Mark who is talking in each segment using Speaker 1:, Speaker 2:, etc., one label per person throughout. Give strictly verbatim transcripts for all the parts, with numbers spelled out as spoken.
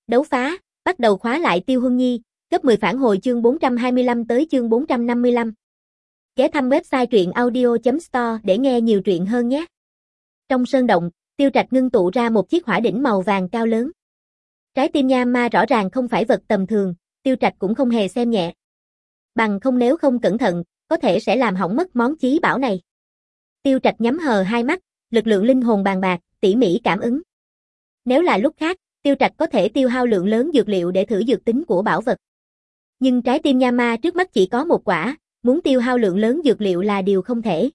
Speaker 1: Đấu phá, bắt đầu khóa lại Tiêu Huân Nhi, cấp mười phản hồi chương bốn trăm hai mươi lăm tới chương bốn trăm năm mươi lăm. Ghé thăm website truyện audio chấm store để nghe nhiều truyện hơn nhé. Trong sơn động, Tiêu Trạch ngưng tụ ra một chiếc hỏa đỉnh màu vàng cao lớn. Trái tim nham ma rõ ràng không phải vật tầm thường, Tiêu Trạch cũng không hề xem nhẹ. Bằng không nếu không cẩn thận, có thể sẽ làm hỏng mất món chí bảo này. Tiêu Trạch nhắm hờ hai mắt, lực lượng linh hồn bàn bạc, tỉ mỉ cảm ứng. Nếu là lúc khác, Tiêu Trạch có thể tiêu hao lượng lớn dược liệu để thử dược tính của bảo vật. Nhưng trái tim nham ma trước mắt chỉ có một quả, muốn tiêu hao lượng lớn dược liệu là điều không thể.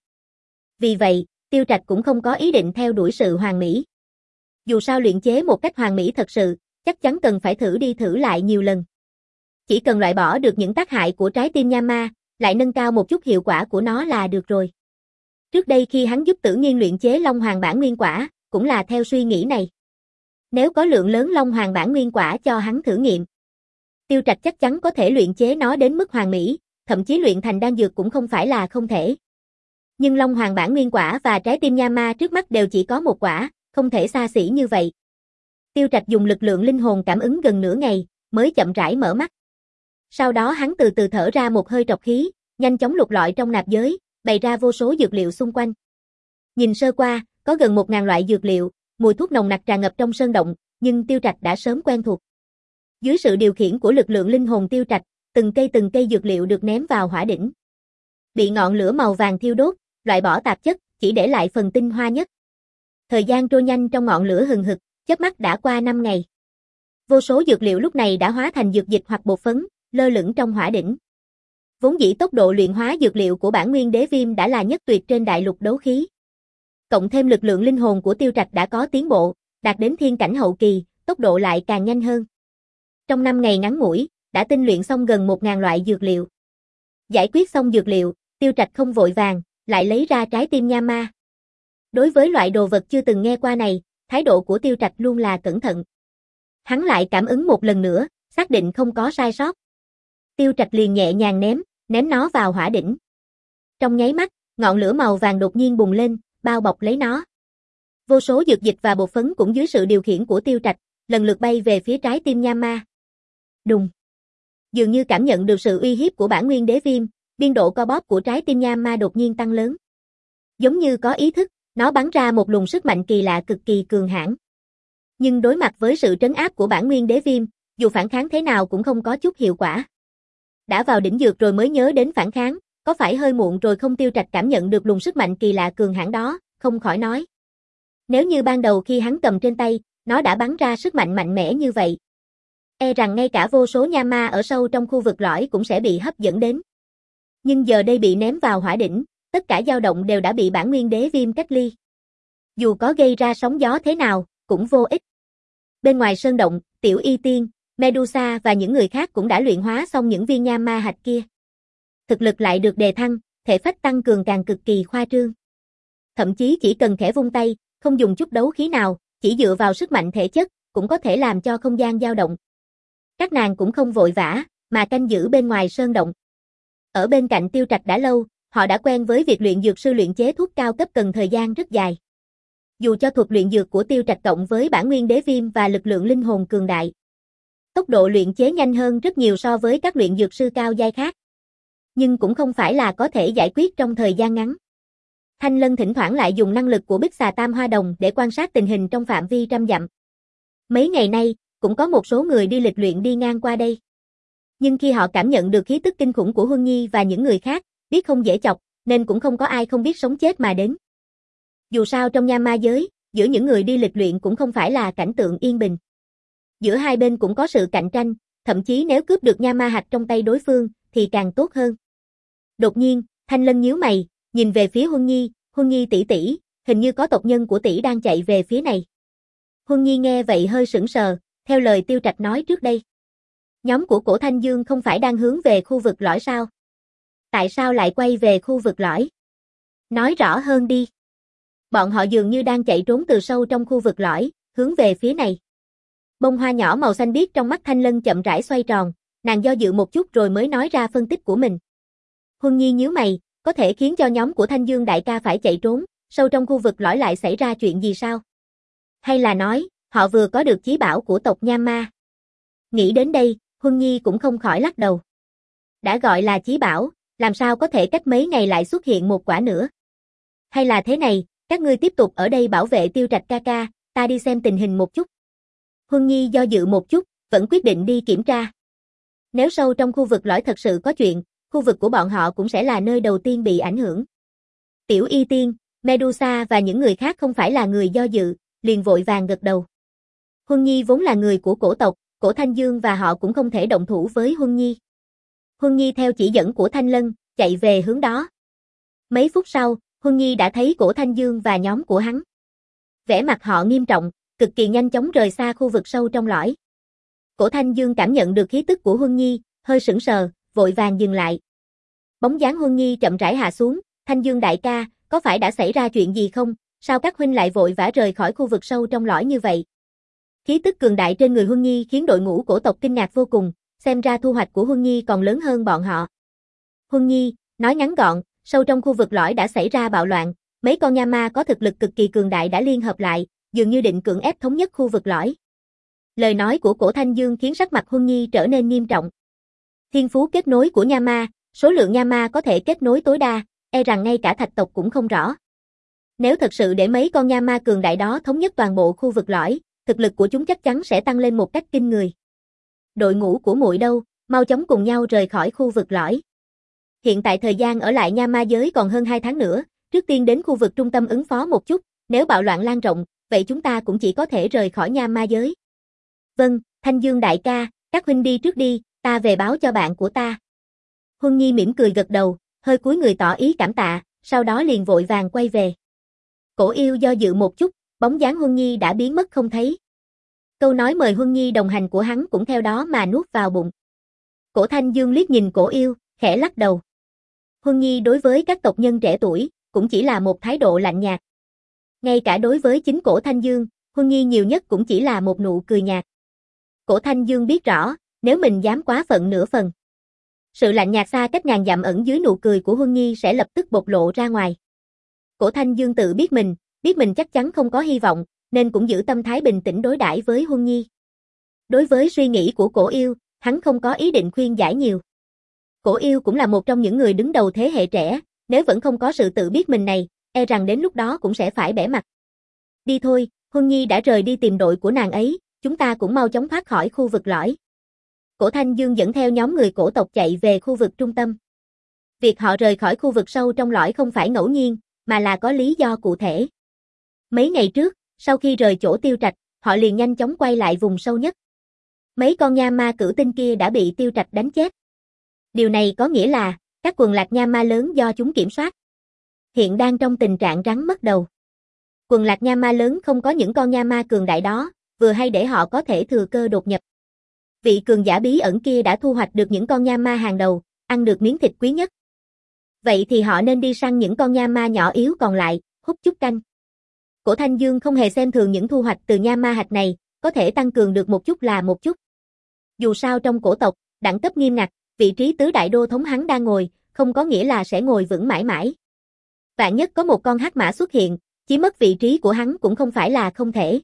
Speaker 1: Vì vậy, Tiêu Trạch cũng không có ý định theo đuổi sự hoàn mỹ. Dù sao luyện chế một cách hoàn mỹ thật sự, chắc chắn cần phải thử đi thử lại nhiều lần. Chỉ cần loại bỏ được những tác hại của trái tim nham ma, lại nâng cao một chút hiệu quả của nó là được rồi. Trước đây khi hắn giúp Tử Nghiên luyện chế Long Hoàng bản nguyên quả, cũng là theo suy nghĩ này. Nếu có lượng lớn Long Hoàng bản nguyên quả cho hắn thử nghiệm, Tiêu Trạch chắc chắn có thể luyện chế nó đến mức hoàn mỹ, thậm chí luyện thành đan dược cũng không phải là không thể. Nhưng Long Hoàng bản nguyên quả và trái tim nham ma trước mắt đều chỉ có một quả, không thể xa xỉ như vậy. Tiêu Trạch dùng lực lượng linh hồn cảm ứng gần nửa ngày, mới chậm rãi mở mắt. Sau đó hắn từ từ thở ra một hơi trọc khí, nhanh chóng lục lọi trong nạp giới, bày ra vô số dược liệu xung quanh. Nhìn sơ qua, có gần một ngàn loại dược liệu, mùi thuốc nồng nặc tràn ngập trong sơn động, nhưng Tiêu Trạch đã sớm quen thuộc. Dưới sự điều khiển của lực lượng linh hồn Tiêu Trạch, từng cây từng cây dược liệu được ném vào hỏa đỉnh. Bị ngọn lửa màu vàng thiêu đốt, loại bỏ tạp chất, chỉ để lại phần tinh hoa nhất. Thời gian trôi nhanh trong ngọn lửa hừng hực, chớp mắt đã qua năm ngày. Vô số dược liệu lúc này đã hóa thành dược dịch hoặc bột phấn, lơ lửng trong hỏa đỉnh. Vốn dĩ tốc độ luyện hóa dược liệu của bản nguyên đế viêm đã là nhất tuyệt trên đại lục đấu khí. Cộng thêm lực lượng linh hồn của Tiêu Trạch đã có tiến bộ, đạt đến thiên cảnh hậu kỳ, tốc độ lại càng nhanh hơn. Trong năm ngày ngắn ngủi, đã tinh luyện xong gần một ngàn loại dược liệu. Giải quyết xong dược liệu, Tiêu Trạch không vội vàng, lại lấy ra trái tim nham ma. Đối với loại đồ vật chưa từng nghe qua này, thái độ của Tiêu Trạch luôn là cẩn thận. Hắn lại cảm ứng một lần nữa, xác định không có sai sót. Tiêu Trạch liền nhẹ nhàng ném, ném nó vào hỏa đỉnh. Trong nháy mắt, ngọn lửa màu vàng đột nhiên bùng lên, bao bọc lấy nó. Vô số dược dịch và bột phấn cũng dưới sự điều khiển của Tiêu Trạch, lần lượt bay về phía trái tim nham ma. Đùng. Dường như cảm nhận được sự uy hiếp của bản nguyên đế viêm, biên độ co bóp của trái tim nham ma đột nhiên tăng lớn. Giống như có ý thức, nó bắn ra một luồng sức mạnh kỳ lạ cực kỳ cường hãn. Nhưng đối mặt với sự trấn áp của bản nguyên đế viêm, dù phản kháng thế nào cũng không có chút hiệu quả. Đã vào đỉnh dược rồi mới nhớ đến phản kháng, có phải hơi muộn rồi không? Tiêu Trạch cảm nhận được luồng sức mạnh kỳ lạ cường hãn đó, không khỏi nói. Nếu như ban đầu khi hắn cầm trên tay, nó đã bắn ra sức mạnh mạnh mẽ như vậy, e rằng ngay cả vô số nham ma ở sâu trong khu vực lõi cũng sẽ bị hấp dẫn đến. Nhưng giờ đây bị ném vào hỏa đỉnh, tất cả dao động đều đã bị bản nguyên đế viêm cách ly. Dù có gây ra sóng gió thế nào, cũng vô ích. Bên ngoài sơn động, Tiểu Y Tiên, Medusa và những người khác cũng đã luyện hóa xong những viên nham ma hạch kia. Thực lực lại được đề thăng, thể phách tăng cường càng cực kỳ khoa trương. Thậm chí chỉ cần khẽ vung tay, không dùng chút đấu khí nào, chỉ dựa vào sức mạnh thể chất, cũng có thể làm cho không gian dao động. Các nàng cũng không vội vã, mà canh giữ bên ngoài sơn động. Ở bên cạnh Tiêu Trạch đã lâu, họ đã quen với việc luyện dược sư luyện chế thuốc cao cấp cần thời gian rất dài. Dù cho thuật luyện dược của Tiêu Trạch cộng với bản nguyên đế viêm và lực lượng linh hồn cường đại, tốc độ luyện chế nhanh hơn rất nhiều so với các luyện dược sư cao giai khác. Nhưng cũng không phải là có thể giải quyết trong thời gian ngắn. Thanh Lân thỉnh thoảng lại dùng năng lực của Bích Xà Tam Hoa Đồng để quan sát tình hình trong phạm vi trăm dặm. Mấy ngày nay, cũng có một số người đi lịch luyện đi ngang qua đây. Nhưng khi họ cảm nhận được khí tức kinh khủng của Huân Nhi và những người khác, biết không dễ chọc, nên cũng không có ai không biết sống chết mà đến. Dù sao trong nham ma giới, giữa những người đi lịch luyện cũng không phải là cảnh tượng yên bình. Giữa hai bên cũng có sự cạnh tranh, thậm chí nếu cướp được nham ma hạch trong tay đối phương, thì càng tốt hơn. Đột nhiên, Thanh Lân nhíu mày, nhìn về phía Huân Nhi, Huân Nhi tỷ tỷ, hình như có tộc nhân của tỷ đang chạy về phía này. Huân Nhi nghe vậy hơi sững sờ, theo lời Tiêu Trạch nói trước đây. Nhóm của Cổ Thanh Dương không phải đang hướng về khu vực lõi sao? Tại sao lại quay về khu vực lõi? Nói rõ hơn đi. Bọn họ dường như đang chạy trốn từ sâu trong khu vực lõi, hướng về phía này. Bông hoa nhỏ màu xanh biếc trong mắt Thanh Lân chậm rãi xoay tròn, nàng do dự một chút rồi mới nói ra phân tích của mình. Huân Nhi nhíu mày, có thể khiến cho nhóm của Thanh Dương đại ca phải chạy trốn, sâu trong khu vực lõi lại xảy ra chuyện gì sao? Hay là nói, họ vừa có được chí bảo của tộc Nham Ma? Nghĩ đến đây, Huân Nhi cũng không khỏi lắc đầu. Đã gọi là chí bảo, làm sao có thể cách mấy ngày lại xuất hiện một quả nữa? Hay là thế này, các ngươi tiếp tục ở đây bảo vệ Tiêu Trạch ca ca, ta đi xem tình hình một chút. Huân Nhi do dự một chút, vẫn quyết định đi kiểm tra. Nếu sâu trong khu vực lõi thật sự có chuyện, khu vực của bọn họ cũng sẽ là nơi đầu tiên bị ảnh hưởng. Tiểu Y Tiên, Medusa và những người khác không phải là người do dự, liền vội vàng gật đầu. Huân Nhi vốn là người của cổ tộc, Cổ Thanh Dương và họ cũng không thể động thủ với Huân Nhi. Huân Nhi theo chỉ dẫn của Thanh Lân, chạy về hướng đó. Mấy phút sau, Huân Nhi đã thấy Cổ Thanh Dương và nhóm của hắn. Vẻ mặt họ nghiêm trọng, cực kỳ nhanh chóng rời xa khu vực sâu trong lõi. Cổ Thanh Dương cảm nhận được khí tức của Huân Nhi, hơi sững sờ, vội vàng dừng lại. Bóng dáng Huân Nhi chậm rãi hạ xuống, Thanh Dương đại ca, có phải đã xảy ra chuyện gì không? Sao các huynh lại vội vã rời khỏi khu vực sâu trong lõi như vậy? Khí tức cường đại trên người Huân Nhi khiến đội ngũ cổ tộc kinh ngạc vô cùng, xem ra thu hoạch của Huân Nhi còn lớn hơn bọn họ. Huân Nhi, nói ngắn gọn, sâu trong khu vực lõi đã xảy ra bạo loạn, mấy con nha ma có thực lực cực kỳ cường đại đã liên hợp lại, dường như định cưỡng ép thống nhất khu vực lõi. Lời nói của Cổ Thanh Dương khiến sắc mặt Huân Nhi trở nên nghiêm trọng. Thiên phú kết nối của nha ma, số lượng nha ma có thể kết nối tối đa, e rằng ngay cả thạch tộc cũng không rõ. Nếu thật sự để mấy con nha ma cường đại đó thống nhất toàn bộ khu vực lõi, thực lực của chúng chắc chắn sẽ tăng lên một cách kinh người. Đội ngũ của muội đâu, mau chóng cùng nhau rời khỏi khu vực lõi. Hiện tại thời gian ở lại nha ma giới còn hơn hai tháng nữa, trước tiên đến khu vực trung tâm ứng phó một chút, nếu bạo loạn lan rộng, vậy chúng ta cũng chỉ có thể rời khỏi nha ma giới. Vâng, Thanh Dương đại ca, các huynh đi trước đi, ta về báo cho bạn của ta. Huân Nhi mỉm cười gật đầu, hơi cúi người tỏ ý cảm tạ, sau đó liền vội vàng quay về. Cổ Yêu do dự một chút, bóng dáng Huân Nhi đã biến mất không thấy. Câu nói mời Huân Nhi đồng hành của hắn cũng theo đó mà nuốt vào bụng. Cổ Thanh Dương liếc nhìn Cổ Yêu, khẽ lắc đầu. Huân Nhi đối với các tộc nhân trẻ tuổi, cũng chỉ là một thái độ lạnh nhạt. Ngay cả đối với chính Cổ Thanh Dương, Huân Nhi nhiều nhất cũng chỉ là một nụ cười nhạt. Cổ Thanh Dương biết rõ, nếu mình dám quá phận nửa phần, sự lạnh nhạt xa cách ngàn dặm ẩn dưới nụ cười của Huân Nhi sẽ lập tức bộc lộ ra ngoài. Cổ Thanh Dương tự biết mình, biết mình chắc chắn không có hy vọng, nên cũng giữ tâm thái bình tĩnh đối đãi với Huân Nhi. Đối với suy nghĩ của Cổ Yêu, hắn không có ý định khuyên giải nhiều. Cổ Yêu cũng là một trong những người đứng đầu thế hệ trẻ, nếu vẫn không có sự tự biết mình này, e rằng đến lúc đó cũng sẽ phải bẽ mặt. Đi thôi, Huân Nhi đã rời đi tìm đội của nàng ấy, chúng ta cũng mau chóng thoát khỏi khu vực lõi. Cổ Thanh Dương dẫn theo nhóm người cổ tộc chạy về khu vực trung tâm. Việc họ rời khỏi khu vực sâu trong lõi không phải ngẫu nhiên, mà là có lý do cụ thể. Mấy ngày trước, sau khi rời chỗ Tiêu Trạch, họ liền nhanh chóng quay lại vùng sâu nhất. Mấy con nha ma cửu tinh kia đã bị Tiêu Trạch đánh chết. Điều này có nghĩa là, các quần lạc nha ma lớn do chúng kiểm soát hiện đang trong tình trạng rắn mất đầu. Quần lạc nha ma lớn không có những con nha ma cường đại đó, vừa hay để họ có thể thừa cơ đột nhập. Vị cường giả bí ẩn kia đã thu hoạch được những con nha ma hàng đầu, ăn được miếng thịt quý nhất. Vậy thì họ nên đi săn những con nha ma nhỏ yếu còn lại, hút chút canh. Cổ Thanh Dương không hề xem thường những thu hoạch từ nha ma hạch này, có thể tăng cường được một chút là một chút. Dù sao trong cổ tộc, đẳng cấp nghiêm ngặt, vị trí tứ đại đô thống hắn đang ngồi, không có nghĩa là sẽ ngồi vững mãi mãi. Vạn nhất có một con hắc mã xuất hiện, chỉ mất vị trí của hắn cũng không phải là không thể.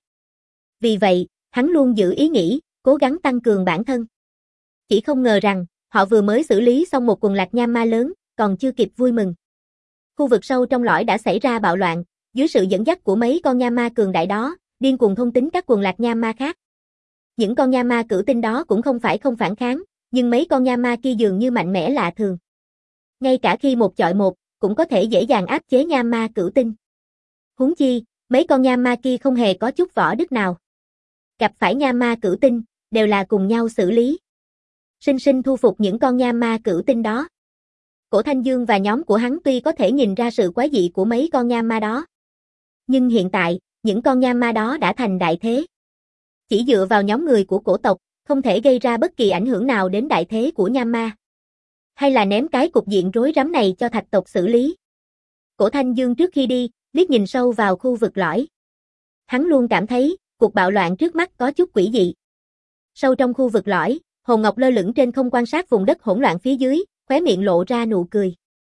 Speaker 1: Vì vậy, hắn luôn giữ ý nghĩ, cố gắng tăng cường bản thân. Chỉ không ngờ rằng, họ vừa mới xử lý xong một quần lạc nha ma lớn, còn chưa kịp vui mừng. Khu vực sâu trong lõi đã xảy ra bạo loạn, dưới sự dẫn dắt của mấy con nha ma cường đại đó, điên cuồng thôn tính các quần lạc nha ma khác. Những con nha ma cửu tinh đó cũng không phải không phản kháng, nhưng mấy con nha ma kia dường như mạnh mẽ lạ thường. Ngay cả khi một chọi một, cũng có thể dễ dàng áp chế nha ma cửu tinh. Huống chi, mấy con nha ma kia không hề có chút võ đức nào. Gặp phải nha ma cửu tinh, đều là cùng nhau xử lý. Sinh sinh thu phục những con nha ma cửu tinh đó. Cổ Thanh Dương và nhóm của hắn tuy có thể nhìn ra sự quái dị của mấy con nha ma đó. Nhưng hiện tại, những con nha ma đó đã thành đại thế. Chỉ dựa vào nhóm người của cổ tộc, không thể gây ra bất kỳ ảnh hưởng nào đến đại thế của nha ma. Hay là ném cái cục diện rối rắm này cho thạch tộc xử lý. Cổ Thanh Dương trước khi đi, liếc nhìn sâu vào khu vực lõi. Hắn luôn cảm thấy, cuộc bạo loạn trước mắt có chút quỷ dị. Sâu trong khu vực lõi, Hồ Ngọc lơ lửng trên không quan sát vùng đất hỗn loạn phía dưới, khóe miệng lộ ra nụ cười.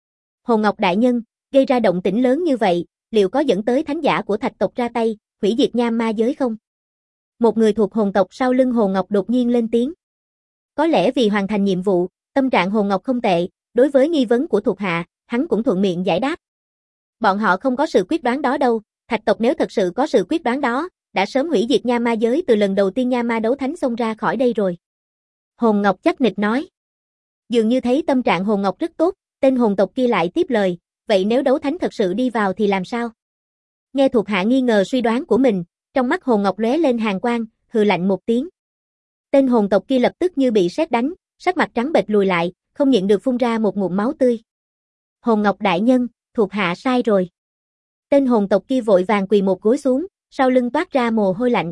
Speaker 1: Hồ Ngọc đại nhân, gây ra động tĩnh lớn như vậy, liệu có dẫn tới thánh giả của thạch tộc ra tay, hủy diệt nha ma giới không? Một người thuộc hồn tộc sau lưng Hồ Ngọc đột nhiên lên tiếng. Có lẽ vì hoàn thành nhiệm vụ, tâm trạng Hồ Ngọc không tệ, đối với nghi vấn của thuộc hạ, hắn cũng thuận miệng giải đáp. Bọn họ không có sự quyết đoán đó đâu, Thạch tộc nếu thật sự có sự quyết đoán đó, đã sớm hủy diệt Nha Ma giới từ lần đầu tiên Nha Ma đấu thánh xông ra khỏi đây rồi. Hồn Ngọc chắc nịch nói. Dường như thấy tâm trạng Hồn Ngọc rất tốt, tên hồn tộc kia lại tiếp lời, vậy nếu đấu thánh thật sự đi vào thì làm sao? Nghe thuộc hạ nghi ngờ suy đoán của mình, trong mắt Hồn Ngọc lóe lên hàn quang, hừ lạnh một tiếng. Tên hồn tộc kia lập tức như bị sét đánh, sắc mặt trắng bệch lùi lại, không nhịn được phun ra một ngụm máu tươi. Hồn Ngọc đại nhân, thuộc hạ sai rồi. Tên hồn tộc kia vội vàng quỳ một gối xuống, sau lưng toát ra mồ hôi lạnh.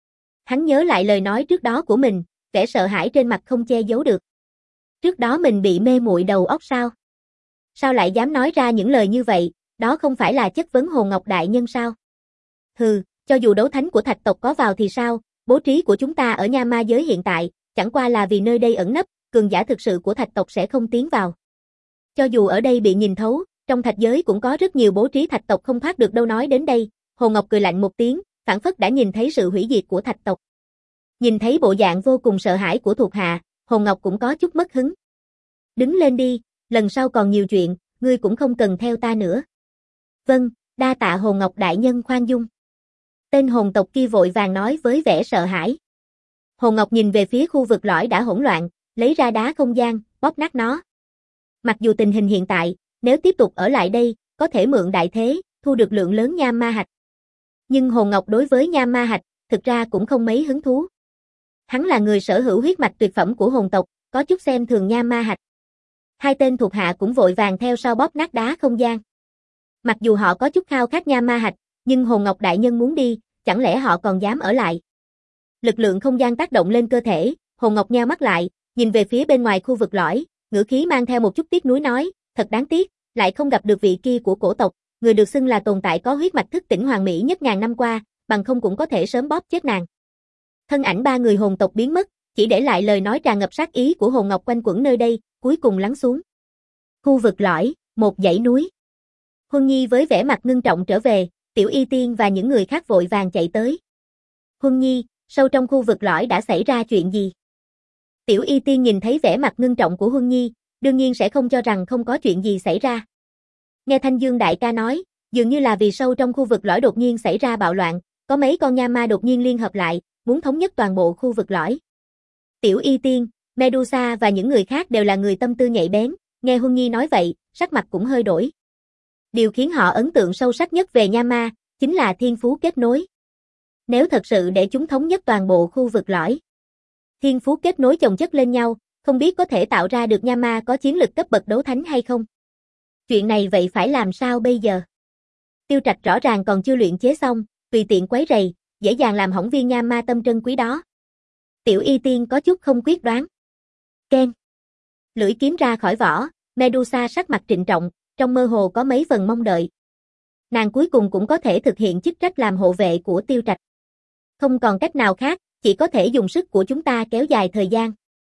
Speaker 1: Hắn nhớ lại lời nói trước đó của mình, vẻ sợ hãi trên mặt không che giấu được. Trước đó mình bị mê muội đầu óc sao? Sao lại dám nói ra những lời như vậy, đó không phải là chất vấn Hồn Ngọc đại nhân sao? Hừ, cho dù đấu thánh của Thạch tộc có vào thì sao, bố trí của chúng ta ở Nha Ma giới hiện tại, chẳng qua là vì nơi đây ẩn nấp, cường giả thực sự của Thạch tộc sẽ không tiến vào. Cho dù ở đây bị nhìn thấu, trong Thạch giới cũng có rất nhiều bố trí Thạch tộc không thoát được đâu. Nói đến đây, Hồ Ngọc cười lạnh một tiếng, phảng phất đã nhìn thấy sự hủy diệt của Thạch tộc. Nhìn thấy bộ dạng vô cùng sợ hãi của thuộc hạ, Hồ Ngọc cũng có chút mất hứng. Đứng lên đi, lần sau còn nhiều chuyện, ngươi cũng không cần theo ta nữa. Vâng, đa tạ Hồ Ngọc đại nhân khoan dung. Tên hồn tộc kia vội vàng nói với vẻ sợ hãi. Hồ Ngọc nhìn về phía khu vực lõi đã hỗn loạn, lấy ra đá không gian, bóp nát nó. Mặc dù tình hình hiện tại, nếu tiếp tục ở lại đây, có thể mượn đại thế, thu được lượng lớn nham ma hạch. Nhưng Hồ Ngọc đối với nham ma hạch, thực ra cũng không mấy hứng thú. Hắn là người sở hữu huyết mạch tuyệt phẩm của hồn tộc, có chút xem thường nham ma hạch. Hai tên thuộc hạ cũng vội vàng theo sau bóp nát đá không gian. Mặc dù họ có chút khao khát nham ma hạch, nhưng Hồ Ngọc đại nhân muốn đi, chẳng lẽ họ còn dám ở lại? Lực lượng không gian tác động lên cơ thể, Hồ Ngọc nheo mắt lại, nhìn về phía bên ngoài khu vực lõi, ngữ khí mang theo một chút tiếc nuối nói, thật đáng tiếc, lại không gặp được vị kia của cổ tộc, người được xưng là tồn tại có huyết mạch thức tỉnh hoàn mỹ nhất ngàn năm qua, bằng không cũng có thể sớm bóp chết nàng. Thân ảnh ba người hồn tộc biến mất, chỉ để lại lời nói tràn ngập sát ý của Hồ Ngọc quanh quẩn nơi đây, cuối cùng lắng xuống. Khu vực lõi, một dãy núi. Huân Nhi với vẻ mặt ngưng trọng trở về, Tiểu Y Tiên và những người khác vội vàng chạy tới. Huân Nhi, sâu trong khu vực lõi đã xảy ra chuyện gì? Tiểu Y Tiên nhìn thấy vẻ mặt ngưng trọng của Huân Nhi, đương nhiên sẽ không cho rằng không có chuyện gì xảy ra. Nghe Thanh Dương đại ca nói, dường như là vì sâu trong khu vực lõi đột nhiên xảy ra bạo loạn, có mấy con nha ma đột nhiên liên hợp lại, muốn thống nhất toàn bộ khu vực lõi. Tiểu Y Tiên, Medusa và những người khác đều là người tâm tư nhạy bén, nghe Huân Nhi nói vậy, sắc mặt cũng hơi đổi. Điều khiến họ ấn tượng sâu sắc nhất về nha ma, chính là thiên phú kết nối. Nếu thật sự để chúng thống nhất toàn bộ khu vực lõi, thiên phú kết nối chồng chất lên nhau, không biết có thể tạo ra được nha ma có chiến lực cấp bậc đấu thánh hay không? Chuyện này vậy phải làm sao bây giờ? Tiêu Trạch rõ ràng còn chưa luyện chế xong, tùy tiện quấy rầy, dễ dàng làm hỏng viên nha ma tâm trân quý đó. Tiểu Y Tiên có chút không quyết đoán. Keng. Lưỡi kiếm ra khỏi vỏ, Medusa sắc mặt trịnh trọng, trong mơ hồ có mấy phần mong đợi. Nàng cuối cùng cũng có thể thực hiện chức trách làm hộ vệ của Tiêu Trạch. Không còn cách nào khác, chỉ có thể dùng sức của chúng ta kéo dài thời gian.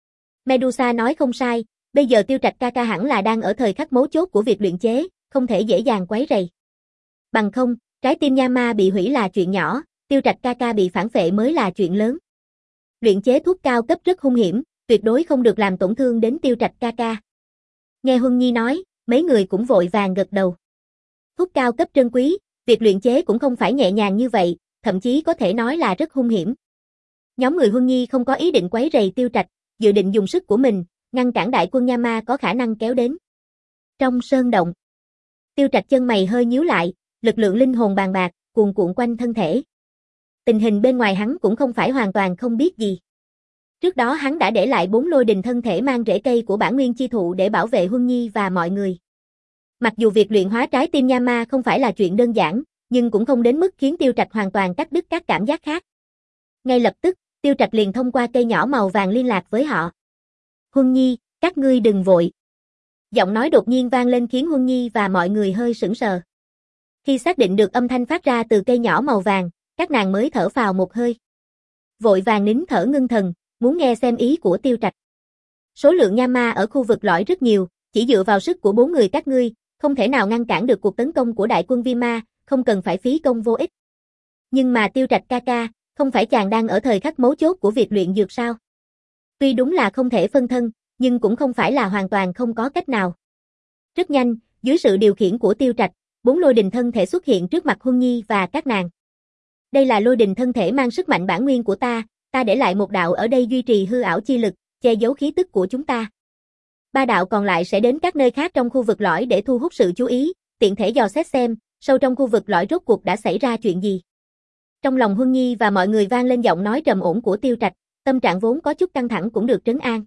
Speaker 1: Medusa nói không sai, bây giờ Tiêu Trạch ca ca hẳn là đang ở thời khắc mấu chốt của việc luyện chế, không thể dễ dàng quấy rầy. Bằng không, trái tim nha ma bị hủy là chuyện nhỏ, Tiêu Trạch ca ca bị phản phệ mới là chuyện lớn. Luyện chế thuốc cao cấp rất hung hiểm, tuyệt đối không được làm tổn thương đến Tiêu Trạch ca ca. Nghe Huân Nhi nói, mấy người cũng vội vàng gật đầu. Thuốc cao cấp trân quý, việc luyện chế cũng không phải nhẹ nhàng như vậy, thậm chí có thể nói là rất hung hiểm. Nhóm người Huân Nhi không có ý định quấy rầy Tiêu Trạch, dự định dùng sức của mình, ngăn cản đại quân nha ma có khả năng kéo đến. Trong sơn động, Tiêu Trạch chân mày hơi nhíu lại, lực lượng linh hồn bàn bạc, cuồn cuộn quanh thân thể. Tình hình bên ngoài hắn cũng không phải hoàn toàn không biết gì. Trước đó hắn đã để lại bốn lôi đình thân thể mang rễ cây của bản nguyên chi thụ để bảo vệ Huân Nhi và mọi người. Mặc dù việc luyện hóa trái tim nha ma không phải là chuyện đơn giản, nhưng cũng không đến mức khiến Tiêu Trạch hoàn toàn cắt đứt các cảm giác khác. Ngay lập tức, Tiêu Trạch liền thông qua cây nhỏ màu vàng liên lạc với họ. Huân Nhi, các ngươi đừng vội. Giọng nói đột nhiên vang lên khiến Huân Nhi và mọi người hơi sững sờ. Khi xác định được âm thanh phát ra từ cây nhỏ màu vàng, các nàng mới thở phào một hơi. Vội vàng nín thở ngưng thần, muốn nghe xem ý của Tiêu Trạch. Số lượng nha ma ở khu vực lõi rất nhiều, chỉ dựa vào sức của bốn người các ngươi, không thể nào ngăn cản được cuộc tấn công của đại quân Vi Ma, không cần phải phí công vô ích. Nhưng mà Tiêu Trạch ca ca, không phải chàng đang ở thời khắc mấu chốt của việc luyện dược sao? Tuy đúng là không thể phân thân, nhưng cũng không phải là hoàn toàn không có cách nào. Rất nhanh, dưới sự điều khiển của Tiêu Trạch, bốn lôi đình thân thể xuất hiện trước mặt Huân Nhi và các nàng. Đây là lôi đình thân thể mang sức mạnh bản nguyên của ta, ta để lại một đạo ở đây duy trì hư ảo chi lực, che giấu khí tức của chúng ta. Ba đạo còn lại sẽ đến các nơi khác trong khu vực lõi để thu hút sự chú ý, tiện thể dò xét xem, sâu trong khu vực lõi rốt cuộc đã xảy ra chuyện gì. Trong lòng Huân Nhi và mọi người vang lên giọng nói trầm ổn của Tiêu Trạch, tâm trạng vốn có chút căng thẳng cũng được trấn an.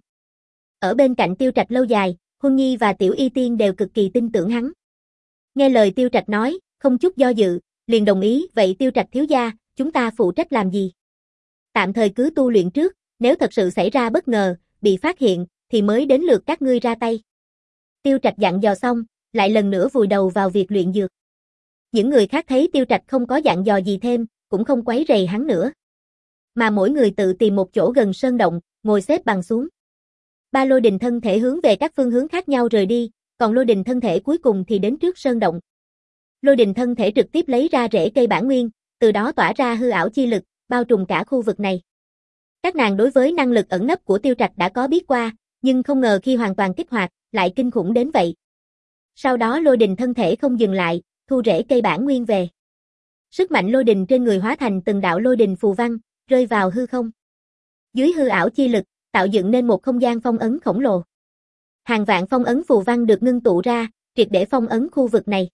Speaker 1: Ở bên cạnh Tiêu Trạch lâu dài, Huân Nhi và Tiểu Y Tiên đều cực kỳ tin tưởng hắn. Nghe lời Tiêu Trạch nói, không chút do dự, liền đồng ý, vậy Tiêu Trạch thiếu gia, chúng ta phụ trách làm gì? Tạm thời cứ tu luyện trước, nếu thật sự xảy ra bất ngờ, bị phát hiện, thì mới đến lượt các ngươi ra tay. Tiêu Trạch dặn dò xong, lại lần nữa vùi đầu vào việc luyện dược. Những người khác thấy Tiêu Trạch không có dặn dò gì thêm, cũng không quấy rầy hắn nữa. Mà mỗi người tự tìm một chỗ gần sơn động, ngồi xếp bằng xuống. Ba lôi đình thân thể hướng về các phương hướng khác nhau rời đi, còn lôi đình thân thể cuối cùng thì đến trước sơn động. Lôi đình thân thể trực tiếp lấy ra rễ cây bản nguyên, từ đó tỏa ra hư ảo chi lực, bao trùm cả khu vực này. Các nàng đối với năng lực ẩn nấp của Tiêu Trạch đã có biết qua, nhưng không ngờ khi hoàn toàn kích hoạt, lại kinh khủng đến vậy. Sau đó lôi đình thân thể không dừng lại, thu rễ cây bản nguyên về. Sức mạnh lôi đình trên người hóa thành từng đạo lôi đình phù văn, rơi vào hư không. Dưới hư ảo chi lực, tạo dựng nên một không gian phong ấn khổng lồ. Hàng vạn phong ấn phù văn được ngưng tụ ra, triệt để phong ấn khu vực này.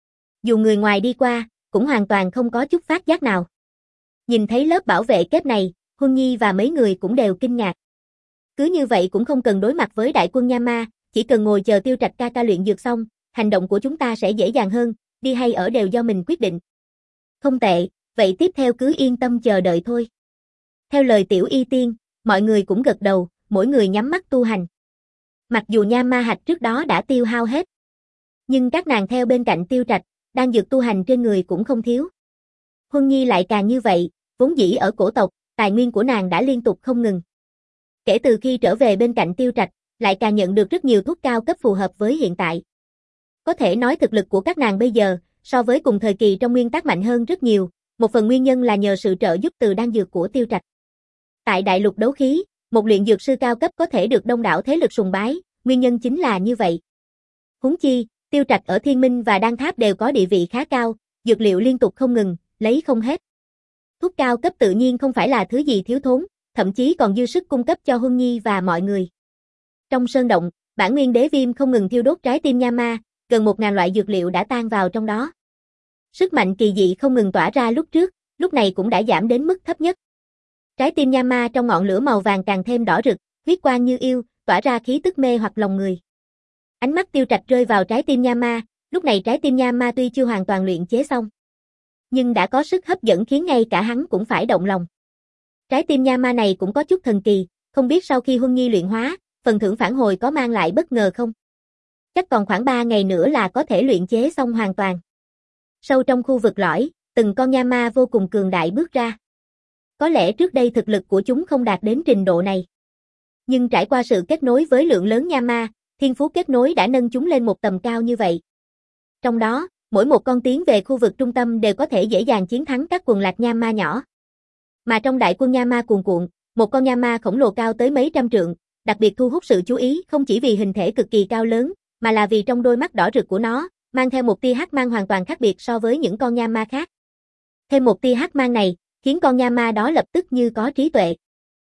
Speaker 1: Dù người ngoài đi qua, cũng hoàn toàn không có chút phát giác nào. Nhìn thấy lớp bảo vệ kép này, Huân Nhi và mấy người cũng đều kinh ngạc. Cứ như vậy cũng không cần đối mặt với đại quân Nha Ma, chỉ cần ngồi chờ Tiêu Trạch ca ca luyện dược xong, hành động của chúng ta sẽ dễ dàng hơn, đi hay ở đều do mình quyết định. Không tệ, vậy tiếp theo cứ yên tâm chờ đợi thôi. Theo lời Tiểu Y Tiên, mọi người cũng gật đầu, mỗi người nhắm mắt tu hành. Mặc dù Nha Ma hạch trước đó đã tiêu hao hết, nhưng các nàng theo bên cạnh Tiêu Trạch, đang dược tu hành trên người cũng không thiếu. Huân Nhi lại càng như vậy, vốn dĩ ở cổ tộc, tài nguyên của nàng đã liên tục không ngừng. Kể từ khi trở về bên cạnh Tiêu Trạch, lại càng nhận được rất nhiều thuốc cao cấp phù hợp với hiện tại. Có thể nói thực lực của các nàng bây giờ, so với cùng thời kỳ trong nguyên tắc mạnh hơn rất nhiều, một phần nguyên nhân là nhờ sự trợ giúp từ đan dược của Tiêu Trạch. Tại đại lục đấu khí, một luyện dược sư cao cấp có thể được đông đảo thế lực sùng bái, nguyên nhân chính là như vậy. Huống chi, Tiêu Trạch ở Thiên Minh và Đan Tháp đều có địa vị khá cao, dược liệu liên tục không ngừng, lấy không hết. Thuốc cao cấp tự nhiên không phải là thứ gì thiếu thốn, thậm chí còn dư sức cung cấp cho Huân Nhi và mọi người. Trong sơn động, bản nguyên đế viêm không ngừng thiêu đốt trái tim Nha Ma, gần một ngàn loại dược liệu đã tan vào trong đó. Sức mạnh kỳ dị không ngừng tỏa ra lúc trước, lúc này cũng đã giảm đến mức thấp nhất. Trái tim Nha Ma trong ngọn lửa màu vàng càng thêm đỏ rực, huyết quang như yêu, tỏa ra khí tức mê hoặc lòng người. Ánh mắt Tiêu Trạch rơi vào trái tim Nha Ma, lúc này trái tim Nha Ma tuy chưa hoàn toàn luyện chế xong, nhưng đã có sức hấp dẫn khiến ngay cả hắn cũng phải động lòng. Trái tim Nha Ma này cũng có chút thần kỳ, không biết sau khi Huân Nhi luyện hóa, phần thưởng phản hồi có mang lại bất ngờ không? Chắc còn khoảng ba ngày nữa là có thể luyện chế xong hoàn toàn. Sâu trong khu vực lõi, từng con Nha Ma vô cùng cường đại bước ra. Có lẽ trước đây thực lực của chúng không đạt đến trình độ này. Nhưng trải qua sự kết nối với lượng lớn Nha Ma, thiên phú kết nối đã nâng chúng lên một tầm cao như vậy. Trong đó, mỗi một con tiến về khu vực trung tâm đều có thể dễ dàng chiến thắng các quần lạc Nha Ma nhỏ. Mà trong đại quân Nha Ma cuồn cuộn, một con Nha Ma khổng lồ cao tới mấy trăm trượng, đặc biệt thu hút sự chú ý không chỉ vì hình thể cực kỳ cao lớn, mà là vì trong đôi mắt đỏ rực của nó, mang theo một tia hắc mang hoàn toàn khác biệt so với những con Nha Ma khác. Thêm một tia hắc mang này, khiến con Nha Ma đó lập tức như có trí tuệ.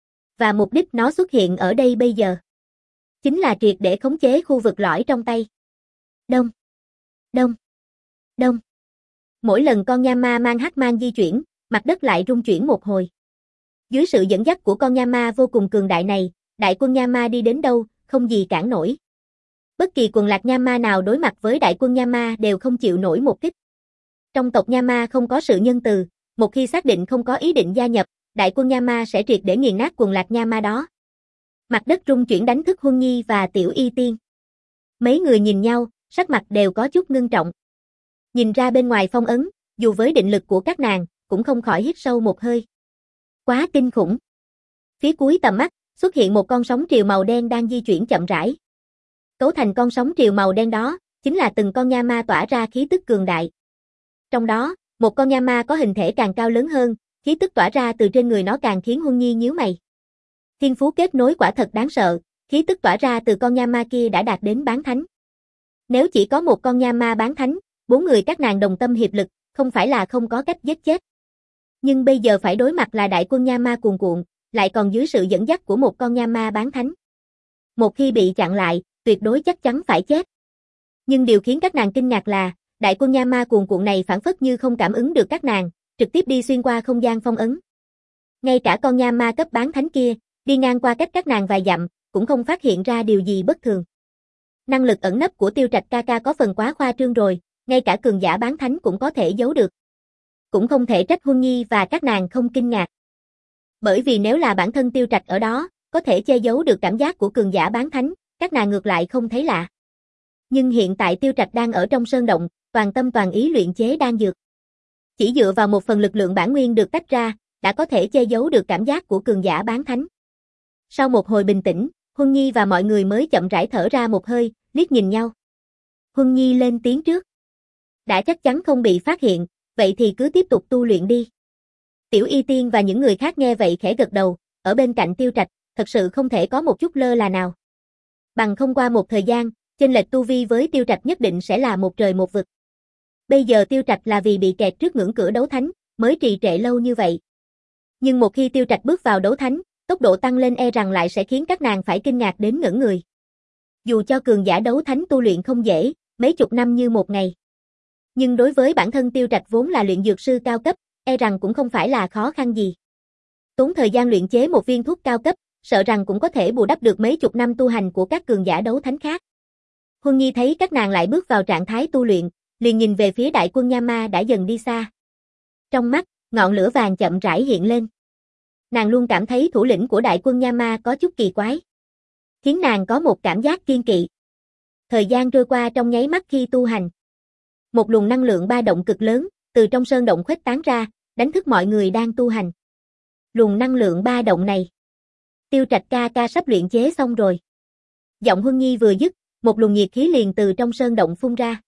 Speaker 1: Và mục đích nó xuất hiện ở đây bây giờ, chính là triệt để khống chế khu vực lõi trong tay. Đông, đông, đông. Mỗi lần con Nha Ma mang hắc mang di chuyển, mặt đất lại rung chuyển một hồi. Dưới sự dẫn dắt của con Nha Ma vô cùng cường đại này, đại quân Nha Ma đi đến đâu, không gì cản nổi. Bất kỳ quần lạc Nha Ma nào đối mặt với đại quân Nha Ma đều không chịu nổi một kích. Trong tộc Nha Ma không có sự nhân từ, một khi xác định không có ý định gia nhập, đại quân Nha Ma sẽ triệt để nghiền nát quần lạc Nha Ma đó. Mặt đất rung chuyển đánh thức Huân Nhi và Tiểu Y Tiên. Mấy người nhìn nhau, sắc mặt đều có chút ngưng trọng. Nhìn ra bên ngoài phong ấn, dù với định lực của các nàng, cũng không khỏi hít sâu một hơi. Quá kinh khủng. Phía cuối tầm mắt, xuất hiện một con sóng triều màu đen đang di chuyển chậm rãi. Cấu thành con sóng triều màu đen đó, chính là từng con Nha Ma tỏa ra khí tức cường đại. Trong đó, một con Nha Ma có hình thể càng cao lớn hơn, khí tức tỏa ra từ trên người nó càng khiến Huân Nhi nhíu mày. Thiên phú kết nối quả thật đáng sợ, khí tức tỏa ra từ con nha ma kia đã đạt đến bán thánh. Nếu chỉ có một con nha ma bán thánh, bốn người các nàng đồng tâm hiệp lực, không phải là không có cách giết chết. Nhưng bây giờ phải đối mặt là đại quân nha ma cuồn cuộn, lại còn dưới sự dẫn dắt của một con nha ma bán thánh. Một khi bị chặn lại, tuyệt đối chắc chắn phải chết. Nhưng điều khiến các nàng kinh ngạc là, đại quân nha ma cuồn cuộn này phản phất như không cảm ứng được các nàng, trực tiếp đi xuyên qua không gian phong ấn. Ngay cả con nha ma cấp bán thánh kia, đi ngang qua cách các nàng vài dặm, cũng không phát hiện ra điều gì bất thường. Năng lực ẩn nấp của Tiêu Trạch ca ca có phần quá khoa trương rồi, ngay cả cường giả bán thánh cũng có thể giấu được. Cũng không thể trách Huân Nhi và các nàng không kinh ngạc. Bởi vì nếu là bản thân Tiêu Trạch ở đó, có thể che giấu được cảm giác của cường giả bán thánh, các nàng ngược lại không thấy lạ. Nhưng hiện tại Tiêu Trạch đang ở trong sơn động, toàn tâm toàn ý luyện chế đan dược. Chỉ dựa vào một phần lực lượng bản nguyên được tách ra, đã có thể che giấu được cảm giác của cường giả bán thánh. Sau một hồi bình tĩnh, Huân Nhi và mọi người mới chậm rãi thở ra một hơi, liếc nhìn nhau. Huân Nhi lên tiếng trước. Đã chắc chắn không bị phát hiện, vậy thì cứ tiếp tục tu luyện đi. Tiểu Y Tiên và những người khác nghe vậy khẽ gật đầu, ở bên cạnh Tiêu Trạch, thật sự không thể có một chút lơ là nào. Bằng không qua một thời gian, chênh lệch tu vi với Tiêu Trạch nhất định sẽ là một trời một vực. Bây giờ Tiêu Trạch là vì bị kẹt trước ngưỡng cửa đấu thánh, mới trì trệ lâu như vậy. Nhưng một khi Tiêu Trạch bước vào đấu thánh, tốc độ tăng lên e rằng lại sẽ khiến các nàng phải kinh ngạc đến ngẩn người. Dù cho cường giả đấu thánh tu luyện không dễ, mấy chục năm như một ngày. Nhưng đối với bản thân Tiêu Trạch vốn là luyện dược sư cao cấp, e rằng cũng không phải là khó khăn gì. Tốn thời gian luyện chế một viên thuốc cao cấp, sợ rằng cũng có thể bù đắp được mấy chục năm tu hành của các cường giả đấu thánh khác. Huân Nhi thấy các nàng lại bước vào trạng thái tu luyện, liền nhìn về phía đại quân nha ma đã dần đi xa. Trong mắt, ngọn lửa vàng chậm rãi hiện lên. Nàng luôn cảm thấy thủ lĩnh của đại quân nha ma có chút kỳ quái, khiến nàng có một cảm giác kiêng kỵ. Thời gian trôi qua trong nháy mắt khi tu hành. Một luồng năng lượng ba động cực lớn, từ trong sơn động khuếch tán ra, đánh thức mọi người đang tu hành. Luồng năng lượng ba động này. Tiêu Trạch ca ca sắp luyện chế xong rồi. Giọng Huân Nhi vừa dứt, một luồng nhiệt khí liền từ trong sơn động phun ra.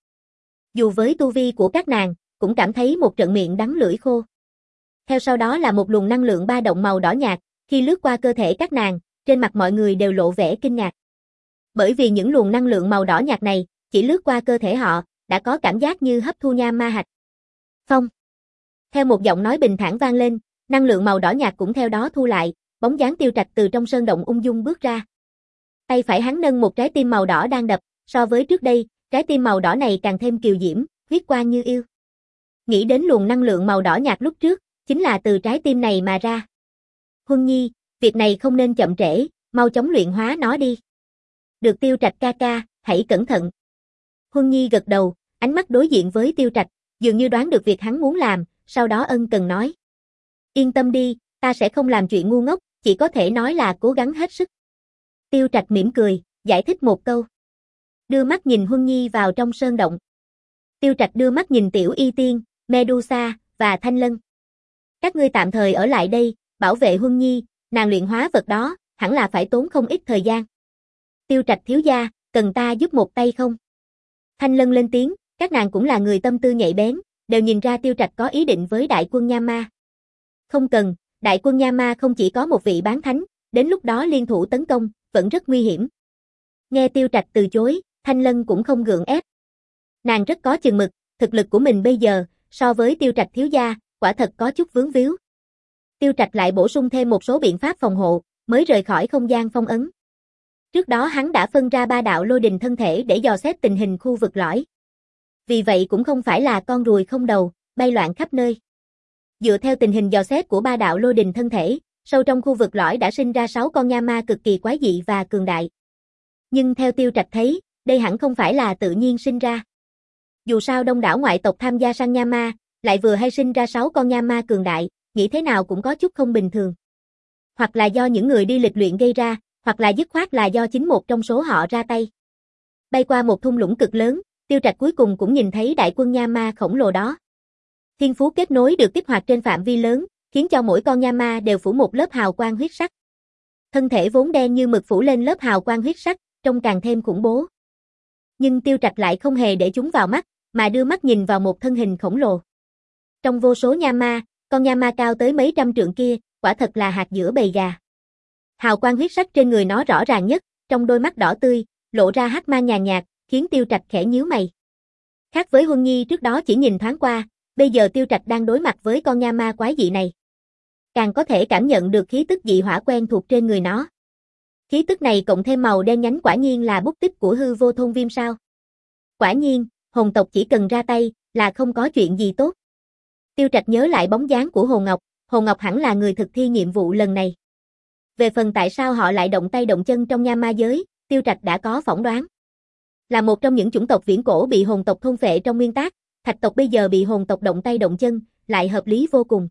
Speaker 1: Dù với tu vi của các nàng, cũng cảm thấy một trận miệng đắng lưỡi khô. Theo sau đó là một luồng năng lượng ba động màu đỏ nhạt, khi lướt qua cơ thể các nàng, trên mặt mọi người đều lộ vẻ kinh ngạc. Bởi vì những luồng năng lượng màu đỏ nhạt này, chỉ lướt qua cơ thể họ, đã có cảm giác như hấp thu nha ma hạch. Phong. Theo một giọng nói bình thản vang lên, năng lượng màu đỏ nhạt cũng theo đó thu lại, bóng dáng Tiêu Trạch từ trong sơn động ung dung bước ra. Tay phải hắn nâng một trái tim màu đỏ đang đập, so với trước đây, trái tim màu đỏ này càng thêm kiều diễm, huyết quang như yêu. Nghĩ đến luồng năng lượng màu đỏ nhạt lúc trước, chính là từ trái tim này mà ra. Huân Nhi, việc này không nên chậm trễ, mau chóng luyện hóa nó đi. Được Tiêu Trạch ca ca, hãy cẩn thận. Huân Nhi gật đầu, ánh mắt đối diện với Tiêu Trạch, dường như đoán được việc hắn muốn làm, sau đó ân cần nói. Yên tâm đi, ta sẽ không làm chuyện ngu ngốc, chỉ có thể nói là cố gắng hết sức. Tiêu Trạch mỉm cười, giải thích một câu. Đưa mắt nhìn Huân Nhi vào trong sơn động. Tiêu Trạch đưa mắt nhìn Tiểu Y Tiên, Medusa, và Thanh Lân. Các ngươi tạm thời ở lại đây, bảo vệ Huân Nhi, nàng luyện hóa vật đó, hẳn là phải tốn không ít thời gian. Tiêu Trạch thiếu gia, cần ta giúp một tay không? Thanh Lân lên tiếng, các nàng cũng là người tâm tư nhạy bén, đều nhìn ra Tiêu Trạch có ý định với đại quân nha ma. Không cần, đại quân nha ma không chỉ có một vị bán thánh, đến lúc đó liên thủ tấn công, vẫn rất nguy hiểm. Nghe Tiêu Trạch từ chối, Thanh Lân cũng không gượng ép. Nàng rất có chừng mực, thực lực của mình bây giờ, so với Tiêu Trạch thiếu gia, quả thật có chút vướng víu. Tiêu Trạch lại bổ sung thêm một số biện pháp phòng hộ, mới rời khỏi không gian phong ấn. Trước đó hắn đã phân ra ba đạo lôi đình thân thể để dò xét tình hình khu vực lõi. Vì vậy cũng không phải là con ruồi không đầu, bay loạn khắp nơi. Dựa theo tình hình dò xét của ba đạo lôi đình thân thể, sâu trong khu vực lõi đã sinh ra sáu con nha ma cực kỳ quái dị và cường đại. Nhưng theo Tiêu Trạch thấy, đây hẳn không phải là tự nhiên sinh ra. Dù sao đông đảo ngoại tộc tham gia săn nha ma, lại vừa hay sinh ra sáu con nha ma cường đại, nghĩ thế nào cũng có chút không bình thường. Hoặc là do những người đi lịch luyện gây ra, hoặc là dứt khoát là do chính một trong số họ ra tay. Bay qua một thung lũng cực lớn, Tiêu Trạch cuối cùng cũng nhìn thấy đại quân nha ma khổng lồ đó. Thiên phú kết nối được kích hoạt trên phạm vi lớn, khiến cho mỗi con nha ma đều phủ một lớp hào quang huyết sắc. Thân thể vốn đen như mực phủ lên lớp hào quang huyết sắc, trông càng thêm khủng bố. Nhưng Tiêu Trạch lại không hề để chúng vào mắt, mà đưa mắt nhìn vào một thân hình khổng lồ. Trong vô số nha ma, con nha ma cao tới mấy trăm trượng kia, quả thật là hạt giữa bầy gà. Hào quang huyết sắc trên người nó rõ ràng nhất, trong đôi mắt đỏ tươi, lộ ra hắc mang nhàn nhạt, khiến Tiêu Trạch khẽ nhíu mày. Khác với Huân Nhi trước đó chỉ nhìn thoáng qua, bây giờ Tiêu Trạch đang đối mặt với con nha ma quái dị này. Càng có thể cảm nhận được khí tức dị hỏa quen thuộc trên người nó. Khí tức này cộng thêm màu đen nhánh quả nhiên là bút tích của hư vô thôn viêm sao. Quả nhiên, hồn tộc chỉ cần ra tay, là không có chuyện gì tốt. Tiêu Trạch nhớ lại bóng dáng của Hồ Ngọc, Hồ Ngọc hẳn là người thực thi nhiệm vụ lần này. Về phần tại sao họ lại động tay động chân trong nha ma giới, Tiêu Trạch đã có phỏng đoán. Là một trong những chủng tộc viễn cổ bị hồn tộc thôn phệ trong nguyên tác, thạch tộc bây giờ bị hồn tộc động tay động chân, lại hợp lý vô cùng.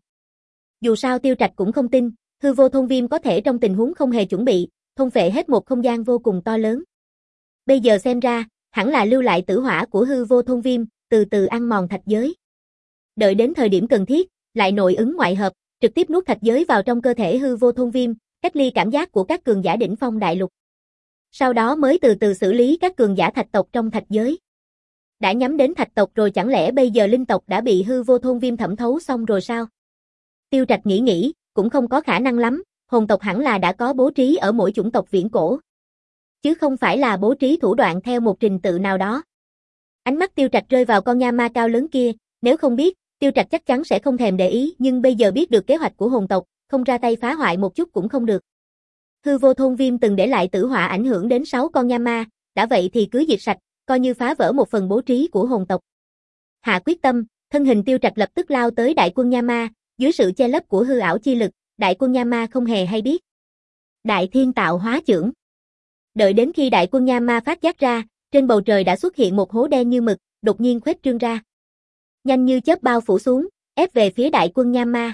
Speaker 1: Dù sao Tiêu Trạch cũng không tin, hư vô thôn viêm có thể trong tình huống không hề chuẩn bị, thôn phệ hết một không gian vô cùng to lớn. Bây giờ xem ra, hẳn là lưu lại tử hỏa của hư vô thôn viêm, từ từ ăn mòn thạch giới. Đợi đến thời điểm cần thiết, lại nội ứng ngoại hợp, trực tiếp nuốt thạch giới vào trong cơ thể hư vô thôn viêm, cách ly cảm giác của các cường giả đỉnh phong đại lục. Sau đó mới từ từ xử lý các cường giả thạch tộc trong thạch giới. Đã nhắm đến thạch tộc rồi chẳng lẽ bây giờ linh tộc đã bị hư vô thôn viêm thẩm thấu xong rồi sao? Tiêu Trạch nghĩ nghĩ, cũng không có khả năng lắm, hồn tộc hẳn là đã có bố trí ở mỗi chủng tộc viễn cổ. Chứ không phải là bố trí thủ đoạn theo một trình tự nào đó. Ánh mắt Tiêu Trạch rơi vào con nha ma cao lớn kia, nếu không biết, Tiêu Trạch chắc chắn sẽ không thèm để ý, nhưng bây giờ biết được kế hoạch của hồn tộc, không ra tay phá hoại một chút cũng không được. Hư vô thôn viêm từng để lại tử hỏa ảnh hưởng đến sáu con nha ma, đã vậy thì cứ diệt sạch, coi như phá vỡ một phần bố trí của hồn tộc. Hạ quyết tâm, thân hình Tiêu Trạch lập tức lao tới đại quân nha ma, dưới sự che lấp của hư ảo chi lực, đại quân nha ma không hề hay biết. Đại thiên tạo hóa chưởng. Đợi đến khi đại quân nha ma phát giác ra, trên bầu trời đã xuất hiện một hố đen như mực, đột nhiên khuếch trương ra. Nhanh như chớp bao phủ xuống, ép về phía đại quân nha ma.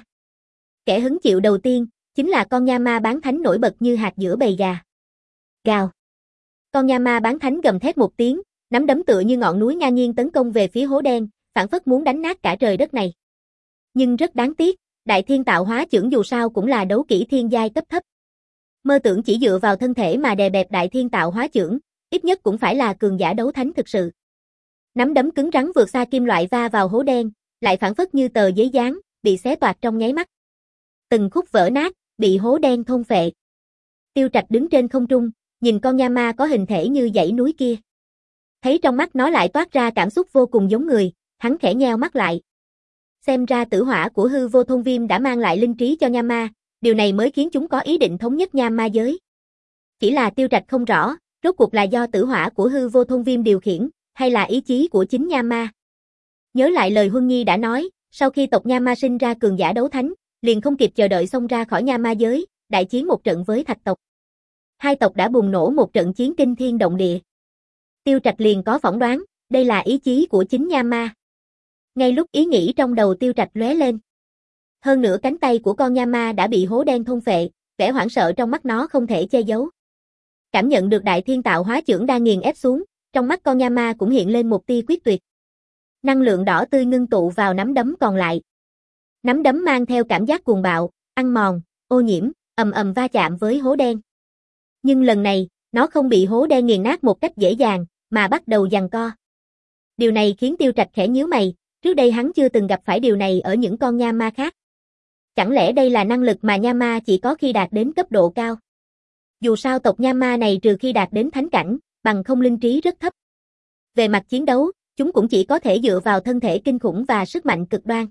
Speaker 1: Kẻ hứng chịu đầu tiên, chính là con nha ma bán thánh nổi bật như hạt giữa bầy gà. Gào. Con nha ma bán thánh gầm thét một tiếng, nắm đấm tựa như ngọn núi ngang nhiên tấn công về phía hố đen, phảng phất muốn đánh nát cả trời đất này. Nhưng rất đáng tiếc, đại thiên tạo hóa chưởng dù sao cũng là đấu kỹ thiên giai cấp thấp. Mơ tưởng chỉ dựa vào thân thể mà đè bẹp đại thiên tạo hóa chưởng, ít nhất cũng phải là cường giả đấu thánh thực sự. Nắm đấm cứng rắn vượt xa kim loại va vào hố đen, lại phảng phất như tờ giấy dán, bị xé toạc trong nháy mắt. Từng khúc vỡ nát, bị hố đen thôn phệ. Tiêu Trạch đứng trên không trung, nhìn con nha ma có hình thể như dãy núi kia. Thấy trong mắt nó lại toát ra cảm xúc vô cùng giống người, hắn khẽ nheo mắt lại. Xem ra tử hỏa của hư vô thôn viêm đã mang lại linh trí cho nha ma, điều này mới khiến chúng có ý định thống nhất nha ma giới. Chỉ là Tiêu Trạch không rõ, rốt cuộc là do tử hỏa của hư vô thôn viêm điều khiển, hay là ý chí của chính nha ma. Nhớ lại lời Huân Nhi đã nói, sau khi tộc nha ma sinh ra cường giả đấu thánh, liền không kịp chờ đợi xông ra khỏi nha ma giới, đại chiến một trận với thạch tộc. Hai tộc đã bùng nổ một trận chiến kinh thiên động địa. Tiêu Trạch liền có phỏng đoán, đây là ý chí của chính nha ma. Ngay lúc ý nghĩ trong đầu Tiêu Trạch lóe lên. Hơn nữa cánh tay của con nha ma đã bị hố đen thôn phệ, vẻ hoảng sợ trong mắt nó không thể che giấu. Cảm nhận được đại thiên tạo hóa chưởng đang nghiền ép xuống, trong mắt con nha ma cũng hiện lên một tia quyết tuyệt. Năng lượng đỏ tươi ngưng tụ vào nắm đấm còn lại. Nắm đấm mang theo cảm giác cuồng bạo, ăn mòn, ô nhiễm, ầm ầm va chạm với hố đen. Nhưng lần này, nó không bị hố đen nghiền nát một cách dễ dàng, mà bắt đầu giằng co. Điều này khiến Tiêu Trạch khẽ nhíu mày, trước đây hắn chưa từng gặp phải điều này ở những con nha ma khác. Chẳng lẽ đây là năng lực mà nha ma chỉ có khi đạt đến cấp độ cao? Dù sao tộc nha ma này trừ khi đạt đến thánh cảnh, bằng không linh trí rất thấp. Về mặt chiến đấu, chúng cũng chỉ có thể dựa vào thân thể kinh khủng và sức mạnh cực đoan.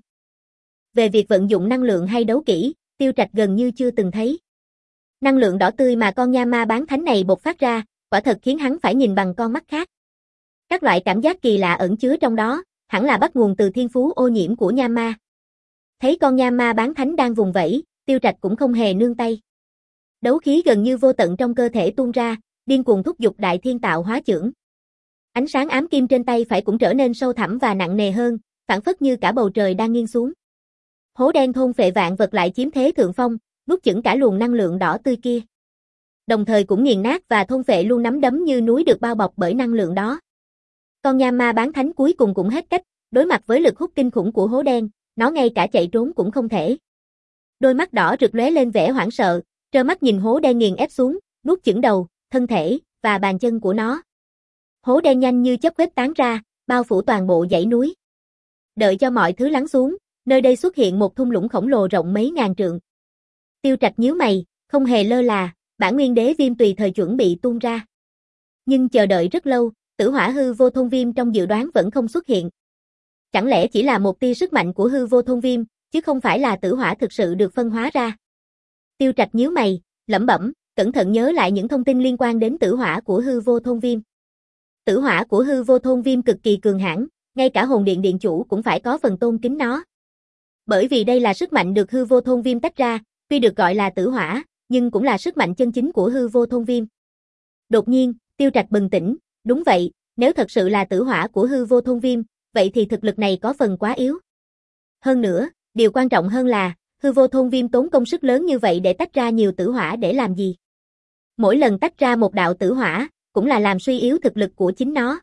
Speaker 1: Về việc vận dụng năng lượng hay đấu kỹ, Tiêu Trạch gần như chưa từng thấy. Năng lượng đỏ tươi mà con nha ma bán thánh này bộc phát ra, quả thật khiến hắn phải nhìn bằng con mắt khác. Các loại cảm giác kỳ lạ ẩn chứa trong đó, hẳn là bắt nguồn từ thiên phú ô nhiễm của nha ma. Thấy con nha ma bán thánh đang vùng vẫy, Tiêu Trạch cũng không hề nương tay. Đấu khí gần như vô tận trong cơ thể tuôn ra, điên cuồng thúc giục đại thiên tạo hóa chưởng. Ánh sáng ám kim trên tay phải cũng trở nên sâu thẳm và nặng nề hơn, phảng phất như cả bầu trời đang nghiêng xuống. Hố đen thôn phệ vạn vật lại chiếm thế thượng phong, nuốt chửng cả luồng năng lượng đỏ tươi kia. Đồng thời cũng nghiền nát và thôn phệ luôn nắm đấm như núi được bao bọc bởi năng lượng đó. Con nha ma bán thánh cuối cùng cũng hết cách, đối mặt với lực hút kinh khủng của hố đen, nó ngay cả chạy trốn cũng không thể. Đôi mắt đỏ rực lóe lên vẻ hoảng sợ, trơ mắt nhìn hố đen nghiền ép xuống, nuốt chửng đầu, thân thể và bàn chân của nó. Hố đen nhanh như chớp khuếch tán ra, bao phủ toàn bộ dãy núi. Đợi cho mọi thứ lắng xuống, nơi đây xuất hiện một thung lũng khổng lồ rộng mấy ngàn trượng. Tiêu Trạch nhíu mày, không hề lơ là, bản nguyên đế viêm tùy thời chuẩn bị tuôn ra. Nhưng chờ đợi rất lâu, tử hỏa hư vô thôn viêm trong dự đoán vẫn không xuất hiện. Chẳng lẽ chỉ là một tia sức mạnh của hư vô thôn viêm, chứ không phải là tử hỏa thực sự được phân hóa ra? Tiêu Trạch nhíu mày, lẩm bẩm, cẩn thận nhớ lại những thông tin liên quan đến tử hỏa của hư vô thôn viêm. Tử hỏa của hư vô thôn viêm cực kỳ cường hãn, ngay cả hồn điện điện chủ cũng phải có phần tôn kính nó. Bởi vì đây là sức mạnh được hư vô thôn viêm tách ra, tuy được gọi là tử hỏa, nhưng cũng là sức mạnh chân chính của hư vô thôn viêm. Đột nhiên, Tiêu Trạch bừng tỉnh, đúng vậy, nếu thật sự là tử hỏa của hư vô thôn viêm, vậy thì thực lực này có phần quá yếu. Hơn nữa, điều quan trọng hơn là, hư vô thôn viêm tốn công sức lớn như vậy để tách ra nhiều tử hỏa để làm gì? Mỗi lần tách ra một đạo tử hỏa, cũng là làm suy yếu thực lực của chính nó.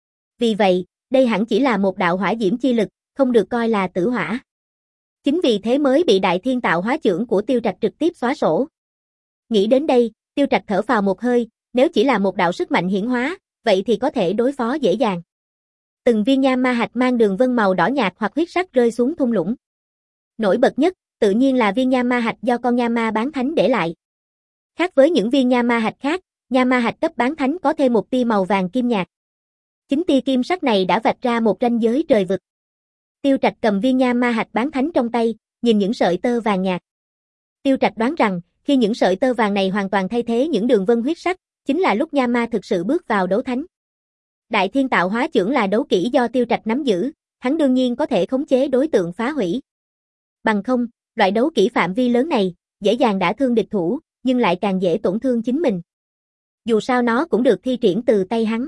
Speaker 1: Vì vậy, đây hẳn chỉ là một đạo hỏa diễm chi lực, không được coi là tử hỏa. Chính vì thế mới bị đại thiên tạo hóa chưởng của Tiêu Trạch trực tiếp xóa sổ. Nghĩ đến đây, Tiêu Trạch thở phào một hơi, nếu chỉ là một đạo sức mạnh hiển hóa, vậy thì có thể đối phó dễ dàng. Từng viên nha ma hạch mang đường vân màu đỏ nhạt hoặc huyết sắc rơi xuống thung lũng. Nổi bật nhất, tự nhiên là viên nha ma hạch do con nha ma bán thánh để lại. Khác với những viên nha ma hạch khác, nha ma hạch cấp bán thánh có thêm một tia màu vàng kim nhạt. Chính tia kim sắc này đã vạch ra một ranh giới trời vực. Tiêu Trạch cầm viên nha ma hạch bán thánh trong tay, nhìn những sợi tơ vàng nhạt. Tiêu Trạch đoán rằng, khi những sợi tơ vàng này hoàn toàn thay thế những đường vân huyết sắc, chính là lúc nha ma thực sự bước vào đấu thánh. Đại thiên tạo hóa chưởng là đấu kỹ do Tiêu Trạch nắm giữ, hắn đương nhiên có thể khống chế đối tượng phá hủy. Bằng không, loại đấu kỹ phạm vi lớn này, dễ dàng đả thương địch thủ, nhưng lại càng dễ tổn thương chính mình. Dù sao nó cũng được thi triển từ tay hắn.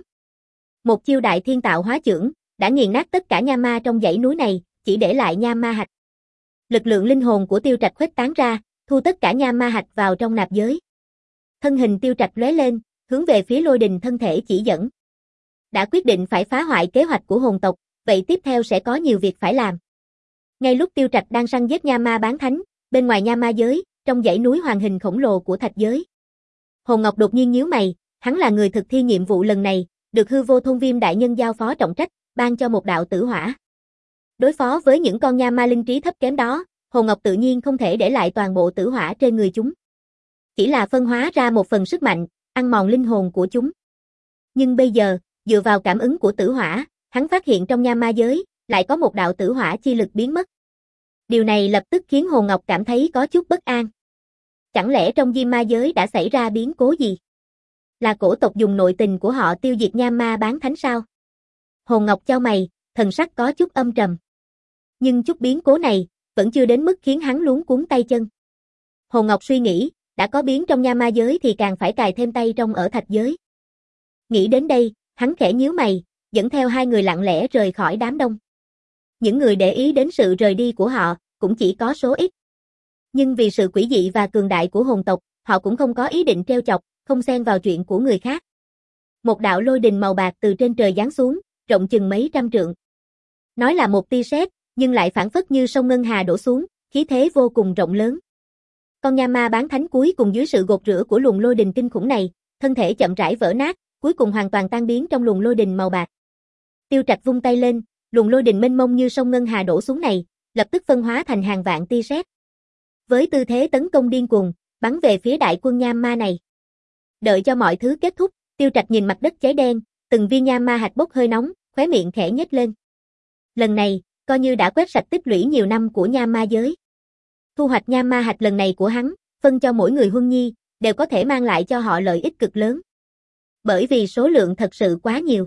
Speaker 1: Một chiêu đại thiên tạo hóa chưởng, đã nghiền nát tất cả nha ma trong dãy núi này, chỉ để lại nha ma hạch. Lực lượng linh hồn của Tiêu Trạch khuếch tán ra, thu tất cả nha ma hạch vào trong nạp giới. Thân hình Tiêu Trạch lóe lên, hướng về phía Lôi Đình thân thể chỉ dẫn. Đã quyết định phải phá hoại kế hoạch của hồn tộc, vậy tiếp theo sẽ có nhiều việc phải làm. Ngay lúc Tiêu Trạch đang săn giết nha ma bán thánh, bên ngoài nha ma giới, trong dãy núi hoàng hình khổng lồ của thạch giới. Hồn Ngọc đột nhiên nhíu mày, hắn là người thực thi nhiệm vụ lần này, được hư vô thôn viêm đại nhân giao phó trọng trách, ban cho một đạo tử hỏa. Đối phó với những con nha ma linh trí thấp kém đó, Hồn Ngọc tự nhiên không thể để lại toàn bộ tử hỏa trên người chúng. Chỉ là phân hóa ra một phần sức mạnh, ăn mòn linh hồn của chúng. Nhưng bây giờ, dựa vào cảm ứng của tử hỏa, hắn phát hiện trong nha ma giới, lại có một đạo tử hỏa chi lực biến mất. Điều này lập tức khiến Hồn Ngọc cảm thấy có chút bất an. Chẳng lẽ trong Diêm Ma giới đã xảy ra biến cố gì? Là cổ tộc dùng nội tình của họ tiêu diệt nha ma bán thánh sao? Hồn Ngọc chau mày, thần sắc có chút âm trầm. Nhưng chút biến cố này, vẫn chưa đến mức khiến hắn luống cuống tay chân. Hồn Ngọc suy nghĩ, đã có biến trong nha ma giới thì càng phải cài thêm tay trong ở thạch giới. Nghĩ đến đây, hắn khẽ nhíu mày, dẫn theo hai người lặng lẽ rời khỏi đám đông. Những người để ý đến sự rời đi của họ, cũng chỉ có số ít. Nhưng vì sự quỷ dị và cường đại của hồn tộc, họ cũng không có ý định trêu chọc, không xen vào chuyện của người khác. Một đạo lôi đình màu bạc từ trên trời giáng xuống, rộng chừng mấy trăm trượng. Nói là một tia sét, nhưng lại phảng phất như sông ngân hà đổ xuống, khí thế vô cùng rộng lớn. Con nha ma bán thánh cuối cùng dưới sự gột rửa của luồng lôi đình kinh khủng này, thân thể chậm rãi vỡ nát, cuối cùng hoàn toàn tan biến trong luồng lôi đình màu bạc. Tiêu Trạch vung tay lên, luồng lôi đình mênh mông như sông ngân hà đổ xuống này, lập tức phân hóa thành hàng vạn tia sét. Với tư thế tấn công điên cuồng, bắn về phía đại quân nha ma này. Đợi cho mọi thứ kết thúc, Tiêu Trạch nhìn mặt đất cháy đen, từng viên nha ma hạch bốc hơi nóng, khóe miệng khẽ nhếch lên. Lần này, coi như đã quét sạch tích lũy nhiều năm của nha ma giới. Thu hoạch nha ma hạch lần này của hắn, phân cho mỗi người huân nhi, đều có thể mang lại cho họ lợi ích cực lớn. Bởi vì số lượng thật sự quá nhiều.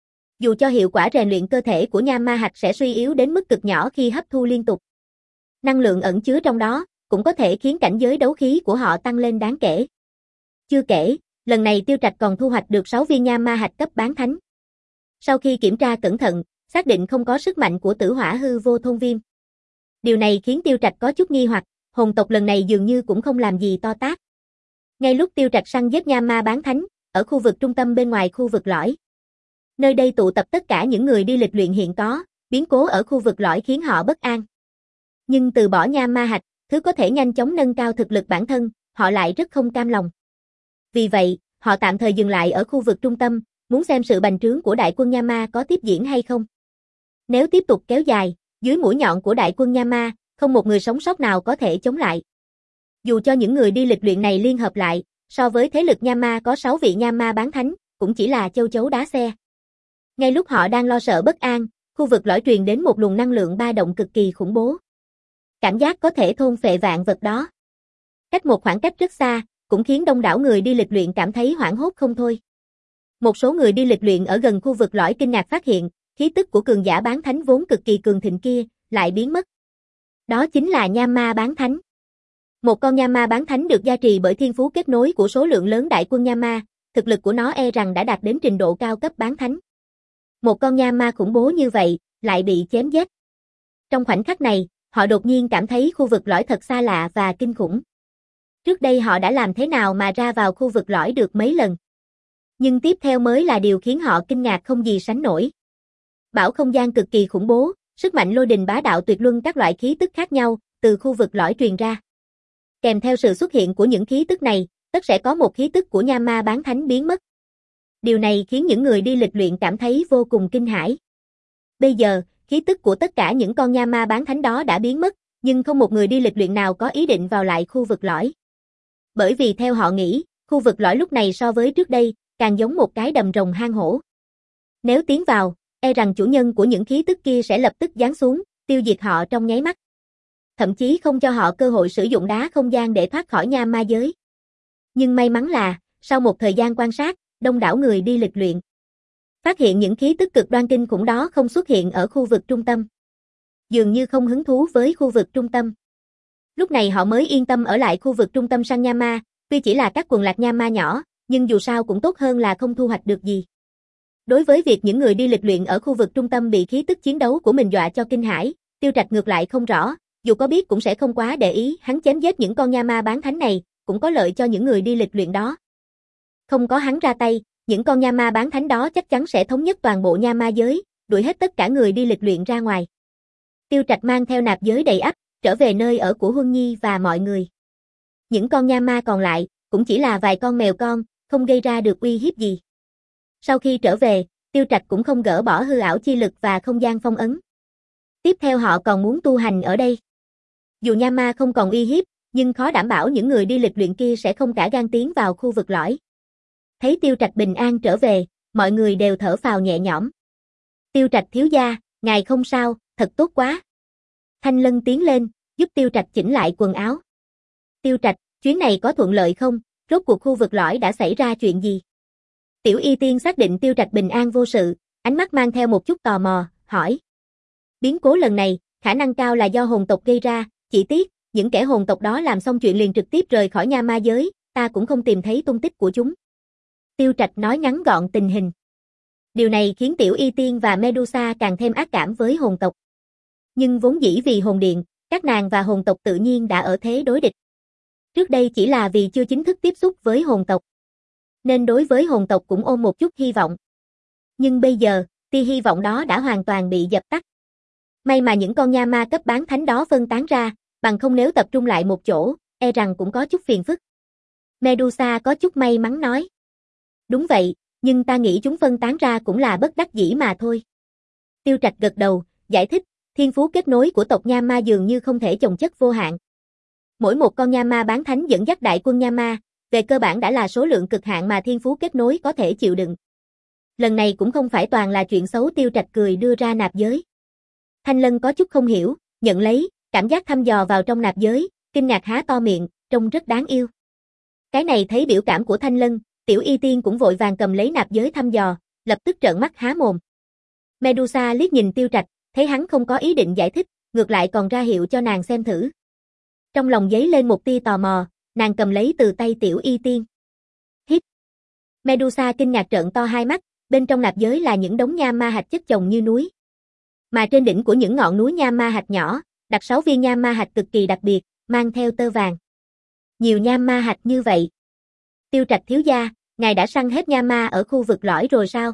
Speaker 1: Dù cho hiệu quả rèn luyện cơ thể của nha ma hạch sẽ suy yếu đến mức cực nhỏ khi hấp thu liên tục. Năng lượng ẩn chứa trong đó, cũng có thể khiến cảnh giới đấu khí của họ tăng lên đáng kể. Chưa kể, lần này Tiêu Trạch còn thu hoạch được sáu viên nha ma hạch cấp bán thánh. Sau khi kiểm tra cẩn thận, xác định không có sức mạnh của tử hỏa hư vô thôn viêm. Điều này khiến Tiêu Trạch có chút nghi hoặc, hồn tộc lần này dường như cũng không làm gì to tát. Ngay lúc Tiêu Trạch săn giết nha ma bán thánh, ở khu vực trung tâm bên ngoài khu vực lõi. Nơi đây tụ tập tất cả những người đi lịch luyện hiện có, biến cố ở khu vực lõi khiến họ bất an. Nhưng từ bỏ nha ma hạch, thứ có thể nhanh chóng nâng cao thực lực bản thân, họ lại rất không cam lòng. Vì vậy, họ tạm thời dừng lại ở khu vực trung tâm, muốn xem sự bành trướng của đại quân nha ma có tiếp diễn hay không. Nếu tiếp tục kéo dài, dưới mũi nhọn của đại quân nha ma, không một người sống sót nào có thể chống lại. Dù cho những người đi lịch luyện này liên hợp lại, so với thế lực Nha Ma có sáu vị Nha Ma bán thánh, cũng chỉ là châu chấu đá xe. Ngay lúc họ đang lo sợ bất an, khu vực lõi truyền đến một luồng năng lượng ba động cực kỳ khủng bố. Cảm giác có thể thôn phệ vạn vật đó. Cách một khoảng cách rất xa, cũng khiến đông đảo người đi lịch luyện cảm thấy hoảng hốt không thôi. Một số người đi lịch luyện ở gần khu vực lõi kinh ngạc phát hiện, khí tức của cường giả bán thánh vốn cực kỳ cường thịnh kia, lại biến mất. Đó chính là Nha Ma bán thánh. Một con Nha Ma bán thánh được gia trì bởi thiên phú kết nối của số lượng lớn đại quân Nha Ma, thực lực của nó e rằng đã đạt đến trình độ cao cấp bán thánh. Một con Nha Ma khủng bố như vậy, lại bị chém giết. Trong khoảnh khắc này, họ đột nhiên cảm thấy khu vực lõi thật xa lạ và kinh khủng. Trước đây họ đã làm thế nào mà ra vào khu vực lõi được mấy lần. Nhưng tiếp theo mới là điều khiến họ kinh ngạc không gì sánh nổi. Bão không gian cực kỳ khủng bố, sức mạnh lôi đình bá đạo tuyệt luân các loại khí tức khác nhau, từ khu vực lõi truyền ra. Kèm theo sự xuất hiện của những khí tức này, tất sẽ có một khí tức của Nha Ma bán thánh biến mất. Điều này khiến những người đi lịch luyện cảm thấy vô cùng kinh hãi. Bây giờ, khí tức của tất cả những con Nha Ma bán thánh đó đã biến mất, nhưng không một người đi lịch luyện nào có ý định vào lại khu vực lõi. Bởi vì theo họ nghĩ, khu vực lõi lúc này so với trước đây, càng giống một cái đầm rồng hang hổ. Nếu tiến vào, e rằng chủ nhân của những khí tức kia sẽ lập tức giáng xuống, tiêu diệt họ trong nháy mắt. Thậm chí không cho họ cơ hội sử dụng đá không gian để thoát khỏi Nha Ma giới. Nhưng may mắn là, sau một thời gian quan sát, đông đảo người đi lịch luyện phát hiện những khí tức cực đoan kinh khủng đó không xuất hiện ở khu vực trung tâm. Dường như không hứng thú với khu vực trung tâm. Lúc này họ mới yên tâm ở lại khu vực trung tâm săn Nha Ma, tuy chỉ là các quần lạc Nha Ma nhỏ, nhưng dù sao cũng tốt hơn là không thu hoạch được gì. Đối với việc những người đi lịch luyện ở khu vực trung tâm bị khí tức chiến đấu của mình dọa cho kinh hãi, Tiêu Trạch ngược lại không rõ, dù có biết cũng sẽ không quá để ý, hắn chém giết những con Nha Ma bán thánh này, cũng có lợi cho những người đi lịch luyện đó. Không có hắn ra tay, những con Nha Ma bán thánh đó chắc chắn sẽ thống nhất toàn bộ Nha Ma giới, đuổi hết tất cả người đi lịch luyện ra ngoài. Tiêu Trạch mang theo nạp giới đầy ắp, trở về nơi ở của Huân Nhi và mọi người. Những con Nha Ma còn lại, cũng chỉ là vài con mèo con, không gây ra được uy hiếp gì. Sau khi trở về, Tiêu Trạch cũng không gỡ bỏ hư ảo chi lực và không gian phong ấn. Tiếp theo họ còn muốn tu hành ở đây. Dù Nha Ma không còn uy hiếp, nhưng khó đảm bảo những người đi lịch luyện kia sẽ không cả gan tiến vào khu vực lõi. Thấy Tiêu Trạch bình an trở về, mọi người đều thở phào nhẹ nhõm. Tiêu Trạch thiếu gia, ngài không sao, thật tốt quá. Thanh Lân tiến lên, giúp Tiêu Trạch chỉnh lại quần áo. Tiêu Trạch, chuyến này có thuận lợi không? Rốt cuộc khu vực lõi đã xảy ra chuyện gì? Tiểu Y Tiên xác định Tiêu Trạch bình an vô sự, ánh mắt mang theo một chút tò mò, hỏi. Biến cố lần này, khả năng cao là do hồn tộc gây ra, chỉ tiếc, những kẻ hồn tộc đó làm xong chuyện liền trực tiếp rời khỏi Nha Ma giới, ta cũng không tìm thấy tung tích của chúng. Tiêu Trạch nói ngắn gọn tình hình. Điều này khiến Tiểu Y Tiên và Medusa càng thêm ác cảm với hồn tộc. Nhưng vốn dĩ vì hồn điện, các nàng và hồn tộc tự nhiên đã ở thế đối địch. Trước đây chỉ là vì chưa chính thức tiếp xúc với hồn tộc. Nên đối với hồn tộc cũng ôm một chút hy vọng. Nhưng bây giờ, tia hy vọng đó đã hoàn toàn bị dập tắt. May mà những con Nha Ma cấp bán thánh đó phân tán ra, bằng không nếu tập trung lại một chỗ, e rằng cũng có chút phiền phức. Medusa có chút may mắn nói. Đúng vậy, nhưng ta nghĩ chúng phân tán ra cũng là bất đắc dĩ mà thôi. Tiêu Trạch gật đầu, giải thích, thiên phú kết nối của tộc Nha Ma dường như không thể chồng chất vô hạn. Mỗi một con Nha Ma bán thánh dẫn dắt đại quân Nha Ma, về cơ bản đã là số lượng cực hạn mà thiên phú kết nối có thể chịu đựng. Lần này cũng không phải toàn là chuyện xấu. Tiêu Trạch cười đưa ra nạp giới. Thanh Lân có chút không hiểu, nhận lấy, cảm giác thăm dò vào trong nạp giới, kinh ngạc há to miệng, trông rất đáng yêu. Cái này thấy biểu cảm của Thanh Lân, Tiểu Y Tiên cũng vội vàng cầm lấy nạp giới thăm dò, lập tức trợn mắt há mồm. Medusa liếc nhìn Tiêu Trạch, thấy hắn không có ý định giải thích, ngược lại còn ra hiệu cho nàng xem thử. Trong lòng dấy lên một tia tò mò, nàng cầm lấy từ tay Tiểu Y Tiên. Hít. Medusa kinh ngạc trợn to hai mắt, bên trong nạp giới là những đống Nha Ma hạch chất chồng như núi. Mà trên đỉnh của những ngọn núi Nha Ma hạch nhỏ, đặt sáu viên Nha Ma hạch cực kỳ đặc biệt, mang theo tơ vàng. Nhiều Nha Ma hạch như vậy. Tiêu Trạch thiếu gia, ngài đã săn hết Nha Ma ở khu vực lõi rồi sao?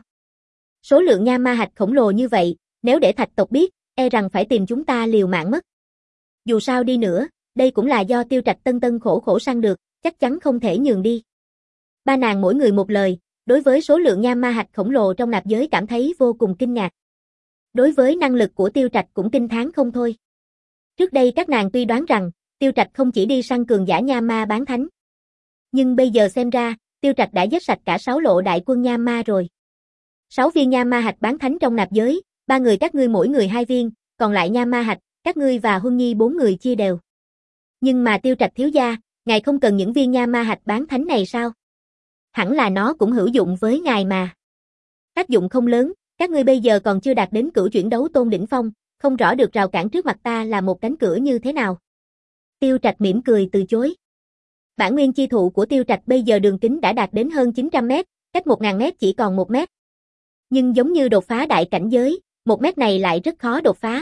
Speaker 1: Số lượng Nha Ma hạch khổng lồ như vậy, nếu để Thạch tộc biết, e rằng phải tìm chúng ta liều mạng mất. Dù sao đi nữa, đây cũng là do Tiêu Trạch tân tân khổ khổ săn được, chắc chắn không thể nhường đi. Ba nàng mỗi người một lời, đối với số lượng Nha Ma hạch khổng lồ trong nạp giới cảm thấy vô cùng kinh ngạc. Đối với năng lực của Tiêu Trạch cũng kinh thán không thôi. Trước đây các nàng tuy đoán rằng, Tiêu Trạch không chỉ đi săn cường giả Nha Ma bán thánh, Nhưng bây giờ xem ra, Tiêu Trạch đã giết sạch cả sáu lộ đại quân Nha Ma rồi. Sáu viên Nha Ma hạch bán thánh trong nạp giới, ba người các ngươi mỗi người hai viên, còn lại Nha Ma hạch, các ngươi và Huân Nhi bốn người chia đều. Nhưng mà Tiêu Trạch thiếu gia, ngài không cần những viên Nha Ma hạch bán thánh này sao? Hẳn là nó cũng hữu dụng với ngài mà. Tác dụng không lớn, các ngươi bây giờ còn chưa đạt đến cửu chuyển đấu tôn đỉnh phong, không rõ được rào cản trước mặt ta là một cánh cửa như thế nào. Tiêu Trạch mỉm cười từ chối. Bản nguyên chi thụ của Tiêu Trạch bây giờ đường kính đã đạt đến hơn chín trăm mét, cách một nghìn mét chỉ còn một mét. Nhưng giống như đột phá đại cảnh giới, một mét này lại rất khó đột phá.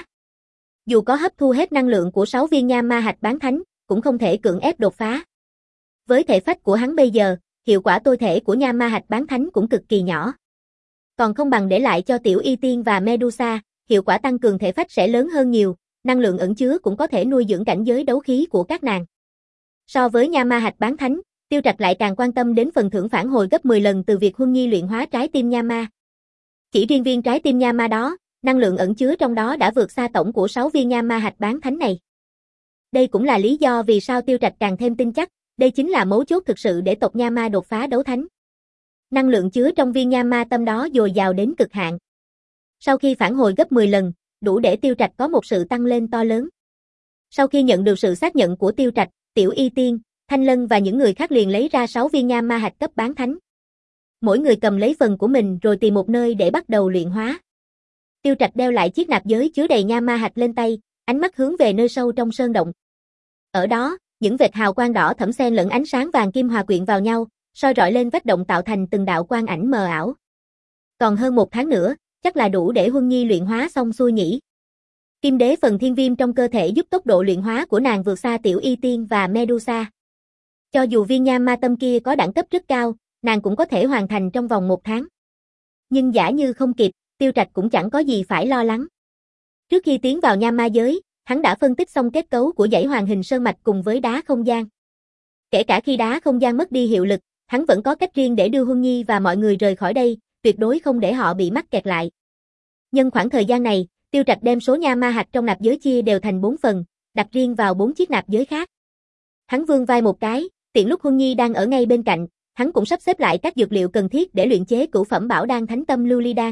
Speaker 1: Dù có hấp thu hết năng lượng của sáu viên Nha Ma hạch bán thánh, cũng không thể cưỡng ép đột phá. Với thể phách của hắn bây giờ, hiệu quả tôi thể của Nha Ma hạch bán thánh cũng cực kỳ nhỏ. Còn không bằng để lại cho Tiểu Y Tiên và Medusa, hiệu quả tăng cường thể phách sẽ lớn hơn nhiều, năng lượng ẩn chứa cũng có thể nuôi dưỡng cảnh giới đấu khí của các nàng. So với Nha Ma hạch bán thánh, Tiêu Trạch lại càng quan tâm đến phần thưởng phản hồi gấp mười lần từ việc Huân Nhi luyện hóa trái tim Nha Ma. Chỉ riêng viên trái tim Nha Ma đó, năng lượng ẩn chứa trong đó đã vượt xa tổng của sáu viên Nha Ma hạch bán thánh này. Đây cũng là lý do vì sao Tiêu Trạch càng thêm tin chắc, đây chính là mấu chốt thực sự để tộc Nha Ma đột phá đấu thánh. Năng lượng chứa trong viên Nha Ma tâm đó dồi dào đến cực hạn. Sau khi phản hồi gấp mười lần, đủ để Tiêu Trạch có một sự tăng lên to lớn. Sau khi nhận được sự xác nhận của Tiêu Trạch, Tiểu Y Tiên, Thanh Lân và những người khác liền lấy ra sáu viên Nha Ma hạch cấp bán thánh. Mỗi người cầm lấy phần của mình rồi tìm một nơi để bắt đầu luyện hóa. Tiêu Trạch đeo lại chiếc nạp giới chứa đầy Nha Ma hạch lên tay, ánh mắt hướng về nơi sâu trong sơn động. Ở đó, những vệt hào quang đỏ thẫm xen lẫn ánh sáng vàng kim hòa quyện vào nhau, soi rọi lên vách động tạo thành từng đạo quang ảnh mờ ảo. Còn hơn một tháng nữa, chắc là đủ để Huân Nhi luyện hóa xong xuôi nhỉ. Kim đế phần thiên viêm trong cơ thể giúp tốc độ luyện hóa của nàng vượt xa Tiểu Y Tiên và Medusa. Cho dù viên Nha Ma tâm kia có đẳng cấp rất cao, nàng cũng có thể hoàn thành trong vòng một tháng. Nhưng giả như không kịp, Tiêu Trạch cũng chẳng có gì phải lo lắng. Trước khi tiến vào Nha Ma giới, hắn đã phân tích xong kết cấu của dãy hoàng hình sơn mạch cùng với đá không gian. Kể cả khi đá không gian mất đi hiệu lực, hắn vẫn có cách riêng để đưa Huân Nhi và mọi người rời khỏi đây, tuyệt đối không để họ bị mắc kẹt lại. Nhân khoảng thời gian này, Tiêu Trạch đem số Nha Ma hạch trong nạp giới chia đều thành bốn phần, đặt riêng vào bốn chiếc nạp giới khác. Hắn vươn vai một cái, tiện lúc Huân Nhi đang ở ngay bên cạnh, hắn cũng sắp xếp lại các dược liệu cần thiết để luyện chế cửu phẩm bảo đan Thánh Tâm Lưu Ly Đan.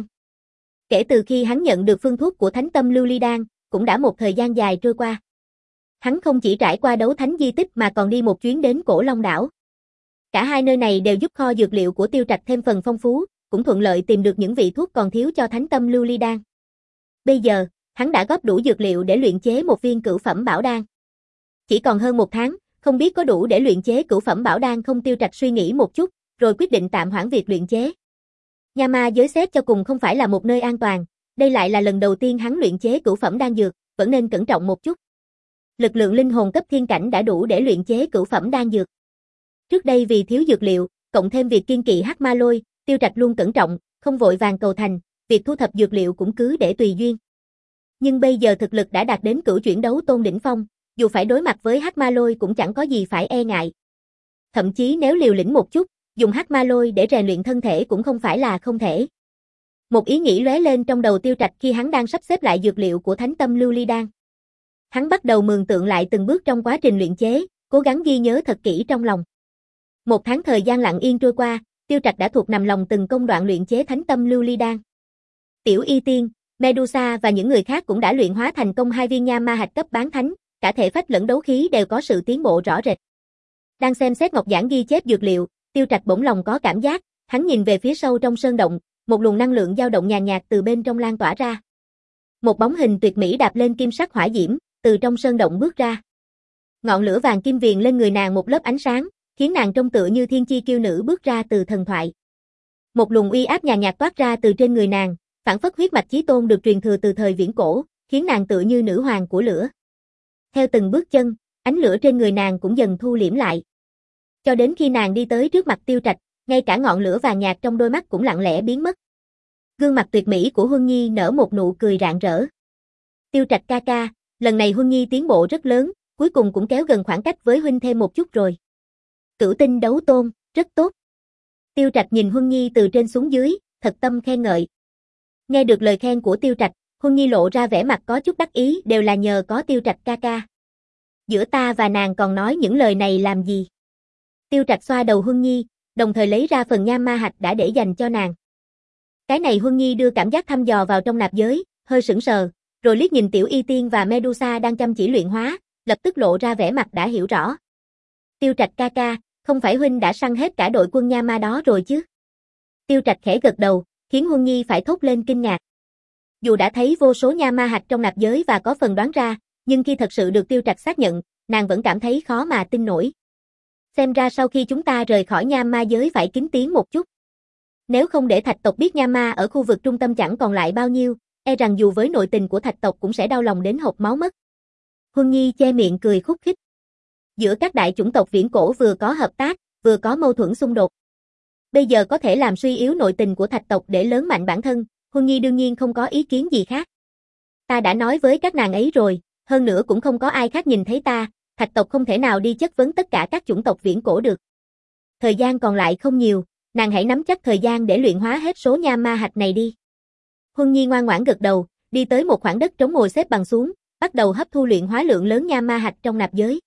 Speaker 1: Kể từ khi hắn nhận được phương thuốc của Thánh Tâm Lưu Ly Đan, cũng đã một thời gian dài trôi qua. Hắn không chỉ trải qua đấu thánh di tích mà còn đi một chuyến đến Cổ Long đảo. Cả hai nơi này đều giúp kho dược liệu của Tiêu Trạch thêm phần phong phú, cũng thuận lợi tìm được những vị thuốc còn thiếu cho Thánh Tâm Lưu Ly Đan. Bây giờ, hắn đã góp đủ dược liệu để luyện chế một viên cửu phẩm bảo đan. Chỉ còn hơn một tháng, không biết có đủ để luyện chế cửu phẩm bảo đan không. Tiêu Trạch suy nghĩ một chút, rồi quyết định tạm hoãn việc luyện chế. Nha Ma giới xét cho cùng không phải là một nơi an toàn, đây lại là lần đầu tiên hắn luyện chế cửu phẩm đan dược, vẫn nên cẩn trọng một chút. Lực lượng linh hồn cấp thiên cảnh đã đủ để luyện chế cửu phẩm đan dược. Trước đây vì thiếu dược liệu, cộng thêm việc kiên kỵ hắc ma lôi, Tiêu Trạch luôn cẩn trọng, không vội vàng cầu thành, việc thu thập dược liệu cũng cứ để tùy duyên. Nhưng bây giờ thực lực đã đạt đến cửu chuyển đấu tôn đỉnh phong, dù phải đối mặt với hắc ma lôi cũng chẳng có gì phải e ngại. Thậm chí nếu liều lĩnh một chút, dùng hắc ma lôi để rèn luyện thân thể cũng không phải là không thể. Một ý nghĩ lóe lên trong đầu Tiêu Trạch khi hắn đang sắp xếp lại dược liệu của Thánh Tâm Lưu Ly Đan. Hắn bắt đầu mường tượng lại từng bước trong quá trình luyện chế, cố gắng ghi nhớ thật kỹ trong lòng. Một tháng thời gian lặng yên trôi qua, Tiêu Trạch đã thuộc nằm lòng từng công đoạn luyện chế Thánh Tâm Lưu Ly Đan. Tiểu Y Tiên, Medusa và những người khác cũng đã luyện hóa thành công hai viên Nha Ma hạch cấp bán thánh, cả thể phách lẫn đấu khí đều có sự tiến bộ rõ rệt. Đang xem xét ngọc giản ghi chép dược liệu, Tiêu Trạch bỗng lòng có cảm giác, hắn nhìn về phía sâu trong sơn động, một luồng năng lượng dao động nhàn nhạt từ bên trong lan tỏa ra. Một bóng hình tuyệt mỹ đạp lên kim sắc hỏa diễm, từ trong sơn động bước ra. Ngọn lửa vàng kim viền lên người nàng một lớp ánh sáng, khiến nàng trông tựa như thiên chi kiêu nữ bước ra từ thần thoại. Một luồng uy áp nhàn nhạt toát ra từ trên người nàng, phảng phất huyết mạch chí tôn được truyền thừa từ thời viễn cổ, khiến nàng tựa như nữ hoàng của lửa. Theo từng bước chân, ánh lửa trên người nàng cũng dần thu liễm lại. Cho đến khi nàng đi tới trước mặt Tiêu Trạch, ngay cả ngọn lửa vàng nhạt trong đôi mắt cũng lặng lẽ biến mất. Gương mặt tuyệt mỹ của Huân Nhi nở một nụ cười rạng rỡ. Tiêu Trạch ca ca, lần này Huân Nhi tiến bộ rất lớn, cuối cùng cũng kéo gần khoảng cách với huynh thêm một chút rồi. Cửu tinh đấu tôn, rất tốt. Tiêu Trạch nhìn Huân Nhi từ trên xuống dưới, thật tâm khen ngợi. Nghe được lời khen của Tiêu Trạch, Huân Nhi lộ ra vẻ mặt có chút đắc ý, đều là nhờ có Tiêu Trạch ca ca. Giữa ta và nàng còn nói những lời này làm gì? Tiêu Trạch xoa đầu Huân Nhi, đồng thời lấy ra phần nham ma hạch đã để dành cho nàng. Cái này Huân Nhi đưa cảm giác thăm dò vào trong nạp giới, hơi sững sờ, rồi liếc nhìn Tiểu Y Tiên và Medusa đang chăm chỉ luyện hóa, lập tức lộ ra vẻ mặt đã hiểu rõ. Tiêu Trạch ca ca, không phải huynh đã săn hết cả đội quân nha ma đó rồi chứ? Tiêu Trạch khẽ gật đầu, khiến Huân Nhi phải thốt lên kinh ngạc. Dù đã thấy vô số nha ma hạch trong nạp giới và có phần đoán ra, nhưng khi thật sự được Tiêu Trạch xác nhận, nàng vẫn cảm thấy khó mà tin nổi. Xem ra sau khi chúng ta rời khỏi nha ma giới phải kín tiếng một chút. Nếu không để thạch tộc biết nha ma ở khu vực trung tâm chẳng còn lại bao nhiêu, e rằng dù với nội tình của thạch tộc cũng sẽ đau lòng đến hộc máu mất. Huân Nhi che miệng cười khúc khích. Giữa các đại chủng tộc viễn cổ vừa có hợp tác, vừa có mâu thuẫn xung đột. Bây giờ có thể làm suy yếu nội tình của thạch tộc để lớn mạnh bản thân, Huân Nhi đương nhiên không có ý kiến gì khác. Ta đã nói với các nàng ấy rồi, hơn nữa cũng không có ai khác nhìn thấy ta, thạch tộc không thể nào đi chất vấn tất cả các chủng tộc viễn cổ được. Thời gian còn lại không nhiều, nàng hãy nắm chắc thời gian để luyện hóa hết số nha ma hạch này đi. Huân Nhi ngoan ngoãn gật đầu, đi tới một khoảng đất trống ngồi xếp bằng xuống, bắt đầu hấp thu luyện hóa lượng lớn nha ma hạch trong nạp giới.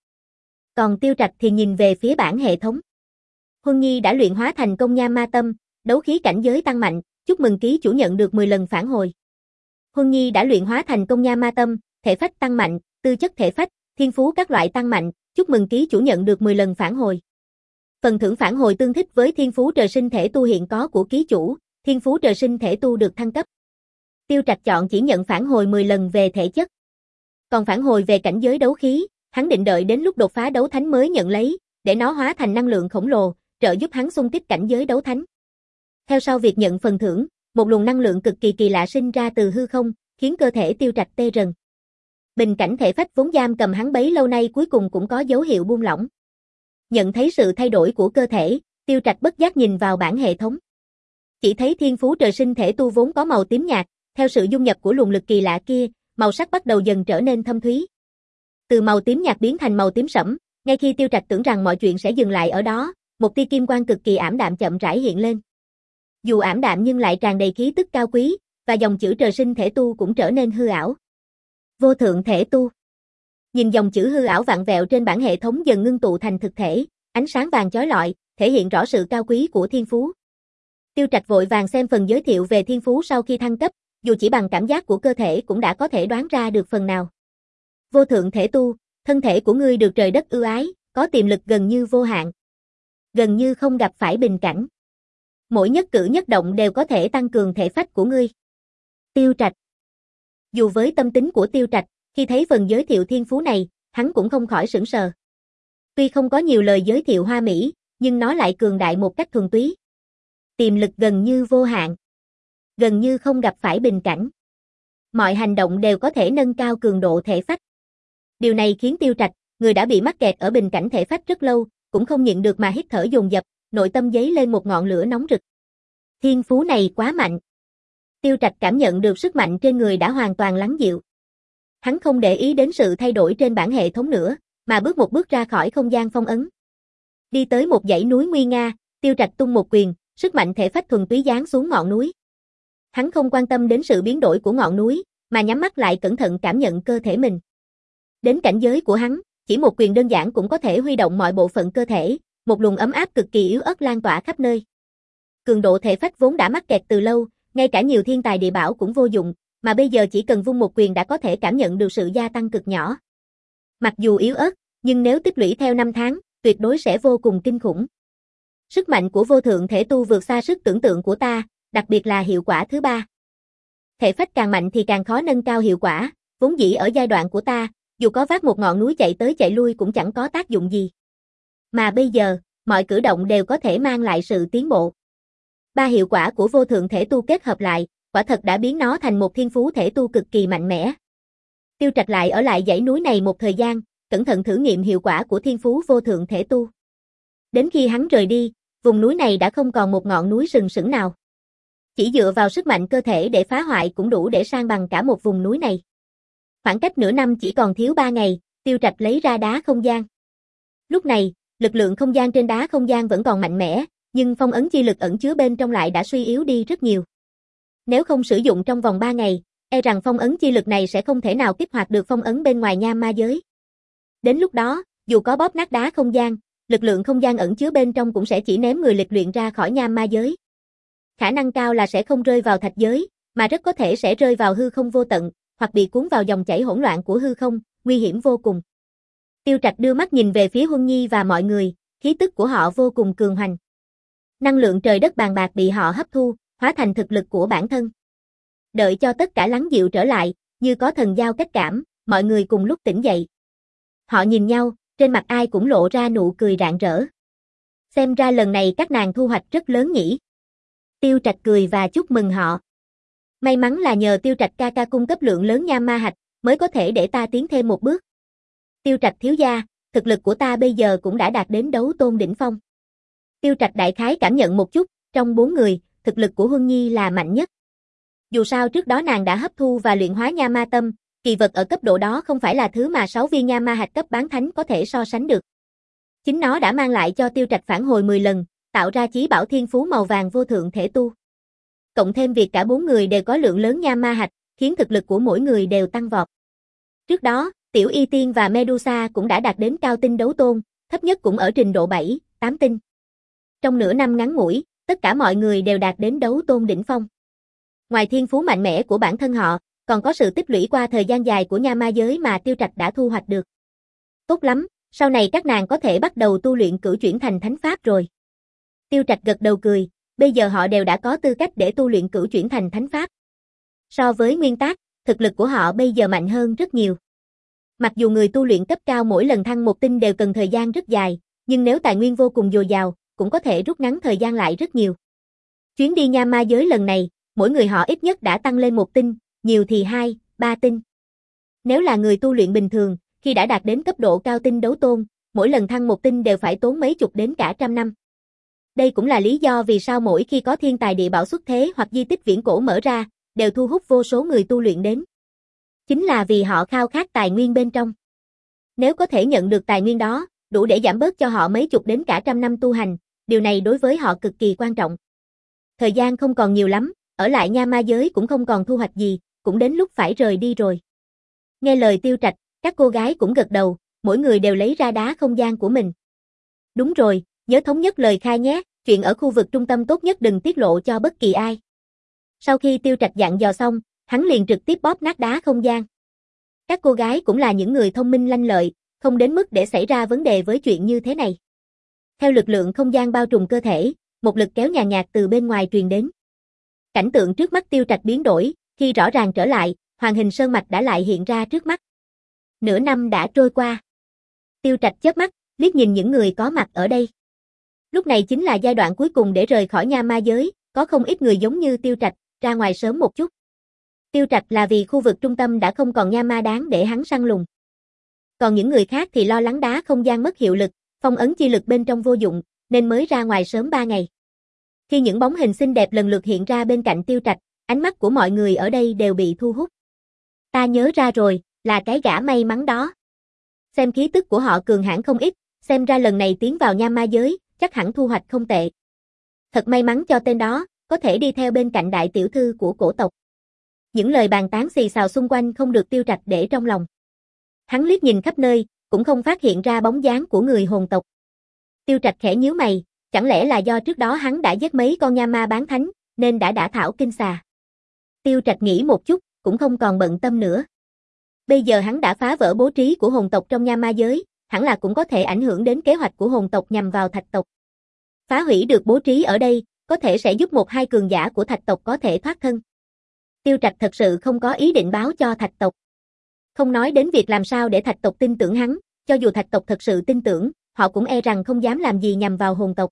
Speaker 1: Còn Tiêu Trạch thì nhìn về phía bảng hệ thống. Huân Nhi đã luyện hóa thành công nha ma tâm, đấu khí cảnh giới tăng mạnh, chúc mừng ký chủ nhận được mười lần phản hồi. Huân Nhi đã luyện hóa thành công nha ma tâm, thể phách tăng mạnh, tư chất thể phách, thiên phú các loại tăng mạnh, chúc mừng ký chủ nhận được mười lần phản hồi. Phần thưởng phản hồi tương thích với thiên phú trời sinh thể tu hiện có của ký chủ, thiên phú trời sinh thể tu được thăng cấp. Tiêu Trạch chọn chỉ nhận phản hồi mười lần về thể chất. Còn phản hồi về cảnh giới đấu khí, hắn định đợi đến lúc đột phá đấu thánh mới nhận lấy, để nó hóa thành năng lượng khổng lồ, trợ giúp hắn xung kích cảnh giới đấu thánh. Theo sau việc nhận phần thưởng, một luồng năng lượng cực kỳ kỳ lạ sinh ra từ hư không, khiến cơ thể Tiêu Trạch tê rần. Bình cảnh thể phách vốn giam cầm hắn bấy lâu nay cuối cùng cũng có dấu hiệu buông lỏng. Nhận thấy sự thay đổi của cơ thể, Tiêu Trạch bất giác nhìn vào bảng hệ thống. Chỉ thấy thiên phú trời sinh thể tu vốn có màu tím nhạt, theo sự dung nhập của luồng lực kỳ lạ kia, màu sắc bắt đầu dần trở nên thâm thúy. Từ màu tím nhạt biến thành màu tím sẫm, ngay khi Tiêu Trạch tưởng rằng mọi chuyện sẽ dừng lại ở đó, một tia kim quang cực kỳ ảm đạm chậm rãi hiện lên. Dù ảm đạm nhưng lại tràn đầy khí tức cao quý, và dòng chữ trời sinh thể tu cũng trở nên hư ảo. Vô thượng thể tu. Nhìn dòng chữ hư ảo vặn vẹo trên bảng hệ thống dần ngưng tụ thành thực thể, ánh sáng vàng chói lọi, thể hiện rõ sự cao quý của thiên phú. Tiêu Trạch vội vàng xem phần giới thiệu về thiên phú sau khi thăng cấp, dù chỉ bằng cảm giác của cơ thể cũng đã có thể đoán ra được phần nào. Vô thượng thể tu, thân thể của ngươi được trời đất ưu ái, có tiềm lực gần như vô hạn. Gần như không gặp phải bình cảnh. Mỗi nhất cử nhất động đều có thể tăng cường thể phách của ngươi. Tiêu Trạch. Dù với tâm tính của Tiêu Trạch, khi thấy phần giới thiệu thiên phú này, hắn cũng không khỏi sửng sờ. Tuy không có nhiều lời giới thiệu hoa mỹ, nhưng nó lại cường đại một cách thuần túy. Tiềm lực gần như vô hạn. Gần như không gặp phải bình cảnh. Mọi hành động đều có thể nâng cao cường độ thể phách. Điều này khiến Tiêu Trạch, người đã bị mắc kẹt ở bình cảnh thể phách rất lâu, cũng không nhịn được mà hít thở dồn dập, nội tâm dấy lên một ngọn lửa nóng rực. Thiên phú này quá mạnh. Tiêu Trạch cảm nhận được sức mạnh trên người đã hoàn toàn lắng dịu. Hắn không để ý đến sự thay đổi trên bảng hệ thống nữa, mà bước một bước ra khỏi không gian phong ấn. Đi tới một dãy núi nguy nga, Tiêu Trạch tung một quyền, sức mạnh thể phách thuần túy giáng xuống ngọn núi. Hắn không quan tâm đến sự biến đổi của ngọn núi, mà nhắm mắt lại cẩn thận cảm nhận cơ thể mình. Đến cảnh giới của hắn, chỉ một quyền đơn giản cũng có thể huy động mọi bộ phận cơ thể, một luồng ấm áp cực kỳ yếu ớt lan tỏa khắp nơi. Cường độ thể phách vốn đã mắc kẹt từ lâu, ngay cả nhiều thiên tài địa bảo cũng vô dụng, mà bây giờ chỉ cần vung một quyền đã có thể cảm nhận được sự gia tăng cực nhỏ. Mặc dù yếu ớt, nhưng nếu tích lũy theo năm tháng, tuyệt đối sẽ vô cùng kinh khủng. Sức mạnh của vô thượng thể tu vượt xa sức tưởng tượng của ta, đặc biệt là hiệu quả thứ ba. Thể phách càng mạnh thì càng khó nâng cao hiệu quả, vốn dĩ ở giai đoạn của ta, dù có vác một ngọn núi chạy tới chạy lui cũng chẳng có tác dụng gì. Mà bây giờ, mọi cử động đều có thể mang lại sự tiến bộ. Ba hiệu quả của vô thượng thể tu kết hợp lại, quả thật đã biến nó thành một thiên phú thể tu cực kỳ mạnh mẽ. Tiêu Trạch lại ở lại dãy núi này một thời gian, cẩn thận thử nghiệm hiệu quả của thiên phú vô thượng thể tu. Đến khi hắn rời đi, vùng núi này đã không còn một ngọn núi sừng sững nào. Chỉ dựa vào sức mạnh cơ thể để phá hoại cũng đủ để san bằng cả một vùng núi này. Khoảng cách nửa năm chỉ còn thiếu ba ngày, Tiêu Trạch lấy ra đá không gian. Lúc này, lực lượng không gian trên đá không gian vẫn còn mạnh mẽ, nhưng phong ấn chi lực ẩn chứa bên trong lại đã suy yếu đi rất nhiều. Nếu không sử dụng trong vòng ba ngày, e rằng phong ấn chi lực này sẽ không thể nào kích hoạt được phong ấn bên ngoài nha ma giới. Đến lúc đó, dù có bóp nát đá không gian, lực lượng không gian ẩn chứa bên trong cũng sẽ chỉ ném người lịch luyện ra khỏi nham ma giới. Khả năng cao là sẽ không rơi vào thạch giới, mà rất có thể sẽ rơi vào hư không vô tận, hoặc bị cuốn vào dòng chảy hỗn loạn của hư không, nguy hiểm vô cùng. Tiêu Trạch đưa mắt nhìn về phía Huân Nhi và mọi người, khí tức của họ vô cùng cường hoành. Năng lượng trời đất bàn bạc bị họ hấp thu, hóa thành thực lực của bản thân. Đợi cho tất cả lắng dịu trở lại, như có thần giao cách cảm, mọi người cùng lúc tỉnh dậy. Họ nhìn nhau, trên mặt ai cũng lộ ra nụ cười rạng rỡ. Xem ra lần này các nàng thu hoạch rất lớn nhỉ. Tiêu Trạch cười và chúc mừng họ. May mắn là nhờ Tiêu Trạch ca ca cung cấp lượng lớn nham ma hạch, mới có thể để ta tiến thêm một bước. Tiêu Trạch thiếu gia, thực lực của ta bây giờ cũng đã đạt đến đấu tôn đỉnh phong. Tiêu Trạch đại khái cảm nhận một chút, trong bốn người, thực lực của Huân Nhi là mạnh nhất. Dù sao trước đó nàng đã hấp thu và luyện hóa nha ma tâm, kỳ vật ở cấp độ đó không phải là thứ mà sáu viên nha ma hạch cấp bán thánh có thể so sánh được. Chính nó đã mang lại cho Tiêu Trạch phản hồi mười lần, tạo ra chí bảo thiên phú màu vàng vô thượng thể tu. Cộng thêm việc cả bốn người đều có lượng lớn nha ma hạch, khiến thực lực của mỗi người đều tăng vọt. Trước đó, Tiểu Y Tiên và Medusa cũng đã đạt đến cao tinh đấu tôn, thấp nhất cũng ở trình độ bảy, tám tinh. Trong nửa năm ngắn ngủi, tất cả mọi người đều đạt đến đấu tôn đỉnh phong. Ngoài thiên phú mạnh mẽ của bản thân họ, còn có sự tích lũy qua thời gian dài của nha ma giới mà Tiêu Trạch đã thu hoạch được. Tốt lắm, sau này các nàng có thể bắt đầu tu luyện cửu chuyển thành thánh pháp rồi. Tiêu Trạch gật đầu cười, bây giờ họ đều đã có tư cách để tu luyện cửu chuyển thành thánh pháp. So với nguyên tác, thực lực của họ bây giờ mạnh hơn rất nhiều. Mặc dù người tu luyện cấp cao mỗi lần thăng một tinh đều cần thời gian rất dài, nhưng nếu tài nguyên vô cùng dồi dào, cũng có thể rút ngắn thời gian lại rất nhiều. Chuyến đi nha ma giới lần này, mỗi người họ ít nhất đã tăng lên một tinh, nhiều thì hai, ba tinh. Nếu là người tu luyện bình thường, khi đã đạt đến cấp độ cao tinh đấu tôn, mỗi lần thăng một tinh đều phải tốn mấy chục đến cả trăm năm. Đây cũng là lý do vì sao mỗi khi có thiên tài địa bảo xuất thế hoặc di tích viễn cổ mở ra, đều thu hút vô số người tu luyện đến. Chính là vì họ khao khát tài nguyên bên trong. Nếu có thể nhận được tài nguyên đó, đủ để giảm bớt cho họ mấy chục đến cả trăm năm tu hành, điều này đối với họ cực kỳ quan trọng. Thời gian không còn nhiều lắm, ở lại nha ma giới cũng không còn thu hoạch gì, cũng đến lúc phải rời đi rồi. Nghe lời Tiêu Trạch, các cô gái cũng gật đầu, mỗi người đều lấy ra đá không gian của mình. Đúng rồi, nhớ thống nhất lời khai nhé, chuyện ở khu vực trung tâm tốt nhất đừng tiết lộ cho bất kỳ ai. Sau khi Tiêu Trạch dặn dò xong, hắn liền trực tiếp bóp nát đá không gian. Các cô gái cũng là những người thông minh lanh lợi, không đến mức để xảy ra vấn đề với chuyện như thế này. Theo lực lượng không gian bao trùm cơ thể, một lực kéo nhàn nhạt từ bên ngoài truyền đến. Cảnh tượng trước mắt Tiêu Trạch biến đổi, khi rõ ràng trở lại, Hoàng Hình Sơn Mạch đã lại hiện ra trước mắt. Nửa năm đã trôi qua. Tiêu Trạch chớp mắt, liếc nhìn những người có mặt ở đây. Lúc này chính là giai đoạn cuối cùng để rời khỏi nha ma giới, có không ít người giống như Tiêu Trạch, ra ngoài sớm một chút. Tiêu Trạch là vì khu vực trung tâm đã không còn nha ma đáng để hắn săn lùng. Còn những người khác thì lo lắng đá không gian mất hiệu lực, phong ấn chi lực bên trong vô dụng, nên mới ra ngoài sớm ba ngày. Khi những bóng hình xinh đẹp lần lượt hiện ra bên cạnh Tiêu Trạch, ánh mắt của mọi người ở đây đều bị thu hút. Ta nhớ ra rồi, là cái gã may mắn đó. Xem khí tức của họ cường hãn không ít, xem ra lần này tiến vào nha ma giới, chắc hẳn thu hoạch không tệ. Thật may mắn cho tên đó, có thể đi theo bên cạnh đại tiểu thư của cổ tộc. Những lời bàn tán xì xào xung quanh không được Tiêu Trạch để trong lòng. Hắn liếc nhìn khắp nơi, cũng không phát hiện ra bóng dáng của người hồn tộc. Tiêu Trạch khẽ nhíu mày, chẳng lẽ là do trước đó hắn đã giết mấy con nha ma bán thánh, nên đã đả thảo kinh xà. Tiêu Trạch nghĩ một chút, cũng không còn bận tâm nữa. Bây giờ hắn đã phá vỡ bố trí của hồn tộc trong nha ma giới, hẳn là cũng có thể ảnh hưởng đến kế hoạch của hồn tộc nhằm vào thạch tộc. Phá hủy được bố trí ở đây, có thể sẽ giúp một hai cường giả của thạch tộc có thể thoát thân. Tiêu Trạch thật sự không có ý định báo cho thạch tộc. Không nói đến việc làm sao để thạch tộc tin tưởng hắn, cho dù thạch tộc thật sự tin tưởng, họ cũng e rằng không dám làm gì nhằm vào hồn tộc.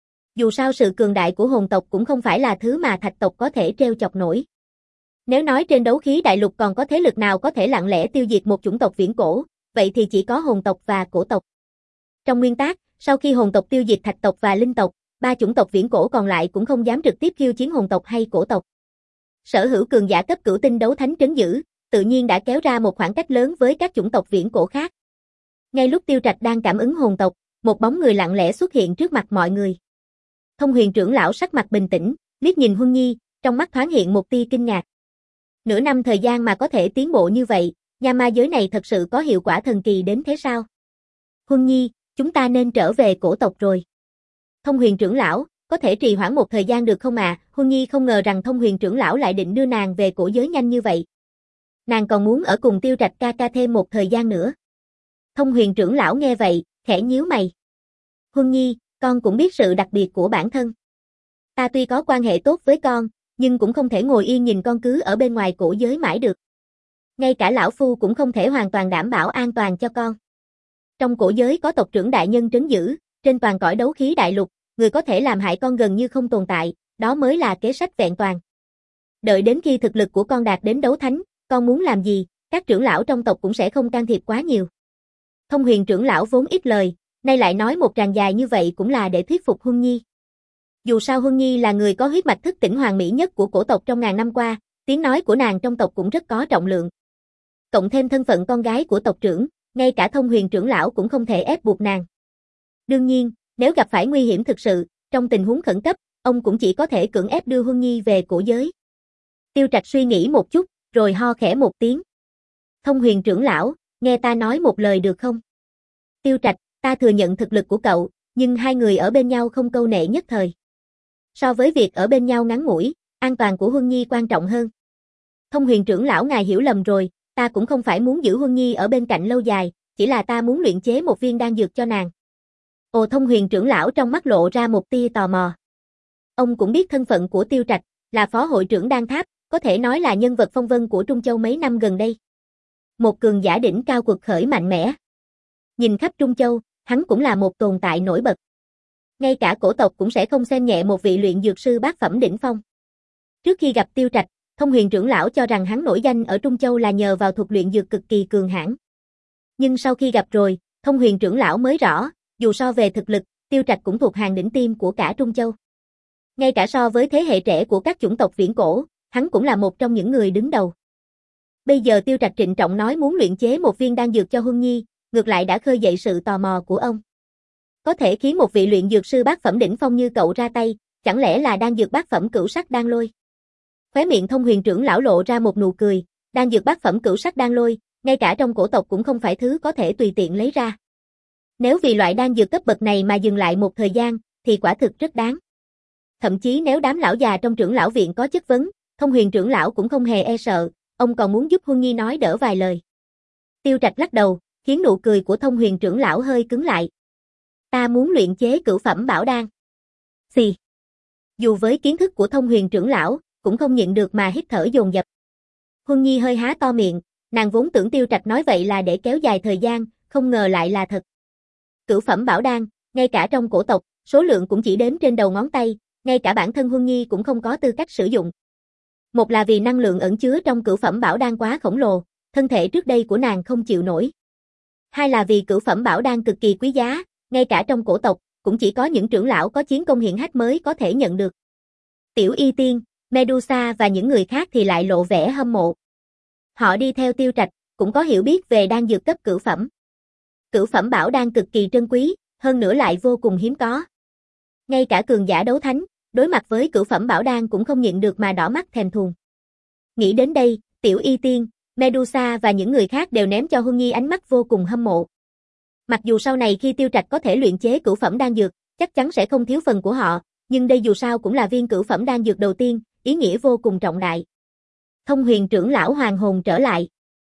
Speaker 1: Dù sao sự cường đại của hồn tộc cũng không phải là thứ mà thạch tộc có thể trêu chọc nổi. Nếu nói trên đấu khí đại lục còn có thế lực nào có thể lặng lẽ tiêu diệt một chủng tộc viễn cổ, vậy thì chỉ có hồn tộc và cổ tộc. Trong nguyên tác, sau khi hồn tộc tiêu diệt thạch tộc và linh tộc, ba chủng tộc viễn cổ còn lại cũng không dám trực tiếp khiêu chiến hồn tộc hay cổ tộc. Sở hữu cường giả cấp cửu tinh đấu thánh trấn giữ, tự nhiên đã kéo ra một khoảng cách lớn với các chủng tộc viễn cổ khác. Ngay lúc Tiêu Trạch đang cảm ứng hồn tộc, một bóng người lặng lẽ xuất hiện trước mặt mọi người. Thông Huyền trưởng lão sắc mặt bình tĩnh, liếc nhìn Huân Nhi, trong mắt thoáng hiện một tia kinh ngạc. Nửa năm thời gian mà có thể tiến bộ như vậy, nha ma giới này thật sự có hiệu quả thần kỳ đến thế sao? Huân Nhi, Chúng ta nên trở về cổ tộc rồi. Thông Huyền trưởng lão, có thể trì hoãn một thời gian được không ạ? À? Huân Nhi không ngờ rằng Thông Huyền trưởng lão lại định đưa nàng về cổ giới nhanh như vậy. Nàng còn muốn ở cùng Tiêu Trạch ca ca thêm một thời gian nữa. Thông Huyền trưởng lão nghe vậy, khẽ nhíu mày. Huân Nhi, con cũng biết sự đặc biệt của bản thân. Ta tuy có quan hệ tốt với con, nhưng cũng không thể ngồi yên nhìn con cứ ở bên ngoài cổ giới mãi được. Ngay cả lão phu cũng không thể hoàn toàn đảm bảo an toàn cho con. Trong cổ giới có tộc trưởng đại nhân trấn giữ, trên toàn cõi đấu khí đại lục, người có thể làm hại con gần như không tồn tại, đó mới là kế sách vẹn toàn. Đợi đến khi thực lực của con đạt đến đấu thánh, con muốn làm gì, các trưởng lão trong tộc cũng sẽ không can thiệp quá nhiều. Thông Huyền trưởng lão vốn ít lời, nay lại nói một tràng dài như vậy cũng là để thuyết phục Huân Nhi. Dù sao Huân Nhi là người có huyết mạch thức tỉnh hoàn mỹ nhất của cổ tộc trong ngàn năm qua, tiếng nói của nàng trong tộc cũng rất có trọng lượng. Cộng thêm thân phận con gái của tộc trưởng, ngay cả Thông Huyền trưởng lão cũng không thể ép buộc nàng. Đương nhiên, nếu gặp phải nguy hiểm thực sự, trong tình huống khẩn cấp, ông cũng chỉ có thể cưỡng ép đưa Huân Nhi về cổ giới. Tiêu Trạch suy nghĩ một chút, rồi ho khẽ một tiếng. Thông Huyền trưởng lão, nghe ta nói một lời được không? Tiêu Trạch, ta thừa nhận thực lực của cậu, nhưng hai người ở bên nhau không câu nệ nhất thời. So với việc ở bên nhau ngắn ngủi, an toàn của Huân Nhi quan trọng hơn. Thông Huyền trưởng lão ngài hiểu lầm rồi, ta cũng không phải muốn giữ Huân Nhi ở bên cạnh lâu dài, chỉ là ta muốn luyện chế một viên đan dược cho nàng. Ồ, Thông Huyền trưởng lão trong mắt lộ ra một tia tò mò. Ông cũng biết thân phận của Tiêu Trạch, là phó hội trưởng đan tháp, có thể nói là nhân vật phong vân của Trung Châu mấy năm gần đây. Một cường giả đỉnh cao quật khởi mạnh mẽ. Nhìn khắp Trung Châu, hắn cũng là một tồn tại nổi bật. Ngay cả cổ tộc cũng sẽ không xem nhẹ một vị luyện dược sư bát phẩm đỉnh phong. Trước khi gặp Tiêu Trạch, Thông Huyền trưởng lão cho rằng hắn nổi danh ở Trung Châu là nhờ vào thuật luyện dược cực kỳ cường hãn. Nhưng sau khi gặp rồi, Thông Huyền trưởng lão mới rõ, dù so về thực lực, Tiêu Trạch cũng thuộc hàng đỉnh tiêm của cả Trung Châu. Ngay cả so với thế hệ trẻ của các chủng tộc viễn cổ, hắn cũng là một trong những người đứng đầu. Bây giờ Tiêu Trạch trịnh trọng nói muốn luyện chế một viên đan dược cho Huân Nhi, ngược lại đã khơi dậy sự tò mò của ông. Có thể khiến một vị luyện dược sư bát phẩm đỉnh phong như cậu ra tay, chẳng lẽ là đan dược bát phẩm cửu sắc đan lôi? Khóe miệng Thông Huyền trưởng lão lộ ra một nụ cười, đan dược bát phẩm cửu sắc đan lôi, ngay cả trong cổ tộc cũng không phải thứ có thể tùy tiện lấy ra. Nếu vì loại đan dược cấp bậc này mà dừng lại một thời gian, thì quả thực rất đáng. Thậm chí nếu đám lão già trong trưởng lão viện có chất vấn, Thông Huyền trưởng lão cũng không hề e sợ, ông còn muốn giúp Huân Nhi nói đỡ vài lời. Tiêu Trạch lắc đầu, khiến nụ cười của Thông Huyền trưởng lão hơi cứng lại. Ta muốn luyện chế cửu phẩm bảo đan. Xì. Dù với kiến thức của Thông Huyền trưởng lão, cũng không nhịn được mà hít thở dồn dập. Huân Nhi hơi há to miệng, nàng vốn tưởng Tiêu Trạch nói vậy là để kéo dài thời gian, không ngờ lại là thật. Cửu phẩm bảo đan, ngay cả trong cổ tộc, số lượng cũng chỉ đếm trên đầu ngón tay, ngay cả bản thân Huân Nhi cũng không có tư cách sử dụng. Một là vì năng lượng ẩn chứa trong cửu phẩm bảo đan quá khổng lồ, thân thể trước đây của nàng không chịu nổi. Hai là vì cửu phẩm bảo đan cực kỳ quý giá, ngay cả trong cổ tộc, cũng chỉ có những trưởng lão có chiến công hiển hách mới có thể nhận được. Tiểu Y Tiên, Medusa và những người khác thì lại lộ vẻ hâm mộ. Họ đi theo Tiêu Trạch, cũng có hiểu biết về đan dược cấp cửu phẩm. Cửu phẩm bảo đan cực kỳ trân quý, hơn nữa lại vô cùng hiếm có. Ngay cả cường giả đấu thánh, đối mặt với cửu phẩm bảo đan cũng không nhịn được mà đỏ mắt thèm thuồng. Nghĩ đến đây, Tiểu Y Tiên, Medusa và những người khác đều ném cho Huân Nhi ánh mắt vô cùng hâm mộ. Mặc dù sau này khi Tiêu Trạch có thể luyện chế cửu phẩm đan dược, chắc chắn sẽ không thiếu phần của họ, nhưng đây dù sao cũng là viên cửu phẩm đan dược đầu tiên, ý nghĩa vô cùng trọng đại. Thông Huyền trưởng lão hoàn hồn trở lại.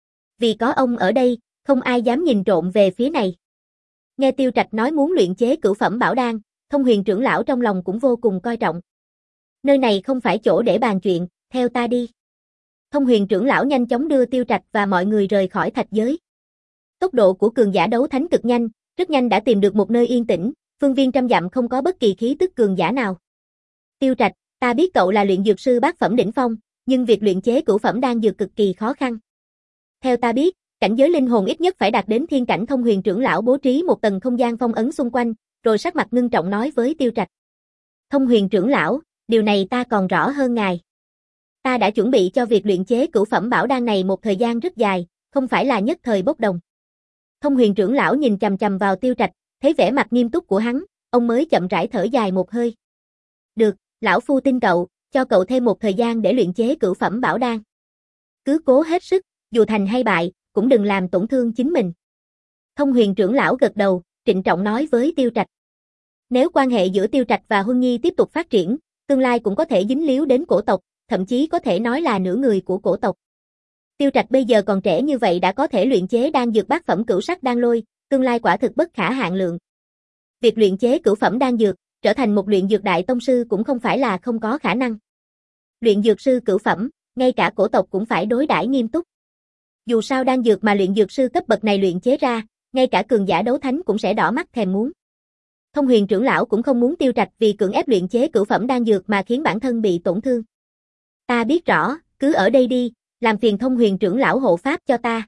Speaker 1: Vì có ông ở đây, không ai dám nhìn trộm về phía này. Nghe Tiêu Trạch nói muốn luyện chế cửu phẩm bảo đan, Thông Huyền trưởng lão trong lòng cũng vô cùng coi trọng. Nơi này không phải chỗ để bàn chuyện, theo ta đi. Thông Huyền trưởng lão nhanh chóng đưa Tiêu Trạch và mọi người rời khỏi thạch giới. Tốc độ của cường giả đấu thánh cực nhanh, rất nhanh đã tìm được một nơi yên tĩnh, phương viên trăm dặm không có bất kỳ khí tức cường giả nào. Tiêu Trạch, ta biết cậu là luyện dược sư bát phẩm đỉnh phong, nhưng việc luyện chế cửu phẩm đan dược cực kỳ khó khăn. Theo ta biết, cảnh giới linh hồn ít nhất phải đạt đến thiên cảnh. Thông Huyền trưởng lão bố trí một tầng không gian phong ấn xung quanh, rồi sắc mặt ngưng trọng nói với Tiêu Trạch. Thông Huyền trưởng lão, điều này ta còn rõ hơn ngài. Ta đã chuẩn bị cho việc luyện chế cửu phẩm bảo đan này một thời gian rất dài, không phải là nhất thời bốc đồng. Thông Huyền trưởng lão nhìn chằm chằm vào Tiêu Trạch, thấy vẻ mặt nghiêm túc của hắn, ông mới chậm rãi thở dài một hơi. Được, lão phu tin cậu, cho cậu thêm một thời gian để luyện chế cửu phẩm bảo đan. Cứ cố hết sức, dù thành hay bại, cũng đừng làm tổn thương chính mình. Thông Huyền trưởng lão gật đầu, trịnh trọng nói với Tiêu Trạch. Nếu quan hệ giữa Tiêu Trạch và Huân Nhi tiếp tục phát triển, tương lai cũng có thể dính líu đến cổ tộc, thậm chí có thể nói là nửa người của cổ tộc. Tiêu Trạch bây giờ còn trẻ như vậy đã có thể luyện chế đan dược bát phẩm cửu sắc đan lôi, tương lai quả thực bất khả hạn lượng. Việc luyện chế cửu phẩm đan dược, trở thành một luyện dược đại tông sư cũng không phải là không có khả năng. Luyện dược sư cửu phẩm, ngay cả cổ tộc cũng phải đối đãi nghiêm túc. Dù sao đan dược mà luyện dược sư cấp bậc này luyện chế ra, ngay cả cường giả đấu thánh cũng sẽ đỏ mắt thèm muốn. Thông Huyền trưởng lão cũng không muốn Tiêu Trạch vì cưỡng ép luyện chế cửu phẩm đan dược mà khiến bản thân bị tổn thương. Ta biết rõ, cứ ở đây đi, làm phiền Thông Huyền trưởng lão hộ pháp cho ta.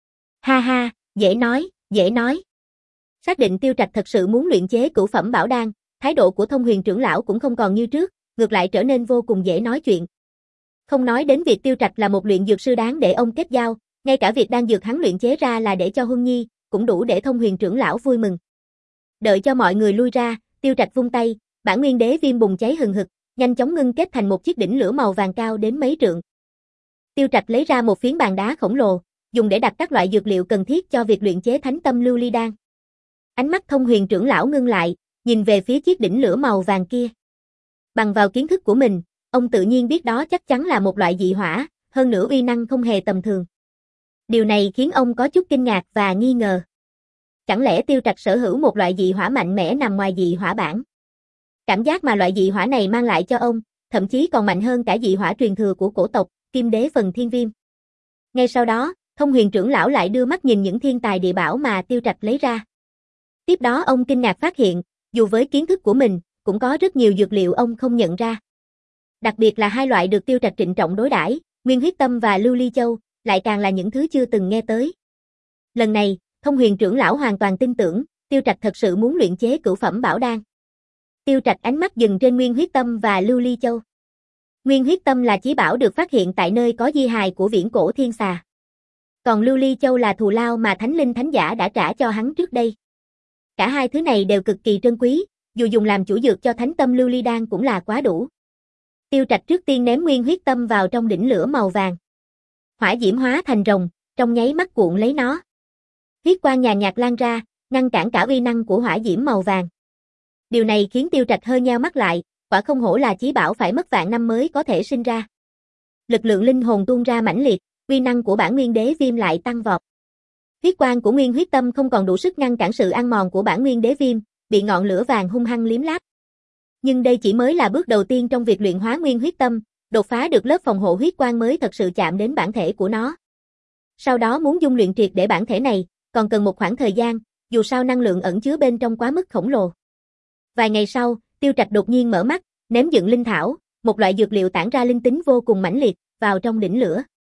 Speaker 1: Ha ha, dễ nói, dễ nói. Xác định Tiêu Trạch thật sự muốn luyện chế cửu phẩm bảo đan, thái độ của Thông Huyền trưởng lão cũng không còn như trước, ngược lại trở nên vô cùng dễ nói chuyện. Không nói đến việc Tiêu Trạch là một luyện dược sư đáng để ông kết giao, ngay cả việc đan dược hắn luyện chế ra là để cho Huân Nhi, cũng đủ để Thông Huyền trưởng lão vui mừng. Đợi cho mọi người lui ra, Tiêu Trạch vung tay, bản nguyên đế viêm bùng cháy hừng hực, nhanh chóng ngưng kết thành một chiếc đỉnh lửa màu vàng cao đến mấy trượng. Tiêu Trạch lấy ra một phiến bàn đá khổng lồ, dùng để đặt các loại dược liệu cần thiết cho việc luyện chế Thánh Tâm Lưu Ly đan. Ánh mắt Thông Huyền trưởng lão ngưng lại, nhìn về phía chiếc đỉnh lửa màu vàng kia. Bằng vào kiến thức của mình, ông tự nhiên biết đó chắc chắn là một loại dị hỏa, hơn nữa uy năng không hề tầm thường. Điều này khiến ông có chút kinh ngạc và nghi ngờ. Chẳng lẽ Tiêu Trạch sở hữu một loại dị hỏa mạnh mẽ nằm ngoài dị hỏa bản? Cảm giác mà loại dị hỏa này mang lại cho ông, thậm chí còn mạnh hơn cả dị hỏa truyền thừa của cổ tộc, Kim Đế Phần Thiên Viêm. Ngay sau đó, Thông Huyền trưởng lão lại đưa mắt nhìn những thiên tài địa bảo mà Tiêu Trạch lấy ra. Tiếp đó ông kinh ngạc phát hiện, dù với kiến thức của mình, cũng có rất nhiều dược liệu ông không nhận ra. Đặc biệt là hai loại được Tiêu Trạch trịnh trọng đối đãi, Nguyên Huyết Tâm và Lưu Ly Châu, lại càng là những thứ chưa từng nghe tới. Lần này, Thông Huyền trưởng lão hoàn toàn tin tưởng, Tiêu Trạch thật sự muốn luyện chế cửu phẩm bảo đan. Tiêu Trạch ánh mắt dừng trên Nguyên Huyết Tâm và Lưu Ly Châu. Nguyên Huyết Tâm là chí bảo được phát hiện tại nơi có di hài của viễn cổ thiên xà. Còn Lưu Ly Châu là thù lao mà Thánh Linh Thánh Giả đã trả cho hắn trước đây. Cả hai thứ này đều cực kỳ trân quý, dù dùng làm chủ dược cho Thánh Tâm Lưu Ly đan cũng là quá đủ. Tiêu Trạch trước tiên ném Nguyên Huyết Tâm vào trong đỉnh lửa màu vàng. Hỏa diễm hóa thành rồng, trong nháy mắt cuộn lấy nó. Huyết quang nhàn nhạt lan ra, ngăn cản cả uy năng của hỏa diễm màu vàng. Điều này khiến Tiêu Trạch hơi nheo mắt lại, quả không hổ là chí bảo phải mất vạn năm mới có thể sinh ra. Lực lượng linh hồn tuôn ra mãnh liệt, uy năng của bản nguyên đế viêm lại tăng vọt. Huyết quang của Nguyên Huyết Tâm không còn đủ sức ngăn cản sự ăn mòn của bản nguyên đế viêm, bị ngọn lửa vàng hung hăng liếm láp. Nhưng đây chỉ mới là bước đầu tiên trong việc luyện hóa Nguyên Huyết Tâm, đột phá được lớp phòng hộ huyết quang mới thật sự chạm đến bản thể của nó. Sau đó muốn dung luyện triệt để bản thể này, còn cần một khoảng thời gian, dù sao năng lượng ẩn chứa bên trong quá mức khổng lồ. Vài ngày sau, Tiêu Trạch đột nhiên mở mắt, ném dựng linh thảo, một loại dược liệu tản ra linh tính vô cùng mãnh liệt, vào trong đỉnh lửa.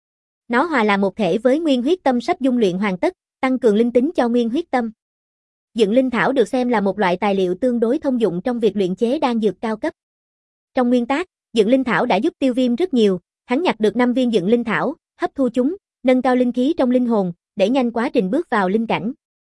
Speaker 1: Nó hòa làm một thể với Nguyên Huyết Tâm sắp dung luyện hoàn tất, tăng cường linh tính cho Nguyên Huyết Tâm. Dựng linh thảo được xem là một loại tài liệu tương đối thông dụng trong việc luyện chế đan dược cao cấp. Trong nguyên tắc, dựng linh thảo đã giúp Tiêu Viêm rất nhiều, hắn nhặt được năm viên dựng linh thảo, hấp thu chúng, nâng cao linh khí trong linh hồn, để nhanh quá trình bước vào linh cảnh.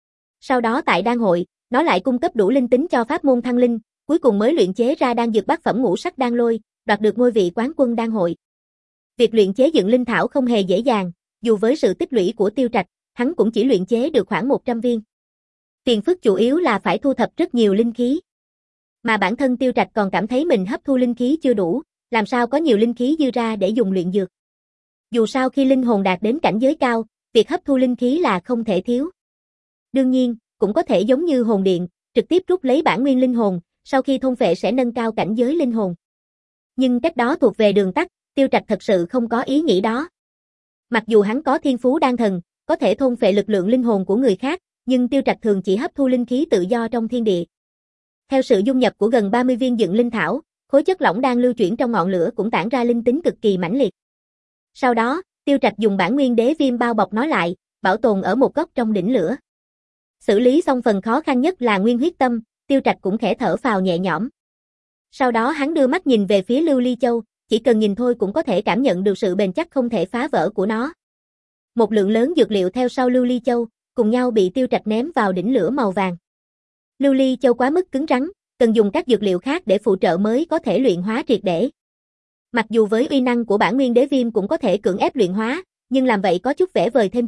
Speaker 1: Sau đó tại đan hội, nó lại cung cấp đủ linh tính cho pháp môn thăng linh, cuối cùng mới luyện chế ra đan dược bát phẩm ngũ sắc đan lôi, đoạt được ngôi vị quán quân đan hội. Việc luyện chế dựng linh thảo không hề dễ dàng, dù với sự tích lũy của Tiêu Trạch, hắn cũng chỉ luyện chế được khoảng một trăm viên. Phiền phức chủ yếu là phải thu thập rất nhiều linh khí. Mà bản thân Tiêu Trạch còn cảm thấy mình hấp thu linh khí chưa đủ, làm sao có nhiều linh khí dư ra để dùng luyện dược. Dù sao khi linh hồn đạt đến cảnh giới cao, việc hấp thu linh khí là không thể thiếu. Đương nhiên, cũng có thể giống như hồn điện, trực tiếp rút lấy bản nguyên linh hồn, sau khi thôn phệ sẽ nâng cao cảnh giới linh hồn. Nhưng cách đó thuộc về đường tắt, Tiêu Trạch thật sự không có ý nghĩ đó. Mặc dù hắn có thiên phú đan thần, có thể thôn phệ lực lượng linh hồn của người khác, nhưng Tiêu Trạch thường chỉ hấp thu linh khí tự do trong thiên địa. Theo sự dung nhập của gần ba mươi viên dựng linh thảo, khối chất lỏng đang lưu chuyển trong ngọn lửa cũng tản ra linh tính cực kỳ mãnh liệt. Sau đó, Tiêu Trạch dùng bản nguyên đế viêm bao bọc nó lại, bảo tồn ở một góc trong đỉnh lửa. Xử lý xong phần khó khăn nhất là Nguyên Huyết Tâm, Tiêu Trạch cũng khẽ thở phào nhẹ nhõm. Sau đó hắn đưa mắt nhìn về phía Lưu Ly Châu, chỉ cần nhìn thôi cũng có thể cảm nhận được sự bền chắc không thể phá vỡ của nó. Một lượng lớn dược liệu theo sau Lưu Ly Châu, cùng nhau bị Tiêu Trạch ném vào đỉnh lửa màu vàng. Lưu Ly Châu quá mức cứng rắn, cần dùng các dược liệu khác để phụ trợ mới có thể luyện hóa triệt để. Mặc dù với uy năng của bản nguyên đế viêm cũng có thể cưỡng ép luyện hóa, nhưng làm vậy có chút vẽ vời thêm chuyện,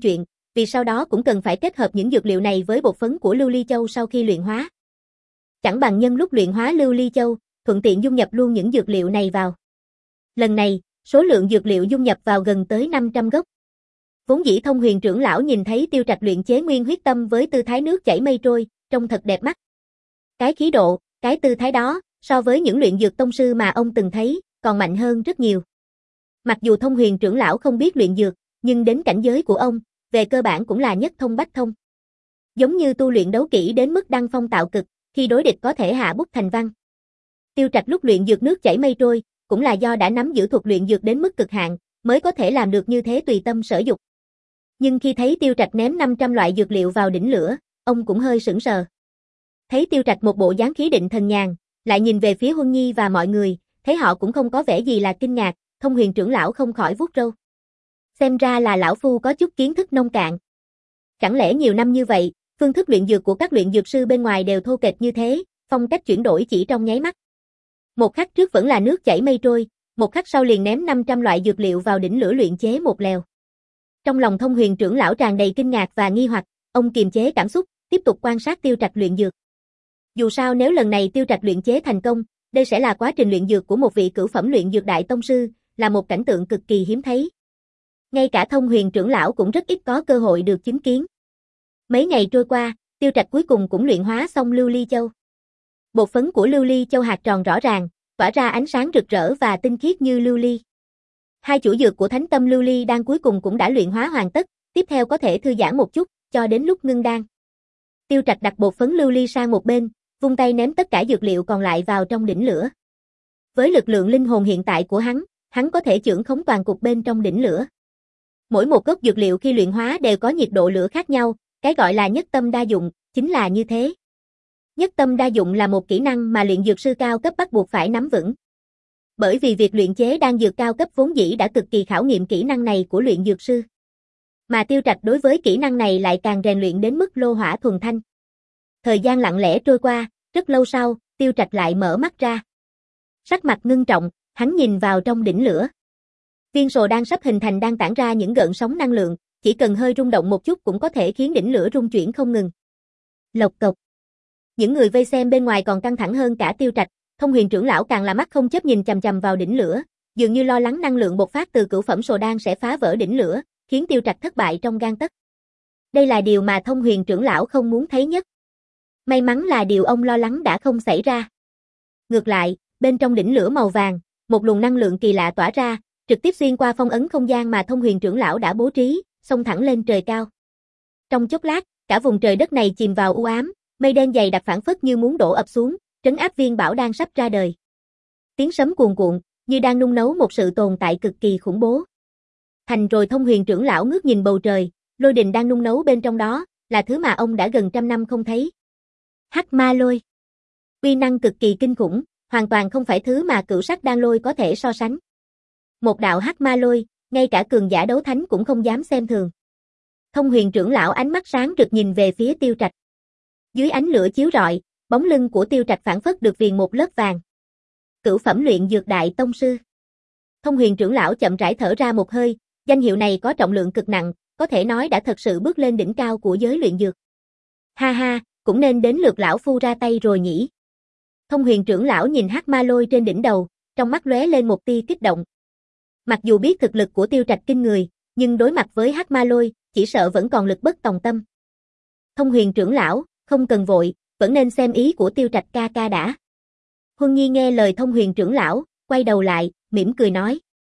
Speaker 1: vì sau đó cũng cần phải kết hợp những dược liệu này với bột phấn của lưu ly châu sau khi luyện hóa. Chẳng bằng nhân lúc luyện hóa lưu ly châu, thuận tiện dung nhập luôn những dược liệu này vào. Lần này, số lượng dược liệu dung nhập vào gần tới năm trăm gốc. Vốn dĩ Thông Huyền trưởng lão nhìn thấy Tiêu Trạch luyện chế nguyên huyết tâm với tư thái nước chảy mây trôi, trông thật đẹp mắt. Cái khí độ, cái tư thái đó, so với những luyện dược tông sư mà ông từng thấy, còn mạnh hơn rất nhiều. Mặc dù Thông Huyền trưởng lão không biết luyện dược, nhưng đến cảnh giới của ông, về cơ bản cũng là nhất thông bách thông. Giống như tu luyện đấu kỹ đến mức đăng phong tạo cực, khi đối địch có thể hạ bút thành văn. Tiêu Trạch lúc luyện dược nước chảy mây trôi, cũng là do đã nắm giữ thuật luyện dược đến mức cực hạn, mới có thể làm được như thế tùy tâm sở dục. Nhưng khi thấy Tiêu Trạch ném năm trăm loại dược liệu vào đỉnh lửa, ông cũng hơi sững sờ. Thấy Tiêu Trạch một bộ dáng khí định thần nhàn, lại nhìn về phía Huân Nhi và mọi người, thấy họ cũng không có vẻ gì là kinh ngạc, Thông Huyền trưởng lão không khỏi vuốt râu. Xem ra là lão phu có chút kiến thức nông cạn. Chẳng lẽ nhiều năm như vậy, phương thức luyện dược của các luyện dược sư bên ngoài đều thô kệch như thế, phong cách chuyển đổi chỉ trong nháy mắt. Một khắc trước vẫn là nước chảy mây trôi, một khắc sau liền ném năm trăm loại dược liệu vào đỉnh lửa luyện chế một lèo. Trong lòng Thông Huyền trưởng lão tràn đầy kinh ngạc và nghi hoặc, ông kiềm chế cảm xúc, tiếp tục quan sát Tiêu Trạch luyện dược. Dù sao nếu lần này Tiêu Trạch luyện chế thành công, đây sẽ là quá trình luyện dược của một vị cửu phẩm luyện dược đại tông sư, là một cảnh tượng cực kỳ hiếm thấy. Ngay cả Thông Huyền trưởng lão cũng rất ít có cơ hội được chứng kiến. Mấy ngày trôi qua, Tiêu Trạch cuối cùng cũng luyện hóa xong lưu ly châu. Bột phấn của lưu ly châu hạt tròn rõ ràng, tỏa ra ánh sáng rực rỡ và tinh khiết như lưu ly. Hai chủ dược của Thánh Tâm Lưu Ly đan cuối cùng cũng đã luyện hóa hoàn tất, tiếp theo có thể thư giãn một chút, cho đến lúc ngưng đan. Tiêu Trạch đặt bột phấn lưu ly sang một bên, vung tay ném tất cả dược liệu còn lại vào trong đỉnh lửa. Với lực lượng linh hồn hiện tại của hắn, hắn có thể chưởng khống toàn cục bên trong đỉnh lửa. Mỗi một gốc dược liệu khi luyện hóa đều có nhiệt độ lửa khác nhau, cái gọi là nhất tâm đa dụng, chính là như thế. Nhất tâm đa dụng là một kỹ năng mà luyện dược sư cao cấp bắt buộc phải nắm vững. Bởi vì việc luyện chế đan dược cao cấp vốn dĩ đã cực kỳ khảo nghiệm kỹ năng này của luyện dược sư. Mà Tiêu Trạch đối với kỹ năng này lại càng rèn luyện đến mức lô hỏa thuần thanh. Thời gian lặng lẽ trôi qua, rất lâu sau, Tiêu Trạch lại mở mắt ra. Sắc mặt ngưng trọng, hắn nhìn vào trong đỉnh lửa. Viên sồ đan sắp hình thành đang tản ra những gợn sóng năng lượng, chỉ cần hơi rung động một chút cũng có thể khiến đỉnh lửa rung chuyển không ngừng. Lộc cộc. Những người vây xem bên ngoài còn căng thẳng hơn cả Tiêu Trạch, Thông Huyền trưởng lão càng là mắt không chớp nhìn chằm chằm vào đỉnh lửa, dường như lo lắng năng lượng bộc phát từ cửu phẩm sồ đan sẽ phá vỡ đỉnh lửa, khiến Tiêu Trạch thất bại trong gang tấc. Đây là điều mà Thông Huyền trưởng lão không muốn thấy nhất. May mắn là điều ông lo lắng đã không xảy ra. Ngược lại, bên trong đỉnh lửa màu vàng, một luồng năng lượng kỳ lạ tỏa ra, trực tiếp xuyên qua phong ấn không gian mà Thông Huyền trưởng lão đã bố trí, xông thẳng lên trời cao. Trong chốc lát, cả vùng trời đất này chìm vào u ám, mây đen dày đặc phảng phất như muốn đổ ập xuống, trấn áp viên bảo đang sắp ra đời. Tiếng sấm cuồn cuộn, như đang nung nấu một sự tồn tại cực kỳ khủng bố. Thành rồi Thông Huyền trưởng lão ngước nhìn bầu trời, lôi đình đang nung nấu bên trong đó, là thứ mà ông đã gần trăm năm không thấy. Hắc ma lôi. Uy năng cực kỳ kinh khủng, hoàn toàn không phải thứ mà cửu sắc đan lôi có thể so sánh. Một đạo hắc ma lôi, ngay cả cường giả đấu thánh cũng không dám xem thường. Thông Huyền trưởng lão ánh mắt sáng rực nhìn về phía Tiêu Trạch. Dưới ánh lửa chiếu rọi, bóng lưng của Tiêu Trạch phảng phất được viền một lớp vàng. Cửu phẩm luyện dược đại tông sư. Thông Huyền trưởng lão chậm rãi thở ra một hơi, danh hiệu này có trọng lượng cực nặng, có thể nói đã thật sự bước lên đỉnh cao của giới luyện dược. Ha ha, cũng nên đến lượt lão phu ra tay rồi nhỉ. Thông Huyền trưởng lão nhìn hắc ma lôi trên đỉnh đầu, trong mắt lóe lên một tia kích động. Mặc dù biết thực lực của Tiêu Trạch kinh người, nhưng đối mặt với hắc ma lôi, chỉ sợ vẫn còn lực bất tòng tâm. Thông Huyền trưởng lão, không cần vội, vẫn nên xem ý của Tiêu Trạch ca ca đã. Huân Nhi nghe lời Thông Huyền trưởng lão, quay đầu lại, mỉm cười nói.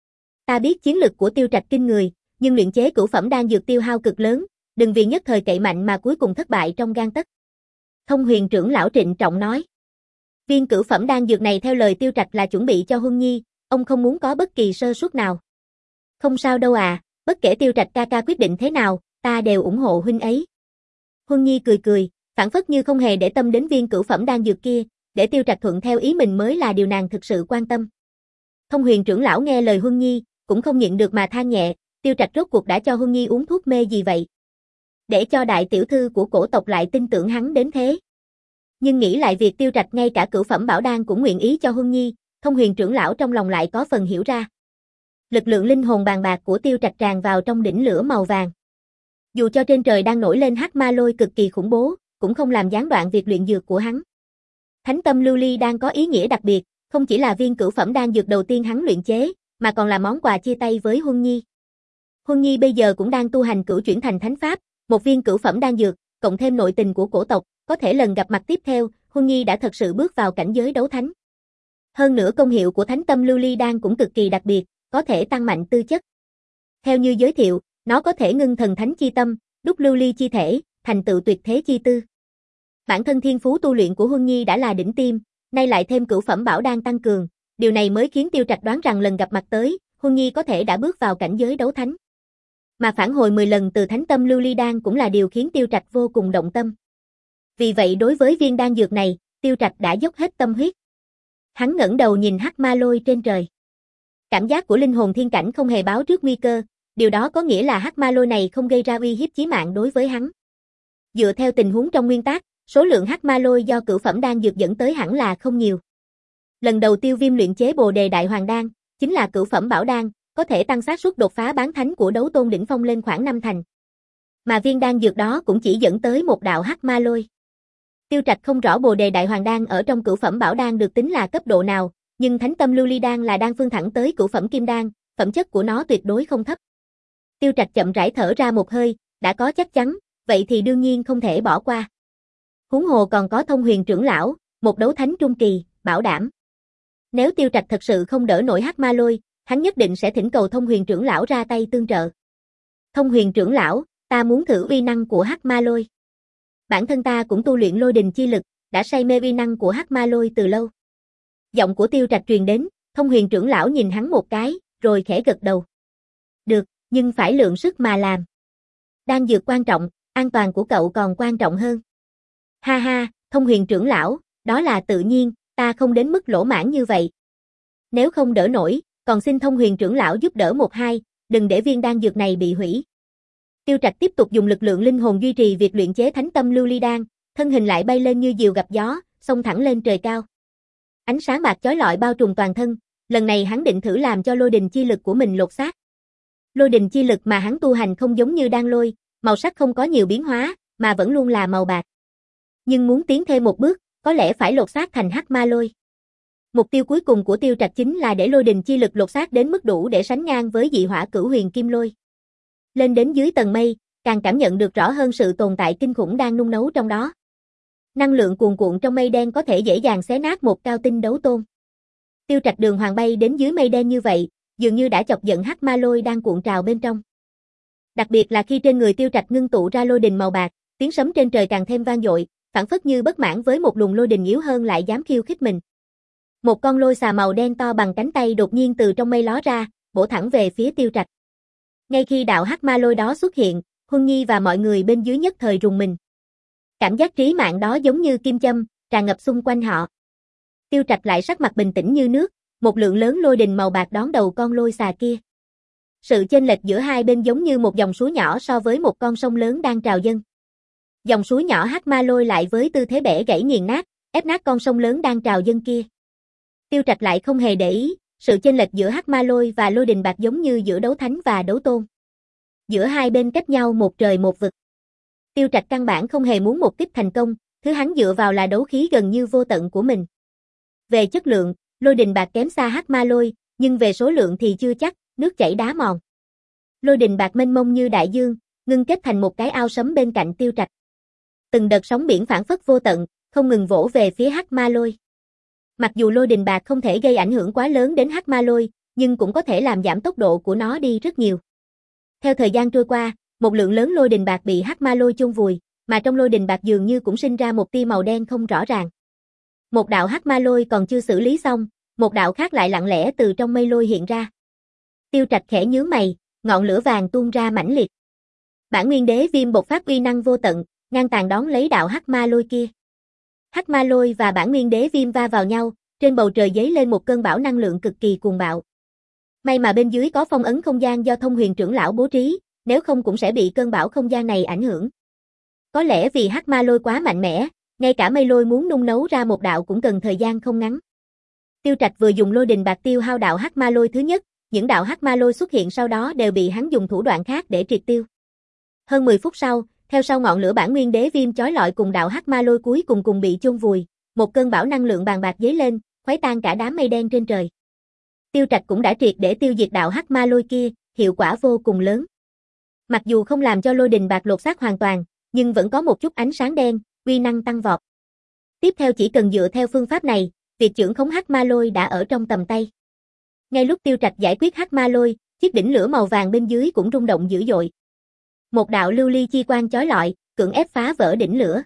Speaker 1: Ta biết chiến lực của Tiêu Trạch kinh người, nhưng luyện chế cửu phẩm đan dược tiêu hao cực lớn, đừng vì nhất thời cậy mạnh mà cuối cùng thất bại trong gang tấc. Thông Huyền trưởng lão trịnh trọng nói. Viên cửu phẩm đan dược này theo lời Tiêu Trạch là chuẩn bị cho Huân Nhi, ông không muốn có bất kỳ sơ suất nào. Không sao đâu à, bất kể Tiêu Trạch ca ca quyết định thế nào, ta đều ủng hộ huynh ấy. Huân Nhi cười cười, phản phất như không hề để tâm đến viên cửu phẩm đan dược kia, để Tiêu Trạch thuận theo ý mình mới là điều nàng thực sự quan tâm. Thông Huyền trưởng lão nghe lời Huân Nhi, cũng không nhịn được mà than nhẹ, Tiêu Trạch rốt cuộc đã cho Huân Nhi uống thuốc mê gì vậy? Để cho đại tiểu thư của cổ tộc lại tin tưởng hắn đến thế. Nhưng nghĩ lại việc Tiêu Trạch ngay cả cửu phẩm bảo đan cũng nguyện ý cho Huân Nhi, Thông Huyền trưởng lão trong lòng lại có phần hiểu ra. Lực lượng linh hồn bàn bạc của Tiêu Trạch tràn vào trong đỉnh lửa màu vàng. Dù cho trên trời đang nổi lên hắc ma lôi cực kỳ khủng bố, cũng không làm gián đoạn việc luyện dược của hắn. Thánh tâm lưu ly đan có ý nghĩa đặc biệt, không chỉ là viên cửu phẩm đan dược đầu tiên hắn luyện chế, mà còn là món quà chia tay với Huân Nhi. Huân Nhi bây giờ cũng đang tu hành cửu chuyển thành thánh pháp, một viên cửu phẩm đan dược, cộng thêm nội tình của cổ tộc, có thể lần gặp mặt tiếp theo, Huân Nhi đã thật sự bước vào cảnh giới đấu thánh. Hơn nữa công hiệu của thánh tâm lưu ly đan cũng cực kỳ đặc biệt, có thể tăng mạnh tư chất. Theo như giới thiệu, nó có thể ngưng thần thánh chi tâm, đúc lưu ly chi thể, thành tựu tuyệt thế chi tư. Bản thân thiên phú tu luyện của Huân Nhi đã là đỉnh tiêm, nay lại thêm cửu phẩm bảo đan tăng cường, điều này mới khiến Tiêu Trạch đoán rằng lần gặp mặt tới, Huân Nhi có thể đã bước vào cảnh giới đấu thánh. Mà phản hồi mười lần từ thánh tâm lưu ly đan cũng là điều khiến Tiêu Trạch vô cùng động tâm. Vì vậy đối với viên đan dược này, Tiêu Trạch đã dốc hết tâm huyết. Hắn ngẩng đầu nhìn hắc ma lôi trên trời. Cảm giác của linh hồn thiên cảnh không hề báo trước nguy cơ, điều đó có nghĩa là hắc ma lôi này không gây ra uy hiếp chí mạng đối với hắn. Dựa theo tình huống trong nguyên tắc, số lượng hắc ma lôi do cửu phẩm đan dược dẫn tới hẳn là không nhiều. Lần đầu Tiêu Viêm luyện chế Bồ Đề Đại Hoàng đan, chính là cửu phẩm bảo đan, có thể tăng xác suất đột phá bán thánh của đấu tôn đỉnh phong lên khoảng năm thành. Mà viên đan dược đó cũng chỉ dẫn tới một đạo hắc ma lôi. Tiêu Trạch không rõ Bồ Đề Đại Hoàng đan ở trong cửu phẩm bảo đan được tính là cấp độ nào, nhưng Thánh Tâm Lưu Ly đan là đan phương thẳng tới cửu phẩm kim đan, phẩm chất của nó tuyệt đối không thấp. Tiêu Trạch chậm rãi thở ra một hơi, đã có chắc chắn, vậy thì đương nhiên không thể bỏ qua. Huống hồ còn có Thông Huyền trưởng lão, một đấu thánh trung kỳ, bảo đảm. Nếu Tiêu Trạch thật sự không đỡ nổi hắc ma lôi, hắn nhất định sẽ thỉnh cầu Thông Huyền trưởng lão ra tay tương trợ. Thông Huyền trưởng lão, ta muốn thử uy năng của hắc ma lôi. Bản thân ta cũng tu luyện lôi đình chi lực, đã say mê uy năng của hắc ma lôi từ lâu. Giọng của Tiêu Trạch truyền đến, Thông Huyền trưởng lão nhìn hắn một cái, rồi khẽ gật đầu. Được, nhưng phải lượng sức mà làm. Đan dược quan trọng, an toàn của cậu còn quan trọng hơn. Ha ha, Thông Huyền trưởng lão, đó là tự nhiên, ta không đến mức lỗ mãn như vậy. Nếu không đỡ nổi, còn xin Thông Huyền trưởng lão giúp đỡ một hai, đừng để viên đan dược này bị hủy. Tiêu Trạch tiếp tục dùng lực lượng linh hồn duy trì việc luyện chế Thánh Tâm Lưu Ly đan, thân hình lại bay lên như diều gặp gió, xông thẳng lên trời cao. Ánh sáng bạc chói lọi bao trùm toàn thân, lần này hắn định thử làm cho lôi đình chi lực của mình lột xác. Lôi đình chi lực mà hắn tu hành không giống như đan lôi, màu sắc không có nhiều biến hóa, mà vẫn luôn là màu bạc. Nhưng muốn tiến thêm một bước, có lẽ phải lột xác thành hắc ma lôi. Mục tiêu cuối cùng của Tiêu Trạch chính là để lôi đình chi lực lột xác đến mức đủ để sánh ngang với dị hỏa cửu huyền kim lôi. Lên đến dưới tầng mây, càng cảm nhận được rõ hơn sự tồn tại kinh khủng đang nung nấu trong đó. Năng lượng cuồn cuộn trong mây đen có thể dễ dàng xé nát một cao tinh đấu tôn. Tiêu Trạch đường hoàng bay đến dưới mây đen như vậy, dường như đã chọc giận hắc ma lôi đang cuộn trào bên trong. Đặc biệt là khi trên người Tiêu Trạch ngưng tụ ra lôi đình màu bạc, tiếng sấm trên trời càng thêm vang dội, phảng phất như bất mãn với một luồng lôi đình yếu hơn lại dám khiêu khích mình. Một con lôi xà màu đen to bằng cánh tay đột nhiên từ trong mây ló ra, bổ thẳng về phía Tiêu Trạch. Ngay khi đạo hắc ma lôi đó xuất hiện, Huân Nhi và mọi người bên dưới nhất thời rùng mình. Cảm giác trí mạng đó giống như kim châm, tràn ngập xung quanh họ. Tiêu Trạch lại sắc mặt bình tĩnh như nước, một lượng lớn lôi đình màu bạc đón đầu con lôi xà kia. Sự chênh lệch giữa hai bên giống như một dòng suối nhỏ so với một con sông lớn đang trào dâng. Dòng suối nhỏ hắc ma lôi lại với tư thế bẻ gãy nghiền nát, ép nát con sông lớn đang trào dâng kia. Tiêu Trạch lại không hề để ý, sự chênh lệch giữa hắc ma lôi và lôi đình bạc giống như giữa đấu thánh và đấu tôn. Giữa hai bên cách nhau một trời một vực. Tiêu Trạch căn bản không hề muốn một kích thành công, thứ hắn dựa vào là đấu khí gần như vô tận của mình. Về chất lượng, lôi đình bạc kém xa hắc ma lôi, nhưng về số lượng thì chưa chắc, nước chảy đá mòn. Lôi đình bạc mênh mông như đại dương, ngưng kết thành một cái ao sấm bên cạnh Tiêu Trạch. Từng đợt sóng biển phảng phất vô tận, không ngừng vỗ về phía hắc ma lôi. Mặc dù lôi đình bạc không thể gây ảnh hưởng quá lớn đến hắc ma lôi, nhưng cũng có thể làm giảm tốc độ của nó đi rất nhiều. Theo thời gian trôi qua, một lượng lớn lôi đình bạc bị hắc ma lôi chôn vùi, mà trong lôi đình bạc dường như cũng sinh ra một tia màu đen không rõ ràng. Một đạo hắc ma lôi còn chưa xử lý xong, một đạo khác lại lặng lẽ từ trong mây lôi hiện ra. Tiêu Trạch khẽ nhướng mày, ngọn lửa vàng tuôn ra mãnh liệt. Bản nguyên đế viêm bộc phát uy năng vô tận, ngang tàn đón lấy đạo hắc ma lôi kia. Hắc ma lôi và bản nguyên đế viêm va vào nhau, trên bầu trời giấy lên một cơn bão năng lượng cực kỳ cuồng bạo. May mà bên dưới có phong ấn không gian do Thông Huyền trưởng lão bố trí, nếu không cũng sẽ bị cơn bão không gian này ảnh hưởng. Có lẽ vì hắc ma lôi quá mạnh mẽ, ngay cả mây lôi muốn nung nấu ra một đạo cũng cần thời gian không ngắn. Tiêu Trạch vừa dùng lôi đình bạc tiêu hao đạo hắc ma lôi thứ nhất, những đạo hắc ma lôi xuất hiện sau đó đều bị hắn dùng thủ đoạn khác để triệt tiêu. Hơn mười phút sau, theo sau ngọn lửa bản nguyên đế viêm chói lọi cùng đạo hắc ma lôi cuối cùng cùng bị chôn vùi, một cơn bão năng lượng bàn bạc dấy lên, khuấy tan cả đám mây đen trên trời. Tiêu Trạch cũng đã triệt để tiêu diệt đạo hắc ma lôi kia, hiệu quả vô cùng lớn. Mặc dù không làm cho lôi đình bạc lột xác hoàn toàn, nhưng vẫn có một chút ánh sáng đen, uy năng tăng vọt. Tiếp theo chỉ cần dựa theo phương pháp này, việc trưởng khống hắc ma lôi đã ở trong tầm tay. Ngay lúc Tiêu Trạch giải quyết hắc ma lôi, chiếc đỉnh lửa màu vàng bên dưới cũng rung động dữ dội. Một đạo lưu ly chi quang chói lọi, cưỡng ép phá vỡ đỉnh lửa.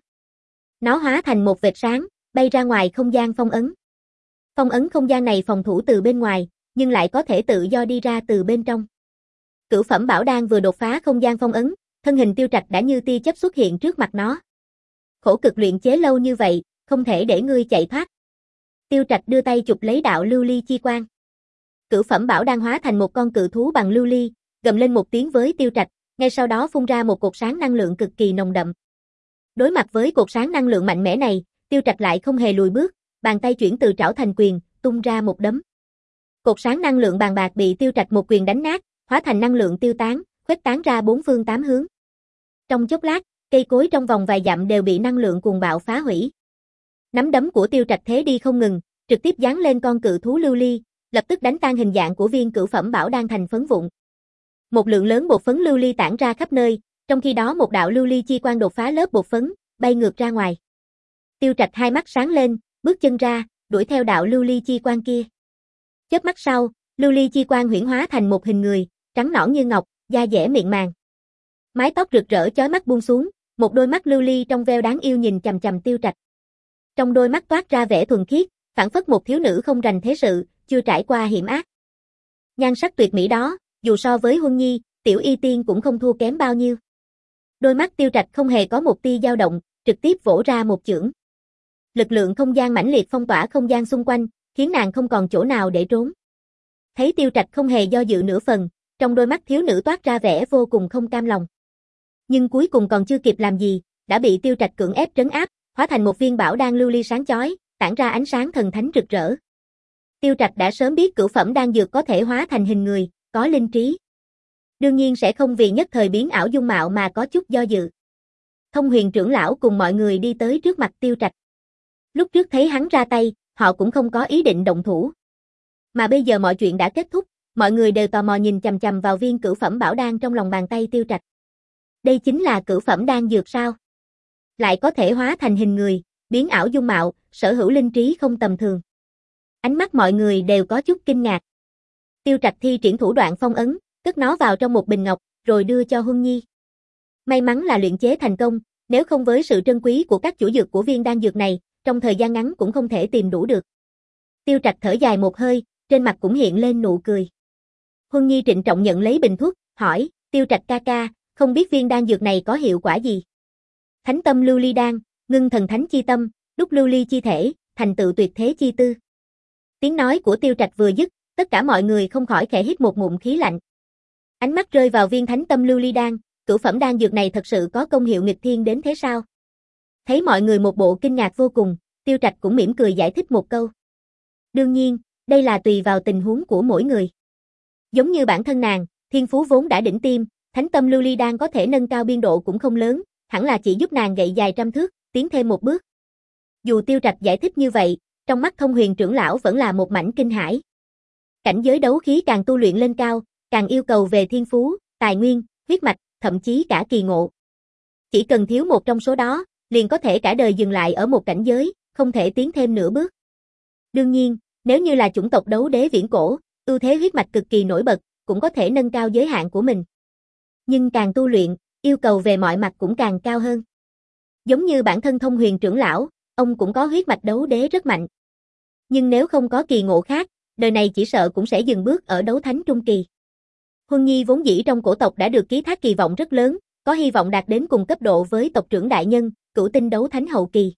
Speaker 1: Nó hóa thành một vệt sáng, bay ra ngoài không gian phong ấn. Phong ấn không gian này phòng thủ từ bên ngoài, nhưng lại có thể tự do đi ra từ bên trong. Cửu phẩm bảo đan vừa đột phá không gian phong ấn, thân hình Tiêu Trạch đã như tia chớp xuất hiện trước mặt nó. Khổ cực luyện chế lâu như vậy, không thể để ngươi chạy thoát. Tiêu Trạch đưa tay chụp lấy đạo lưu ly chi quang. Cửu phẩm bảo đan hóa thành một con cự thú bằng lưu ly, gầm lên một tiếng với Tiêu Trạch, ngay sau đó phun ra một cột sáng năng lượng cực kỳ nồng đậm. Đối mặt với cột sáng năng lượng mạnh mẽ này, Tiêu Trạch lại không hề lùi bước, bàn tay chuyển từ trảo thành quyền, tung ra một đấm. Cột sáng năng lượng bàn bạc bị Tiêu Trạch một quyền đánh nát, hóa thành năng lượng tiêu tán, khuếch tán ra bốn phương tám hướng. Trong chốc lát, cây cối trong vòng vài dặm đều bị năng lượng cuồng bạo phá hủy. Nắm đấm của Tiêu Trạch thế đi không ngừng, trực tiếp giáng lên con cự thú lưu ly, lập tức đánh tan hình dạng của viên cửu phẩm bảo đan thành phấn vụn. Một lượng lớn bột phấn lưu ly tản ra khắp nơi, trong khi đó một đạo lưu ly chi quang đột phá lớp bột phấn, bay ngược ra ngoài. Tiêu Trạch hai mắt sáng lên, bước chân ra, đuổi theo đạo lưu ly chi quang kia. Chớp mắt sau, lưu ly chi quang huyễn hóa thành một hình người, trắng nõn như ngọc, da dẻ mịn màng. Mái tóc rực rỡ chói mắt buông xuống, một đôi mắt lưu ly trong veo đáng yêu nhìn chằm chằm Tiêu Trạch. Trong đôi mắt toát ra vẻ thuần khiết, phảng phất một thiếu nữ không rành thế sự, chưa trải qua hiểm ác. Nhan sắc tuyệt mỹ đó, dù so với Huân Nhi, Tiểu Y Tiên cũng không thua kém bao nhiêu. Đôi mắt Tiêu Trạch không hề có một tia dao động, trực tiếp vỗ ra một chưởng. Lực lượng không gian mãnh liệt phong tỏa không gian xung quanh, khiến nàng không còn chỗ nào để trốn. Thấy Tiêu Trạch không hề do dự nửa phần, trong đôi mắt thiếu nữ toát ra vẻ vô cùng không cam lòng. Nhưng cuối cùng còn chưa kịp làm gì, đã bị Tiêu Trạch cưỡng ép trấn áp, hóa thành một viên bảo đan lưu ly sáng chói, tản ra ánh sáng thần thánh rực rỡ. Tiêu Trạch đã sớm biết cửu phẩm đan dược có thể hóa thành hình người, có linh trí. Đương nhiên sẽ không vì nhất thời biến ảo dung mạo mà có chút do dự. Thông Huyền trưởng lão cùng mọi người đi tới trước mặt Tiêu Trạch. Lúc trước thấy hắn ra tay, họ cũng không có ý định động thủ. Mà bây giờ mọi chuyện đã kết thúc, mọi người đều tò mò nhìn chằm chằm vào viên cửu phẩm bảo đan trong lòng bàn tay Tiêu Trạch. Đây chính là cửu phẩm đan dược sao? Lại có thể hóa thành hình người, biến ảo dung mạo, sở hữu linh trí không tầm thường. Ánh mắt mọi người đều có chút kinh ngạc. Tiêu Trạch thi triển thủ đoạn phong ấn, cất nó vào trong một bình ngọc, rồi đưa cho Huân Nhi. May mắn là luyện chế thành công, nếu không với sự trân quý của các chủ dược của viên đan dược này, trong thời gian ngắn cũng không thể tìm đủ được. Tiêu Trạch thở dài một hơi, trên mặt cũng hiện lên nụ cười. Huân Nhi trịnh trọng nhận lấy bình thuốc, hỏi, Tiêu Trạch ca ca, không biết viên đan dược này có hiệu quả gì? Thánh tâm lưu ly đan, ngưng thần thánh chi tâm, đúc lưu ly chi thể, thành tựu tuyệt thế chi tư. Tiếng nói của Tiêu Trạch vừa dứt, tất cả mọi người không khỏi khẽ hít một ngụm khí lạnh. Ánh mắt rơi vào viên thánh tâm lưu ly đan, cửu phẩm đan dược này thật sự có công hiệu nghịch thiên đến thế sao? Thấy mọi người một bộ kinh ngạc vô cùng, Tiêu Trạch cũng mỉm cười giải thích một câu. Đương nhiên, đây là tùy vào tình huống của mỗi người. Giống như bản thân nàng, thiên phú vốn đã đỉnh tiêm, thánh tâm lưu ly đan có thể nâng cao biên độ cũng không lớn, hẳn là chỉ giúp nàng gậy dài trăm thước, tiến thêm một bước. Dù Tiêu Trạch giải thích như vậy, trong mắt Thông Huyền trưởng lão vẫn là một mảnh kinh hãi. Cảnh giới đấu khí càng tu luyện lên cao, càng yêu cầu về thiên phú, tài nguyên, huyết mạch, thậm chí cả kỳ ngộ. Chỉ cần thiếu một trong số đó, liền có thể cả đời dừng lại ở một cảnh giới, không thể tiến thêm nửa bước. Đương nhiên, nếu như là chủng tộc đấu đế viễn cổ, ưu thế huyết mạch cực kỳ nổi bật, cũng có thể nâng cao giới hạn của mình. Nhưng càng tu luyện, yêu cầu về mọi mặt cũng càng cao hơn. Giống như bản thân Thông Huyền trưởng lão, ông cũng có huyết mạch đấu đế rất mạnh. Nhưng nếu không có kỳ ngộ khác, đời này chỉ sợ cũng sẽ dừng bước ở đấu thánh trung kỳ. Huân Nhi vốn dĩ trong cổ tộc đã được ký thác kỳ vọng rất lớn, có hy vọng đạt đến cùng cấp độ với tộc trưởng đại nhân, cửu tinh đấu thánh hậu kỳ.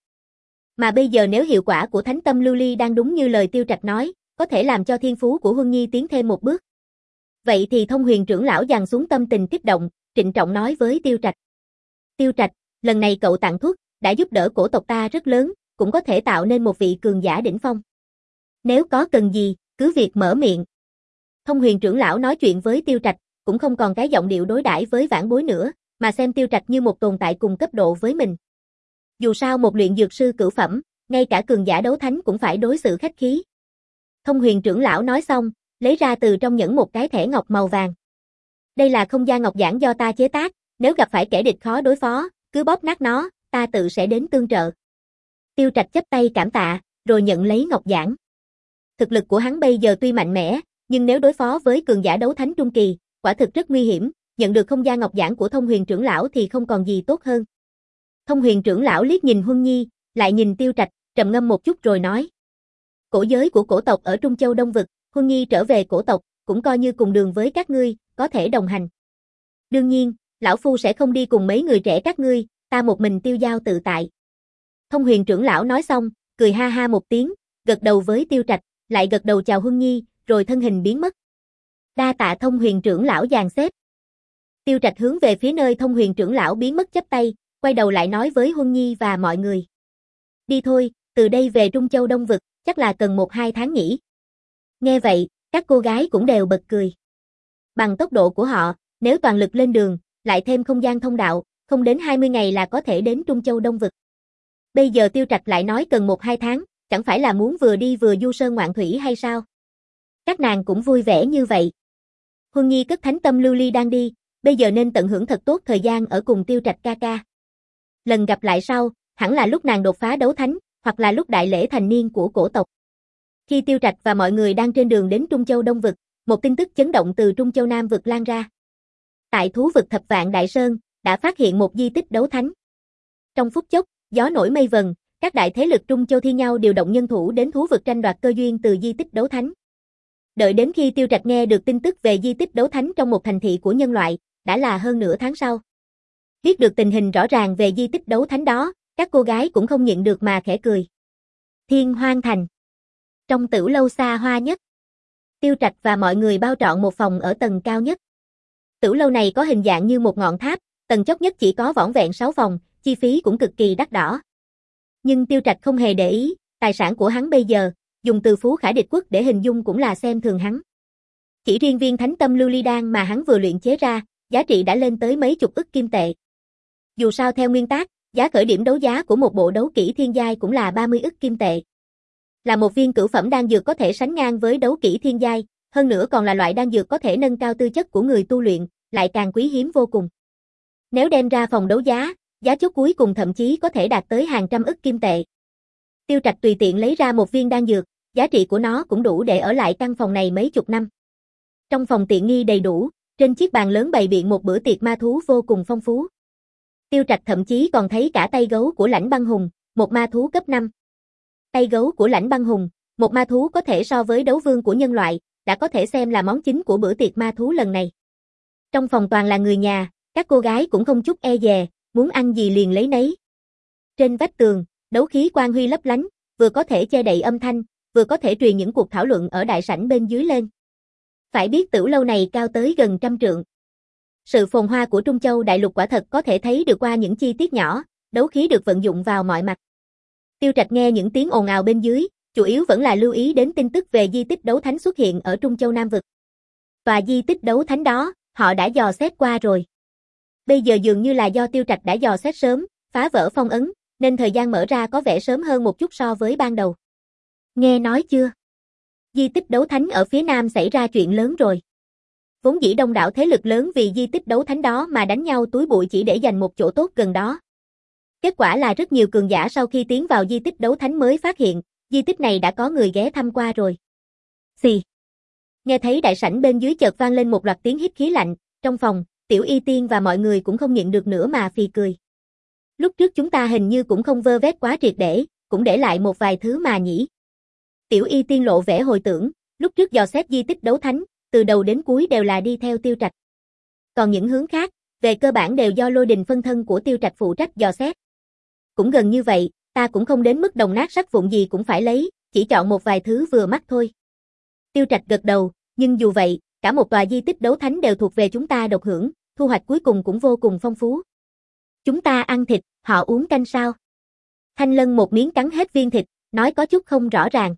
Speaker 1: Mà bây giờ nếu hiệu quả của thánh tâm lưu ly đang đúng như lời Tiêu Trạch nói, có thể làm cho thiên phú của Huân Nhi tiến thêm một bước. Vậy thì Thông Huyền trưởng lão dàn xuống tâm tình kích động, trịnh trọng nói với Tiêu Trạch. Tiêu Trạch, lần này cậu tặng thuốc, đã giúp đỡ cổ tộc ta rất lớn, cũng có thể tạo nên một vị cường giả đỉnh phong. Nếu có cần gì, cứ việc mở miệng. Thông Huyền trưởng lão nói chuyện với Tiêu Trạch, cũng không còn cái giọng điệu đối đãi với vãn bối nữa, mà xem Tiêu Trạch như một tồn tại cùng cấp độ với mình. Dù sao một luyện dược sư cửu phẩm, ngay cả cường giả đấu thánh cũng phải đối xử khách khí. Thông Huyền trưởng lão nói xong, lấy ra từ trong nhẫn một cái thẻ ngọc màu vàng. Đây là không gian ngọc giản do ta chế tác, nếu gặp phải kẻ địch khó đối phó, cứ bóp nát nó, ta tự sẽ đến tương trợ. Tiêu Trạch chắp tay cảm tạ, rồi nhận lấy ngọc giản. Thực lực của hắn bây giờ tuy mạnh mẽ, nhưng nếu đối phó với cường giả đấu thánh trung kỳ, quả thực rất nguy hiểm, nhận được không gian ngọc giản của Thông Huyền trưởng lão thì không còn gì tốt hơn. Thông Huyền trưởng lão liếc nhìn Huân Nhi, lại nhìn Tiêu Trạch, trầm ngâm một chút rồi nói: Cổ giới của cổ tộc ở Trung Châu Đông Vực, Huân Nhi trở về cổ tộc, cũng coi như cùng đường với các ngươi, có thể đồng hành. Đương nhiên, lão phu sẽ không đi cùng mấy người trẻ các ngươi, ta một mình tiêu dao tự tại. Thông Huyền trưởng lão nói xong, cười ha ha một tiếng, gật đầu với Tiêu Trạch, lại gật đầu chào Huân Nhi, rồi thân hình biến mất. Đa tạ Thông Huyền trưởng lão dàn xếp. Tiêu Trạch hướng về phía nơi Thông Huyền trưởng lão biến mất chắp tay, quay đầu lại nói với Huân Nhi và mọi người: Đi thôi, từ đây về Trung Châu Đông Vực, chắc là cần một hai tháng nhỉ. Nghe vậy, các cô gái cũng đều bật cười. Bằng tốc độ của họ, nếu toàn lực lên đường, lại thêm không gian thông đạo, không đến hai mươi ngày là có thể đến Trung Châu Đông Vực. Bây giờ Tiêu Trạch lại nói cần một hai tháng, chẳng phải là muốn vừa đi vừa du sơn ngoạn thủy hay sao? Các nàng cũng vui vẻ như vậy. Huân Nhi cất thánh tâm lưu ly đang đi, bây giờ nên tận hưởng thật tốt thời gian ở cùng Tiêu Trạch ca ca. Lần gặp lại sau, hẳn là lúc nàng đột phá đấu thánh, hoặc là lúc đại lễ thành niên của cổ tộc. Khi Tiêu Trạch và mọi người đang trên đường đến Trung Châu Đông Vực, một tin tức chấn động từ Trung Châu Nam Vực lan ra. Tại thú vực Thập Vạn Đại Sơn, đã phát hiện một di tích đấu thánh. Trong phút chốc, gió nổi mây vần, các đại thế lực Trung Châu thi nhau điều động nhân thủ đến thú vực tranh đoạt cơ duyên từ di tích đấu thánh. Đợi đến khi Tiêu Trạch nghe được tin tức về di tích đấu thánh trong một thành thị của nhân loại, đã là hơn nửa tháng sau. Biết được tình hình rõ ràng về di tích đấu thánh đó, các cô gái cũng không nhịn được mà khẽ cười. Thiên Hoang Thành. Trong tửu lâu xa hoa nhất, Tiêu Trạch và mọi người bao trọn một phòng ở tầng cao nhất. Tửu lâu này có hình dạng như một ngọn tháp, tầng chót nhất chỉ có vỏn vẹn sáu phòng, chi phí cũng cực kỳ đắt đỏ. Nhưng Tiêu Trạch không hề để ý, tài sản của hắn bây giờ, dùng từ phú khả địch quốc để hình dung cũng là xem thường hắn. Chỉ riêng viên thánh tâm lưu ly đan mà hắn vừa luyện chế ra, giá trị đã lên tới mấy chục ức kim tệ. Dù sao theo nguyên tắc, giá khởi điểm đấu giá của một bộ đấu kỹ thiên giai cũng là ba mươi ức kim tệ. Là một viên cửu phẩm đan dược có thể sánh ngang với đấu kỹ thiên giai, hơn nữa còn là loại đan dược có thể nâng cao tư chất của người tu luyện, lại càng quý hiếm vô cùng. Nếu đem ra phòng đấu giá, giá chốt cuối cùng thậm chí có thể đạt tới hàng trăm ức kim tệ. Tiêu Trạch tùy tiện lấy ra một viên đan dược, giá trị của nó cũng đủ để ở lại căn phòng này mấy chục năm. Trong phòng tiện nghi đầy đủ, trên chiếc bàn lớn bày biện một bữa tiệc ma thú vô cùng phong phú. Tiêu Trạch thậm chí còn thấy cả tay gấu của Lãnh Băng Hùng, một ma thú cấp năm. Tay gấu của Lãnh Băng Hùng, một ma thú có thể so với đấu vương của nhân loại, đã có thể xem là món chính của bữa tiệc ma thú lần này. Trong phòng toàn là người nhà, các cô gái cũng không chút e dè, muốn ăn gì liền lấy nấy. Trên vách tường, đấu khí quang huy lấp lánh, vừa có thể che đậy âm thanh, vừa có thể truyền những cuộc thảo luận ở đại sảnh bên dưới lên. Phải biết tửu lâu này cao tới gần trăm trượng. Sự phồn hoa của Trung Châu đại lục quả thật có thể thấy được qua những chi tiết nhỏ, đấu khí được vận dụng vào mọi mặt. Tiêu Trạch nghe những tiếng ồn ào bên dưới, chủ yếu vẫn là lưu ý đến tin tức về di tích đấu thánh xuất hiện ở Trung Châu Nam Vực. Và di tích đấu thánh đó, họ đã dò xét qua rồi. Bây giờ dường như là do Tiêu Trạch đã dò xét sớm, phá vỡ phong ấn, nên thời gian mở ra có vẻ sớm hơn một chút so với ban đầu. Nghe nói chưa? Di tích đấu thánh ở phía Nam xảy ra chuyện lớn rồi. Vốn dĩ đông đảo thế lực lớn vì di tích đấu thánh đó mà đánh nhau túi bụi chỉ để giành một chỗ tốt gần đó. Kết quả là rất nhiều cường giả sau khi tiến vào di tích đấu thánh mới phát hiện, di tích này đã có người ghé thăm qua rồi. Xì. Nghe thấy đại sảnh bên dưới chợt vang lên một loạt tiếng hít khí lạnh, trong phòng, Tiểu Y Tiên và mọi người cũng không nhịn được nữa mà phì cười. Lúc trước chúng ta hình như cũng không vơ vét quá triệt để, cũng để lại một vài thứ mà nhỉ. Tiểu Y Tiên lộ vẻ hồi tưởng, lúc trước dò xét di tích đấu thánh, từ đầu đến cuối đều là đi theo Tiêu Trạch. Còn những hướng khác, về cơ bản đều do Lôi Đình phân thân của Tiêu Trạch phụ trách dò xét. Cũng gần như vậy, ta cũng không đến mức đồng nát sắt vụn gì cũng phải lấy, chỉ chọn một vài thứ vừa mắt thôi. Tiêu Trạch gật đầu, nhưng dù vậy, cả một tòa di tích đấu thánh đều thuộc về chúng ta độc hưởng, thu hoạch cuối cùng cũng vô cùng phong phú. Chúng ta ăn thịt, họ uống canh sao? Thanh Lân một miếng cắn hết viên thịt, nói có chút không rõ ràng.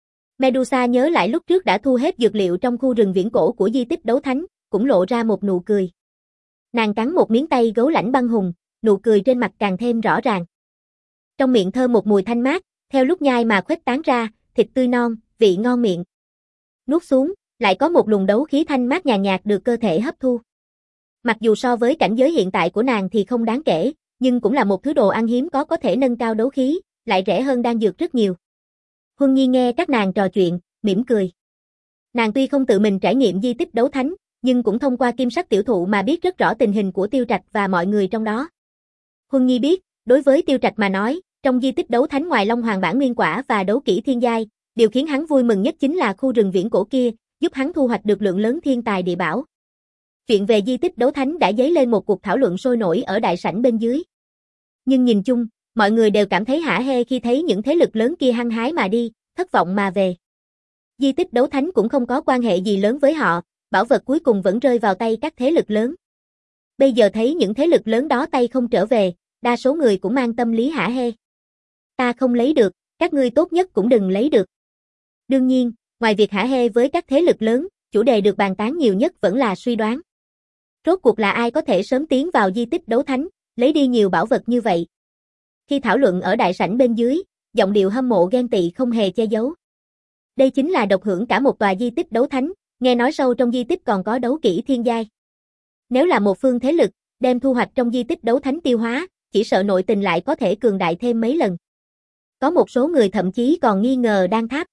Speaker 1: Medusa nhớ lại lúc trước đã thu hết dược liệu trong khu rừng viễn cổ của di tích đấu thánh, cũng lộ ra một nụ cười. Nàng cắn một miếng tay gấu lãnh băng hùng, nụ cười trên mặt càng thêm rõ ràng. Trong miệng thơm một mùi thanh mát, theo lúc nhai mà khuếch tán ra, thịt tươi non, vị ngon miệng. Nuốt xuống, lại có một luồng đấu khí thanh mát nhàn nhạt được cơ thể hấp thu. Mặc dù so với cảnh giới hiện tại của nàng thì không đáng kể, nhưng cũng là một thứ đồ ăn hiếm có có thể nâng cao đấu khí, lại rẻ hơn đan dược rất nhiều. Huân Nhi nghe các nàng trò chuyện, mỉm cười. Nàng tuy không tự mình trải nghiệm di tích đấu thánh, nhưng cũng thông qua kim sắc tiểu thụ mà biết rất rõ tình hình của Tiêu Trạch và mọi người trong đó. Huân Nhi biết, đối với Tiêu Trạch mà nói, trong di tích đấu thánh ngoài Long Hoàng bản nguyên quả và đấu kỹ thiên giai, điều khiến hắn vui mừng nhất chính là khu rừng viễn cổ kia, giúp hắn thu hoạch được lượng lớn thiên tài địa bảo. Chuyện về di tích đấu thánh đã dấy lên một cuộc thảo luận sôi nổi ở đại sảnh bên dưới. Nhưng nhìn chung, mọi người đều cảm thấy hả hê khi thấy những thế lực lớn kia hăng hái mà đi, thất vọng mà về. Di tích đấu thánh cũng không có quan hệ gì lớn với họ, bảo vật cuối cùng vẫn rơi vào tay các thế lực lớn. Bây giờ thấy những thế lực lớn đó tay không trở về, đa số người cũng mang tâm lý hả hê. Ta không lấy được, các ngươi tốt nhất cũng đừng lấy được. Đương nhiên, ngoài việc hả hê với các thế lực lớn, chủ đề được bàn tán nhiều nhất vẫn là suy đoán. Rốt cuộc là ai có thể sớm tiến vào di tích đấu thánh, lấy đi nhiều bảo vật như vậy? Khi thảo luận ở đại sảnh bên dưới, giọng điệu hâm mộ ghen tị không hề che giấu. Đây chính là độc hưởng cả một tòa di tích đấu thánh, nghe nói sâu trong di tích còn có đấu kỹ thiên giai. Nếu là một phương thế lực, đem thu hoạch trong di tích đấu thánh tiêu hóa, chỉ sợ nội tình lại có thể cường đại thêm mấy lần. Có một số người thậm chí còn nghi ngờ Đan Tháp.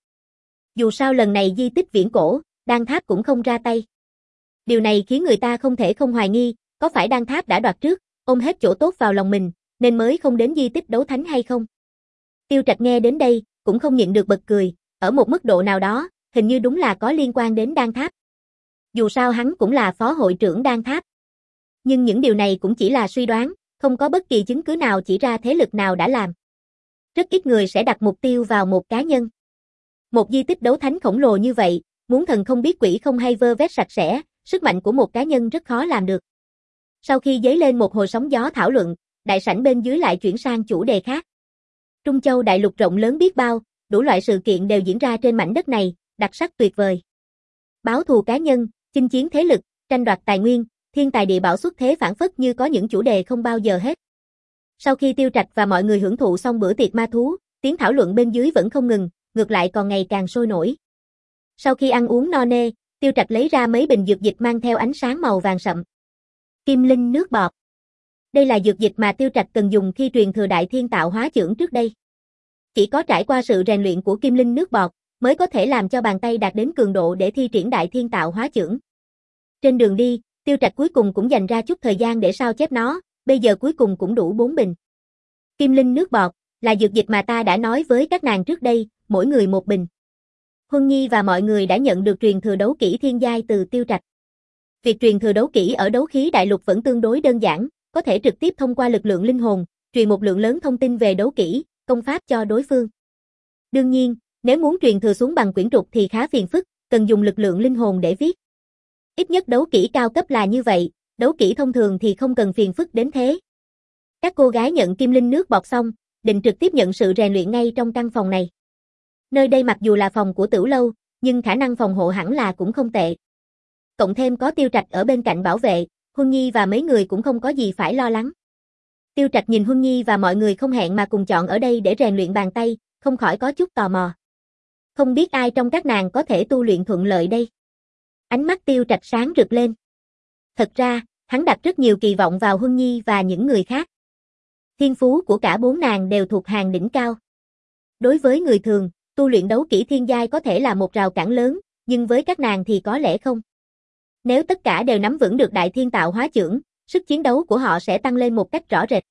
Speaker 1: Dù sao lần này di tích viễn cổ, Đan Tháp cũng không ra tay. Điều này khiến người ta không thể không hoài nghi, có phải Đan Tháp đã đoạt trước, ôm hết chỗ tốt vào lòng mình, nên mới không đến di tích đấu thánh hay không? Tiêu Trạch nghe đến đây, cũng không nhịn được bật cười, ở một mức độ nào đó, hình như đúng là có liên quan đến Đan Tháp. Dù sao hắn cũng là phó hội trưởng Đan Tháp. Nhưng những điều này cũng chỉ là suy đoán, không có bất kỳ chứng cứ nào chỉ ra thế lực nào đã làm. Rất ít người sẽ đặt mục tiêu vào một cá nhân. Một di tích đấu thánh khổng lồ như vậy, muốn thần không biết quỷ không hay vơ vét sạch sẽ, sức mạnh của một cá nhân rất khó làm được. Sau khi dấy lên một hồi sóng gió thảo luận, đại sảnh bên dưới lại chuyển sang chủ đề khác. Trung Châu đại lục rộng lớn biết bao, đủ loại sự kiện đều diễn ra trên mảnh đất này, đặc sắc tuyệt vời. Báo thù cá nhân, chinh chiến thế lực, tranh đoạt tài nguyên, thiên tài địa bảo xuất thế phản phất như có những chủ đề không bao giờ hết. Sau khi Tiêu Trạch và mọi người hưởng thụ xong bữa tiệc ma thú, tiếng thảo luận bên dưới vẫn không ngừng, ngược lại còn ngày càng sôi nổi. Sau khi ăn uống no nê, Tiêu Trạch lấy ra mấy bình dược dịch mang theo ánh sáng màu vàng sậm. Kim linh nước bọt. Đây là dược dịch mà Tiêu Trạch từng dùng khi truyền thừa đại thiên tạo hóa chưởng trước đây. Chỉ có trải qua sự rèn luyện của kim linh nước bọt, mới có thể làm cho bàn tay đạt đến cường độ để thi triển đại thiên tạo hóa chưởng. Trên đường đi, Tiêu Trạch cuối cùng cũng dành ra chút thời gian để sao chép nó, bây giờ cuối cùng cũng đủ bốn bình. Kim linh nước bọt, là dược dịch mà ta đã nói với các nàng trước đây, mỗi người một bình. Huân Nhi và mọi người đã nhận được truyền thừa đấu kỹ thiên giai từ Tiêu Trạch. Việc truyền thừa đấu kỹ ở đấu khí đại lục vẫn tương đối đơn giản, có thể trực tiếp thông qua lực lượng linh hồn, truyền một lượng lớn thông tin về đấu kỹ, công pháp cho đối phương. Đương nhiên, nếu muốn truyền thừa xuống bằng quyển trục thì khá phiền phức, cần dùng lực lượng linh hồn để viết. Ít nhất đấu kỹ cao cấp là như vậy, đấu kỹ thông thường thì không cần phiền phức đến thế. Các cô gái nhận kim linh nước bọt xong, định trực tiếp nhận sự rèn luyện ngay trong căn phòng này. Nơi đây mặc dù là phòng của Tửu Lâu, nhưng khả năng phòng hộ hẳn là cũng không tệ. Cộng thêm có Tiêu Trạch ở bên cạnh bảo vệ, Huân Nhi và mấy người cũng không có gì phải lo lắng. Tiêu Trạch nhìn Huân Nhi và mọi người không hẹn mà cùng chọn ở đây để rèn luyện bàn tay, không khỏi có chút tò mò. Không biết ai trong các nàng có thể tu luyện thuận lợi đây. Ánh mắt Tiêu Trạch sáng rực lên. Thật ra, hắn đặt rất nhiều kỳ vọng vào Huân Nhi và những người khác. Thiên phú của cả bốn nàng đều thuộc hàng đỉnh cao. Đối với người thường, tu luyện đấu kỹ thiên giai có thể là một rào cản lớn, nhưng với các nàng thì có lẽ không. Nếu tất cả đều nắm vững được đại thiên tạo hóa chưởng, sức chiến đấu của họ sẽ tăng lên một cách rõ rệt.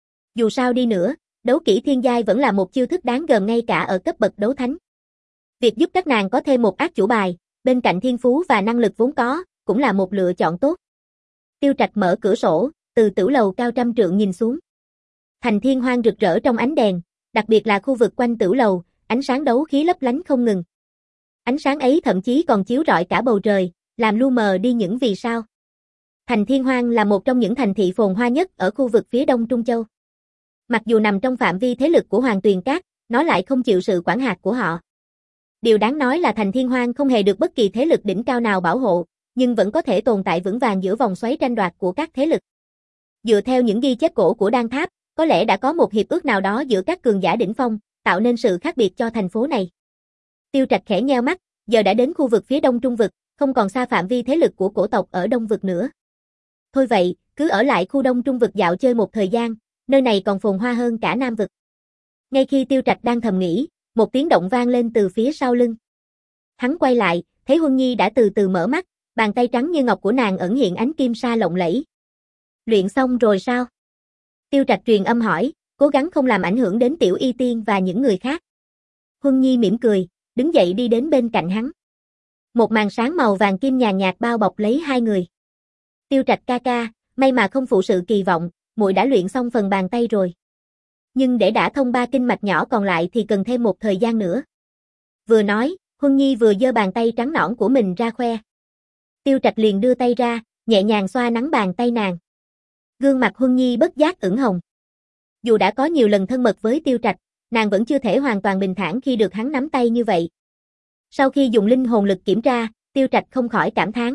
Speaker 1: Dù sao đi nữa, đấu kỹ thiên giai vẫn là một chiêu thức đáng gờm ngay cả ở cấp bậc đấu thánh. Việc giúp các nàng có thêm một át chủ bài, bên cạnh thiên phú và năng lực vốn có, cũng là một lựa chọn tốt. Tiêu Trạch mở cửa sổ, từ tửu lầu cao trăm trượng nhìn xuống. Thành thiên hoang rực rỡ trong ánh đèn, đặc biệt là khu vực quanh tửu lầu, ánh sáng đấu khí lấp lánh không ngừng. Ánh sáng ấy thậm chí còn chiếu rọi cả bầu trời, làm lu mờ đi những vì sao. Thành Thiên Hoang là một trong những thành thị phồn hoa nhất ở khu vực phía đông Trung Châu. Mặc dù nằm trong phạm vi thế lực của Hoàng Tuyền Các, nó lại không chịu sự quản hạt của họ. Điều đáng nói là Thành Thiên Hoang không hề được bất kỳ thế lực đỉnh cao nào bảo hộ, nhưng vẫn có thể tồn tại vững vàng giữa vòng xoáy tranh đoạt của các thế lực. Dựa theo những ghi chép cổ của Đan Tháp, có lẽ đã có một hiệp ước nào đó giữa các cường giả đỉnh phong, tạo nên sự khác biệt cho thành phố này. Tiêu Trạch khẽ nheo mắt, giờ đã đến khu vực phía đông trung vực, không còn xa phạm vi thế lực của cổ tộc ở đông vực nữa. Thôi vậy, cứ ở lại khu đông trung vực dạo chơi một thời gian, nơi này còn phồn hoa hơn cả nam vực. Ngay khi Tiêu Trạch đang thầm nghĩ, một tiếng động vang lên từ phía sau lưng. Hắn quay lại, thấy Huân Nhi đã từ từ mở mắt, bàn tay trắng như ngọc của nàng ẩn hiện ánh kim sa lộng lẫy. Luyện xong rồi sao? Tiêu Trạch truyền âm hỏi, cố gắng không làm ảnh hưởng đến Tiểu Y Tiên và những người khác. Huân Nhi mỉm cười, đứng dậy đi đến bên cạnh hắn. Một màn sáng màu vàng kim nhàn nhạt bao bọc lấy hai người. Tiêu Trạch ca ca, may mà không phụ sự kỳ vọng, muội đã luyện xong phần bàn tay rồi. Nhưng để đả thông ba kinh mạch nhỏ còn lại thì cần thêm một thời gian nữa. Vừa nói, Huân Nhi vừa giơ bàn tay trắng nõn của mình ra khoe. Tiêu Trạch liền đưa tay ra, nhẹ nhàng xoa nắn bàn tay nàng. Gương mặt Huân Nhi bất giác ửng hồng. Dù đã có nhiều lần thân mật với Tiêu Trạch, nàng vẫn chưa thể hoàn toàn bình thản khi được hắn nắm tay như vậy. Sau khi dùng linh hồn lực kiểm tra, Tiêu Trạch không khỏi cảm thán.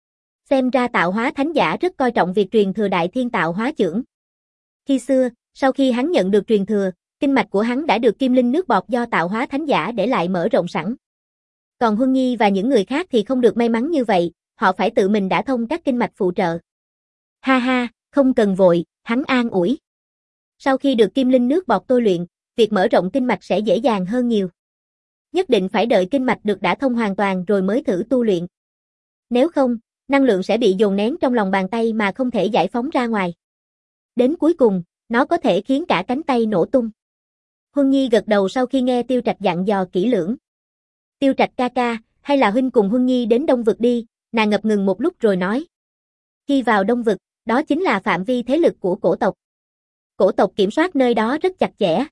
Speaker 1: Xem ra tạo hóa thánh giả rất coi trọng việc truyền thừa đại thiên tạo hóa chưởng. Khi xưa, sau khi hắn nhận được truyền thừa, kinh mạch của hắn đã được kim linh nước bọt do tạo hóa thánh giả để lại mở rộng sẵn. Còn Huân Nhi và những người khác thì không được may mắn như vậy, họ phải tự mình đả thông các kinh mạch phụ trợ. Ha ha, không cần vội, hắn an ủi. Sau khi được kim linh nước bọt tôi luyện, việc mở rộng kinh mạch sẽ dễ dàng hơn nhiều. Nhất định phải đợi kinh mạch được đả thông hoàn toàn rồi mới thử tu luyện. Nếu không, năng lượng sẽ bị dồn nén trong lòng bàn tay mà không thể giải phóng ra ngoài. Đến cuối cùng, nó có thể khiến cả cánh tay nổ tung. Huân Nhi gật đầu sau khi nghe Tiêu Trạch dặn dò kỹ lưỡng. Tiêu Trạch ca ca, hay là huynh cùng Huân Nhi đến Đông Vực đi, nàng ngập ngừng một lúc rồi nói. Khi vào Đông Vực, đó chính là phạm vi thế lực của cổ tộc. Cổ tộc kiểm soát nơi đó rất chặt chẽ.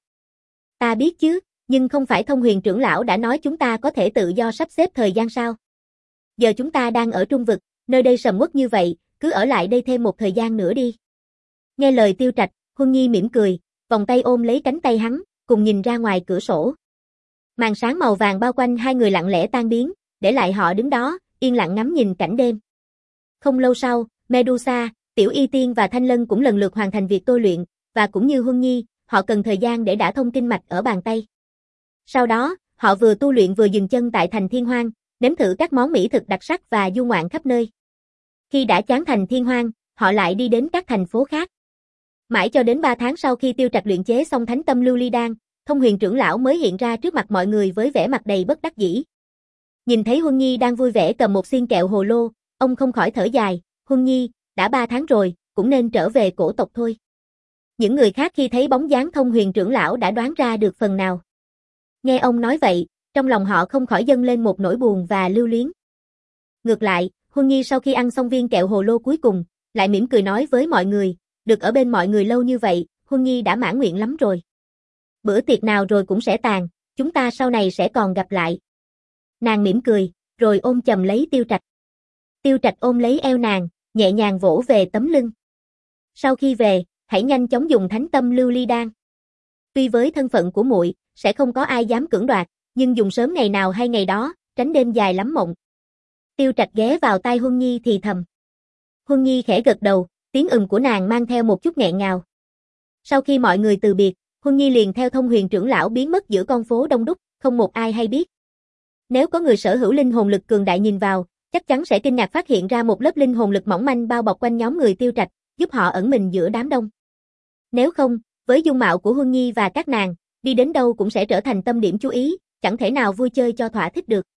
Speaker 1: Ta biết chứ, nhưng không phải Thông Huyền trưởng lão đã nói chúng ta có thể tự do sắp xếp thời gian sao? Giờ chúng ta đang ở Trung Vực, nơi đây sầm uất như vậy, cứ ở lại đây thêm một thời gian nữa đi. Nghe lời Tiêu Trạch, Huân Nhi mỉm cười, vòng tay ôm lấy cánh tay hắn, cùng nhìn ra ngoài cửa sổ. Màn sáng màu vàng bao quanh hai người lặng lẽ tan biến, để lại họ đứng đó, yên lặng ngắm nhìn cảnh đêm. Không lâu sau, Medusa, Tiểu Y Tiên và Thanh Lân cũng lần lượt hoàn thành việc tôi luyện, và cũng như Huân Nhi, họ cần thời gian để đả thông kinh mạch ở bàn tay. Sau đó, họ vừa tu luyện vừa dừng chân tại thành Thiên Hoang, nếm thử các món mỹ thực đặc sắc và du ngoạn khắp nơi. Khi đã chán thành Thiên Hoang, họ lại đi đến các thành phố khác. Mãi cho đến ba tháng sau khi Tiêu Trạch luyện chế xong Thánh Tâm Lưu Ly Đan, Thông Huyền trưởng lão mới hiện ra trước mặt mọi người với vẻ mặt đầy bất đắc dĩ. Nhìn thấy Huân Nhi đang vui vẻ cầm một xiên kẹo hồ lô, ông không khỏi thở dài, Huân Nhi, đã ba tháng rồi, cũng nên trở về cổ tộc thôi. Những người khác khi thấy bóng dáng Thông Huyền trưởng lão đã đoán ra được phần nào. Nghe ông nói vậy, trong lòng họ không khỏi dâng lên một nỗi buồn và lưu luyến. Ngược lại, Huân Nhi sau khi ăn xong viên kẹo hồ lô cuối cùng, lại mỉm cười nói với mọi người, được ở bên mọi người lâu như vậy, Huân Nhi đã mãn nguyện lắm rồi. Bữa tiệc nào rồi cũng sẽ tàn, chúng ta sau này sẽ còn gặp lại. Nàng mỉm cười, rồi ôm chầm lấy Tiêu Trạch. Tiêu Trạch ôm lấy eo nàng, nhẹ nhàng vỗ về tấm lưng. Sau khi về, hãy nhanh chóng dùng Thánh Tâm Lưu Ly Đan. Tuy với thân phận của muội, sẽ không có ai dám cưỡng đoạt, nhưng dùng sớm ngày nào hay ngày đó, tránh đêm dài lắm mộng. Tiêu Trạch ghé vào tai Huân Nhi thì thầm. Huân Nhi khẽ gật đầu, tiếng ừm của nàng mang theo một chút nghẹn ngào. Sau khi mọi người từ biệt, Huân Nhi liền theo Thông Huyền trưởng lão biến mất giữa con phố đông đúc, không một ai hay biết. Nếu có người sở hữu linh hồn lực cường đại nhìn vào, chắc chắn sẽ kinh ngạc phát hiện ra một lớp linh hồn lực mỏng manh bao bọc quanh nhóm người Tiêu Trạch, giúp họ ẩn mình giữa đám đông. Nếu không, với dung mạo của Huân Nhi và các nàng, đi đến đâu cũng sẽ trở thành tâm điểm chú ý, chẳng thể nào vui chơi cho thỏa thích được.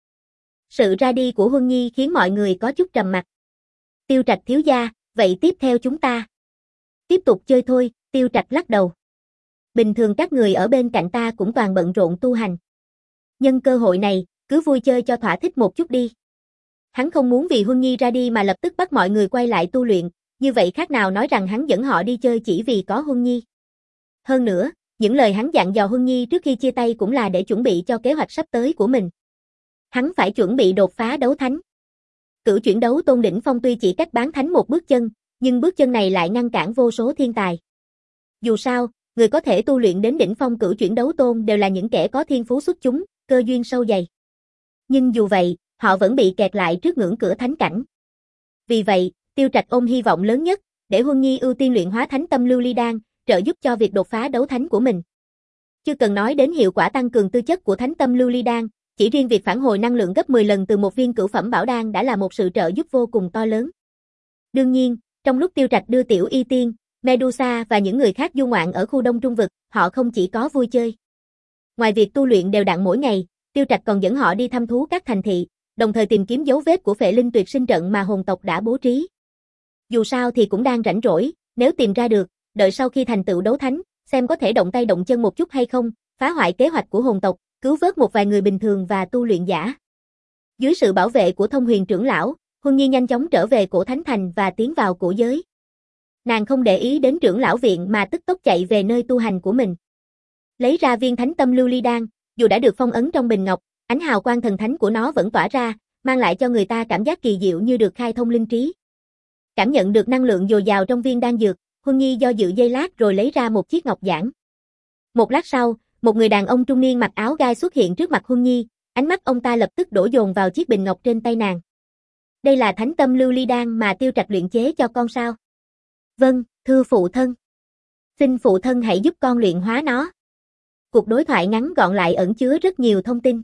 Speaker 1: Sự ra đi của Huân Nhi khiến mọi người có chút trầm mặc. Tiêu Trạch thiếu gia, vậy tiếp theo chúng ta. Tiếp tục chơi thôi, Tiêu Trạch lắc đầu. Bình thường các người ở bên cạnh ta cũng toàn bận rộn tu hành. Nhân cơ hội này, cứ vui chơi cho thỏa thích một chút đi. Hắn không muốn vì Huân Nhi ra đi mà lập tức bắt mọi người quay lại tu luyện, như vậy khác nào nói rằng hắn dẫn họ đi chơi chỉ vì có Huân Nhi. Hơn nữa, những lời hắn dặn dò Huân Nhi trước khi chia tay cũng là để chuẩn bị cho kế hoạch sắp tới của mình. Hắn phải chuẩn bị đột phá đấu thánh. Cửu chuyển đấu tôn đỉnh phong tuy chỉ cách bán thánh một bước chân, nhưng bước chân này lại ngăn cản vô số thiên tài. Dù sao, người có thể tu luyện đến đỉnh phong cửu chuyển đấu tôn đều là những kẻ có thiên phú xuất chúng, cơ duyên sâu dày. Nhưng dù vậy, họ vẫn bị kẹt lại trước ngưỡng cửa thánh cảnh. Vì vậy, Tiêu Trạch ôm hy vọng lớn nhất, để Huân Nhi ưu tiên luyện hóa thánh tâm lưu ly đan, trợ giúp cho việc đột phá đấu thánh của mình. Chưa cần nói đến hiệu quả tăng cường tư chất của thánh tâm lưu ly đan, chỉ riêng việc phản hồi năng lượng gấp mười lần từ một viên cửu phẩm bảo đan đã là một sự trợ giúp vô cùng to lớn. Đương nhiên, trong lúc Tiêu Trạch đưa Tiểu Y Tiên, Medusa và những người khác du ngoạn ở khu Đông Trung vực, họ không chỉ có vui chơi. Ngoài việc tu luyện đều đặn mỗi ngày, Tiêu Trạch còn dẫn họ đi thăm thú các thành thị, đồng thời tìm kiếm dấu vết của phệ linh tuyệt sinh trận mà hồn tộc đã bố trí. Dù sao thì cũng đang rảnh rỗi, nếu tìm ra được, đợi sau khi thành tựu đấu thánh, xem có thể động tay động chân một chút hay không, phá hoại kế hoạch của hồn tộc, cứu vớt một vài người bình thường và tu luyện giả. Dưới sự bảo vệ của Thông Huyền trưởng lão, Huân Nhi nhanh chóng trở về Cổ Thánh Thành và tiến vào cổ giới. Nàng không để ý đến trưởng lão viện mà tức tốc chạy về nơi tu hành của mình. Lấy ra viên thánh tâm lưu ly đan, dù đã được phong ấn trong bình ngọc, ánh hào quang thần thánh của nó vẫn tỏa ra, mang lại cho người ta cảm giác kỳ diệu như được khai thông linh trí. Cảm nhận được năng lượng dồi dào trong viên đan dược, Huân Nhi do dự giây lát rồi lấy ra một chiếc ngọc giản. Một lát sau, một người đàn ông trung niên mặc áo gai xuất hiện trước mặt Huân Nhi, ánh mắt ông ta lập tức đổ dồn vào chiếc bình ngọc trên tay nàng. Đây là thánh tâm lưu ly đan mà Tiêu Trạch luyện chế cho con sao? Vâng, thưa phụ thân. Xin phụ thân hãy giúp con luyện hóa nó. Cuộc đối thoại ngắn gọn lại ẩn chứa rất nhiều thông tin.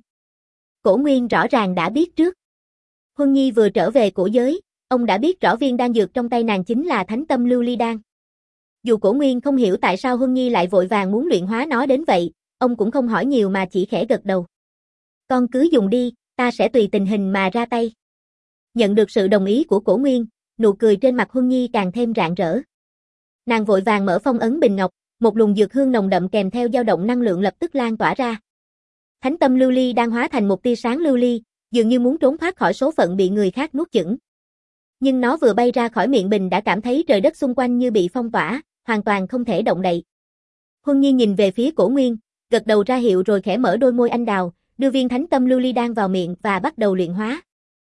Speaker 1: Cổ Nguyên rõ ràng đã biết trước. Huân Nhi vừa trở về cổ giới, ông đã biết rõ viên đan dược trong tay nàng chính là thánh tâm lưu ly đan. Dù Cổ Nguyên không hiểu tại sao Huân Nhi lại vội vàng muốn luyện hóa nó đến vậy, ông cũng không hỏi nhiều mà chỉ khẽ gật đầu. Con cứ dùng đi, ta sẽ tùy tình hình mà ra tay. Nhận được sự đồng ý của Cổ Nguyên, nụ cười trên mặt Huân Nhi càng thêm rạng rỡ. Nàng vội vàng mở phong ấn bình ngọc, một luồng dược hương nồng đậm kèm theo dao động năng lượng lập tức lan tỏa ra. Thánh tâm lưu ly đang hóa thành một tia sáng lưu ly, dường như muốn trốn thoát khỏi số phận bị người khác nuốt chửng. Nhưng nó vừa bay ra khỏi miệng bình đã cảm thấy trời đất xung quanh như bị phong tỏa, hoàn toàn không thể động đậy. Huân Nhi nhìn về phía Cổ Nguyên, gật đầu ra hiệu rồi khẽ mở đôi môi anh đào, đưa viên thánh tâm lưu ly đan vào miệng và bắt đầu luyện hóa.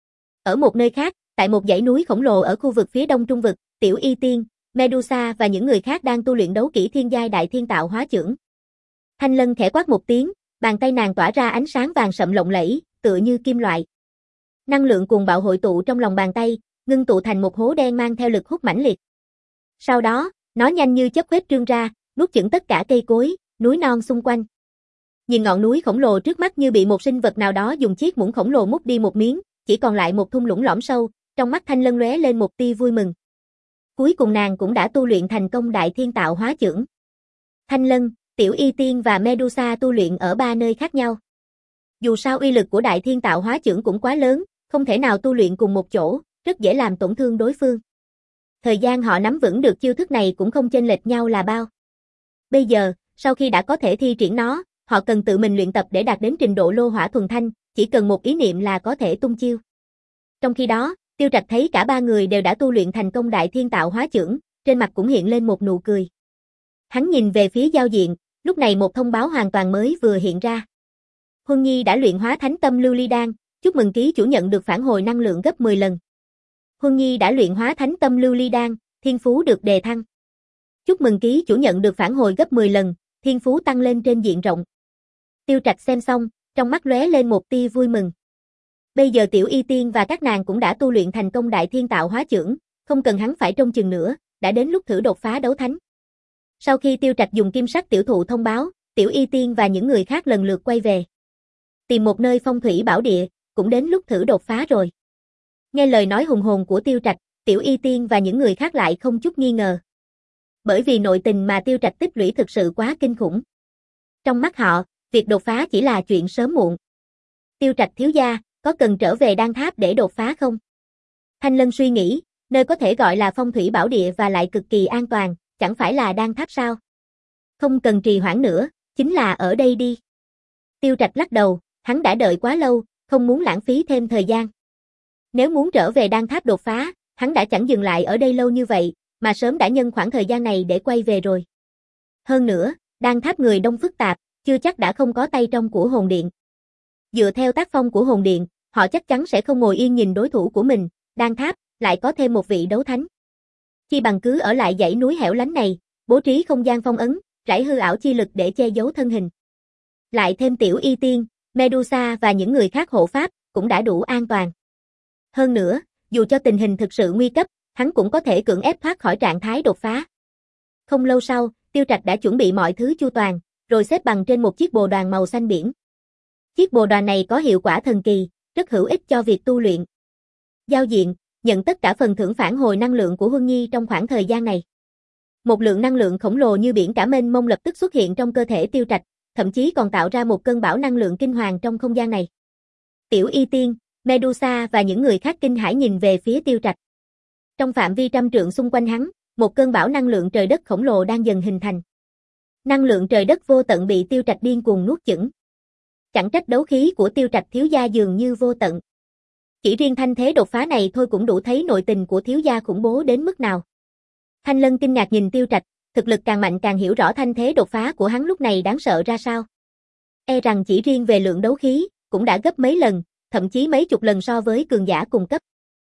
Speaker 1: Ở một nơi khác, tại một dãy núi khổng lồ ở khu vực phía đông trung vực, Tiểu Y Tiên, Medusa và những người khác đang tu luyện đấu kỹ thiên giai đại thiên tạo hóa chưởng. Thanh Lân khẽ quát một tiếng, bàn tay nàng tỏa ra ánh sáng vàng sậm lộng lẫy, tựa như kim loại. Năng lượng cuồng bạo hội tụ trong lòng bàn tay, ngưng tụ thành một hố đen mang theo lực hút mãnh liệt. Sau đó, nó nhanh như chớp khuếch trương ra, nuốt chửng tất cả cây cối, núi non xung quanh. Nhìn ngọn núi khổng lồ trước mắt như bị một sinh vật nào đó dùng chiếc muỗng khổng lồ múc đi một miếng, chỉ còn lại một thung lũng lõm sâu, trong mắt Thanh Lân lóe lên một tia vui mừng. Cuối cùng nàng cũng đã tu luyện thành công đại thiên tạo hóa chưởng. Thanh Lân, Tiểu Y Tiên và Medusa tu luyện ở ba nơi khác nhau. Dù sao uy lực của đại thiên tạo hóa chưởng cũng quá lớn, không thể nào tu luyện cùng một chỗ, rất dễ làm tổn thương đối phương. Thời gian họ nắm vững được chiêu thức này cũng không chênh lệch nhau là bao. Bây giờ, sau khi đã có thể thi triển nó, họ cần tự mình luyện tập để đạt đến trình độ lô hỏa thuần thanh, chỉ cần một ý niệm là có thể tung chiêu. Trong khi đó, Tiêu Trạch thấy cả ba người đều đã tu luyện thành công đại thiên tạo hóa chưởng, trên mặt cũng hiện lên một nụ cười. Hắn nhìn về phía giao diện, lúc này một thông báo hoàn toàn mới vừa hiện ra. Huân Nhi đã luyện hóa thánh tâm lưu ly đan, chúc mừng ký chủ nhận được phản hồi năng lượng gấp mười lần. Huân Nhi đã luyện hóa thánh tâm lưu ly đan, thiên phú được đề thăng. Chúc mừng ký chủ nhận được phản hồi gấp mười lần, thiên phú tăng lên trên diện rộng. Tiêu Trạch xem xong, trong mắt lóe lên một tia vui mừng. Bây giờ Tiểu Y Tiên và các nàng cũng đã tu luyện thành công đại thiên tạo hóa chưởng, không cần hắn phải trông chừng nữa, đã đến lúc thử đột phá đấu thánh. Sau khi Tiêu Trạch dùng kim sắc tiểu thụ thông báo, Tiểu Y Tiên và những người khác lần lượt quay về. Tìm một nơi phong thủy bảo địa, cũng đến lúc thử đột phá rồi. Nghe lời nói hùng hồn của Tiêu Trạch, Tiểu Y Tiên và những người khác lại không chút nghi ngờ. Bởi vì nội tình mà Tiêu Trạch tích lũy thực sự quá kinh khủng. Trong mắt họ, việc đột phá chỉ là chuyện sớm muộn. Tiêu Trạch thiếu gia, có cần trở về đan tháp để đột phá không? Thanh Lân suy nghĩ, nơi có thể gọi là phong thủy bảo địa và lại cực kỳ an toàn, chẳng phải là đan tháp sao? Không cần trì hoãn nữa, chính là ở đây đi. Tiêu Trạch lắc đầu, hắn đã đợi quá lâu, không muốn lãng phí thêm thời gian. Nếu muốn trở về đan tháp đột phá, hắn đã chẳng dừng lại ở đây lâu như vậy, mà sớm đã nhân khoảng thời gian này để quay về rồi. Hơn nữa, đan tháp người đông phức tạp, chưa chắc đã không có tay trong của hồn điện. Dựa theo tác phong của hồn điện, họ chắc chắn sẽ không ngồi yên nhìn đối thủ của mình, đan tháp, lại có thêm một vị đấu thánh. Chi bằng cứ ở lại dãy núi hẻo lánh này, bố trí không gian phong ấn, rải hư ảo chi lực để che giấu thân hình. Lại thêm Tiểu Y Tiên, Medusa và những người khác hộ pháp, cũng đã đủ an toàn. Hơn nữa, Dù cho tình hình thực sự nguy cấp, hắn cũng có thể cưỡng ép thoát khỏi trạng thái đột phá. Không lâu sau, Tiêu Trạch đã chuẩn bị mọi thứ chu toàn, rồi xếp bằng trên một chiếc bồ đoàn màu xanh biển. Chiếc bồ đoàn này có hiệu quả thần kỳ, rất hữu ích cho việc tu luyện. Giao diện, nhận tất cả phần thưởng phản hồi năng lượng của Huân Nhi trong khoảng thời gian này. Một lượng năng lượng khổng lồ như biển cả mênh mông lập tức xuất hiện trong cơ thể Tiêu Trạch, thậm chí còn tạo ra một cơn bão năng lượng kinh hoàng trong không gian này. Tiểu Y Tiên, Medusa và những người khác kinh hãi nhìn về phía Tiêu Trạch. Trong phạm vi trăm trượng xung quanh hắn, một cơn bão năng lượng trời đất khổng lồ đang dần hình thành. Năng lượng trời đất vô tận bị Tiêu Trạch điên cuồng nuốt chửng. Chẳng trách đấu khí của Tiêu Trạch thiếu gia dường như vô tận. Chỉ riêng thanh thế đột phá này thôi cũng đủ thấy nội tình của thiếu gia khủng bố đến mức nào. Thanh Lân kinh ngạc nhìn Tiêu Trạch, thực lực càng mạnh càng hiểu rõ thanh thế đột phá của hắn lúc này đáng sợ ra sao. E rằng chỉ riêng về lượng đấu khí, cũng đã gấp mấy lần, thậm chí mấy chục lần so với cường giả cùng cấp.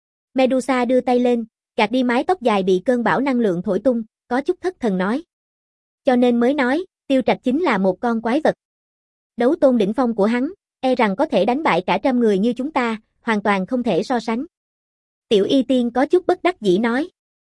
Speaker 1: Medusa đưa tay lên, gạt đi mái tóc dài bị cơn bão năng lượng thổi tung, có chút thất thần nói. Cho nên mới nói, Tiêu Trạch chính là một con quái vật. Đấu tôn đỉnh phong của hắn, e rằng có thể đánh bại cả trăm người như chúng ta, hoàn toàn không thể so sánh. Tiểu Y Tiên có chút bất đắc dĩ nói.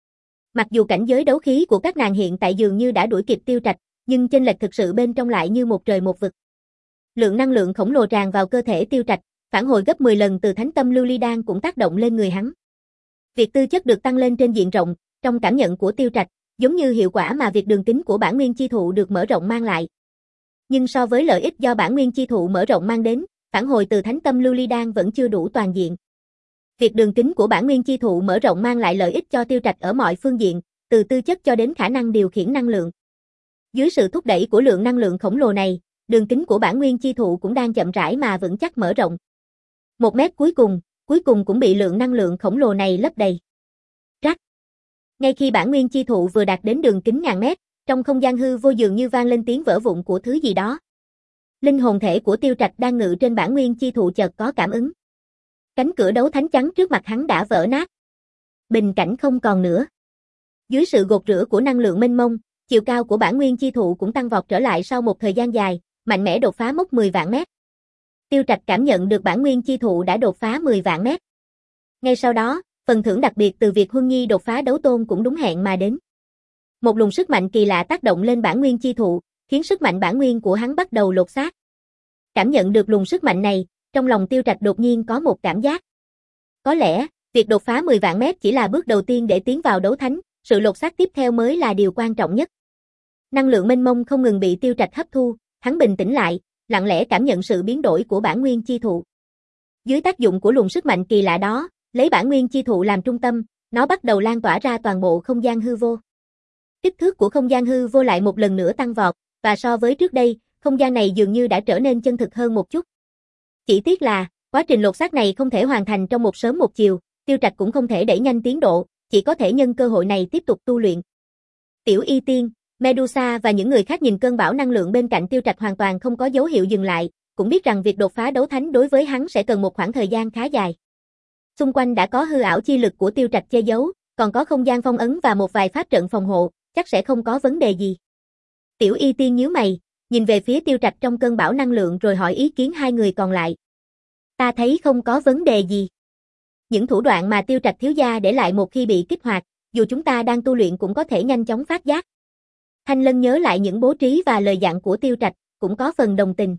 Speaker 1: Mặc dù cảnh giới đấu khí của các nàng hiện tại dường như đã đuổi kịp Tiêu Trạch, nhưng chênh lệch thực sự bên trong lại như một trời một vực. Lượng năng lượng khổng lồ tràn vào cơ thể Tiêu Trạch, phản hồi gấp mười lần từ thánh tâm lưu ly đan cũng tác động lên người hắn. Việc tư chất được tăng lên trên diện rộng, trong cảm nhận của Tiêu Trạch, giống như hiệu quả mà việc đường kính của bản nguyên chi thụ được mở rộng mang lại. Nhưng so với lợi ích do bản nguyên chi thụ mở rộng mang đến, phản hồi từ thánh tâm lưu ly đan vẫn chưa đủ toàn diện. Việc đường kính của bản nguyên chi thụ mở rộng mang lại lợi ích cho Tiêu Trạch ở mọi phương diện, từ tư chất cho đến khả năng điều khiển năng lượng. Dưới sự thúc đẩy của lượng năng lượng khổng lồ này, đường kính của bản nguyên chi thụ cũng đang chậm rãi mà vững chắc mở rộng. Một mét cuối cùng, cuối cùng cũng bị lượng năng lượng khổng lồ này lấp đầy. Rắc. Ngay khi bản nguyên chi thụ vừa đạt đến đường kính ngàn mét, trong không gian hư vô dường như vang lên tiếng vỡ vụn của thứ gì đó. Linh hồn thể của Tiêu Trạch đang ngự trên bản nguyên chi thụ chợt có cảm ứng. Cánh cửa đấu thánh trắng trước mặt hắn đã vỡ nát. Bình cảnh không còn nữa. Dưới sự gột rửa của năng lượng mênh mông, chiều cao của bản nguyên chi thụ cũng tăng vọt trở lại sau một thời gian dài, mạnh mẽ đột phá mốc mười vạn mét. Tiêu Trạch cảm nhận được bản nguyên chi thụ đã đột phá mười vạn mét. Ngay sau đó, phần thưởng đặc biệt từ việc Huân Nhi đột phá đấu tôn cũng đúng hẹn mà đến. Một luồng sức mạnh kỳ lạ tác động lên bản nguyên chi thụ, khiến sức mạnh bản nguyên của hắn bắt đầu lột xác. Cảm nhận được luồng sức mạnh này, trong lòng Tiêu Trạch đột nhiên có một cảm giác. Có lẽ, việc đột phá mười vạn mét chỉ là bước đầu tiên để tiến vào đấu thánh, sự lột xác tiếp theo mới là điều quan trọng nhất. Năng lượng mênh mông không ngừng bị Tiêu Trạch hấp thu, hắn bình tĩnh lại, lặng lẽ cảm nhận sự biến đổi của bản nguyên chi thụ. Dưới tác dụng của luồng sức mạnh kỳ lạ đó, lấy bản nguyên chi thụ làm trung tâm, nó bắt đầu lan tỏa ra toàn bộ không gian hư vô. Kích thước của không gian hư vô lại một lần nữa tăng vọt, và so với trước đây, không gian này dường như đã trở nên chân thực hơn một chút. Chỉ tiếc là, quá trình lột xác này không thể hoàn thành trong một sớm một chiều, Tiêu Trạch cũng không thể đẩy nhanh tiến độ, chỉ có thể nhân cơ hội này tiếp tục tu luyện. Tiểu Y Tiên, Medusa và những người khác nhìn cơn bão năng lượng bên cạnh Tiêu Trạch hoàn toàn không có dấu hiệu dừng lại, cũng biết rằng việc đột phá đấu thánh đối với hắn sẽ cần một khoảng thời gian khá dài. Xung quanh đã có hư ảo chi lực của Tiêu Trạch che giấu, còn có không gian phong ấn và một vài pháp trận phòng hộ, chắc sẽ không có vấn đề gì. Tiểu Y Tiên nhíu mày, nhìn về phía Tiêu Trạch trong cơn bão năng lượng rồi hỏi ý kiến hai người còn lại. Ta thấy không có vấn đề gì. Những thủ đoạn mà Tiêu Trạch thiếu gia để lại một khi bị kích hoạt, dù chúng ta đang tu luyện cũng có thể nhanh chóng phát giác. Thanh Lân nhớ lại những bố trí và lời dặn của Tiêu Trạch, cũng có phần đồng tình.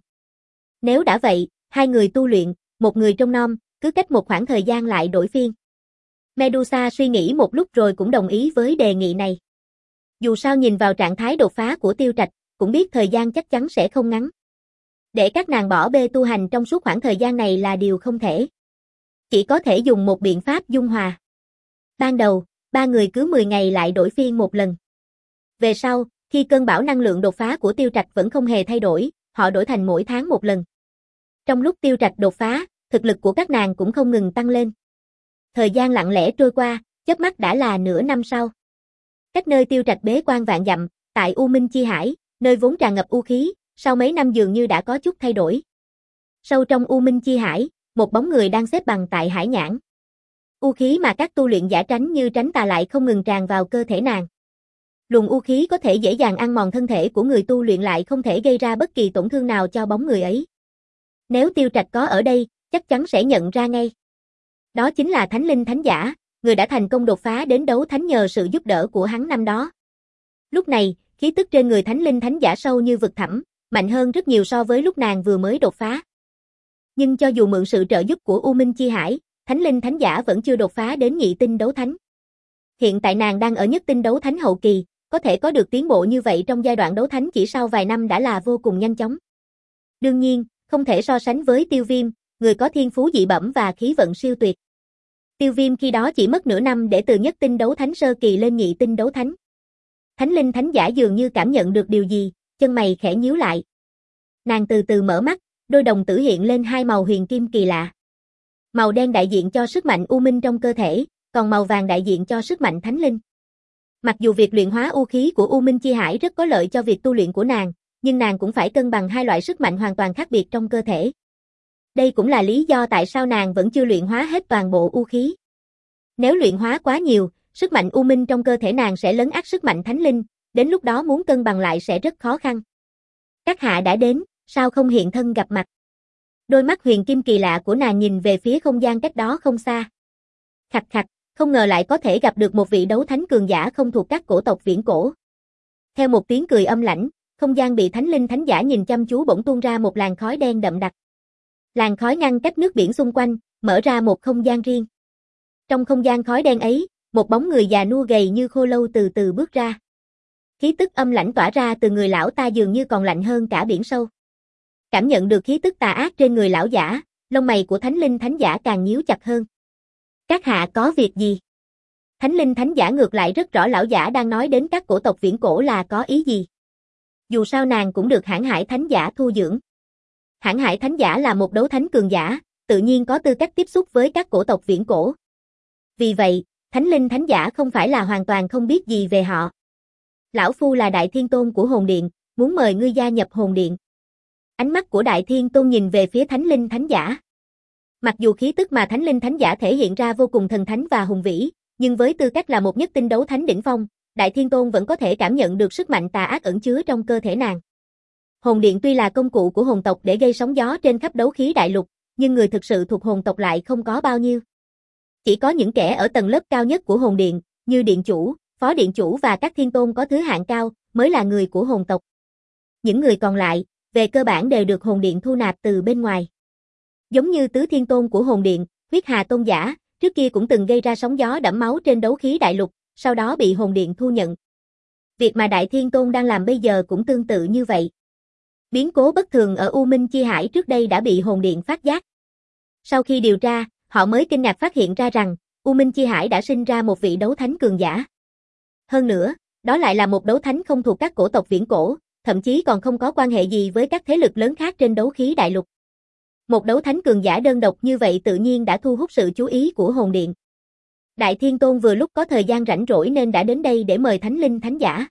Speaker 1: Nếu đã vậy, hai người tu luyện, một người trông nom, cứ cách một khoảng thời gian lại đổi phiên. Medusa suy nghĩ một lúc rồi cũng đồng ý với đề nghị này. Dù sao nhìn vào trạng thái đột phá của Tiêu Trạch, cũng biết thời gian chắc chắn sẽ không ngắn. Để các nàng bỏ bê tu hành trong suốt khoảng thời gian này là điều không thể. Chỉ có thể dùng một biện pháp dung hòa. Ban đầu, ba người cứ mười ngày lại đổi phiên một lần. Về sau, khi cơn bão năng lượng đột phá của Tiêu Trạch vẫn không hề thay đổi, họ đổi thành mỗi tháng một lần. Trong lúc Tiêu Trạch đột phá, thực lực của các nàng cũng không ngừng tăng lên. Thời gian lặng lẽ trôi qua, chớp mắt đã là nửa năm sau. Cách nơi Tiêu Trạch bế quan vạn dặm, tại U Minh Chi Hải, nơi vốn tràn ngập u khí, sau mấy năm dường như đã có chút thay đổi. Sâu trong U Minh Chi Hải, một bóng người đang xếp bằng tại hải nhãn. U khí mà các tu luyện giả tránh như tránh tà lại không ngừng tràn vào cơ thể nàng. Luồng u khí có thể dễ dàng ăn mòn thân thể của người tu luyện lại không thể gây ra bất kỳ tổn thương nào cho bóng người ấy. Nếu Tiêu Trạch có ở đây, chắc chắn sẽ nhận ra ngay. Đó chính là Thánh Linh Thánh Giả, người đã thành công đột phá đến đấu thánh nhờ sự giúp đỡ của hắn năm đó. Lúc này, khí tức trên người Thánh Linh Thánh Giả sâu như vực thẳm, mạnh hơn rất nhiều so với lúc nàng vừa mới đột phá. Nhưng cho dù mượn sự trợ giúp của U Minh Chi Hải, Thánh Linh Thánh Giả vẫn chưa đột phá đến nhị tinh đấu thánh. Hiện tại nàng đang ở nhất tinh đấu thánh hậu kỳ, có thể có được tiến bộ như vậy trong giai đoạn đấu thánh chỉ sau vài năm đã là vô cùng nhanh chóng. Đương nhiên, không thể so sánh với Tiêu Viêm, người có thiên phú dị bẩm và khí vận siêu tuyệt. Tiêu Viêm khi đó chỉ mất nửa năm để từ nhất tinh đấu thánh sơ kỳ lên nhị tinh đấu thánh. Thánh Linh Thánh Giả dường như cảm nhận được điều gì, chân mày khẽ nhíu lại. Nàng từ từ mở mắt, đôi đồng tử hiện lên hai màu huyền kim kỳ lạ. Màu đen đại diện cho sức mạnh u minh trong cơ thể, còn màu vàng đại diện cho sức mạnh thánh linh. Mặc dù việc luyện hóa u khí của U Minh Chi Hải rất có lợi cho việc tu luyện của nàng, nhưng nàng cũng phải cân bằng hai loại sức mạnh hoàn toàn khác biệt trong cơ thể. Đây cũng là lý do tại sao nàng vẫn chưa luyện hóa hết toàn bộ u khí. Nếu luyện hóa quá nhiều, sức mạnh u minh trong cơ thể nàng sẽ lấn át sức mạnh thánh linh, đến lúc đó muốn cân bằng lại sẽ rất khó khăn. Các hạ đã đến, sao không hiện thân gặp mặt? Đôi mắt huyền kim kỳ lạ của nàng nhìn về phía không gian cách đó không xa. Khạch khạch, không ngờ lại có thể gặp được một vị đấu thánh cường giả không thuộc các cổ tộc viễn cổ. Theo một tiếng cười âm lãnh, không gian bị Thánh Linh Thánh Giả nhìn chăm chú bỗng tuôn ra một làn khói đen đậm đặc. Làn khói ngăn cách nước biển xung quanh, mở ra một không gian riêng. Trong không gian khói đen ấy, một bóng người già nua gầy như khô lâu từ từ bước ra. Khí tức âm lãnh tỏa ra từ người lão ta dường như còn lạnh hơn cả biển sâu. Cảm nhận được khí tức tà ác trên người lão giả, lông mày của Thánh Linh Thánh Giả càng nhíu chặt hơn. Các hạ có việc gì? Thánh Linh Thánh Giả ngược lại rất rõ lão giả đang nói đến các cổ tộc viễn cổ là có ý gì. Dù sao nàng cũng được Hãn Hải Thánh Giả thu dưỡng. Hãn Hải Thánh Giả là một đấu thánh cường giả, tự nhiên có tư cách tiếp xúc với các cổ tộc viễn cổ. Vì vậy, Thánh Linh Thánh Giả không phải là hoàn toàn không biết gì về họ. Lão Phu là Đại Thiên Tôn của Hồn Điện, muốn mời ngươi gia nhập Hồn Điện. Ánh mắt của Đại Thiên Tôn nhìn về phía Thánh Linh Thánh Giả. Mặc dù khí tức mà Thánh Linh Thánh Giả thể hiện ra vô cùng thần thánh và hùng vĩ, nhưng với tư cách là một nhất tinh đấu thánh đỉnh phong, Đại Thiên Tôn vẫn có thể cảm nhận được sức mạnh tà ác ẩn chứa trong cơ thể nàng. Hồn Điện tuy là công cụ của hồn tộc để gây sóng gió trên khắp đấu khí đại lục, nhưng người thực sự thuộc hồn tộc lại không có bao nhiêu. Chỉ có những kẻ ở tầng lớp cao nhất của Hồn Điện, như Điện Chủ, Phó Điện Chủ và các Thiên Tôn có thứ hạng cao, mới là người của hồn tộc. Những người còn lại, về cơ bản đều được Hồn Điện thu nạp từ bên ngoài. Giống như Tứ Thiên Tôn của Hồn Điện, Huyết Hà Tôn Giả, trước kia cũng từng gây ra sóng gió đẫm máu trên đấu khí đại lục, sau đó bị Hồn Điện thu nhận. Việc mà Đại Thiên Tôn đang làm bây giờ cũng tương tự như vậy. Biến cố bất thường ở U Minh Chi Hải trước đây đã bị Hồn Điện phát giác. Sau khi điều tra, họ mới kinh ngạc phát hiện ra rằng, U Minh Chi Hải đã sinh ra một vị đấu thánh cường giả. Hơn nữa, đó lại là một đấu thánh không thuộc các cổ tộc viễn cổ, thậm chí còn không có quan hệ gì với các thế lực lớn khác trên đấu khí đại lục. Một đấu thánh cường giả đơn độc như vậy tự nhiên đã thu hút sự chú ý của Hồn Điện. Đại Thiên Tôn vừa lúc có thời gian rảnh rỗi nên đã đến đây để mời Thánh Linh Thánh Giả.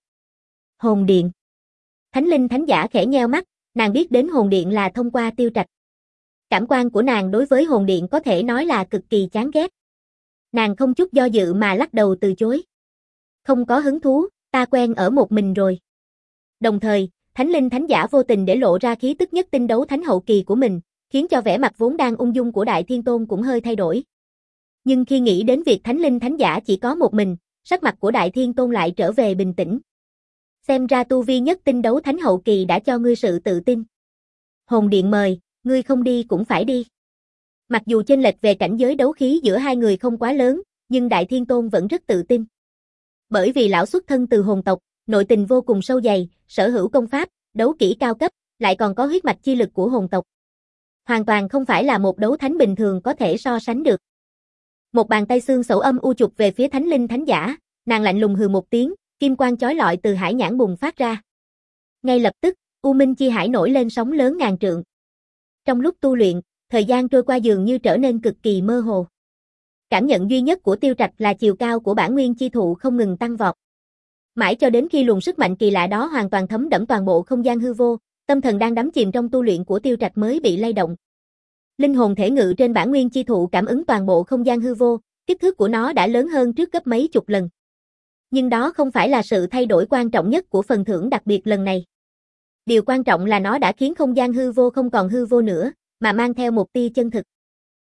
Speaker 1: Hồn Điện. Thánh Linh Thánh Giả khẽ nheo mắt, nàng biết đến Hồn Điện là thông qua Tiêu Trạch. Cảm quan của nàng đối với Hồn Điện có thể nói là cực kỳ chán ghét. Nàng không chút do dự mà lắc đầu từ chối. Không có hứng thú, ta quen ở một mình rồi. Đồng thời, Thánh Linh Thánh Giả vô tình để lộ ra khí tức nhất tinh đấu thánh hậu kỳ của mình, khiến cho vẻ mặt vốn đang ung dung của Đại Thiên Tôn cũng hơi thay đổi. Nhưng khi nghĩ đến việc Thánh Linh Thánh Giả chỉ có một mình, sắc mặt của Đại Thiên Tôn lại trở về bình tĩnh. Xem ra tu vi nhất tinh đấu thánh hậu kỳ đã cho ngươi sự tự tin. Hồn Điện mời, ngươi không đi cũng phải đi. Mặc dù chênh lệch về cảnh giới đấu khí giữa hai người không quá lớn, nhưng Đại Thiên Tôn vẫn rất tự tin. Bởi vì lão xuất thân từ hồn tộc, nội tình vô cùng sâu dày, sở hữu công pháp, đấu kỹ cao cấp, lại còn có huyết mạch chi lực của hồn tộc. Hoàn toàn không phải là một đấu thánh bình thường có thể so sánh được. Một bàn tay xương sẩu âm u chụp về phía Thánh Linh Thánh Giả, nàng lạnh lùng hừ một tiếng, kim quang chói lọi từ hải nhãn bùng phát ra. Ngay lập tức, U Minh Chi Hải nổi lên sóng lớn ngàn trượng. Trong lúc tu luyện, thời gian trôi qua dường như trở nên cực kỳ mơ hồ. Cảm nhận duy nhất của Tiêu Trạch là chiều cao của bản nguyên chi thụ không ngừng tăng vọt. Mãi cho đến khi luồng sức mạnh kỳ lạ đó hoàn toàn thấm đẫm toàn bộ không gian hư vô, tâm thần đang đắm chìm trong tu luyện của Tiêu Trạch mới bị lay động. Linh hồn thể ngự trên bản nguyên chi thụ cảm ứng toàn bộ không gian hư vô, kích thước của nó đã lớn hơn trước gấp mấy chục lần. Nhưng đó không phải là sự thay đổi quan trọng nhất của phần thưởng đặc biệt lần này. Điều quan trọng là nó đã khiến không gian hư vô không còn hư vô nữa, mà mang theo một tia chân thực.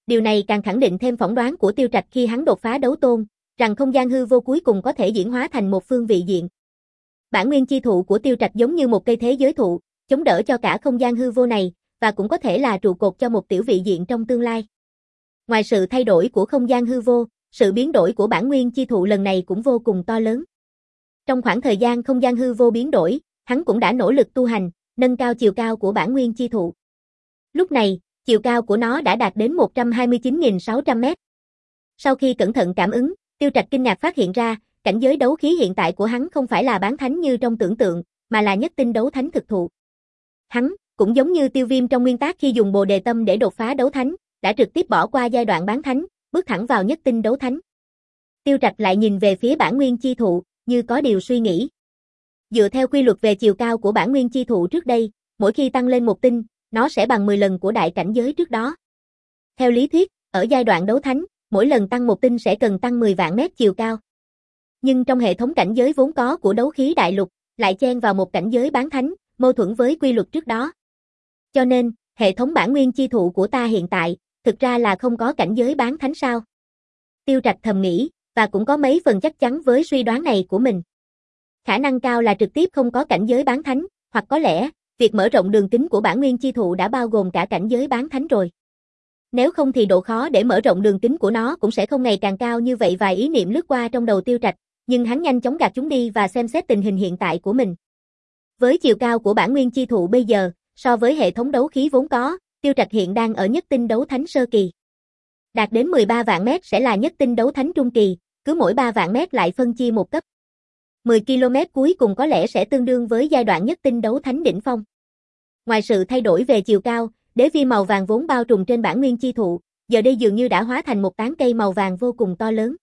Speaker 1: Điều này càng khẳng định thêm phỏng đoán của Tiêu Trạch khi hắn đột phá đấu tôn, rằng không gian hư vô cuối cùng có thể diễn hóa thành một phương vị diện. Bản nguyên chi thụ của Tiêu Trạch giống như một cây thế giới thụ, chống đỡ cho cả không gian hư vô này, và cũng có thể là trụ cột cho một tiểu vị diện trong tương lai. Ngoài sự thay đổi của không gian hư vô, sự biến đổi của bản nguyên chi thụ lần này cũng vô cùng to lớn. Trong khoảng thời gian không gian hư vô biến đổi, hắn cũng đã nỗ lực tu hành, nâng cao chiều cao của bản nguyên chi thụ. Lúc này, chiều cao của nó đã đạt đến một trăm hai mươi chín nghìn sáu trăm mét. Sau khi cẩn thận cảm ứng, Tiêu Trạch kinh ngạc phát hiện ra, cảnh giới đấu khí hiện tại của hắn không phải là bán thánh như trong tưởng tượng, mà là nhất tinh đấu thánh thực thụ. Hắn, cũng giống như Tiêu Viêm trong nguyên tác khi dùng Bồ Đề Tâm để đột phá đấu thánh, đã trực tiếp bỏ qua giai đoạn bán thánh, bước thẳng vào nhất tinh đấu thánh. Tiêu Trạch lại nhìn về phía bản nguyên chi thụ, như có điều suy nghĩ. Dựa theo quy luật về chiều cao của bản nguyên chi thụ trước đây, mỗi khi tăng lên một tinh, nó sẽ bằng mười lần của đại cảnh giới trước đó. Theo lý thuyết, ở giai đoạn đấu thánh, mỗi lần tăng một tinh sẽ cần tăng mười vạn mét chiều cao. Nhưng trong hệ thống cảnh giới vốn có của đấu khí đại lục, lại chen vào một cảnh giới bán thánh, mâu thuẫn với quy luật trước đó. Cho nên, hệ thống bản nguyên chi thụ của ta hiện tại, thực ra là không có cảnh giới bán thánh sao? Tiêu Trạch thầm nghĩ, và cũng có mấy phần chắc chắn với suy đoán này của mình. Khả năng cao là trực tiếp không có cảnh giới bán thánh, hoặc có lẽ, việc mở rộng đường kính của bản nguyên chi thụ đã bao gồm cả cảnh giới bán thánh rồi. Nếu không thì độ khó để mở rộng đường kính của nó cũng sẽ không ngày càng cao như vậy. Vài ý niệm lướt qua trong đầu Tiêu Trạch, nhưng hắn nhanh chóng gạt chúng đi và xem xét tình hình hiện tại của mình. Với chiều cao của bản nguyên chi thụ bây giờ, so với hệ thống đấu khí vốn có, Tiêu Trạch hiện đang ở nhất tinh đấu thánh sơ kỳ. Đạt đến mười ba vạn mét sẽ là nhất tinh đấu thánh trung kỳ, cứ mỗi ba vạn mét lại phân chia một cấp. mười ki lô mét cuối cùng có lẽ sẽ tương đương với giai đoạn nhất tinh đấu thánh đỉnh phong. Ngoài sự thay đổi về chiều cao, đế vi màu vàng vốn bao trùm trên bản nguyên chi thụ, giờ đây dường như đã hóa thành một tán cây màu vàng vô cùng to lớn.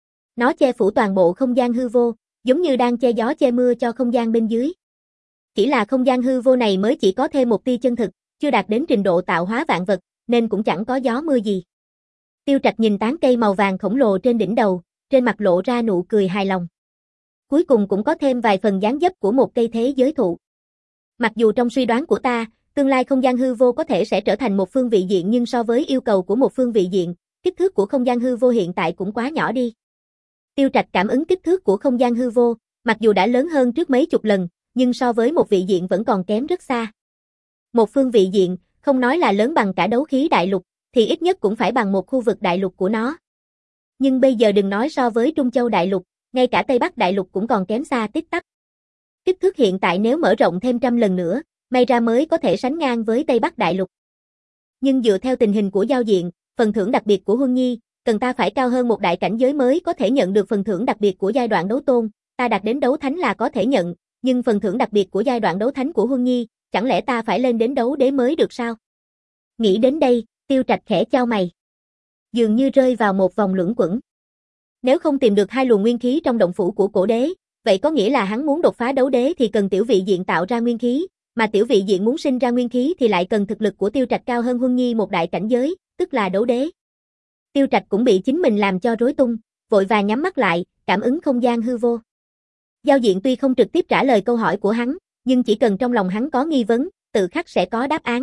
Speaker 1: Nó che phủ toàn bộ không gian hư vô, giống như đang che gió che mưa cho không gian bên dưới. Chỉ là không gian hư vô này mới chỉ có thêm một tia chân thực, chưa đạt đến trình độ tạo hóa vạn vật, nên cũng chẳng có gió mưa gì. Tiêu Trạch nhìn tán cây màu vàng khổng lồ trên đỉnh đầu, trên mặt lộ ra nụ cười hài lòng. Cuối cùng cũng có thêm vài phần dáng dấp của một cây thế giới thụ. Mặc dù trong suy đoán của ta, tương lai không gian hư vô có thể sẽ trở thành một phương vị diện, nhưng so với yêu cầu của một phương vị diện, kích thước của không gian hư vô hiện tại cũng quá nhỏ đi. Tiêu Trạch cảm ứng kích thước của không gian hư vô, mặc dù đã lớn hơn trước mấy chục lần, nhưng so với một vị diện vẫn còn kém rất xa. Một phương vị diện, không nói là lớn bằng cả đấu khí đại lục, thì ít nhất cũng phải bằng một khu vực đại lục của nó. Nhưng bây giờ đừng nói so với Trung Châu đại lục, ngay cả Tây Bắc đại lục cũng còn kém xa tít tắp. Kích thước hiện tại nếu mở rộng thêm trăm lần nữa, may ra mới có thể sánh ngang với Tây Bắc đại lục. Nhưng dựa theo tình hình của giao diện, phần thưởng đặc biệt của Huân Nhi, cần ta phải cao hơn một đại cảnh giới mới có thể nhận được phần thưởng đặc biệt của giai đoạn đấu tôn, ta đạt đến đấu thánh là có thể nhận, nhưng phần thưởng đặc biệt của giai đoạn đấu thánh của Huân Nhi, chẳng lẽ ta phải lên đến đấu đế mới được sao? Nghĩ đến đây, Tiêu Trạch khẽ chau mày. Dường như rơi vào một vòng luẩn quẩn. Nếu không tìm được hai luồng nguyên khí trong động phủ của cổ đế, vậy có nghĩa là hắn muốn đột phá đấu đế thì cần tiểu vị diện tạo ra nguyên khí, mà tiểu vị diện muốn sinh ra nguyên khí thì lại cần thực lực của Tiêu Trạch cao hơn Huân Nhi một đại cảnh giới, tức là đấu đế. Tiêu Trạch cũng bị chính mình làm cho rối tung, vội vàng nhắm mắt lại, cảm ứng không gian hư vô. Giao diện tuy không trực tiếp trả lời câu hỏi của hắn, nhưng chỉ cần trong lòng hắn có nghi vấn, tự khắc sẽ có đáp án.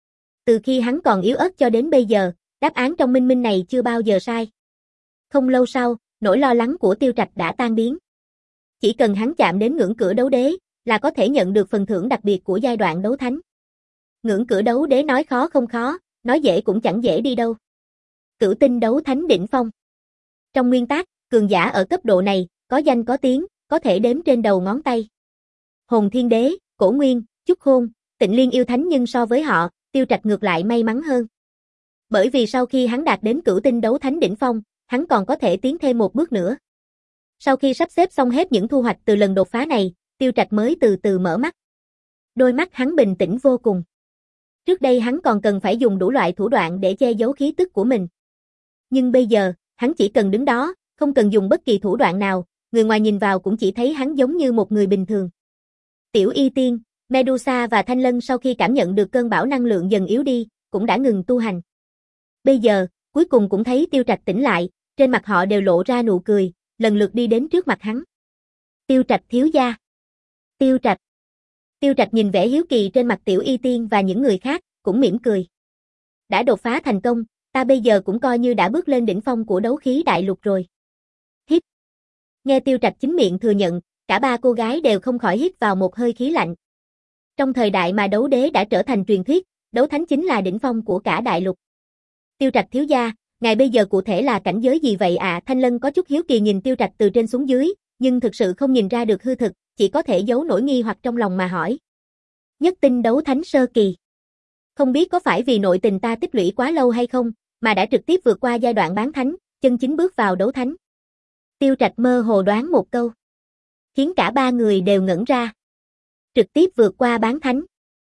Speaker 1: Từ khi hắn còn yếu ớt cho đến bây giờ, đáp án trong minh minh này chưa bao giờ sai. Không lâu sau, nỗi lo lắng của Tiêu Trạch đã tan biến. Chỉ cần hắn chạm đến ngưỡng cửa đấu đế, là có thể nhận được phần thưởng đặc biệt của giai đoạn đấu thánh. Ngưỡng cửa đấu đế nói khó không khó, nói dễ cũng chẳng dễ đi đâu. Cửu tinh đấu thánh đỉnh phong. Trong nguyên tác, cường giả ở cấp độ này, có danh có tiếng, có thể đếm trên đầu ngón tay. Hồn Thiên Đế, Cổ Nguyên, Chúc Khôn, Tịnh Liên yêu thánh, nhưng so với họ, Tiêu Trạch ngược lại may mắn hơn. Bởi vì sau khi hắn đạt đến cửu tinh đấu thánh đỉnh phong, hắn còn có thể tiến thêm một bước nữa. Sau khi sắp xếp xong hết những thu hoạch từ lần đột phá này, Tiêu Trạch mới từ từ mở mắt. Đôi mắt hắn bình tĩnh vô cùng. Trước đây hắn còn cần phải dùng đủ loại thủ đoạn để che giấu khí tức của mình. Nhưng bây giờ, hắn chỉ cần đứng đó, không cần dùng bất kỳ thủ đoạn nào, người ngoài nhìn vào cũng chỉ thấy hắn giống như một người bình thường. Tiểu Y Tiên, Medusa và Thanh Lân sau khi cảm nhận được cơn bão năng lượng dần yếu đi, cũng đã ngừng tu hành. Bây giờ, cuối cùng cũng thấy Tiêu Trạch tỉnh lại, trên mặt họ đều lộ ra nụ cười, lần lượt đi đến trước mặt hắn. Tiêu Trạch thiếu gia. Tiêu Trạch. Tiêu Trạch nhìn vẻ hiếu kỳ trên mặt Tiểu Y Tiên và những người khác, cũng mỉm cười. Đã đột phá thành công, Ta bây giờ cũng coi như đã bước lên đỉnh phong của đấu khí đại lục rồi. Hít. Nghe Tiêu Trạch chính miệng thừa nhận, cả ba cô gái đều không khỏi hít vào một hơi khí lạnh. Trong thời đại mà đấu đế đã trở thành truyền thuyết, đấu thánh chính là đỉnh phong của cả đại lục. Tiêu Trạch thiếu gia, ngài bây giờ cụ thể là cảnh giới gì vậy ạ? À? Thanh Lân có chút hiếu kỳ nhìn Tiêu Trạch từ trên xuống dưới, nhưng thực sự không nhìn ra được hư thực, chỉ có thể giấu nỗi nghi hoặc trong lòng mà hỏi. Nhất tinh đấu thánh sơ kỳ. Không biết có phải vì nội tình ta tích lũy quá lâu hay không, mà đã trực tiếp vượt qua giai đoạn bán thánh, chân chính bước vào đấu thánh. Tiêu Trạch mơ hồ đoán một câu, khiến cả ba người đều ngẩn ra. Trực tiếp vượt qua bán thánh.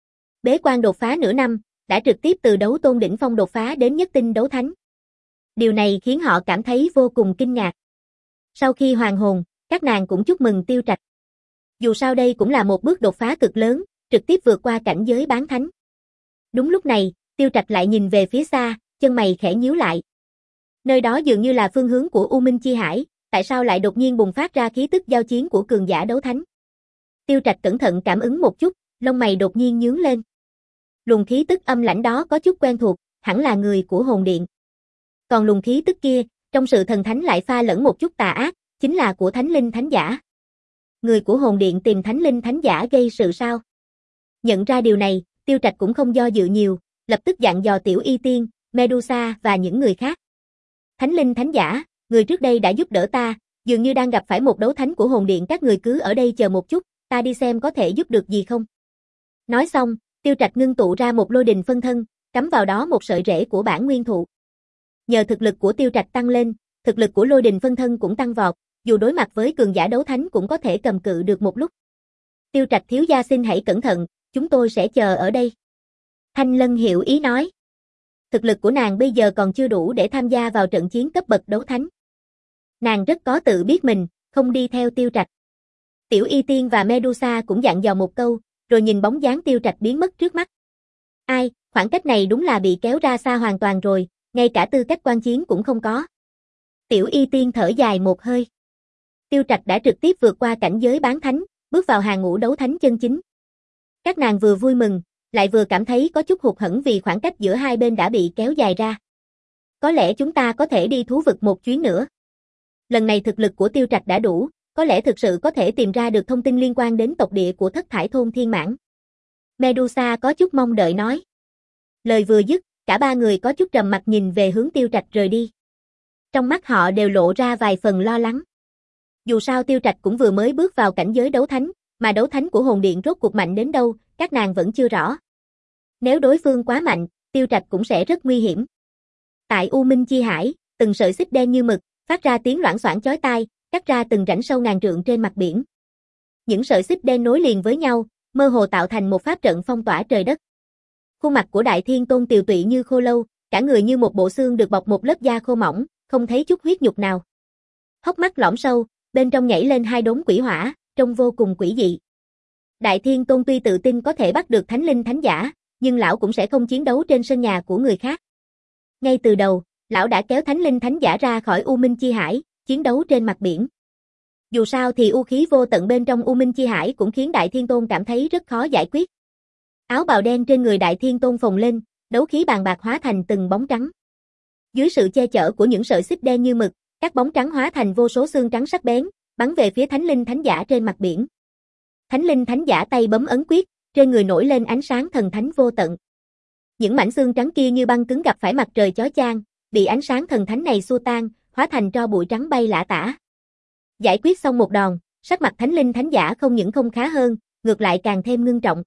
Speaker 1: Bế quan đột phá nửa năm, đã trực tiếp từ đấu tôn đỉnh phong đột phá đến nhất tinh đấu thánh. Điều này khiến họ cảm thấy vô cùng kinh ngạc. Sau khi hoàn hồn, các nàng cũng chúc mừng Tiêu Trạch. Dù sao đây cũng là một bước đột phá cực lớn, trực tiếp vượt qua cảnh giới bán thánh. Đúng lúc này, Tiêu Trạch lại nhìn về phía xa, chân mày khẽ nhíu lại. Nơi đó dường như là phương hướng của U Minh Chi Hải, tại sao lại đột nhiên bùng phát ra khí tức giao chiến của cường giả đấu thánh? Tiêu Trạch cẩn thận cảm ứng một chút, lông mày đột nhiên nhướng lên. Luồng khí tức âm lãnh đó có chút quen thuộc, hẳn là người của hồn điện. Còn luồng khí tức kia, trong sự thần thánh lại pha lẫn một chút tà ác, chính là của thánh linh thánh giả. Người của hồn điện tìm thánh linh thánh giả gây sự sao? Nhận ra điều này, Tiêu Trạch cũng không do dự nhiều, lập tức dặn dò Tiểu Y Tiên, Medusa và những người khác. Thánh linh thánh giả, người trước đây đã giúp đỡ ta, dường như đang gặp phải một đấu thánh của hồn điện, các người cứ ở đây chờ một chút, ta đi xem có thể giúp được gì không. Nói xong, Tiêu Trạch ngưng tụ ra một lôi đình phân thân, cắm vào đó một sợi rễ của bản nguyên thụ. Nhờ thực lực của Tiêu Trạch tăng lên, thực lực của lôi đình phân thân cũng tăng vọt, dù đối mặt với cường giả đấu thánh cũng có thể cầm cự được một lúc. Tiêu Trạch thiếu gia xin hãy cẩn thận, chúng tôi sẽ chờ ở đây. Thanh Lân hiểu ý nói. Thực lực của nàng bây giờ còn chưa đủ để tham gia vào trận chiến cấp bậc đấu thánh. Nàng rất có tự biết mình, không đi theo Tiêu Trạch. Tiểu Y Tiên và Medusa cũng dặn dò một câu, rồi nhìn bóng dáng Tiêu Trạch biến mất trước mắt. Ai, khoảng cách này đúng là bị kéo ra xa hoàn toàn rồi, ngay cả tư cách quan chiến cũng không có. Tiểu Y Tiên thở dài một hơi. Tiêu Trạch đã trực tiếp vượt qua cảnh giới bán thánh, bước vào hàng ngũ đấu thánh chân chính. Các nàng vừa vui mừng, lại vừa cảm thấy có chút hụt hẫng vì khoảng cách giữa hai bên đã bị kéo dài ra. Có lẽ chúng ta có thể đi thú vực một chuyến nữa. Lần này thực lực của Tiêu Trạch đã đủ, có lẽ thực sự có thể tìm ra được thông tin liên quan đến tộc địa của Thất Thải Thôn Thiên Mãn. Medusa có chút mong đợi nói. Lời vừa dứt, cả ba người có chút trầm mặt nhìn về hướng Tiêu Trạch rời đi. Trong mắt họ đều lộ ra vài phần lo lắng. Dù sao Tiêu Trạch cũng vừa mới bước vào cảnh giới đấu thánh, mà đấu thánh của hồn điện rốt cuộc mạnh đến đâu, các nàng vẫn chưa rõ. Nếu đối phương quá mạnh, Tiêu Trạch cũng sẽ rất nguy hiểm. Tại U Minh Chi Hải, từng sợi xích đen như mực, phát ra tiếng loảng xoảng chói tai, cắt ra từng rãnh sâu ngàn trượng trên mặt biển. Những sợi xích đen nối liền với nhau, mơ hồ tạo thành một pháp trận phong tỏa trời đất. Khuôn mặt của Đại Thiên Tôn tiều tụy như khô lâu, cả người như một bộ xương được bọc một lớp da khô mỏng, không thấy chút huyết nhục nào. Hốc mắt lõm sâu, bên trong nhảy lên hai đốm quỷ hỏa, trông vô cùng quỷ dị. Đại Thiên Tôn tuy tự tin có thể bắt được thánh linh thánh giả, nhưng lão cũng sẽ không chiến đấu trên sân nhà của người khác. Ngay từ đầu, lão đã kéo thánh linh thánh giả ra khỏi U Minh Chi Hải, chiến đấu trên mặt biển. Dù sao thì u khí vô tận bên trong U Minh Chi Hải cũng khiến Đại Thiên Tôn cảm thấy rất khó giải quyết. Áo bào đen trên người Đại Thiên Tôn phồng lên, đấu khí bàn bạc hóa thành từng bóng trắng. Dưới sự che chở của những sợi xích đen như mực, các bóng trắng hóa thành vô số xương trắng sắc bén, bắn về phía thánh linh thánh giả trên mặt biển. Thánh linh thánh giả tay bấm ấn quyết, trên người nổi lên ánh sáng thần thánh vô tận. Những mảnh xương trắng kia như băng cứng gặp phải mặt trời chói chang, bị ánh sáng thần thánh này xua tan, hóa thành tro bụi trắng bay lả tả. Giải quyết xong một đòn, sắc mặt thánh linh thánh giả không những không khá hơn, ngược lại càng thêm ngưng trọng.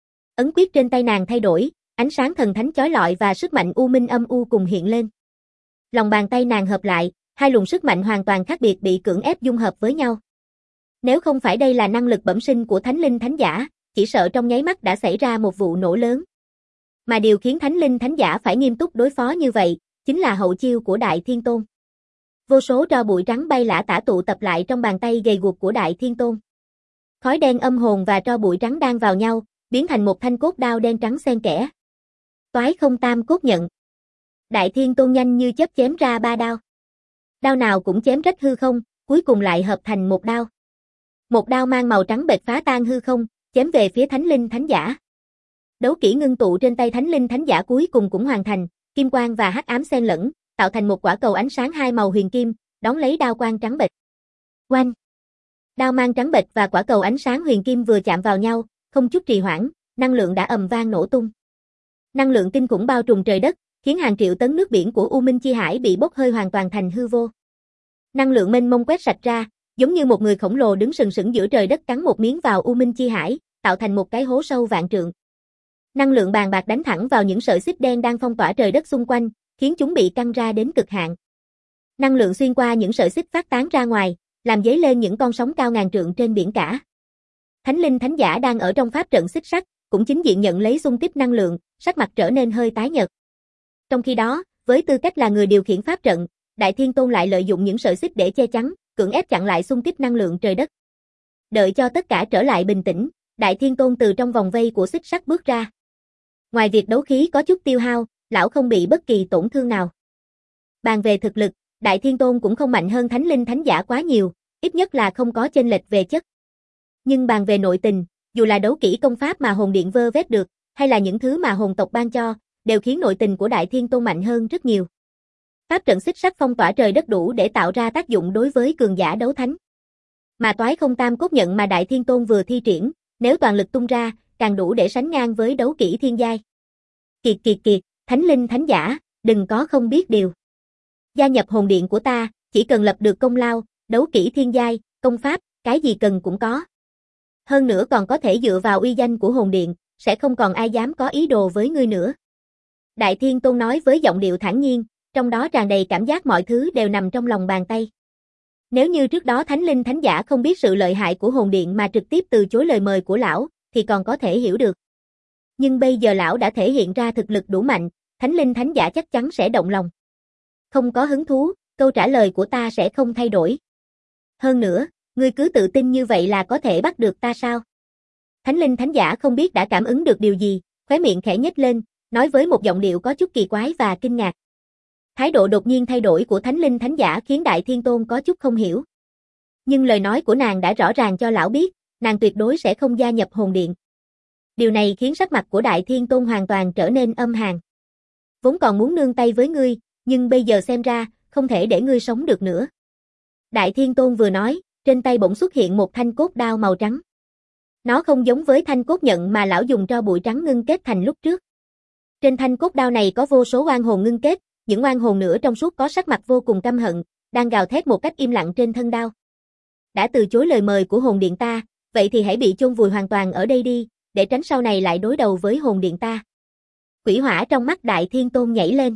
Speaker 1: Ấn quyết trên tay nàng thay đổi, ánh sáng thần thánh chói lọi và sức mạnh u minh âm u cùng hiện lên. Lòng bàn tay nàng hợp lại, hai luồng sức mạnh hoàn toàn khác biệt bị cưỡng ép dung hợp với nhau. Nếu không phải đây là năng lực bẩm sinh của thánh linh thánh giả, chỉ sợ trong nháy mắt đã xảy ra một vụ nổ lớn. Mà điều khiến thánh linh thánh giả phải nghiêm túc đối phó như vậy, chính là hậu chiêu của Đại Thiên Tôn. Vô số tro bụi trắng bay lả tả tụ tập lại trong bàn tay gầy guộc của Đại Thiên Tôn. Khói đen âm hồn và tro bụi trắng đan vào nhau, biến thành một thanh cốt đao đen trắng xen kẽ. Toái không tam cốt nhận. Đại Thiên Tôn nhanh như chớp chém ra ba đao. Đao nào cũng chém rách hư không, cuối cùng lại hợp thành một đao. Một đao mang màu trắng bệch phá tan hư không, chém về phía thánh linh thánh giả. Đấu kỹ ngưng tụ trên tay thánh linh thánh giả cuối cùng cũng hoàn thành, kim quang và hắc ám xen lẫn, tạo thành một quả cầu ánh sáng hai màu huyền kim, đón lấy đao quang trắng bệch. Oanh! Đao mang trắng bệch và quả cầu ánh sáng huyền kim vừa chạm vào nhau, không chút trì hoãn, năng lượng đã ầm vang nổ tung. Năng lượng kinh khủng bao trùm trời đất, khiến hàng triệu tấn nước biển của U Minh Chi Hải bị bốc hơi hoàn toàn thành hư vô. Năng lượng mênh mông quét sạch ra, giống như một người khổng lồ đứng sừng sững giữa trời đất cắn một miếng vào U Minh Chi Hải, tạo thành một cái hố sâu vạn trượng. Năng lượng bàn bạc đánh thẳng vào những sợi xích đen đang phong tỏa trời đất xung quanh, khiến chúng bị căng ra đến cực hạn. Năng lượng xuyên qua những sợi xích phát tán ra ngoài, làm dấy lên những con sóng cao ngàn trượng trên biển cả. Thánh linh thánh giả đang ở trong pháp trận xích sắt, cũng chính diện nhận lấy xung kích năng lượng, sắc mặt trở nên hơi tái nhợt. Trong khi đó, với tư cách là người điều khiển pháp trận, Đại Thiên Tôn lại lợi dụng những sợi xích để che chắn, cưỡng ép chặn lại xung kích năng lượng trời đất. Đợi cho tất cả trở lại bình tĩnh, Đại Thiên Tôn từ trong vòng vây của xích sắt bước ra. Ngoài việc đấu khí có chút tiêu hao, lão không bị bất kỳ tổn thương nào. Bàn về thực lực, Đại Thiên Tôn cũng không mạnh hơn Thánh Linh Thánh Giả quá nhiều, ít nhất là không có chênh lệch về chất. Nhưng bàn về nội tình, dù là đấu kỹ công pháp mà hồn điện vơ vét được, hay là những thứ mà hồn tộc ban cho, đều khiến nội tình của Đại Thiên Tôn mạnh hơn rất nhiều. Pháp trận xích sắt phong tỏa trời đất đủ để tạo ra tác dụng đối với cường giả đấu thánh. Mà toái không tam cốt nhận mà Đại Thiên Tôn vừa thi triển, nếu toàn lực tung ra, càng đủ để sánh ngang với đấu kỹ thiên giai. Kiệt kiệt kiệt, Thánh Linh Thánh Giả, đừng có không biết điều. Gia nhập hồn điện của ta, chỉ cần lập được công lao, đấu kỹ thiên giai, công pháp, cái gì cần cũng có. Hơn nữa còn có thể dựa vào uy danh của hồn điện, sẽ không còn ai dám có ý đồ với ngươi nữa. Đại Thiên Tôn nói với giọng điệu thản nhiên, trong đó tràn đầy cảm giác mọi thứ đều nằm trong lòng bàn tay. Nếu như trước đó Thánh Linh Thánh Giả không biết sự lợi hại của hồn điện mà trực tiếp từ chối lời mời của lão, thì còn có thể hiểu được. Nhưng bây giờ lão đã thể hiện ra thực lực đủ mạnh, Thánh Linh Thánh Giả chắc chắn sẽ động lòng. Không có hứng thú, câu trả lời của ta sẽ không thay đổi. Hơn nữa, ngươi cứ tự tin như vậy là có thể bắt được ta sao? Thánh Linh Thánh Giả không biết đã cảm ứng được điều gì, khóe miệng khẽ nhếch lên, nói với một giọng điệu có chút kỳ quái và kinh ngạc. Thái độ đột nhiên thay đổi của Thánh Linh Thánh Giả khiến Đại Thiên Tôn có chút không hiểu. Nhưng lời nói của nàng đã rõ ràng cho lão biết, nàng tuyệt đối sẽ không gia nhập hồn điện. Điều này khiến sắc mặt của Đại Thiên Tôn hoàn toàn trở nên âm hàn. Vốn còn muốn nương tay với ngươi, nhưng bây giờ xem ra, không thể để ngươi sống được nữa. Đại Thiên Tôn vừa nói, trên tay bỗng xuất hiện một thanh cốt đao màu trắng. Nó không giống với thanh cốt nhận mà lão dùng tro bụi trắng ngưng kết thành lúc trước. Trên thanh cốt đao này có vô số oan hồn ngưng kết, những oan hồn nữa trong suốt có sắc mặt vô cùng căm hận, đang gào thét một cách im lặng trên thân đao. Đã từ chối lời mời của hồn điện ta, vậy thì hãy bị chôn vùi hoàn toàn ở đây đi, để tránh sau này lại đối đầu với hồn điện ta. Quỷ hỏa trong mắt Đại Thiên Tôn nhảy lên.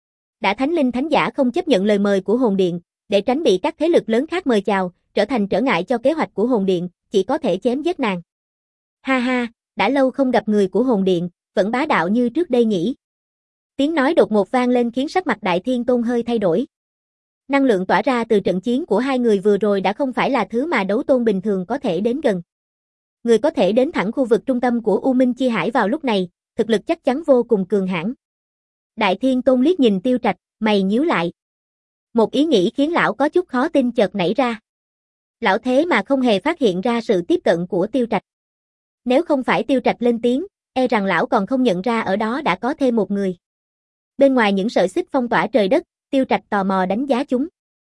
Speaker 1: Đã Thánh Linh Thánh Giả không chấp nhận lời mời của hồn điện, để tránh bị các thế lực lớn khác mời chào, trở thành trở ngại cho kế hoạch của hồn điện, chỉ có thể chém giết nàng. Ha ha, đã lâu không gặp người của hồn điện, vẫn bá đạo như trước đây nhỉ. Tiếng nói đột ngột vang lên khiến sắc mặt Đại Thiên Tôn hơi thay đổi. Năng lượng tỏa ra từ trận chiến của hai người vừa rồi đã không phải là thứ mà đấu tôn bình thường có thể đến gần. Người có thể đến thẳng khu vực trung tâm của U Minh Chi Hải vào lúc này, thực lực chắc chắn vô cùng cường hãn. Đại Thiên Tôn liếc nhìn Tiêu Trạch, mày nhíu lại. Một ý nghĩ khiến lão có chút khó tin chợt nảy ra. Lão thế mà không hề phát hiện ra sự tiếp cận của Tiêu Trạch. Nếu không phải Tiêu Trạch lên tiếng, e rằng lão còn không nhận ra ở đó đã có thêm một người. Bên ngoài những sợi xích phong tỏa trời đất, Tiêu Trạch tò mò đánh giá chúng.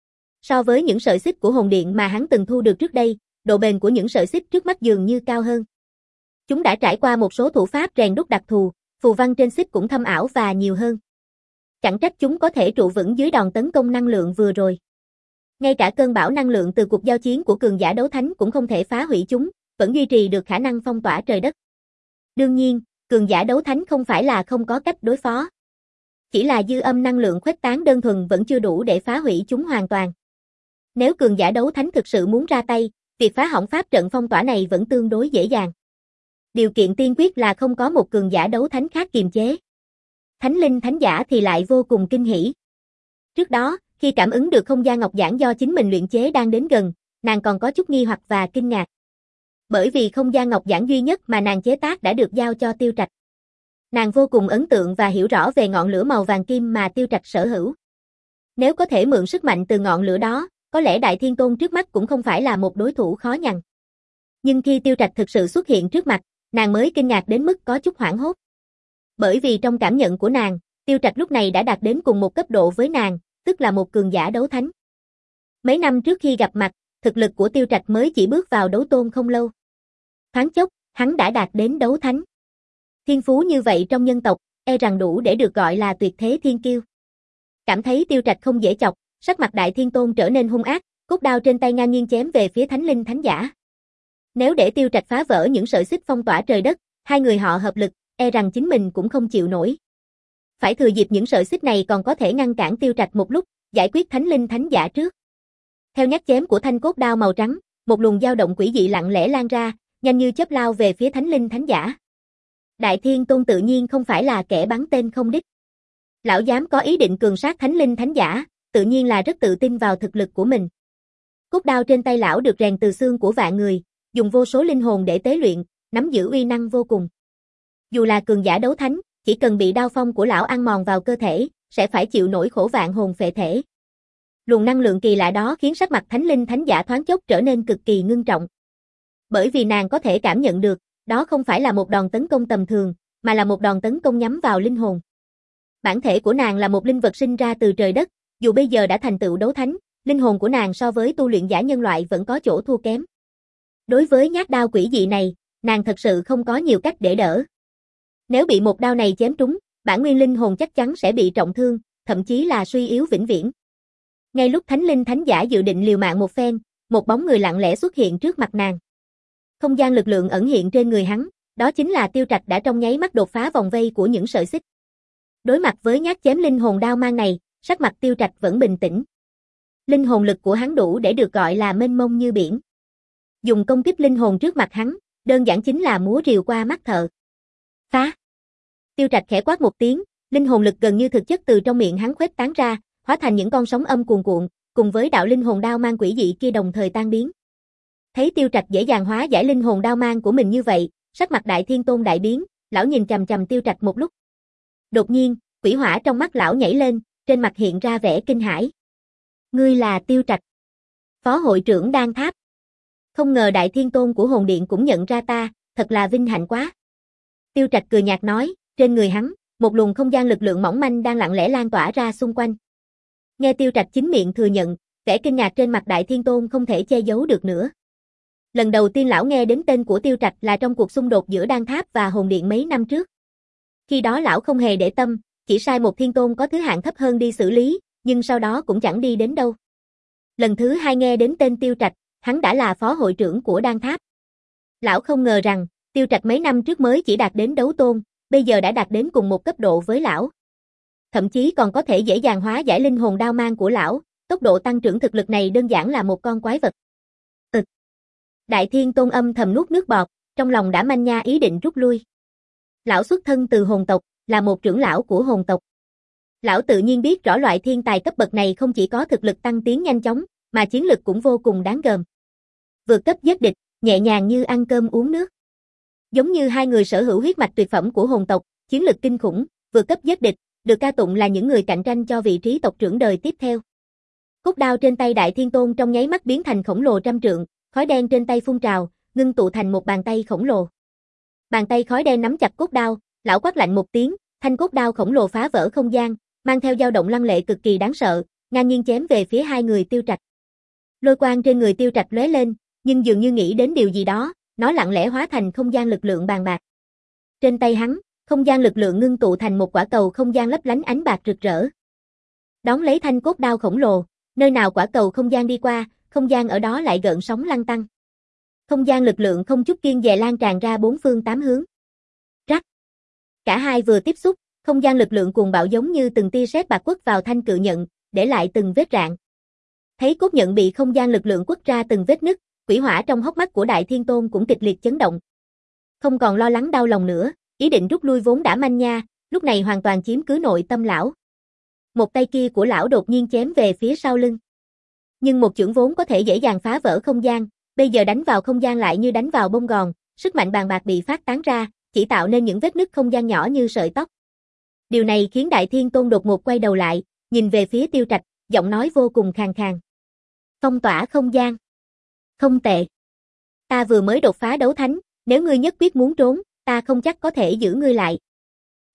Speaker 1: So với những sợi xích của hồn điện mà hắn từng thu được trước đây, độ bền của những sợi xích trước mắt dường như cao hơn. Chúng đã trải qua một số thủ pháp rèn đúc đặc thù, phù văn trên xích cũng thâm ảo và nhiều hơn. Chẳng trách chúng có thể trụ vững dưới đòn tấn công năng lượng vừa rồi. Ngay cả cơn bão năng lượng từ cuộc giao chiến của cường giả đấu thánh cũng không thể phá hủy chúng, vẫn duy trì được khả năng phong tỏa trời đất. Đương nhiên, cường giả đấu thánh không phải là không có cách đối phó. Chỉ là dư âm năng lượng khuếch tán đơn thuần vẫn chưa đủ để phá hủy chúng hoàn toàn. Nếu cường giả đấu thánh thực sự muốn ra tay, việc phá hỏng pháp trận phong tỏa này vẫn tương đối dễ dàng. Điều kiện tiên quyết là không có một cường giả đấu thánh khác kiềm chế. Thánh Linh Thánh Giả thì lại vô cùng kinh hỉ. Trước đó, khi cảm ứng được không gian ngọc giản do chính mình luyện chế đang đến gần, nàng còn có chút nghi hoặc và kinh ngạc. Bởi vì không gian ngọc giản duy nhất mà nàng chế tác đã được giao cho Tiêu Trạch. Nàng vô cùng ấn tượng và hiểu rõ về ngọn lửa màu vàng kim mà Tiêu Trạch sở hữu. Nếu có thể mượn sức mạnh từ ngọn lửa đó, có lẽ Đại Thiên Tôn trước mắt cũng không phải là một đối thủ khó nhằn. Nhưng khi Tiêu Trạch thực sự xuất hiện trước mặt, nàng mới kinh ngạc đến mức có chút hoảng hốt. Bởi vì trong cảm nhận của nàng, Tiêu Trạch lúc này đã đạt đến cùng một cấp độ với nàng, tức là một cường giả đấu thánh. Mấy năm trước khi gặp mặt, thực lực của Tiêu Trạch mới chỉ bước vào đấu tôn không lâu. Thoáng chốc, hắn đã đạt đến đấu thánh. Thiên phú như vậy trong nhân tộc, e rằng đủ để được gọi là tuyệt thế thiên kiêu. Cảm thấy Tiêu Trạch không dễ chọc, sắc mặt Đại Thiên Tôn trở nên hung ác, cốt đao trên tay ngang nhiên chém về phía Thánh Linh Thánh Giả. Nếu để Tiêu Trạch phá vỡ những sợi xích phong tỏa trời đất, hai người họ hợp lực, e rằng chính mình cũng không chịu nổi. Phải thừa dịp những sợi xích này còn có thể ngăn cản Tiêu Trạch một lúc, giải quyết Thánh Linh Thánh Giả trước. Theo nhát chém của thanh cốt đao màu trắng, một luồng dao động quỷ dị lặng lẽ lan ra, nhanh như chớp lao về phía Thánh Linh Thánh Giả. Đại Thiên Tôn tự nhiên không phải là kẻ bắn tên không đích. Lão dám có ý định cường sát Thánh Linh Thánh Giả, tự nhiên là rất tự tin vào thực lực của mình. Cốt đao trên tay lão được rèn từ xương của vạn người, dùng vô số linh hồn để tế luyện, nắm giữ uy năng vô cùng. Dù là cường giả đấu thánh, chỉ cần bị đao phong của lão ăn mòn vào cơ thể, sẽ phải chịu nỗi khổ vạn hồn phệ thể. Luồng năng lượng kỳ lạ đó khiến sắc mặt Thánh Linh Thánh Giả thoáng chốc trở nên cực kỳ ngưng trọng. Bởi vì nàng có thể cảm nhận được, đó không phải là một đòn tấn công tầm thường, mà là một đòn tấn công nhắm vào linh hồn. Bản thể của nàng là một linh vật sinh ra từ trời đất, dù bây giờ đã thành tựu đấu thánh, linh hồn của nàng so với tu luyện giả nhân loại vẫn có chỗ thua kém. Đối với nhát đao quỷ dị này, nàng thật sự không có nhiều cách để đỡ. Nếu bị một đao này chém trúng, bản nguyên linh hồn chắc chắn sẽ bị trọng thương, thậm chí là suy yếu vĩnh viễn. Ngay lúc Thánh Linh Thánh Giả dự định liều mạng một phen, một bóng người lặng lẽ xuất hiện trước mặt nàng. Không gian lực lượng ẩn hiện trên người hắn, đó chính là Tiêu Trạch đã trong nháy mắt đột phá vòng vây của những sợi xích. Đối mặt với nhát chém linh hồn đao mang này, sắc mặt Tiêu Trạch vẫn bình tĩnh. Linh hồn lực của hắn đủ để được gọi là mênh mông như biển. Dùng công kích linh hồn trước mặt hắn, đơn giản chính là múa rìu qua mắt thợ. Phá! Tiêu Trạch khẽ quát một tiếng, linh hồn lực gần như thực chất từ trong miệng hắn khuếch tán ra, hóa thành những con sóng âm cuồn cuộn, cùng với đạo linh hồn đao mang quỷ dị kia đồng thời tan biến. Thấy Tiêu Trạch dễ dàng hóa giải linh hồn đao mang của mình như vậy, sắc mặt Đại Thiên Tôn đại biến, lão nhìn chằm chằm Tiêu Trạch một lúc. Đột nhiên, quỷ hỏa trong mắt lão nhảy lên, trên mặt hiện ra vẻ kinh hãi. Ngươi là Tiêu Trạch, Phó hội trưởng Đan Tháp. Không ngờ Đại Thiên Tôn của Hồn Điện cũng nhận ra ta, thật là vinh hạnh quá. Tiêu Trạch cười nhạt nói, trên người hắn, một luồng không gian lực lượng mỏng manh đang lặng lẽ lan tỏa ra xung quanh. Nghe Tiêu Trạch chính miệng thừa nhận, vẻ kinh ngạc trên mặt Đại Thiên Tôn không thể che giấu được nữa. Lần đầu tiên lão nghe đến tên của Tiêu Trạch là trong cuộc xung đột giữa Đan Tháp và Hồn Điện mấy năm trước. Khi đó lão không hề để tâm, chỉ sai một thiên tôn có thứ hạng thấp hơn đi xử lý, nhưng sau đó cũng chẳng đi đến đâu. Lần thứ hai nghe đến tên Tiêu Trạch, hắn đã là phó hội trưởng của Đan Tháp. Lão không ngờ rằng, Tiêu Trạch mấy năm trước mới chỉ đạt đến đấu tôn, bây giờ đã đạt đến cùng một cấp độ với lão. Thậm chí còn có thể dễ dàng hóa giải linh hồn đao mang của lão, tốc độ tăng trưởng thực lực này đơn giản là một con quái vật. Ừ. Đại Thiên Tôn âm thầm nuốt nước bọt, trong lòng đã manh nha ý định rút lui. Lão xuất thân từ hồn tộc, là một trưởng lão của hồn tộc. Lão tự nhiên biết rõ loại thiên tài cấp bậc này không chỉ có thực lực tăng tiến nhanh chóng, mà chiến lực cũng vô cùng đáng gờm. Vượt cấp giết địch, nhẹ nhàng như ăn cơm uống nước. Giống như hai người sở hữu huyết mạch tuyệt phẩm của hồn tộc, chiến lực kinh khủng, vượt cấp giết địch, được ca tụng là những người cạnh tranh cho vị trí tộc trưởng đời tiếp theo. Cốt đao trên tay Đại Thiên Tôn trong nháy mắt biến thành khổng lồ trăm trượng, khói đen trên tay phun trào, ngưng tụ thành một bàn tay khổng lồ. Bàn tay khói đen nắm chặt cốt đao, lão quát lạnh một tiếng, thanh cốt đao khổng lồ phá vỡ không gian, mang theo dao động lăng lệ cực kỳ đáng sợ, ngang nhiên chém về phía hai người Tiêu Trạch. Lôi quang trên người Tiêu Trạch lóe lên, nhưng dường như nghĩ đến điều gì đó, nó lặng lẽ hóa thành không gian lực lượng bàn bạc. Trên tay hắn, không gian lực lượng ngưng tụ thành một quả cầu không gian lấp lánh ánh bạc rực rỡ. Đón lấy thanh cốt đao khổng lồ, nơi nào quả cầu không gian đi qua, không gian ở đó lại gợn sóng lăn tăng. Không gian lực lượng không chút kiêng dè lan tràn ra bốn phương tám hướng. Rắc. Cả hai vừa tiếp xúc, không gian lực lượng cuồng bạo giống như từng tia sét bạc quất vào thanh cự nhận, để lại từng vết rạn. Thấy cốt nhận bị không gian lực lượng quất ra từng vết nứt, quỷ hỏa trong hốc mắt của Đại Thiên Tôn cũng kịch liệt chấn động. Không còn lo lắng đau lòng nữa, ý định rút lui vốn đã manh nha, lúc này hoàn toàn chiếm cứ nội tâm lão. Một tay kia của lão đột nhiên chém về phía sau lưng. Nhưng một chưởng vốn có thể dễ dàng phá vỡ không gian, bây giờ đánh vào không gian lại như đánh vào bông gòn, sức mạnh bàn bạc bị phát tán ra, chỉ tạo nên những vết nứt không gian nhỏ như sợi tóc. Điều này khiến Đại Thiên Tôn đột ngột quay đầu lại, nhìn về phía Tiêu Trạch, giọng nói vô cùng khàn khàn. Phong tỏa không gian. Không tệ. Ta vừa mới đột phá đấu thánh, nếu ngươi nhất quyết muốn trốn, ta không chắc có thể giữ ngươi lại.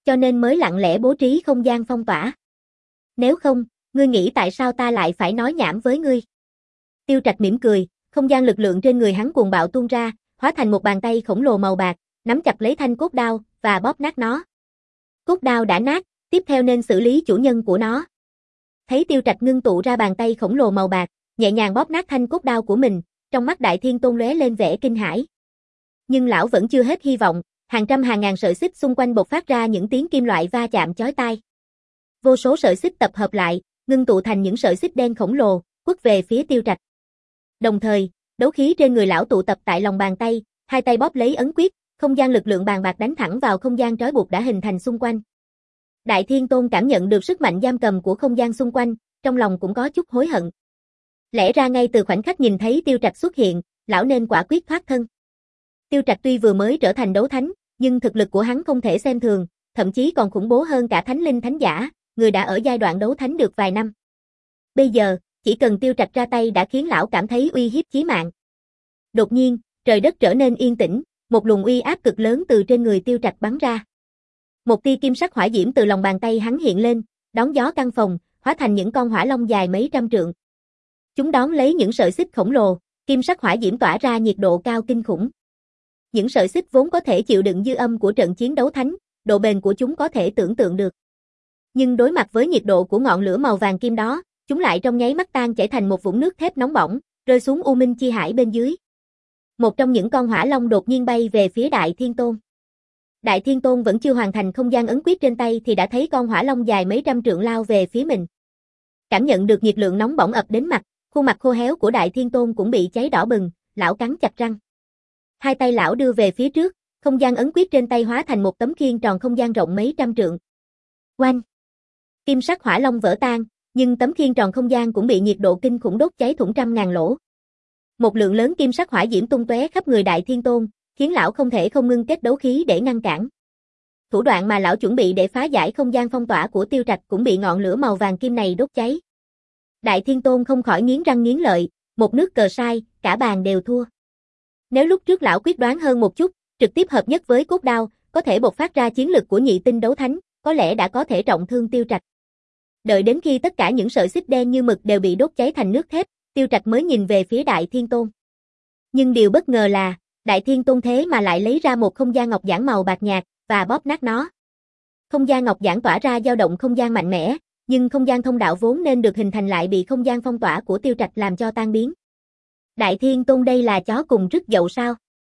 Speaker 1: cho nên mới lặng lẽ bố trí không gian phong tỏa. Nếu không, ngươi nghĩ tại sao ta lại phải nói nhảm với ngươi? Tiêu Trạch mỉm cười, không gian lực lượng trên người hắn cuồng bạo tuôn ra, hóa thành một bàn tay khổng lồ màu bạc, nắm chặt lấy thanh cốt đao và bóp nát nó. Cốt đao đã nát, tiếp theo nên xử lý chủ nhân của nó. Thấy Tiêu Trạch ngưng tụ ra bàn tay khổng lồ màu bạc, nhẹ nhàng bóp nát thanh cốt đao của mình, trong mắt Đại Thiên Tôn lóe lên vẻ kinh hãi. Nhưng lão vẫn chưa hết hy vọng, hàng trăm hàng ngàn sợi xích xung quanh bộc phát ra những tiếng kim loại va chạm chói tai. Vô số sợi xích tập hợp lại, ngưng tụ thành những sợi xích đen khổng lồ, quất về phía Tiêu Trạch. Đồng thời, đấu khí trên người lão tụ tập tại lòng bàn tay, hai tay bóp lấy ấn quyết, không gian lực lượng bàn bạc đánh thẳng vào không gian trói buộc đã hình thành xung quanh. Đại Thiên Tôn cảm nhận được sức mạnh giam cầm của không gian xung quanh, trong lòng cũng có chút hối hận. Lẽ ra ngay từ khoảnh khắc nhìn thấy Tiêu Trạch xuất hiện, lão nên quả quyết thoát thân. Tiêu Trạch tuy vừa mới trở thành đấu thánh, nhưng thực lực của hắn không thể xem thường, thậm chí còn khủng bố hơn cả Thánh Linh Thánh Giả, người đã ở giai đoạn đấu thánh được vài năm. Bây giờ, chỉ cần Tiêu Trạch ra tay đã khiến lão cảm thấy uy hiếp chí mạng. Đột nhiên, trời đất trở nên yên tĩnh, một luồng uy áp cực lớn từ trên người Tiêu Trạch bắn ra. Một tia kim sắc hỏa diễm từ lòng bàn tay hắn hiện lên, đón gió căn phòng, hóa thành những con hỏa long dài mấy trăm trượng. Chúng đón lấy những sợi xích khổng lồ, kim sắc hỏa diễm tỏa ra nhiệt độ cao kinh khủng. Những sợi xích vốn có thể chịu đựng dư âm của trận chiến đấu thánh, độ bền của chúng có thể tưởng tượng được. Nhưng đối mặt với nhiệt độ của ngọn lửa màu vàng kim đó, chúng lại trong nháy mắt tan chảy thành một vũng nước thép nóng bỏng, rơi xuống U Minh Chi Hải bên dưới. Một trong những con hỏa long đột nhiên bay về phía Đại Thiên Tôn. Đại Thiên Tôn vẫn chưa hoàn thành không gian ấn quyết trên tay thì đã thấy con hỏa long dài mấy trăm trượng lao về phía mình. Cảm nhận được nhiệt lượng nóng bỏng ập đến mặt, khuôn mặt khô héo của Đại Thiên Tôn cũng bị cháy đỏ bừng, lão cắn chặt răng. Hai tay lão đưa về phía trước, không gian ấn quyết trên tay hóa thành một tấm khiên tròn không gian rộng mấy trăm trượng. Oanh! Kim sắc hỏa long vỡ tan, nhưng tấm khiên tròn không gian cũng bị nhiệt độ kinh khủng đốt cháy thủng trăm ngàn lỗ. Một lượng lớn kim sắc hỏa diễm tung tóe khắp người Đại Thiên Tôn, khiến lão không thể không ngưng kết đấu khí để ngăn cản. Thủ đoạn mà lão chuẩn bị để phá giải không gian phong tỏa của Tiêu Trạch cũng bị ngọn lửa màu vàng kim này đốt cháy. Đại Thiên Tôn không khỏi nghiến răng nghiến lợi, một nước cờ sai, cả bàn đều thua. Nếu lúc trước lão quyết đoán hơn một chút, trực tiếp hợp nhất với cốt đao, có thể bộc phát ra chiến lực của nhị tinh đấu thánh, có lẽ đã có thể trọng thương Tiêu Trạch. Đợi đến khi tất cả những sợi xích đen như mực đều bị đốt cháy thành nước thép, Tiêu Trạch mới nhìn về phía Đại Thiên Tôn. Nhưng điều bất ngờ là, Đại Thiên Tôn thế mà lại lấy ra một không gian ngọc giản màu bạc nhạt, và bóp nát nó. Không gian ngọc giản tỏa ra dao động không gian mạnh mẽ, nhưng không gian thông đạo vốn nên được hình thành lại bị không gian phong tỏa của Tiêu Trạch làm cho tan biến. Đại Thiên Tôn đây là chó cùng rứt dậu sao?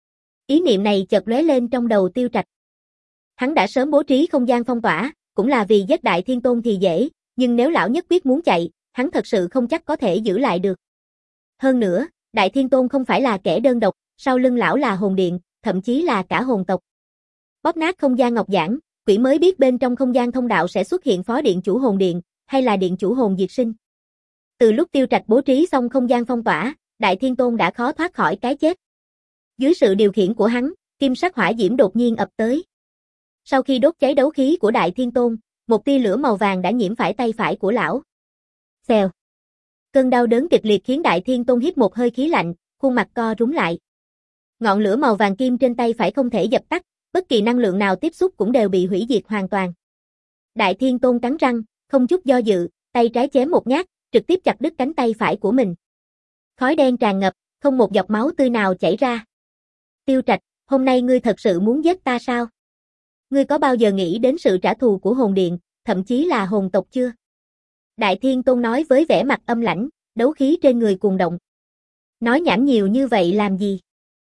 Speaker 1: Ý niệm này chợt lóe lên trong đầu Tiêu Trạch. Hắn đã sớm bố trí không gian phong tỏa, cũng là vì giết Đại Thiên Tôn thì dễ, nhưng nếu lão nhất quyết muốn chạy, hắn thật sự không chắc có thể giữ lại được. Hơn nữa, Đại Thiên Tôn không phải là kẻ đơn độc, sau lưng lão là hồn điện, thậm chí là cả hồn tộc. Bóp nát không gian ngọc giản, quỷ mới biết bên trong không gian thông đạo sẽ xuất hiện phó điện chủ hồn điện, hay là điện chủ hồn diệt sinh. Từ lúc Tiêu Trạch bố trí xong không gian phong tỏa, Đại Thiên Tôn đã khó thoát khỏi cái chết. Dưới sự điều khiển của hắn, kim sắc hỏa diễm đột nhiên ập tới. Sau khi đốt cháy đấu khí của Đại Thiên Tôn, một tia lửa màu vàng đã nhiễm phải tay phải của lão. Xèo. Cơn đau đớn kịch liệt khiến Đại Thiên Tôn hít một hơi khí lạnh, khuôn mặt co rúm lại. Ngọn lửa màu vàng kim trên tay phải không thể dập tắt, bất kỳ năng lượng nào tiếp xúc cũng đều bị hủy diệt hoàn toàn. Đại Thiên Tôn cắn răng, không chút do dự, tay trái chém một nhát, trực tiếp chặt đứt cánh tay phải của mình. Khói đen tràn ngập, không một giọt máu tươi nào chảy ra. Tiêu Trạch, hôm nay ngươi thật sự muốn giết ta sao? Ngươi có bao giờ nghĩ đến sự trả thù của hồn điện, thậm chí là hồn tộc chưa? Đại Thiên Tôn nói với vẻ mặt âm lãnh, đấu khí trên người cuồng động. Nói nhảm nhiều như vậy làm gì?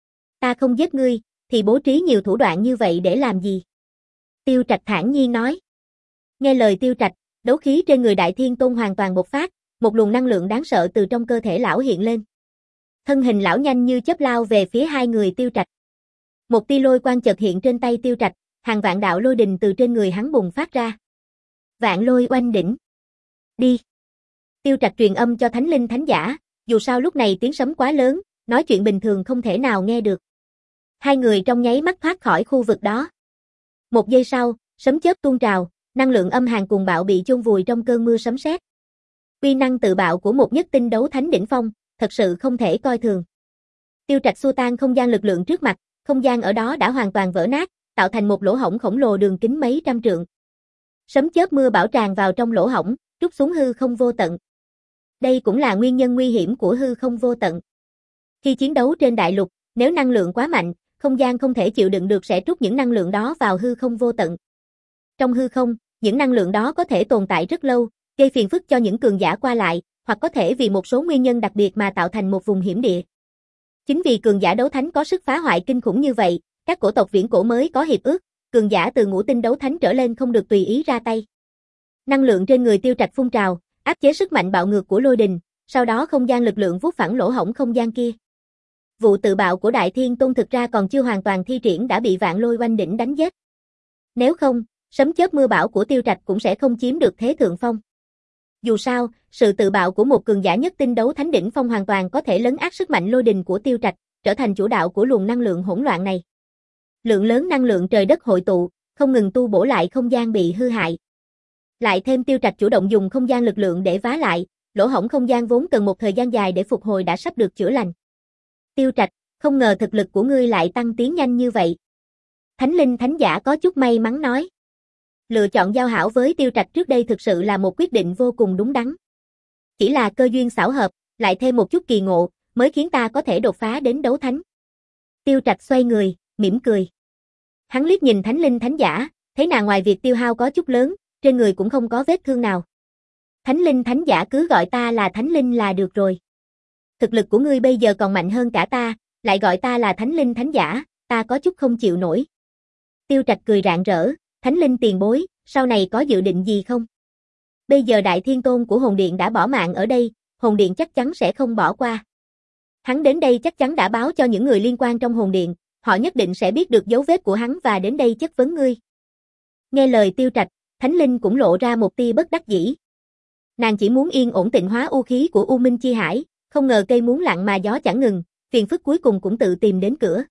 Speaker 1: Ta không giết ngươi, thì bố trí nhiều thủ đoạn như vậy để làm gì? Tiêu Trạch thản nhiên nói. Nghe lời Tiêu Trạch, đấu khí trên người Đại Thiên Tôn hoàn toàn bộc phát, một luồng năng lượng đáng sợ từ trong cơ thể lão hiện lên. Thân hình lão nhanh như chớp lao về phía hai người Tiêu Trạch. Một tia lôi quang chợt hiện trên tay Tiêu Trạch, hàng vạn đạo lôi đình từ trên người hắn bùng phát ra. Vạn lôi oanh đỉnh. Đi. Tiêu Trạch truyền âm cho Thánh Linh Thánh Giả, dù sao lúc này tiếng sấm quá lớn, nói chuyện bình thường không thể nào nghe được. Hai người trong nháy mắt thoát khỏi khu vực đó. Một giây sau, sấm chớp tuôn trào, năng lượng âm hàn cuồng bạo bị chôn vùi trong cơn mưa sấm sét. Uy năng tự bạo của một nhất tinh đấu thánh đỉnh phong, thật sự không thể coi thường. Tiêu Trạch xua tan không gian lực lượng trước mặt, không gian ở đó đã hoàn toàn vỡ nát, tạo thành một lỗ hổng khổng lồ đường kính mấy trăm trượng. Sấm chớp mưa bão tràn vào trong lỗ hổng, trút xuống hư không vô tận. Đây cũng là nguyên nhân nguy hiểm của hư không vô tận. Khi chiến đấu trên đại lục, nếu năng lượng quá mạnh, không gian không thể chịu đựng được sẽ trút những năng lượng đó vào hư không vô tận. Trong hư không, những năng lượng đó có thể tồn tại rất lâu, gây phiền phức cho những cường giả qua lại, hoặc có thể vì một số nguyên nhân đặc biệt mà tạo thành một vùng hiểm địa. Chính vì cường giả đấu thánh có sức phá hoại kinh khủng như vậy, các cổ tộc viễn cổ mới có hiệp ước, cường giả từ ngũ tinh đấu thánh trở lên không được tùy ý ra tay. Năng lượng trên người Tiêu Trạch phun trào, áp chế sức mạnh bạo ngược của lôi đình, sau đó không gian lực lượng vuốt phẳng lỗ hổng không gian kia. Vụ tự bạo của Đại Thiên Tôn thực ra còn chưa hoàn toàn thi triển đã bị vạn lôi oanh đỉnh đánh giết. Nếu không, sấm chớp mưa bão của Tiêu Trạch cũng sẽ không chiếm được thế thượng phong. Dù sao, sự tự bạo của một cường giả nhất tinh đấu thánh đỉnh phong hoàn toàn có thể lấn át sức mạnh lôi đình của Tiêu Trạch, trở thành chủ đạo của luồng năng lượng hỗn loạn này. Lượng lớn năng lượng trời đất hội tụ, không ngừng tu bổ lại không gian bị hư hại. Lại thêm Tiêu Trạch chủ động dùng không gian lực lượng để vá lại, lỗ hổng không gian vốn cần một thời gian dài để phục hồi đã sắp được chữa lành. Tiêu Trạch, không ngờ thực lực của ngươi lại tăng tiến nhanh như vậy. Thánh linh thánh giả có chút may mắn nói. Lựa chọn giao hảo với Tiêu Trạch trước đây thực sự là một quyết định vô cùng đúng đắn. Chỉ là cơ duyên xảo hợp, lại thêm một chút kỳ ngộ, mới khiến ta có thể đột phá đến đấu thánh. Tiêu Trạch xoay người, mỉm cười. Hắn liếc nhìn thánh linh thánh giả, thấy nàng ngoài việc tiêu hao có chút lớn, trên người cũng không có vết thương nào. Thánh linh thánh giả cứ gọi ta là thánh linh là được rồi. Thực lực của ngươi bây giờ còn mạnh hơn cả ta, lại gọi ta là thánh linh thánh giả, ta có chút không chịu nổi. Tiêu Trạch cười rạng rỡ, thánh linh tiền bối, sau này có dự định gì không? Bây giờ Đại Thiên Tôn của Hồn Điện đã bỏ mạng ở đây, Hồn Điện chắc chắn sẽ không bỏ qua. Hắn đến đây chắc chắn đã báo cho những người liên quan trong Hồn Điện, họ nhất định sẽ biết được dấu vết của hắn và đến đây chất vấn ngươi. Nghe lời Tiêu Trạch, Thánh Linh cũng lộ ra một tia bất đắc dĩ. Nàng chỉ muốn yên ổn tịnh hóa u khí của U Minh Chi Hải, không ngờ cây muốn lặng mà gió chẳng ngừng, phiền phức cuối cùng cũng tự tìm đến cửa.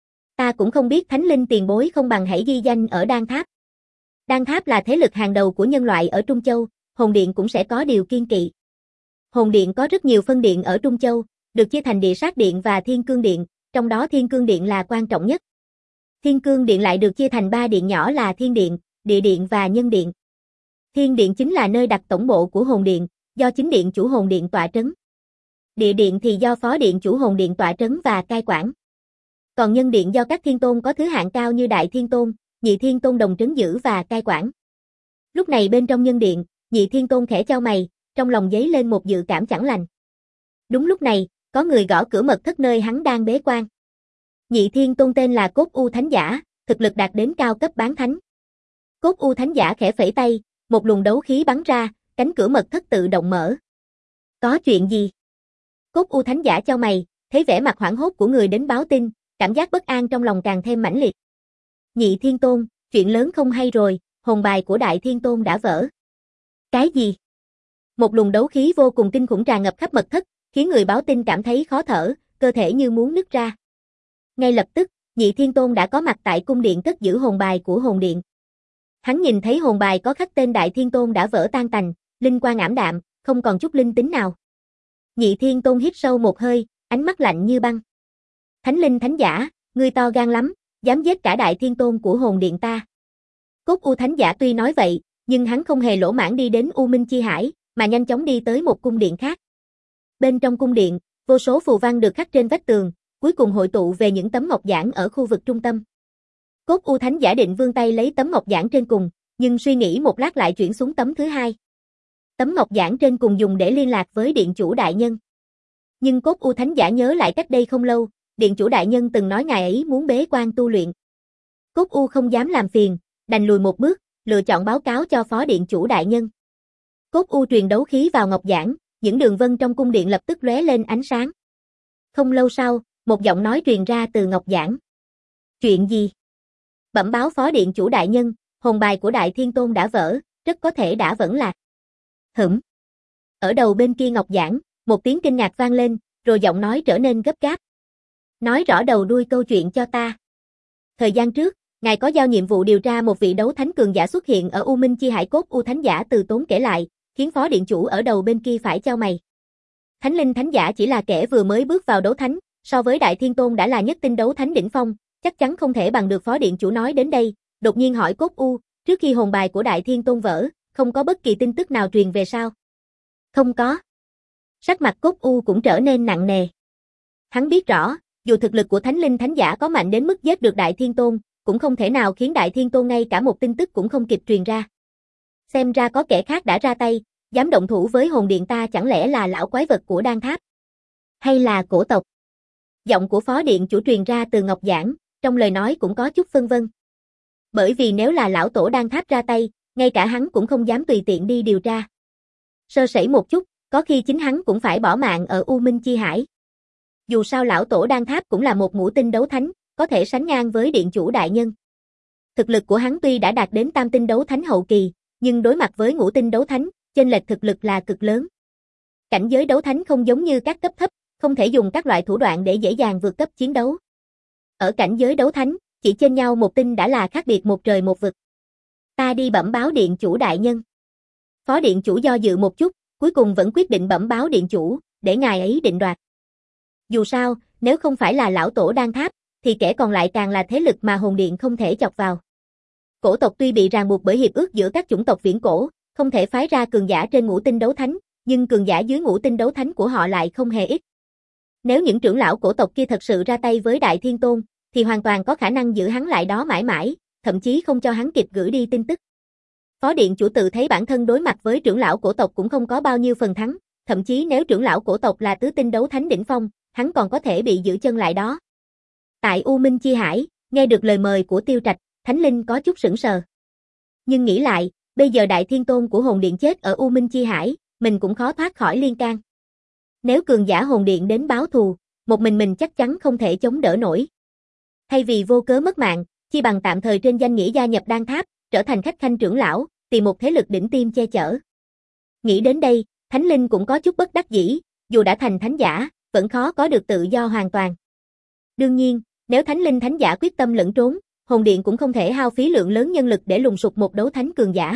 Speaker 1: Ta cũng không biết Thánh Linh tiền bối không bằng hãy ghi danh ở Đan Tháp. Đan Tháp là thế lực hàng đầu của nhân loại ở Trung Châu, Hồn Điện cũng sẽ có điều kiên kỵ. Hồn Điện có rất nhiều phân điện ở Trung Châu, được chia thành Địa Sát Điện và Thiên Cương Điện, trong đó Thiên Cương Điện là quan trọng nhất. Thiên Cương Điện lại được chia thành ba điện nhỏ là Thiên Điện, Địa Điện và Nhân Điện. Thiên Điện chính là nơi đặt tổng bộ của Hồn Điện, do chính điện chủ Hồn Điện tọa trấn. Địa Điện thì do phó điện chủ Hồn Điện tọa trấn và cai quản. Còn Nhân Điện do các thiên tôn có thứ hạng cao như Đại Thiên Tôn, Nhị Thiên Tôn đồng trấn giữ và cai quản. Lúc này bên trong Nhân Điện, Nhị Thiên Tôn khẽ chau mày, trong lòng dấy lên một dự cảm chẳng lành. Đúng lúc này, có người gõ cửa mật thất nơi hắn đang bế quan. Nhị Thiên Tôn tên là Cốt U Thánh Giả, thực lực đạt đến cao cấp bán thánh. Cốt U Thánh Giả khẽ phẩy tay, một luồng đấu khí bắn ra, cánh cửa mật thất tự động mở. Có chuyện gì? Cốt U Thánh Giả chau mày, thấy vẻ mặt hoảng hốt của người đến báo tin, cảm giác bất an trong lòng càng thêm mãnh liệt. Nhị Thiên Tôn, chuyện lớn không hay rồi, hồn bài của Đại Thiên Tôn đã vỡ. Cái gì? Một luồng đấu khí vô cùng kinh khủng tràn ngập khắp mật thất, khiến người báo tin cảm thấy khó thở, cơ thể như muốn nứt ra. Ngay lập tức, Nhị Thiên Tôn đã có mặt tại cung điện cất giữ hồn bài của Hồn Điện. Hắn nhìn thấy hồn bài có khắc tên Đại Thiên Tôn đã vỡ tan tành, linh quang ảm đạm, không còn chút linh tính nào. Nhị Thiên Tôn hít sâu một hơi, ánh mắt lạnh như băng. Thánh linh thánh giả, ngươi to gan lắm, dám giết cả Đại Thiên Tôn của Hồn Điện ta. Cốt U Thánh Giả tuy nói vậy, nhưng hắn không hề lỗ mãng đi đến U Minh Chi Hải, mà nhanh chóng đi tới một cung điện khác. Bên trong cung điện, vô số phù văn được khắc trên vách tường, cuối cùng hội tụ về những tấm ngọc giản ở khu vực trung tâm. Cốt U Thánh Giả định vươn tay lấy tấm ngọc giản trên cùng, nhưng suy nghĩ một lát lại chuyển xuống tấm thứ hai. Tấm ngọc giản trên cùng dùng để liên lạc với điện chủ đại nhân. Nhưng Cốt U Thánh Giả nhớ lại cách đây không lâu, điện chủ đại nhân từng nói ngài ấy muốn bế quan tu luyện. Cốt U không dám làm phiền, đành lùi một bước, lựa chọn báo cáo cho phó điện chủ đại nhân. Cốt U truyền đấu khí vào ngọc giản, những đường vân trong cung điện lập tức lóe lên ánh sáng. Không lâu sau, một giọng nói truyền ra từ ngọc giản. Chuyện gì? Bẩm báo phó điện chủ đại nhân, hồn bài của Đại Thiên Tôn đã vỡ, rất có thể đã vẫn lạc. Hửm. Ở đầu bên kia ngọc giản, một tiếng kinh ngạc vang lên, rồi giọng nói trở nên gấp gáp. Nói rõ đầu đuôi câu chuyện cho ta. Thời gian trước, ngài có giao nhiệm vụ điều tra một vị đấu thánh cường giả xuất hiện ở U Minh Chi Hải. Cốt U Thánh Giả từ tốn kể lại, khiến phó điện chủ ở đầu bên kia phải chau mày. Thánh linh thánh giả chỉ là kẻ vừa mới bước vào đấu thánh, so với Đại Thiên Tôn đã là nhất tinh đấu thánh đỉnh phong, chắc chắn không thể bằng được phó điện chủ nói đến đây, đột nhiên hỏi Cốt U, Trước khi hồn bài của Đại Thiên Tôn vỡ, không có bất kỳ tin tức nào truyền về sao? Không có. Sắc mặt Cốt U cũng trở nên nặng nề. Hắn biết rõ, dù thực lực của Thánh Linh Thánh Giả có mạnh đến mức giết được Đại Thiên Tôn, cũng không thể nào khiến Đại Thiên Tôn ngay cả một tin tức cũng không kịp truyền ra. Xem ra có kẻ khác đã ra tay, dám động thủ với hồn điện ta, chẳng lẽ là lão quái vật của Đan Tháp? Hay là cổ tộc? Giọng của phó điện chủ truyền ra từ Ngọc Giảng, trong lời nói cũng có chút phân vân. Bởi vì nếu là lão tổ Đan Tháp ra tay, ngay cả hắn cũng không dám tùy tiện đi điều tra. Sơ sẩy một chút, có khi chính hắn cũng phải bỏ mạng ở U Minh Chi Hải. Dù sao lão tổ Đan Tháp cũng là một ngũ tinh đấu thánh, có thể sánh ngang với điện chủ đại nhân. Thực lực của hắn tuy đã đạt đến tam tinh đấu thánh hậu kỳ, nhưng đối mặt với ngũ tinh đấu thánh, chênh lệch thực lực là cực lớn. Cảnh giới đấu thánh không giống như các cấp thấp, không thể dùng các loại thủ đoạn để dễ dàng vượt cấp chiến đấu. Ở cảnh giới đấu thánh, chỉ chênh nhau một tinh đã là khác biệt một trời một vực. Ta đi bẩm báo điện chủ đại nhân. Phó điện chủ do dự một chút, cuối cùng vẫn quyết định bẩm báo điện chủ, để ngài ấy định đoạt. Dù sao, nếu không phải là lão tổ Đan Tháp, thì kẻ còn lại càng là thế lực mà hồn điện không thể chọc vào. Cổ tộc tuy bị ràng buộc bởi hiệp ước giữa các chủng tộc viễn cổ, không thể phái ra cường giả trên ngũ tinh đấu thánh, nhưng cường giả dưới ngũ tinh đấu thánh của họ lại không hề ít. Nếu những trưởng lão cổ tộc kia thật sự ra tay với Đại Thiên Tôn, thì hoàn toàn có khả năng giữ hắn lại đó mãi mãi, thậm chí không cho hắn kịp gửi đi tin tức. Phó điện chủ tự thấy bản thân đối mặt với trưởng lão cổ tộc cũng không có bao nhiêu phần thắng, thậm chí nếu trưởng lão cổ tộc là tứ tinh đấu thánh đỉnh phong, hắn còn có thể bị giữ chân lại đó. Tại U Minh Chi Hải, nghe được lời mời của Tiêu Trạch, Thánh Linh có chút sững sờ. Nhưng nghĩ lại, bây giờ Đại Thiên Tôn của hồn điện chết ở U Minh Chi Hải, mình cũng khó thoát khỏi liên can. Nếu cường giả hồn điện đến báo thù, một mình mình chắc chắn không thể chống đỡ nổi. Thay vì vô cớ mất mạng, chi bằng tạm thời trên danh nghĩa gia nhập Đan Tháp, trở thành khách khanh trưởng lão, tìm một thế lực đỉnh tiêm che chở. Nghĩ đến đây, Thánh Linh cũng có chút bất đắc dĩ, dù đã thành thánh giả, vẫn khó có được tự do hoàn toàn. Đương nhiên, nếu Thánh Linh Thánh Giả quyết tâm lẫn trốn, hồn điện cũng không thể hao phí lượng lớn nhân lực để lùng sục một đấu thánh cường giả.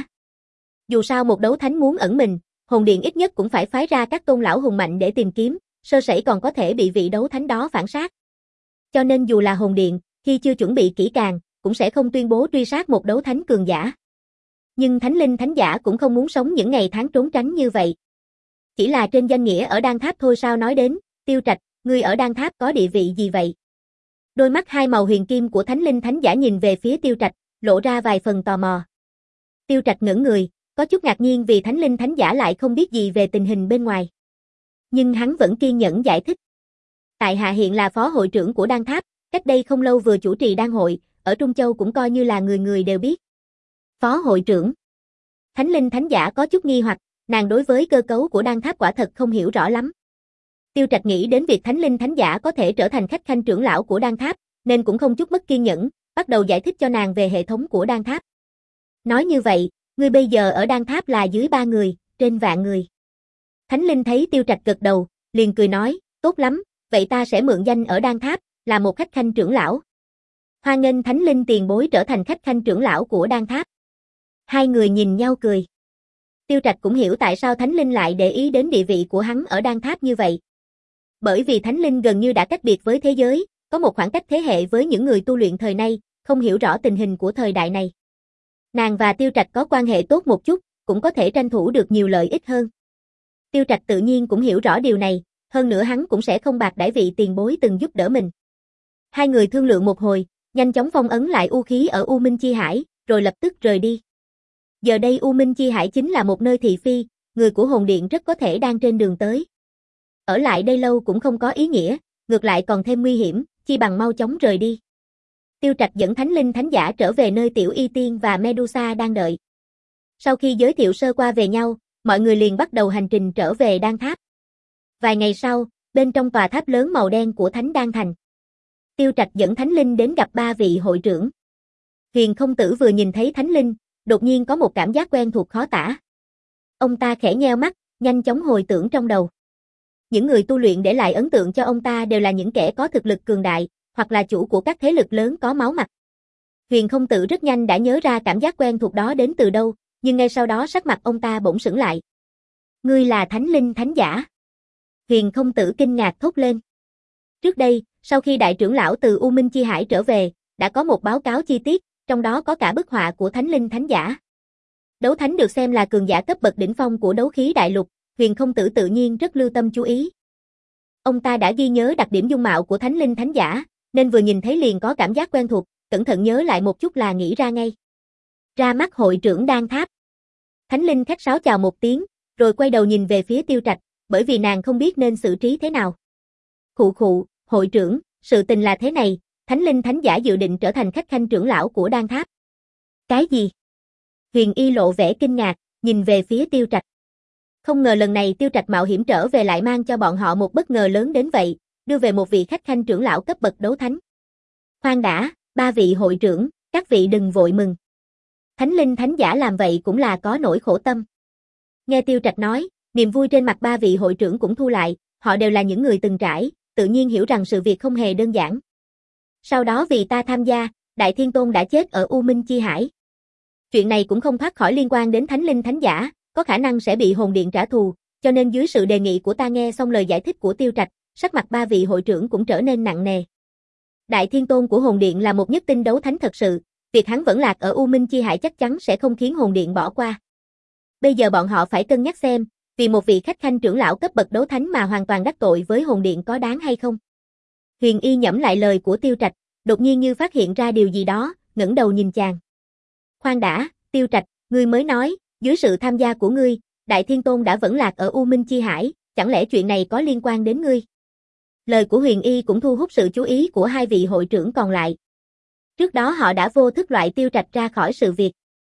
Speaker 1: Dù sao một đấu thánh muốn ẩn mình, hồn điện ít nhất cũng phải phái ra các tôn lão hùng mạnh để tìm kiếm, sơ sẩy còn có thể bị vị đấu thánh đó phản sát. Cho nên dù là hồn điện, khi chưa chuẩn bị kỹ càng, cũng sẽ không tuyên bố truy sát một đấu thánh cường giả. Nhưng Thánh Linh Thánh Giả cũng không muốn sống những ngày tháng trốn tránh như vậy. Chỉ là trên danh nghĩa ở Đan Tháp thôi sao nói đến, Tiêu Trạch, ngươi ở Đan Tháp có địa vị gì vậy? Đôi mắt hai màu huyền kim của Thánh Linh Thánh Giả nhìn về phía Tiêu Trạch, lộ ra vài phần tò mò. Tiêu Trạch ngẩng người, có chút ngạc nhiên vì Thánh Linh Thánh Giả lại không biết gì về tình hình bên ngoài. Nhưng hắn vẫn kiên nhẫn giải thích. Tại hạ hiện là phó hội trưởng của Đan Tháp, cách đây không lâu vừa chủ trì đan hội, ở Trung Châu cũng coi như là người người đều biết. Phó hội trưởng. Thánh Linh Thánh Giả có chút nghi hoặc, nàng đối với cơ cấu của Đan Tháp quả thật không hiểu rõ lắm. Tiêu Trạch nghĩ đến việc Thánh Linh Thánh Giả có thể trở thành khách khanh trưởng lão của Đan Tháp, nên cũng không chút mất kiên nhẫn, bắt đầu giải thích cho nàng về hệ thống của Đan Tháp. Nói như vậy, ngươi bây giờ ở Đan Tháp là dưới ba người, trên vạn người. Thánh Linh thấy Tiêu Trạch gật đầu, liền cười nói, tốt lắm, vậy ta sẽ mượn danh ở Đan Tháp, là một khách khanh trưởng lão. Hoan nghênh Thánh Linh tiền bối trở thành khách khanh trưởng lão của Đan Tháp. Hai người nhìn nhau cười. Tiêu Trạch cũng hiểu tại sao Thánh Linh lại để ý đến địa vị của hắn ở Đan Tháp như vậy. Bởi vì Thánh Linh gần như đã cách biệt với thế giới, có một khoảng cách thế hệ với những người tu luyện thời nay, không hiểu rõ tình hình của thời đại này. Nàng và Tiêu Trạch có quan hệ tốt một chút, cũng có thể tranh thủ được nhiều lợi ích hơn. Tiêu Trạch tự nhiên cũng hiểu rõ điều này, hơn nữa hắn cũng sẽ không bạc đãi vị tiền bối từng giúp đỡ mình. Hai người thương lượng một hồi, nhanh chóng phong ấn lại u khí ở U Minh Chi Hải, rồi lập tức rời đi. Giờ đây U Minh Chi Hải chính là một nơi thị phi, người của hồn điện rất có thể đang trên đường tới. Ở lại đây lâu cũng không có ý nghĩa, ngược lại còn thêm nguy hiểm, chi bằng mau chóng rời đi. Tiêu Trạch dẫn Thánh Linh Thánh Giả trở về nơi Tiểu Y Tiên và Medusa đang đợi. Sau khi giới thiệu sơ qua về nhau, mọi người liền bắt đầu hành trình trở về Đan Tháp. Vài ngày sau, bên trong tòa tháp lớn màu đen của Thánh Đan Thành, Tiêu Trạch dẫn Thánh Linh đến gặp ba vị hội trưởng. Huyền Không Tử vừa nhìn thấy Thánh Linh, đột nhiên có một cảm giác quen thuộc khó tả. Ông ta khẽ nheo mắt, nhanh chóng hồi tưởng trong đầu. Những người tu luyện để lại ấn tượng cho ông ta đều là những kẻ có thực lực cường đại, hoặc là chủ của các thế lực lớn có máu mặt. Huyền Không Tử rất nhanh đã nhớ ra cảm giác quen thuộc đó đến từ đâu, nhưng ngay sau đó sắc mặt ông ta bỗng sững lại. Ngươi là Thánh Linh Thánh Giả. Huyền Không Tử kinh ngạc thốt lên. Trước đây, sau khi đại trưởng lão từ U Minh Chi Hải trở về, đã có một báo cáo chi tiết, trong đó có cả bức họa của Thánh Linh Thánh Giả. Đấu Thánh được xem là cường giả cấp bậc đỉnh phong của đấu khí đại lục, Huyền Không Tử tự nhiên rất lưu tâm chú ý. Ông ta đã ghi nhớ đặc điểm dung mạo của Thánh Linh Thánh Giả, nên vừa nhìn thấy liền có cảm giác quen thuộc, cẩn thận nhớ lại một chút là nghĩ ra ngay. Ra mắt hội trưởng Đan Tháp. Thánh Linh khách sáo chào một tiếng, rồi quay đầu nhìn về phía Tiêu Trạch, bởi vì nàng không biết nên xử trí thế nào. Khụ khụ, hội trưởng, sự tình là thế này, Thánh Linh Thánh Giả dự định trở thành khách khanh trưởng lão của Đan Tháp. Cái gì? Huyền Y lộ vẻ kinh ngạc, nhìn về phía Tiêu Trạch. Không ngờ lần này Tiêu Trạch mạo hiểm trở về lại mang cho bọn họ một bất ngờ lớn đến vậy, đưa về một vị khách khanh trưởng lão cấp bậc đấu thánh. Khoan đã, ba vị hội trưởng, các vị đừng vội mừng. Thánh Linh Thánh Giả làm vậy cũng là có nỗi khổ tâm. Nghe Tiêu Trạch nói, niềm vui trên mặt ba vị hội trưởng cũng thu lại, họ đều là những người từng trải, tự nhiên hiểu rằng sự việc không hề đơn giản. Sau đó vì ta tham gia, Đại Thiên Tôn đã chết ở U Minh Chi Hải. Chuyện này cũng không thoát khỏi liên quan đến Thánh Linh Thánh Giả, có khả năng sẽ bị hồn điện trả thù, cho nên dưới sự đề nghị của ta nghe xong lời giải thích của Tiêu Trạch, sắc mặt ba vị hội trưởng cũng trở nên nặng nề. Đại Thiên Tôn của hồn điện là một nhất tinh đấu thánh thật sự, việc hắn vẫn lạc ở U Minh Chi Hải chắc chắn sẽ không khiến hồn điện bỏ qua. Bây giờ bọn họ phải cân nhắc xem, vì một vị khách khanh trưởng lão cấp bậc đấu thánh mà hoàn toàn đắc tội với hồn điện có đáng hay không. Huyền Y nhẩm lại lời của Tiêu Trạch, đột nhiên như phát hiện ra điều gì đó, ngẩng đầu nhìn chàng. Khoan đã, Tiêu Trạch, ngươi mới nói, dưới sự tham gia của ngươi, Đại Thiên Tôn đã vẫn lạc ở U Minh Chi Hải, chẳng lẽ chuyện này có liên quan đến ngươi? Lời của Huyền Y cũng thu hút sự chú ý của hai vị hội trưởng còn lại. Trước đó họ đã vô thức loại Tiêu Trạch ra khỏi sự việc.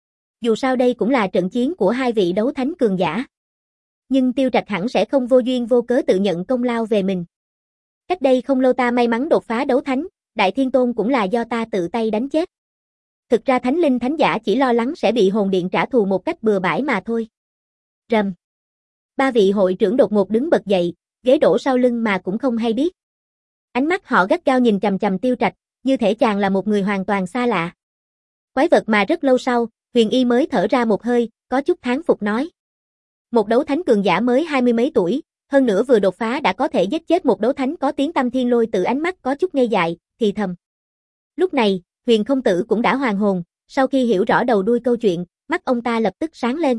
Speaker 1: Dù sao đây cũng là trận chiến của hai vị đấu thánh cường giả. Nhưng Tiêu Trạch hẳn sẽ không vô duyên vô cớ tự nhận công lao về mình. Cách đây không lâu ta may mắn đột phá đấu thánh, Đại Thiên Tôn cũng là do ta tự tay đánh chết. Thực ra Thánh Linh Thánh Giả chỉ lo lắng sẽ bị hồn điện trả thù một cách bừa bãi mà thôi. Rầm. Ba vị hội trưởng đột ngột đứng bật dậy, ghế đổ sau lưng mà cũng không hay biết. Ánh mắt họ gắt gao nhìn chằm chằm Tiêu Trạch, như thể chàng là một người hoàn toàn xa lạ. Quái vật mà rất lâu sau, Huyền Y mới thở ra một hơi, có chút thán phục nói. Một đấu thánh cường giả mới hai mươi mấy tuổi, hơn nữa vừa đột phá đã có thể giết chết một đấu thánh có tiếng tăm thiên lôi, tự ánh mắt có chút ngây dại, thì thầm. Lúc này, Huyền Không Tử cũng đã hoàn hồn, sau khi hiểu rõ đầu đuôi câu chuyện, mắt ông ta lập tức sáng lên.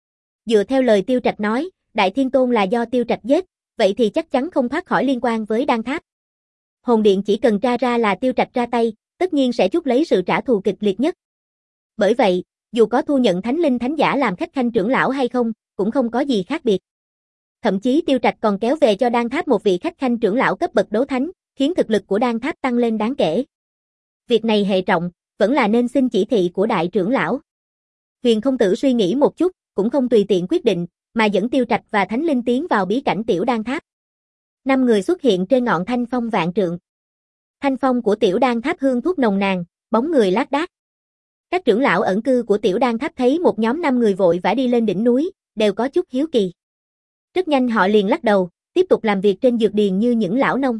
Speaker 1: Dựa theo lời Tiêu Trạch nói, Đại Thiên Tôn là do Tiêu Trạch giết, vậy thì chắc chắn không thoát khỏi liên quan với Đan Tháp. Hồn điện chỉ cần tra ra là Tiêu Trạch ra tay, tất nhiên sẽ chuốc lấy sự trả thù kịch liệt nhất. Bởi vậy, dù có thu nhận Thánh Linh Thánh Giả làm khách khanh trưởng lão hay không, cũng không có gì khác biệt. Thậm chí Tiêu Trạch còn kéo về cho Đan Tháp một vị khách khanh trưởng lão cấp bậc đấu thánh, khiến thực lực của Đan Tháp tăng lên đáng kể. Việc này hệ trọng, vẫn là nên xin chỉ thị của đại trưởng lão. Huyền Không Tử suy nghĩ một chút, cũng không tùy tiện quyết định, mà dẫn Tiêu Trạch và Thánh Linh tiến vào bí cảnh Tiểu Đan Tháp. Năm người xuất hiện trên ngọn thanh phong vạn trượng. Thanh phong của Tiểu Đan Tháp hương thuốc nồng nàn, bóng người lác đác. Các trưởng lão ẩn cư của Tiểu Đan Tháp thấy một nhóm năm người vội vã đi lên đỉnh núi, đều có chút hiếu kỳ. Rất nhanh họ liền lắc đầu, tiếp tục làm việc trên dược điền như những lão nông.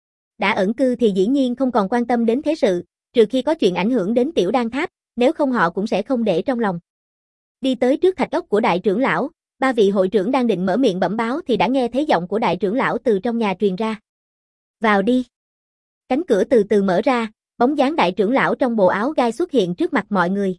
Speaker 1: Đã ẩn cư thì dĩ nhiên không còn quan tâm đến thế sự, trừ khi có chuyện ảnh hưởng đến Tiểu Đan Tháp, nếu không họ cũng sẽ không để trong lòng. Đi tới trước thạch ốc của đại trưởng lão, ba vị hội trưởng đang định mở miệng bẩm báo thì đã nghe thấy giọng của đại trưởng lão từ trong nhà truyền ra. Vào đi. Cánh cửa từ từ mở ra, bóng dáng đại trưởng lão trong bộ áo gai xuất hiện trước mặt mọi người.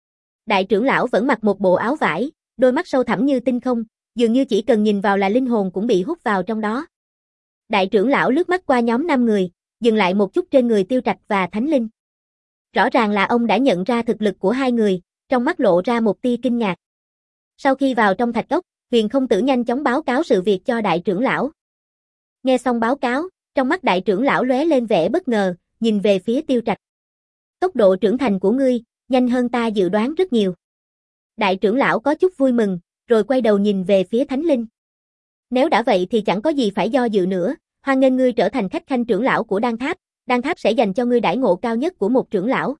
Speaker 1: Đại trưởng lão vẫn mặc một bộ áo vải, đôi mắt sâu thẳm như tinh không, dường như chỉ cần nhìn vào là linh hồn cũng bị hút vào trong đó. Đại trưởng lão lướt mắt qua nhóm năm người, dừng lại một chút trên người Tiêu Trạch và Thánh Linh. Rõ ràng là ông đã nhận ra thực lực của hai người, trong mắt lộ ra một tia kinh ngạc. Sau khi vào trong thạch ốc, Huyền Không Tử nhanh chóng báo cáo sự việc cho đại trưởng lão. Nghe xong báo cáo, trong mắt đại trưởng lão lóe lên vẻ bất ngờ, nhìn về phía Tiêu Trạch. Tốc độ trưởng thành của ngươi, nhanh hơn ta dự đoán rất nhiều. Đại trưởng lão có chút vui mừng, rồi quay đầu nhìn về phía Thánh Linh. Nếu đã vậy thì chẳng có gì phải do dự nữa, hoan nghênh ngươi trở thành khách khanh trưởng lão của Đan Tháp, Đan Tháp sẽ dành cho ngươi đãi ngộ cao nhất của một trưởng lão.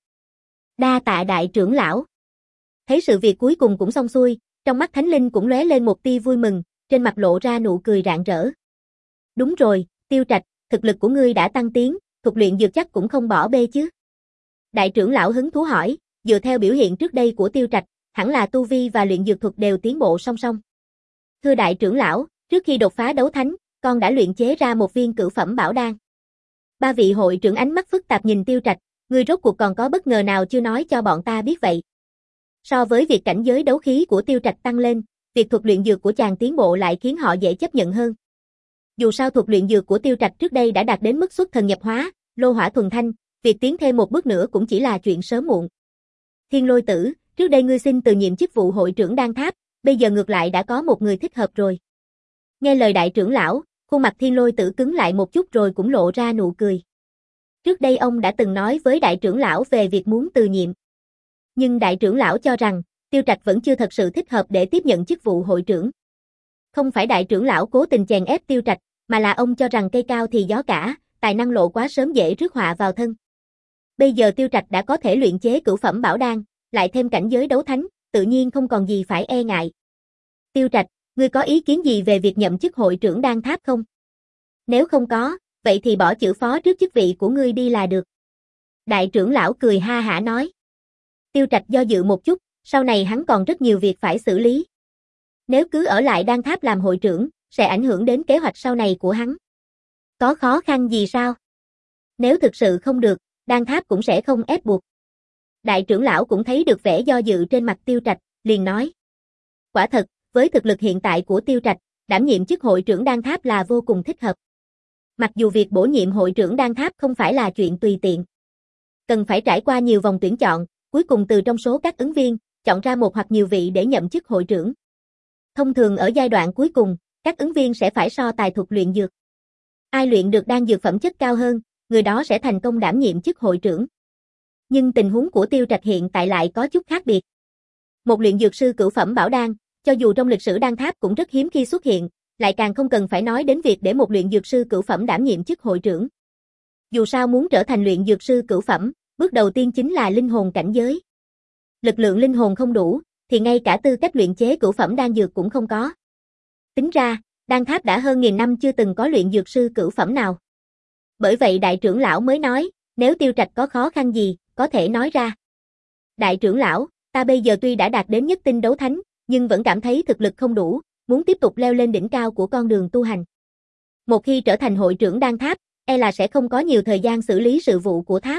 Speaker 1: Đa tạ đại trưởng lão. Thấy sự việc cuối cùng cũng xong xuôi, trong mắt Thánh Linh cũng lóe lên một tia vui mừng, trên mặt lộ ra nụ cười rạng rỡ. Đúng rồi, Tiêu Trạch, thực lực của ngươi đã tăng tiến, thuật luyện dược chắc cũng không bỏ bê chứ. Đại trưởng lão hứng thú hỏi, dựa theo biểu hiện trước đây của Tiêu Trạch, hẳn là tu vi và luyện dược thuật đều tiến bộ song song. Thưa đại trưởng lão, trước khi đột phá đấu thánh, con đã luyện chế ra một viên cửu phẩm bảo đan. Ba vị hội trưởng ánh mắt phức tạp nhìn Tiêu Trạch, Ngươi rốt cuộc còn có bất ngờ nào chưa nói cho bọn ta biết vậy? So với việc cảnh giới đấu khí của Tiêu Trạch tăng lên, việc thuật luyện dược của chàng tiến bộ lại khiến họ dễ chấp nhận hơn. Dù sao thuật luyện dược của Tiêu Trạch trước đây đã đạt đến mức xuất thần nhập hóa, lô hỏa thuần thanh, việc tiến thêm một bước nữa cũng chỉ là chuyện sớm muộn. Thiên Lôi Tử, trước đây ngươi xin từ nhiệm chức vụ hội trưởng Đan Tháp, bây giờ ngược lại đã có một người thích hợp rồi. Nghe lời đại trưởng lão, khuôn mặt Thiên Lôi Tử cứng lại một chút rồi cũng lộ ra nụ cười. Trước đây ông đã từng nói với đại trưởng lão về việc muốn từ nhiệm. Nhưng đại trưởng lão cho rằng, Tiêu Trạch vẫn chưa thật sự thích hợp để tiếp nhận chức vụ hội trưởng. Không phải đại trưởng lão cố tình chèn ép Tiêu Trạch, mà là ông cho rằng cây cao thì gió cả, tài năng lộ quá sớm dễ rước họa vào thân. Bây giờ Tiêu Trạch đã có thể luyện chế cửu phẩm bảo đan, lại thêm cảnh giới đấu thánh, tự nhiên không còn gì phải e ngại. Tiêu Trạch, ngươi có ý kiến gì về việc nhậm chức hội trưởng Đan Tháp không? Nếu không có, vậy thì bỏ chữ phó trước chức vị của ngươi đi là được. Đại trưởng lão cười ha hả nói. Tiêu Trạch do dự một chút, sau này hắn còn rất nhiều việc phải xử lý. Nếu cứ ở lại Đan Tháp làm hội trưởng, sẽ ảnh hưởng đến kế hoạch sau này của hắn. Có khó khăn gì sao? Nếu thực sự không được, Đan Tháp cũng sẽ không ép buộc. Đại trưởng lão cũng thấy được vẻ do dự trên mặt Tiêu Trạch, liền nói. Quả thật, với thực lực hiện tại của Tiêu Trạch, đảm nhiệm chức hội trưởng Đan Tháp là vô cùng thích hợp. Mặc dù việc bổ nhiệm hội trưởng Đan Tháp không phải là chuyện tùy tiện. Cần phải trải qua nhiều vòng tuyển chọn, cuối cùng từ trong số các ứng viên, chọn ra một hoặc nhiều vị để nhậm chức hội trưởng. Thông thường ở giai đoạn cuối cùng, các ứng viên sẽ phải so tài thuật luyện dược. Ai luyện được đan dược phẩm chất cao hơn, người đó sẽ thành công đảm nhiệm chức hội trưởng. Nhưng tình huống của Tiêu Trạch hiện tại lại có chút khác biệt. Một luyện dược sư cửu phẩm bảo đan, cho dù trong lịch sử Đan Tháp cũng rất hiếm khi xuất hiện, lại càng không cần phải nói đến việc để một luyện dược sư cửu phẩm đảm nhiệm chức hội trưởng. Dù sao muốn trở thành luyện dược sư cửu phẩm, bước đầu tiên chính là linh hồn cảnh giới. Lực lượng linh hồn không đủ, thì ngay cả tư cách luyện chế cửu phẩm đan dược cũng không có. Tính ra, Đan Tháp đã hơn nghìn năm chưa từng có luyện dược sư cửu phẩm nào. Bởi vậy đại trưởng lão mới nói, nếu Tiêu Trạch có khó khăn gì, có thể nói ra. Đại trưởng lão, ta bây giờ tuy đã đạt đến nhất tinh đấu thánh, nhưng vẫn cảm thấy thực lực không đủ, muốn tiếp tục leo lên đỉnh cao của con đường tu hành. Một khi trở thành hội trưởng Đan Tháp, e là sẽ không có nhiều thời gian xử lý sự vụ của tháp.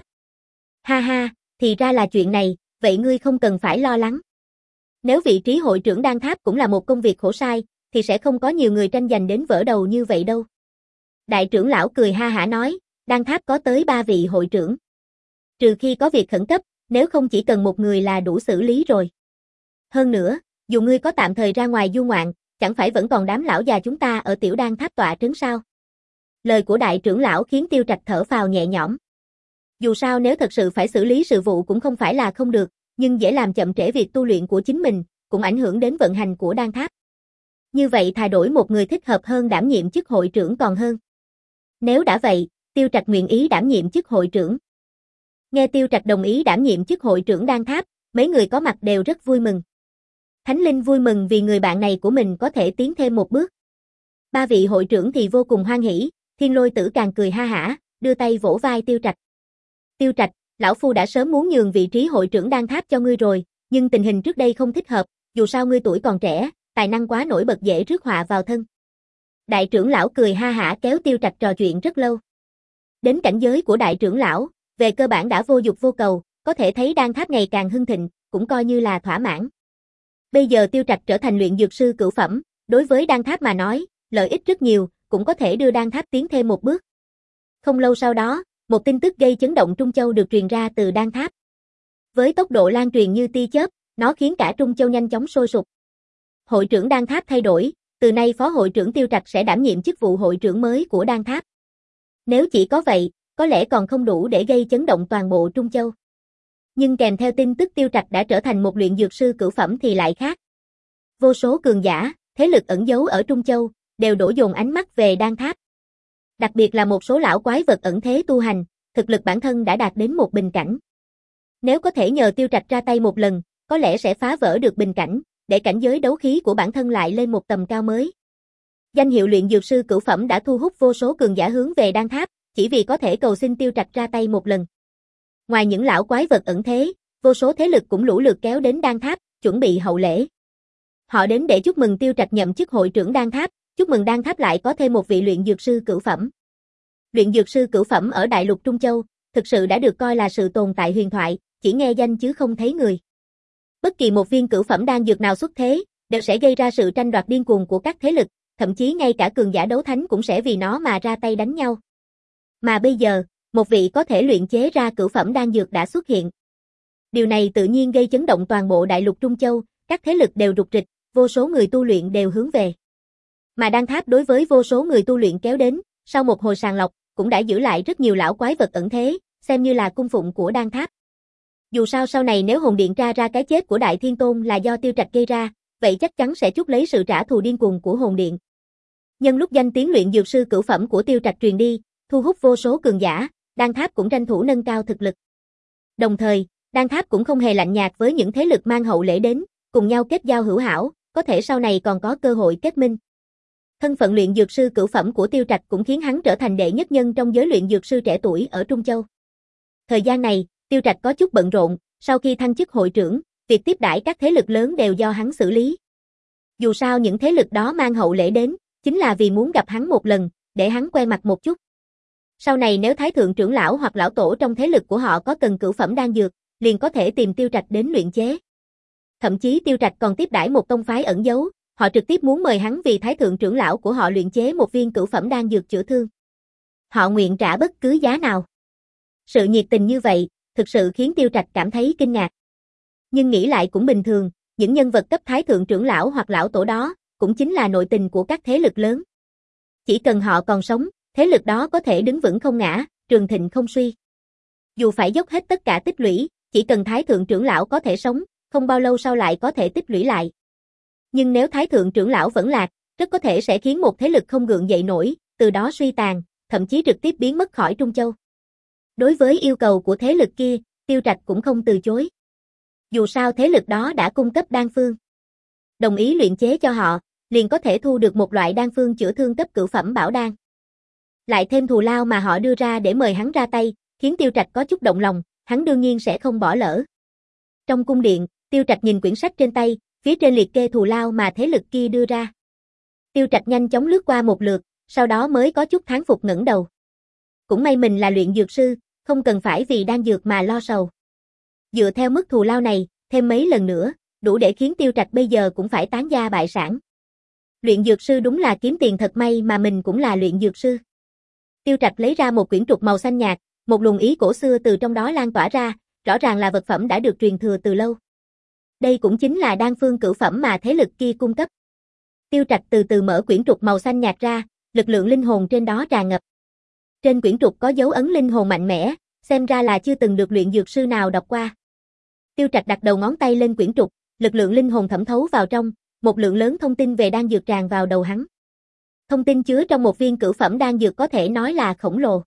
Speaker 1: Ha ha, thì ra là chuyện này, vậy ngươi không cần phải lo lắng. Nếu vị trí hội trưởng Đan Tháp cũng là một công việc khổ sai, thì sẽ không có nhiều người tranh giành đến vỡ đầu như vậy đâu. Đại trưởng lão cười ha hả nói, Đan Tháp có tới ba vị hội trưởng. Trừ khi có việc khẩn cấp, nếu không chỉ cần một người là đủ xử lý rồi. Hơn nữa, dù ngươi có tạm thời ra ngoài du ngoạn, chẳng phải vẫn còn đám lão già chúng ta ở tiểu Đan Tháp tọa trấn sao? Lời của đại trưởng lão khiến Tiêu Trạch thở phào nhẹ nhõm. Dù sao nếu thật sự phải xử lý sự vụ cũng không phải là không được, nhưng dễ làm chậm trễ việc tu luyện của chính mình, cũng ảnh hưởng đến vận hành của Đan Tháp. Như vậy thà đổi một người thích hợp hơn đảm nhiệm chức hội trưởng còn hơn. Nếu đã vậy, Tiêu Trạch nguyện ý đảm nhiệm chức hội trưởng. Nghe Tiêu Trạch đồng ý đảm nhiệm chức hội trưởng Đan Tháp, mấy người có mặt đều rất vui mừng. Thánh Linh vui mừng vì người bạn này của mình có thể tiến thêm một bước. Ba vị hội trưởng thì vô cùng hoan hỉ, Thiên Lôi Tử càng cười ha hả, đưa tay vỗ vai Tiêu Trạch. Tiêu Trạch, lão phu đã sớm muốn nhường vị trí hội trưởng Đan Tháp cho ngươi rồi, nhưng tình hình trước đây không thích hợp, dù sao ngươi tuổi còn trẻ, tài năng quá nổi bật dễ rước họa vào thân. Đại trưởng lão cười ha hả kéo Tiêu Trạch trò chuyện rất lâu. Đến cảnh giới của đại trưởng lão, về cơ bản đã vô dục vô cầu, có thể thấy Đan Tháp ngày càng hưng thịnh, cũng coi như là thỏa mãn. Bây giờ Tiêu Trạch trở thành luyện dược sư cửu phẩm, đối với Đan Tháp mà nói, lợi ích rất nhiều, cũng có thể đưa Đan Tháp tiến thêm một bước. Không lâu sau đó, một tin tức gây chấn động Trung Châu được truyền ra từ Đan Tháp. Với tốc độ lan truyền như tia chớp, nó khiến cả Trung Châu nhanh chóng sôi sục. Hội trưởng Đan Tháp thay đổi, từ nay phó hội trưởng Tiêu Trạch sẽ đảm nhiệm chức vụ hội trưởng mới của Đan Tháp. Nếu chỉ có vậy, có lẽ còn không đủ để gây chấn động toàn bộ Trung Châu. Nhưng kèm theo tin tức Tiêu Trạch đã trở thành một luyện dược sư cửu phẩm thì lại khác. Vô số cường giả, thế lực ẩn giấu ở Trung Châu, đều đổ dồn ánh mắt về Đan Tháp. Đặc biệt là một số lão quái vật ẩn thế tu hành, thực lực bản thân đã đạt đến một bình cảnh. Nếu có thể nhờ Tiêu Trạch ra tay một lần, có lẽ sẽ phá vỡ được bình cảnh, để cảnh giới đấu khí của bản thân lại lên một tầm cao mới. Danh hiệu luyện dược sư cửu phẩm đã thu hút vô số cường giả hướng về Đan Tháp, chỉ vì có thể cầu xin Tiêu Trạch ra tay một lần. Ngoài những lão quái vật ẩn thế, vô số thế lực cũng lũ lượt kéo đến Đan Tháp, chuẩn bị hậu lễ. Họ đến để chúc mừng Tiêu Trạch nhậm chức hội trưởng Đan Tháp, chúc mừng Đan Tháp lại có thêm một vị luyện dược sư cửu phẩm. Luyện dược sư cửu phẩm ở Đại lục Trung Châu, thực sự đã được coi là sự tồn tại huyền thoại, chỉ nghe danh chứ không thấy người. Bất kỳ một viên cửu phẩm đan dược nào xuất thế, đều sẽ gây ra sự tranh đoạt điên cuồng của các thế lực, thậm chí ngay cả cường giả đấu thánh cũng sẽ vì nó mà ra tay đánh nhau. Mà bây giờ, một vị có thể luyện chế ra cửu phẩm đan dược đã xuất hiện. Điều này tự nhiên gây chấn động toàn bộ đại lục Trung Châu, các thế lực đều rục rịch, vô số người tu luyện đều hướng về. Mà đan tháp đối với vô số người tu luyện kéo đến, sau một hồi sàng lọc, cũng đã giữ lại rất nhiều lão quái vật ẩn thế, xem như là cung phụng của đan tháp. Dù sao sau này nếu hồn điện tra ra cái chết của Đại Thiên Tôn là do Tiêu Trạch gây ra, vậy chắc chắn sẽ chuốc lấy sự trả thù điên cuồng của hồn điện. Nhân lúc danh tiếng luyện dược sư cửu phẩm của Tiêu Trạch truyền đi, thu hút vô số cường giả, đan tháp cũng tranh thủ nâng cao thực lực. Đồng thời, đan tháp cũng không hề lạnh nhạt với những thế lực mang hậu lễ đến, cùng nhau kết giao hữu hảo, có thể sau này còn có cơ hội kết minh. Thân phận luyện dược sư cửu phẩm của Tiêu Trạch cũng khiến hắn trở thành đệ nhất nhân trong giới luyện dược sư trẻ tuổi ở Trung Châu. Thời gian này, Tiêu Trạch có chút bận rộn, sau khi thăng chức hội trưởng, việc tiếp đãi các thế lực lớn đều do hắn xử lý. Dù sao những thế lực đó mang hậu lễ đến, chính là vì muốn gặp hắn một lần, để hắn quen mặt một chút. Sau này nếu Thái Thượng trưởng lão hoặc lão tổ trong thế lực của họ có cần cửu phẩm đan dược, liền có thể tìm Tiêu Trạch đến luyện chế. Thậm chí Tiêu Trạch còn tiếp đãi một tông phái ẩn giấu, họ trực tiếp muốn mời hắn vì Thái Thượng trưởng lão của họ luyện chế một viên cửu phẩm đan dược chữa thương. Họ nguyện trả bất cứ giá nào. Sự nhiệt tình như vậy, thực sự khiến Tiêu Trạch cảm thấy kinh ngạc. Nhưng nghĩ lại cũng bình thường, những nhân vật cấp Thái Thượng trưởng lão hoặc lão tổ đó, cũng chính là nội tình của các thế lực lớn. Chỉ cần họ còn sống, thế lực đó có thể đứng vững không ngã, trường thịnh không suy. Dù phải dốc hết tất cả tích lũy, chỉ cần Thái Thượng trưởng lão có thể sống, không bao lâu sau lại có thể tích lũy lại. Nhưng nếu Thái Thượng trưởng lão vẫn lạc, rất có thể sẽ khiến một thế lực không gượng dậy nổi, từ đó suy tàn, thậm chí trực tiếp biến mất khỏi Trung Châu. Đối với yêu cầu của thế lực kia, Tiêu Trạch cũng không từ chối. Dù sao thế lực đó đã cung cấp đan phương. Đồng ý luyện chế cho họ, liền có thể thu được một loại đan phương chữa thương cấp cửu phẩm bảo đan. Lại thêm thù lao mà họ đưa ra để mời hắn ra tay, khiến Tiêu Trạch có chút động lòng, hắn đương nhiên sẽ không bỏ lỡ. Trong cung điện, Tiêu Trạch nhìn quyển sách trên tay, phía trên liệt kê thù lao mà thế lực kia đưa ra. Tiêu Trạch nhanh chóng lướt qua một lượt, sau đó mới có chút thán phục ngẩng đầu. Cũng may mình là luyện dược sư, không cần phải vì đan dược mà lo sầu. Dựa theo mức thù lao này, thêm mấy lần nữa, đủ để khiến Tiêu Trạch bây giờ cũng phải tán gia bại sản. Luyện dược sư đúng là kiếm tiền thật may mà mình cũng là luyện dược sư. Tiêu Trạch lấy ra một quyển trục màu xanh nhạt, một luồng ý cổ xưa từ trong đó lan tỏa ra, rõ ràng là vật phẩm đã được truyền thừa từ lâu. Đây cũng chính là đan phương cửu phẩm mà thế lực kia cung cấp. Tiêu Trạch từ từ mở quyển trục màu xanh nhạt ra, lực lượng linh hồn trên đó tràn ngập. Trên quyển trục có dấu ấn linh hồn mạnh mẽ, xem ra là chưa từng được luyện dược sư nào đọc qua. Tiêu Trạch đặt đầu ngón tay lên quyển trục, lực lượng linh hồn thẩm thấu vào trong, một lượng lớn thông tin về đan dược tràn vào đầu hắn. Thông tin chứa trong một viên cửu phẩm đan dược có thể nói là khổng lồ.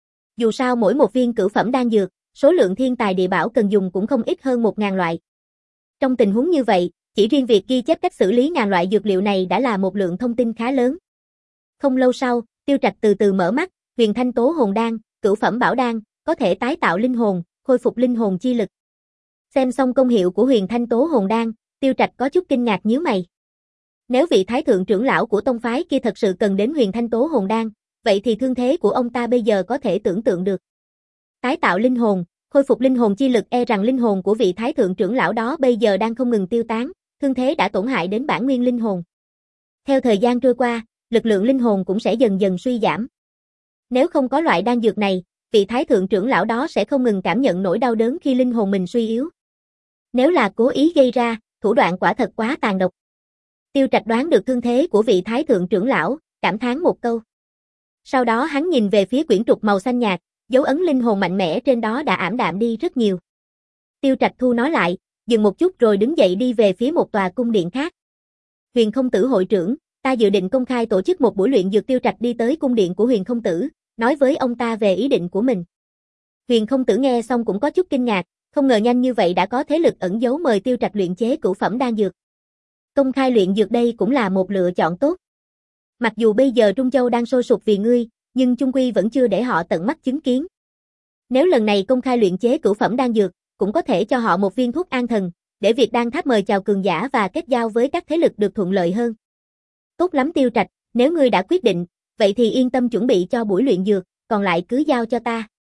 Speaker 1: Dù sao mỗi một viên cửu phẩm đan dược, số lượng thiên tài địa bảo cần dùng cũng không ít hơn một ngàn loại. Trong tình huống như vậy, chỉ riêng việc ghi chép cách xử lý ngàn loại dược liệu này đã là một lượng thông tin khá lớn. Không lâu sau, Tiêu Trạch từ từ mở mắt, Huyền Thanh Tố Hồn Đan, cửu phẩm bảo đan, có thể tái tạo linh hồn, khôi phục linh hồn chi lực. Xem xong công hiệu của Huyền Thanh Tố Hồn Đan, Tiêu Trạch có chút kinh ngạc nhíu mày. Nếu vị Thái Thượng trưởng lão của tông phái kia thật sự cần đến Huyền Thanh Tố Hồn Đan, vậy thì thương thế của ông ta bây giờ có thể tưởng tượng được. Tái tạo linh hồn, khôi phục linh hồn chi lực, e rằng linh hồn của vị Thái Thượng trưởng lão đó bây giờ đang không ngừng tiêu tán, thương thế đã tổn hại đến bản nguyên linh hồn. Theo thời gian trôi qua, lực lượng linh hồn cũng sẽ dần dần suy giảm. Nếu không có loại đan dược này, vị Thái Thượng trưởng lão đó sẽ không ngừng cảm nhận nỗi đau đớn khi linh hồn mình suy yếu. Nếu là cố ý gây ra, thủ đoạn quả thật quá tàn độc. Tiêu Trạch đoán được thương thế của vị Thái Thượng trưởng lão, cảm thán một câu. Sau đó hắn nhìn về phía quyển trục màu xanh nhạt, dấu ấn linh hồn mạnh mẽ trên đó đã ảm đạm đi rất nhiều. Tiêu Trạch thu nó lại, dừng một chút rồi đứng dậy đi về phía một tòa cung điện khác. Huyền Không Tử hội trưởng, ta dự định công khai tổ chức một buổi luyện dược. Tiêu Trạch đi tới cung điện của Huyền Không Tử, nói với ông ta về ý định của mình. Huyền Không Tử nghe xong cũng có chút kinh ngạc, không ngờ nhanh như vậy đã có thế lực ẩn giấu mời Tiêu Trạch luyện chế cửu phẩm đan dược. Công khai luyện dược đây cũng là một lựa chọn tốt. Mặc dù bây giờ Trung Châu đang sôi sục vì ngươi, nhưng chung quy vẫn chưa để họ tận mắt chứng kiến. Nếu lần này công khai luyện chế cửu phẩm đan dược, cũng có thể cho họ một viên thuốc an thần, để việc đan tháp mời chào cường giả và kết giao với các thế lực được thuận lợi hơn. Tốt lắm Tiêu Trạch, nếu ngươi đã quyết định, vậy thì yên tâm chuẩn bị cho buổi luyện dược, còn lại cứ giao cho ta.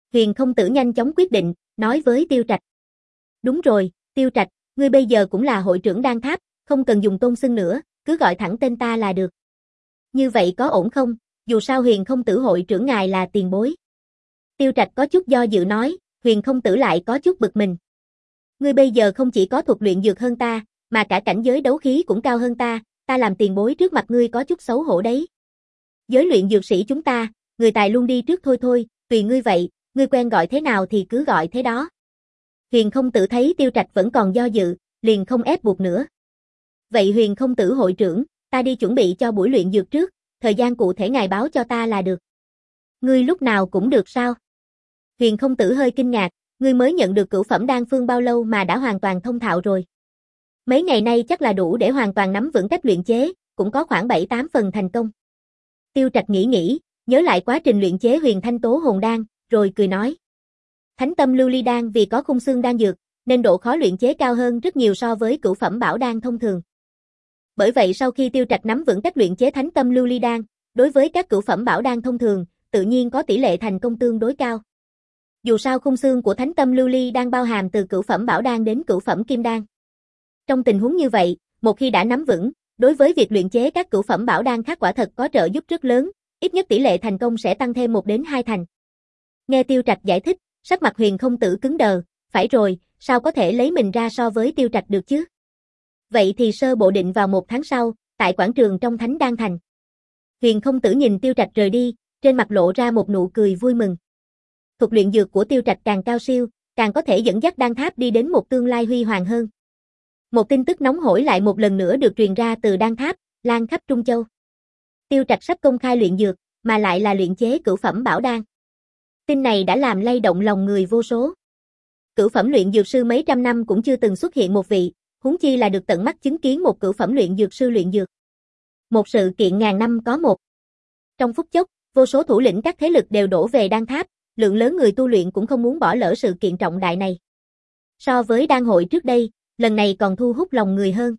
Speaker 1: Huyền Không Tử nhanh chóng quyết định, nói với Tiêu Trạch. Đúng rồi, Tiêu Trạch, ngươi bây giờ cũng là hội trưởng Đan Tháp, không cần dùng tôn xưng nữa, cứ gọi thẳng tên ta là được. Như vậy có ổn không? Dù sao Huyền Không Tử hội trưởng ngài là tiền bối. Tiêu Trạch có chút do dự nói, Huyền Không Tử lại có chút bực mình. Ngươi bây giờ không chỉ có thuật luyện dược hơn ta, mà cả cảnh giới đấu khí cũng cao hơn ta, ta làm tiền bối trước mặt ngươi có chút xấu hổ đấy. Giới luyện dược sĩ chúng ta, người tài luôn đi trước thôi thôi, tùy ngươi vậy, ngươi quen gọi thế nào thì cứ gọi thế đó. Huyền Không Tử thấy Tiêu Trạch vẫn còn do dự, liền không ép buộc nữa. Vậy Huyền Không Tử hội trưởng, ta đi chuẩn bị cho buổi luyện dược trước, thời gian cụ thể ngài báo cho ta là được. Ngươi lúc nào cũng được sao? Huyền Không Tử hơi kinh ngạc, ngươi mới nhận được cửu phẩm đan phương bao lâu mà đã hoàn toàn thông thạo rồi. Mấy ngày nay chắc là đủ để hoàn toàn nắm vững cách luyện chế, cũng có khoảng bảy tám phần thành công. Tiêu Trạch nghĩ nghĩ, nhớ lại quá trình luyện chế Huyền Thanh Tố Hồn Đan, rồi cười nói. Thánh Tâm Lưu Ly Đan vì có khung xương đan dược, nên độ khó luyện chế cao hơn rất nhiều so với cửu phẩm bảo đan thông thường. Bởi vậy sau khi Tiêu Trạch nắm vững cách luyện chế Thánh Tâm Lưu Ly Đan, đối với các cửu phẩm bảo đan thông thường, tự nhiên có tỷ lệ thành công tương đối cao. Dù sao khung xương của Thánh Tâm Lưu Ly Đan bao hàm từ cửu phẩm bảo đan đến cửu phẩm kim đan. Trong tình huống như vậy, một khi đã nắm vững, đối với việc luyện chế các cửu phẩm bảo đan khác quả thật có trợ giúp rất lớn, ít nhất tỷ lệ thành công sẽ tăng thêm một đến hai thành. Nghe Tiêu Trạch giải thích, sắc mặt Huyền Không Tử cứng đờ, phải rồi, sao có thể lấy mình ra so với Tiêu Trạch được chứ? Vậy thì sơ bộ định vào một tháng sau, tại quảng trường trong Thánh Đan Thành. Huyền Không Tử nhìn Tiêu Trạch rời đi, trên mặt lộ ra một nụ cười vui mừng. Thuật luyện dược của Tiêu Trạch càng cao siêu, càng có thể dẫn dắt Đan Tháp đi đến một tương lai huy hoàng hơn. Một tin tức nóng hổi lại một lần nữa được truyền ra từ Đan Tháp, lan khắp Trung Châu. Tiêu Trạch sắp công khai luyện dược, mà lại là luyện chế cửu phẩm bảo đan. Tin này đã làm lay động lòng người vô số. Cửu phẩm luyện dược sư mấy trăm năm cũng chưa từng xuất hiện một vị, huống chi là được tận mắt chứng kiến một cửu phẩm luyện dược sư luyện dược. Một sự kiện ngàn năm có một. Trong phút chốc, vô số thủ lĩnh các thế lực đều đổ về Đan Tháp, lượng lớn người tu luyện cũng không muốn bỏ lỡ sự kiện trọng đại này. So với đan hội trước đây, lần này còn thu hút lòng người hơn.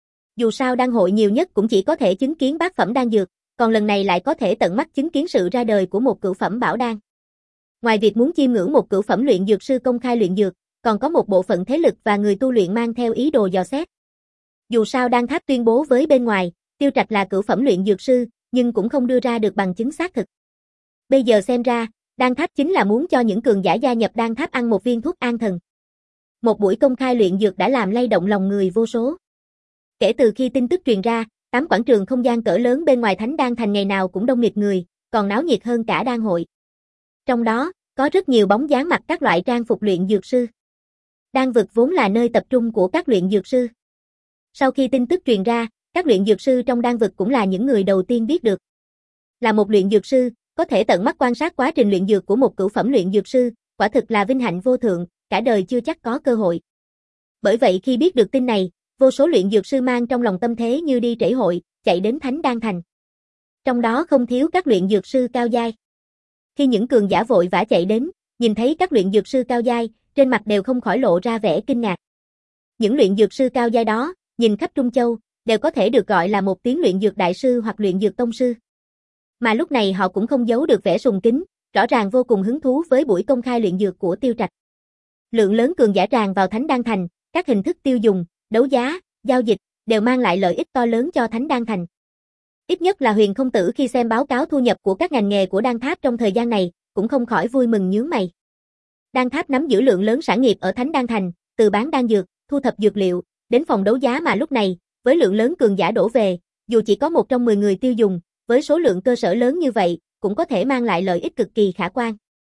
Speaker 1: Dù sao đan hội nhiều nhất cũng chỉ có thể chứng kiến bát phẩm đan dược, còn lần này lại có thể tận mắt chứng kiến sự ra đời của một cửu phẩm bảo đan. Ngoài việc muốn chiêm ngưỡng một cửu phẩm luyện dược sư công khai luyện dược, còn có một bộ phận thế lực và người tu luyện mang theo ý đồ dò xét. Dù sao Đan Tháp tuyên bố với bên ngoài, Tiêu Trạch là cửu phẩm luyện dược sư, nhưng cũng không đưa ra được bằng chứng xác thực. Bây giờ xem ra, Đan Tháp chính là muốn cho những cường giả gia nhập Đan Tháp ăn một viên thuốc an thần. Một buổi công khai luyện dược đã làm lay động lòng người vô số. Kể từ khi tin tức truyền ra, tám quảng trường không gian cỡ lớn bên ngoài Thánh Đan Thành ngày nào cũng đông nghịt người, còn náo nhiệt hơn cả đan hội. Trong đó, có rất nhiều bóng dáng mặc các loại trang phục luyện dược sư. Đan vực vốn là nơi tập trung của các luyện dược sư. Sau khi tin tức truyền ra, các luyện dược sư trong đan vực cũng là những người đầu tiên biết được. Là một luyện dược sư, có thể tận mắt quan sát quá trình luyện dược của một cửu phẩm luyện dược sư, quả thực là vinh hạnh vô thượng, cả đời chưa chắc có cơ hội. Bởi vậy khi biết được tin này, vô số luyện dược sư mang trong lòng tâm thế như đi trễ hội, chạy đến Thánh Đan Thành. Trong đó không thiếu các luyện dược sư cao giai. Khi những cường giả vội vã chạy đến, nhìn thấy các luyện dược sư cao giai, trên mặt đều không khỏi lộ ra vẻ kinh ngạc. Những luyện dược sư cao giai đó, nhìn khắp Trung Châu, đều có thể được gọi là một tiếng luyện dược đại sư hoặc luyện dược tông sư. Mà lúc này họ cũng không giấu được vẻ sùng kính, rõ ràng vô cùng hứng thú với buổi công khai luyện dược của Tiêu Trạch. Lượng lớn cường giả tràn vào Thánh Đan Thành, các hình thức tiêu dùng, đấu giá, giao dịch, đều mang lại lợi ích to lớn cho Thánh Đan Thành. Ít nhất là Huyền Không Tử khi xem báo cáo thu nhập của các ngành nghề của Đan Tháp trong thời gian này, cũng không khỏi vui mừng nhướng mày. Đan Tháp nắm giữ lượng lớn sản nghiệp ở Thánh Đan Thành, từ bán đan dược, thu thập dược liệu, đến phòng đấu giá mà lúc này, với lượng lớn cường giả đổ về, dù chỉ có một trong mười người tiêu dùng, với số lượng cơ sở lớn như vậy, cũng có thể mang lại lợi ích cực kỳ khả quan.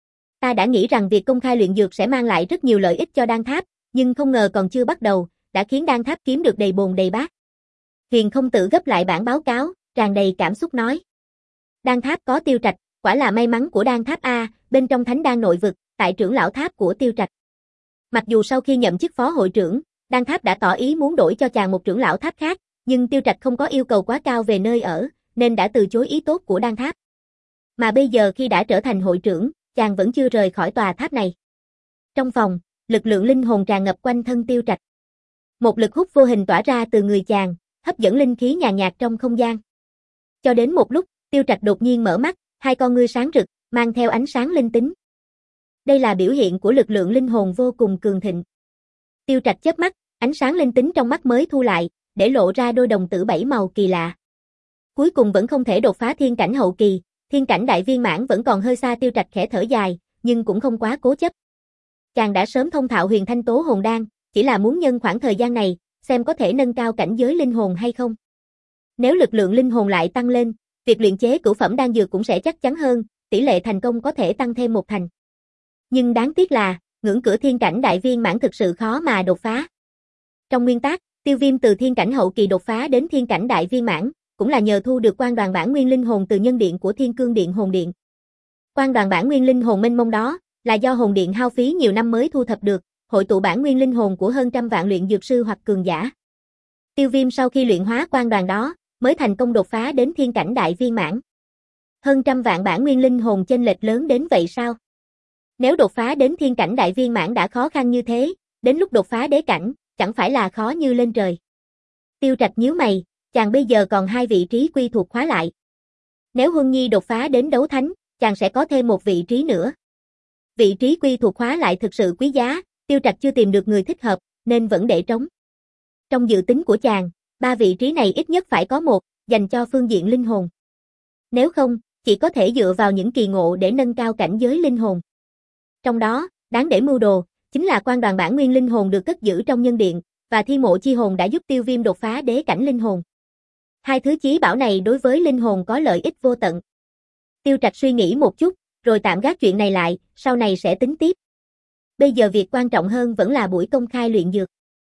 Speaker 1: Ta đã nghĩ rằng việc công khai luyện dược sẽ mang lại rất nhiều lợi ích cho Đan Tháp, nhưng không ngờ còn chưa bắt đầu, đã khiến Đan Tháp kiếm được đầy bồn đầy bát. Huyền Không Tử gấp lại bản báo cáo, tràn đầy cảm xúc nói. Đan Tháp có Tiêu Trạch, quả là may mắn của Đan Tháp a, bên trong Thánh Đan nội vực, tại trưởng lão tháp của Tiêu Trạch. Mặc dù sau khi nhậm chức phó hội trưởng, Đan Tháp đã tỏ ý muốn đổi cho chàng một trưởng lão tháp khác, nhưng Tiêu Trạch không có yêu cầu quá cao về nơi ở, nên đã từ chối ý tốt của Đan Tháp. Mà bây giờ khi đã trở thành hội trưởng, chàng vẫn chưa rời khỏi tòa tháp này. Trong phòng, lực lượng linh hồn tràn ngập quanh thân Tiêu Trạch. Một lực hút vô hình tỏa ra từ người chàng, hấp dẫn linh khí nhàn nhạt trong không gian. Cho đến một lúc, Tiêu Trạch đột nhiên mở mắt, hai con ngươi sáng rực, mang theo ánh sáng linh tính. Đây là biểu hiện của lực lượng linh hồn vô cùng cường thịnh. Tiêu Trạch chớp mắt, ánh sáng linh tính trong mắt mới thu lại, để lộ ra đôi đồng tử bảy màu kỳ lạ. Cuối cùng vẫn không thể đột phá thiên cảnh hậu kỳ, thiên cảnh đại viên mãn vẫn còn hơi xa. Tiêu Trạch khẽ thở dài, nhưng cũng không quá cố chấp. Chàng đã sớm thông thạo huyền thanh tố hồn đan, chỉ là muốn nhân khoảng thời gian này, xem có thể nâng cao cảnh giới linh hồn hay không. Nếu lực lượng linh hồn lại tăng lên, việc luyện chế cửu phẩm đan dược cũng sẽ chắc chắn hơn, tỷ lệ thành công có thể tăng thêm một thành. Nhưng đáng tiếc là, ngưỡng cửa thiên cảnh đại viên mãn thực sự khó mà đột phá. Trong nguyên tắc, Tiêu Viêm từ thiên cảnh hậu kỳ đột phá đến thiên cảnh đại viên mãn, cũng là nhờ thu được quan đoàn bản nguyên linh hồn từ nhân điện của Thiên Cương Điện Hồn Điện. Quan đoàn bản nguyên linh hồn mênh mông đó, là do Hồn Điện hao phí nhiều năm mới thu thập được, hội tụ bản nguyên linh hồn của hơn trăm vạn luyện dược sư hoặc cường giả. Tiêu Viêm sau khi luyện hóa quan đoàn đó, mới thành công đột phá đến thiên cảnh đại viên mãn. Hơn trăm vạn bản nguyên linh hồn chênh lệch lớn đến vậy sao? Nếu đột phá đến thiên cảnh đại viên mãn đã khó khăn như thế, đến lúc đột phá đế cảnh, chẳng phải là khó như lên trời. Tiêu Trạch nhíu mày, chàng bây giờ còn hai vị trí quy thuộc khóa lại. Nếu Huân Nhi đột phá đến đấu thánh, chàng sẽ có thêm một vị trí nữa. Vị trí quy thuộc khóa lại thực sự quý giá, Tiêu Trạch chưa tìm được người thích hợp, nên vẫn để trống. Trong dự tính của chàng, ba vị trí này ít nhất phải có một, dành cho phương diện linh hồn. Nếu không, chỉ có thể dựa vào những kỳ ngộ để nâng cao cảnh giới linh hồn. Trong đó, đáng để mưu đồ, chính là quan đoàn bản nguyên linh hồn được cất giữ trong nhân điện, và thiên mộ chi hồn đã giúp Tiêu Viêm đột phá đế cảnh linh hồn. Hai thứ chí bảo này đối với linh hồn có lợi ích vô tận. Tiêu Trạch suy nghĩ một chút, rồi tạm gác chuyện này lại, sau này sẽ tính tiếp. Bây giờ việc quan trọng hơn vẫn là buổi công khai luyện dược.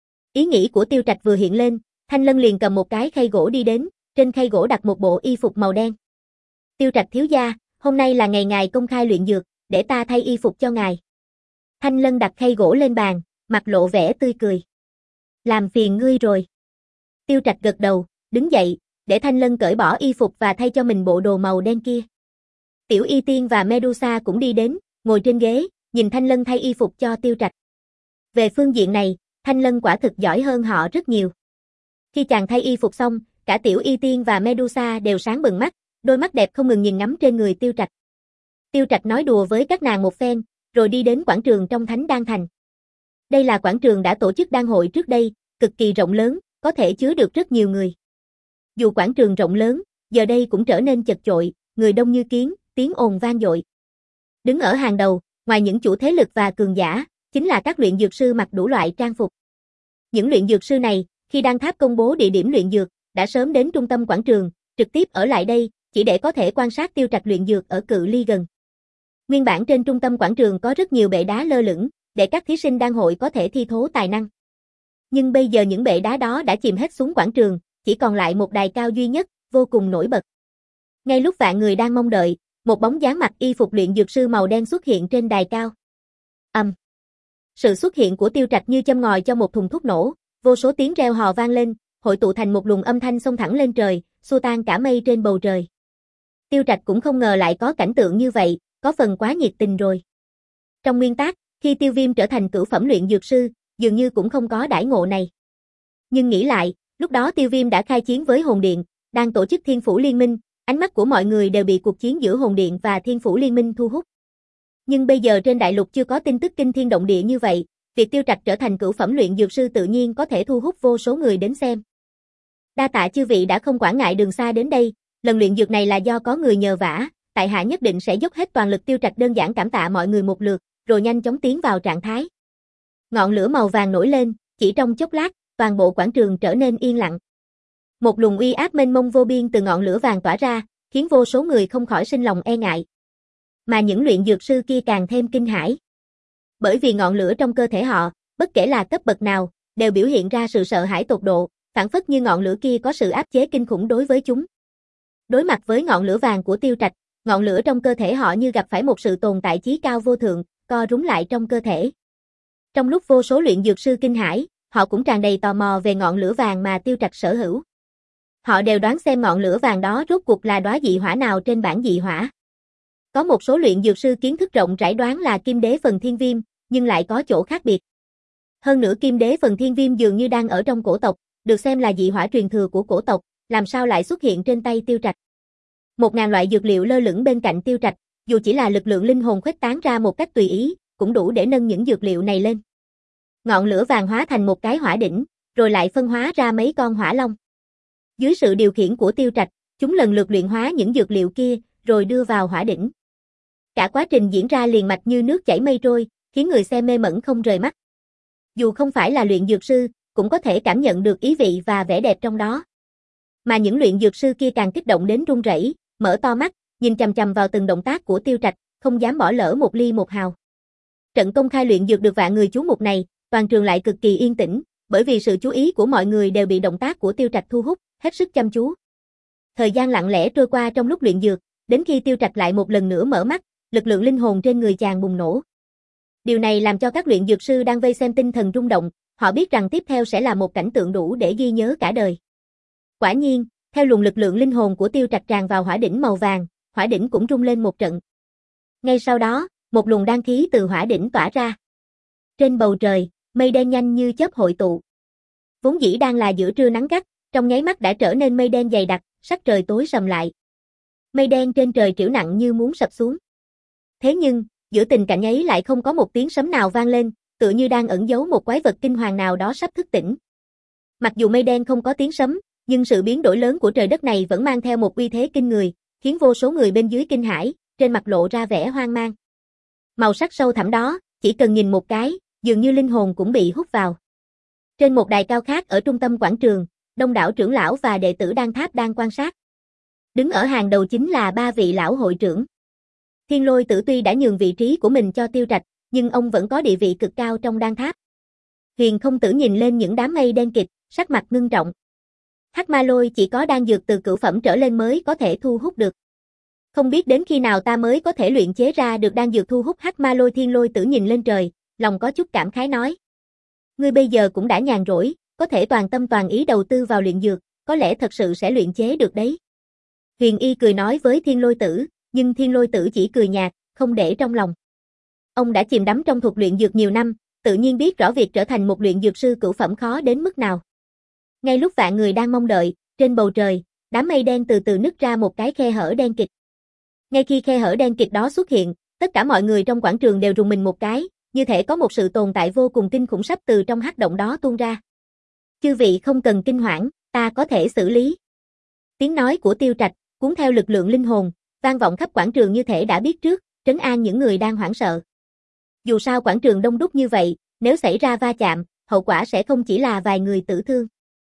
Speaker 1: Ý nghĩ của Tiêu Trạch vừa hiện lên, Thanh Lân liền cầm một cái khay gỗ đi đến, trên khay gỗ đặt một bộ y phục màu đen. Tiêu Trạch thiếu gia, hôm nay là ngày ngài công khai luyện dược, để ta thay y phục cho ngài. Thanh Lân đặt khay gỗ lên bàn, mặt lộ vẻ tươi cười. Làm phiền ngươi rồi. Tiêu Trạch gật đầu, đứng dậy, để Thanh Lân cởi bỏ y phục và thay cho mình bộ đồ màu đen kia. Tiểu Y Tiên và Medusa cũng đi đến, ngồi trên ghế, nhìn Thanh Lân thay y phục cho Tiêu Trạch. Về phương diện này, Thanh Lân quả thực giỏi hơn họ rất nhiều. Khi chàng thay y phục xong, cả Tiểu Y Tiên và Medusa đều sáng bừng mắt, đôi mắt đẹp không ngừng nhìn ngắm trên người Tiêu Trạch. Tiêu Trạch nói đùa với các nàng một phen, rồi đi đến quảng trường trong Thánh Đan Thành. Đây là quảng trường đã tổ chức đan hội trước đây, cực kỳ rộng lớn, có thể chứa được rất nhiều người. Dù quảng trường rộng lớn, giờ đây cũng trở nên chật chội, người đông như kiến, tiếng ồn vang dội. Đứng ở hàng đầu, ngoài những chủ thế lực và cường giả, chính là các luyện dược sư mặc đủ loại trang phục. Những luyện dược sư này, khi Đan Tháp công bố địa điểm luyện dược, đã sớm đến trung tâm quảng trường, trực tiếp ở lại đây, chỉ để có thể quan sát Tiêu Trạch luyện dược ở cự ly gần. Nguyên bản trên trung tâm quảng trường có rất nhiều bệ đá lơ lửng, để các thí sinh đan hội có thể thi thố tài năng. Nhưng bây giờ những bệ đá đó đã chìm hết xuống quảng trường, chỉ còn lại một đài cao duy nhất, vô cùng nổi bật. Ngay lúc vạn người đang mong đợi, một bóng dáng mặc y phục luyện dược sư màu đen xuất hiện trên đài cao. Ầm. Um. Sự xuất hiện của Tiêu Trạch như châm ngòi cho một thùng thuốc nổ, vô số tiếng reo hò vang lên, hội tụ thành một luồng âm thanh xông thẳng lên trời, xua tan cả mây trên bầu trời. Tiêu Trạch cũng không ngờ lại có cảnh tượng như vậy, có phần quá nhiệt tình rồi. Trong nguyên tắc, khi Tiêu Viêm trở thành cửu phẩm luyện dược sư, dường như cũng không có đãi ngộ này. Nhưng nghĩ lại, lúc đó Tiêu Viêm đã khai chiến với Hồn Điện, đang tổ chức Thiên Phủ Liên Minh, ánh mắt của mọi người đều bị cuộc chiến giữa Hồn Điện và Thiên Phủ Liên Minh thu hút. Nhưng bây giờ trên đại lục chưa có tin tức kinh thiên động địa như vậy, việc Tiêu Trạch trở thành cửu phẩm luyện dược sư tự nhiên có thể thu hút vô số người đến xem. Đa tạ chư vị đã không quản ngại đường xa đến đây, lần luyện dược này là do có người nhờ vả, tại hạ nhất định sẽ dốc hết toàn lực. Tiêu Trạch đơn giản cảm tạ mọi người một lượt, rồi nhanh chóng tiến vào trạng thái. Ngọn lửa màu vàng nổi lên, chỉ trong chốc lát, toàn bộ quảng trường trở nên yên lặng. Một luồng uy áp mênh mông vô biên từ ngọn lửa vàng tỏa ra, khiến vô số người không khỏi sinh lòng e ngại. Mà những luyện dược sư kia càng thêm kinh hãi. Bởi vì ngọn lửa trong cơ thể họ, bất kể là cấp bậc nào, đều biểu hiện ra sự sợ hãi tột độ, phảng phất như ngọn lửa kia có sự áp chế kinh khủng đối với chúng. Đối mặt với ngọn lửa vàng của Tiêu Trạch, ngọn lửa trong cơ thể họ như gặp phải một sự tồn tại chí cao vô thượng, co rúm lại trong cơ thể. Trong lúc vô số luyện dược sư kinh hãi, họ cũng tràn đầy tò mò về ngọn lửa vàng mà Tiêu Trạch sở hữu. Họ đều đoán xem ngọn lửa vàng đó rốt cuộc là đóa dị hỏa nào trên bảng dị hỏa. Có một số luyện dược sư kiến thức rộng rãi đoán là Kim Đế Phần Thiên Viêm, nhưng lại có chỗ khác biệt. Hơn nữa Kim Đế Phần Thiên Viêm dường như đang ở trong cổ tộc, được xem là dị hỏa truyền thừa của cổ tộc, làm sao lại xuất hiện trên tay Tiêu Trạch. Một ngàn loại dược liệu lơ lửng bên cạnh Tiêu Trạch, dù chỉ là lực lượng linh hồn khuếch tán ra một cách tùy ý, cũng đủ để nâng những dược liệu này lên. Ngọn lửa vàng hóa thành một cái hỏa đỉnh, rồi lại phân hóa ra mấy con hỏa long. Dưới sự điều khiển của Tiêu Trạch, chúng lần lượt luyện hóa những dược liệu kia, rồi đưa vào hỏa đỉnh. Cả quá trình diễn ra liền mạch như nước chảy mây trôi, khiến người xem mê mẩn không rời mắt. Dù không phải là luyện dược sư, cũng có thể cảm nhận được ý vị và vẻ đẹp trong đó. Mà những luyện dược sư kia càng kích động đến run rẩy, mở to mắt, nhìn chằm chằm vào từng động tác của Tiêu Trạch, không dám bỏ lỡ một ly một hào. Trận công khai luyện dược được vạn người chú mục này, toàn trường lại cực kỳ yên tĩnh, bởi vì sự chú ý của mọi người đều bị động tác của Tiêu Trạch thu hút, hết sức chăm chú. Thời gian lặng lẽ trôi qua trong lúc luyện dược, đến khi Tiêu Trạch lại một lần nữa mở mắt, lực lượng linh hồn trên người chàng bùng nổ. Điều này làm cho các luyện dược sư đang vây xem tinh thần rung động, họ biết rằng tiếp theo sẽ là một cảnh tượng đủ để ghi nhớ cả đời. Quả nhiên, theo luồng lực lượng linh hồn của Tiêu Trạch tràn vào hỏa đỉnh màu vàng, hỏa đỉnh cũng rung lên một trận. Ngay sau đó, một luồng đan khí từ hỏa đỉnh tỏa ra. Trên bầu trời, mây đen nhanh như chớp hội tụ. Vốn dĩ đang là giữa trưa nắng gắt, trong nháy mắt đã trở nên mây đen dày đặc, sắc trời tối sầm lại. Mây đen trên trời triểu nặng như muốn sập xuống. Thế nhưng, giữa tình cảnh ấy lại không có một tiếng sấm nào vang lên, tựa như đang ẩn giấu một quái vật kinh hoàng nào đó sắp thức tỉnh. Mặc dù mây đen không có tiếng sấm, nhưng sự biến đổi lớn của trời đất này vẫn mang theo một uy thế kinh người, khiến vô số người bên dưới kinh hãi, trên mặt lộ ra vẻ hoang mang. Màu sắc sâu thẳm đó, chỉ cần nhìn một cái, dường như linh hồn cũng bị hút vào. Trên một đài cao khác ở trung tâm quảng trường, đông đảo trưởng lão và đệ tử Đan Tháp đang quan sát. Đứng ở hàng đầu chính là ba vị lão hội trưởng. Thiên Lôi Tử tuy đã nhường vị trí của mình cho Tiêu Trạch, nhưng ông vẫn có địa vị cực cao trong Đan Tháp. Huyền Không Tử nhìn lên những đám mây đen kịt, sắc mặt ngưng trọng. Hắc Ma Lôi chỉ có đan dược từ cửu phẩm trở lên mới có thể thu hút được. Không biết đến khi nào ta mới có thể luyện chế ra được đan dược thu hút Hắc Ma Lôi. Thiên Lôi Tử nhìn lên trời, lòng có chút cảm khái nói. Ngươi bây giờ cũng đã nhàn rỗi, có thể toàn tâm toàn ý đầu tư vào luyện dược, có lẽ thật sự sẽ luyện chế được đấy. Huyền Y cười nói với Thiên Lôi Tử, nhưng Thiên Lôi Tử chỉ cười nhạt, không để trong lòng. Ông đã chìm đắm trong thuật luyện dược nhiều năm, tự nhiên biết rõ việc trở thành một luyện dược sư cửu phẩm khó đến mức nào. Ngay lúc vạn người đang mong đợi, trên bầu trời, đám mây đen từ từ nứt ra một cái khe hở đen kịt. Ngay khi khe hở đen kịt đó xuất hiện, tất cả mọi người trong quảng trường đều rùng mình một cái, như thể có một sự tồn tại vô cùng kinh khủng sắp từ trong hắc động đó tuôn ra. Chư vị không cần kinh hoảng, ta có thể xử lý. Tiếng nói của Tiêu Trạch, cuốn theo lực lượng linh hồn, vang vọng khắp quảng trường như thể đã biết trước, trấn an những người đang hoảng sợ. Dù sao quảng trường đông đúc như vậy, nếu xảy ra va chạm, hậu quả sẽ không chỉ là vài người tử thương.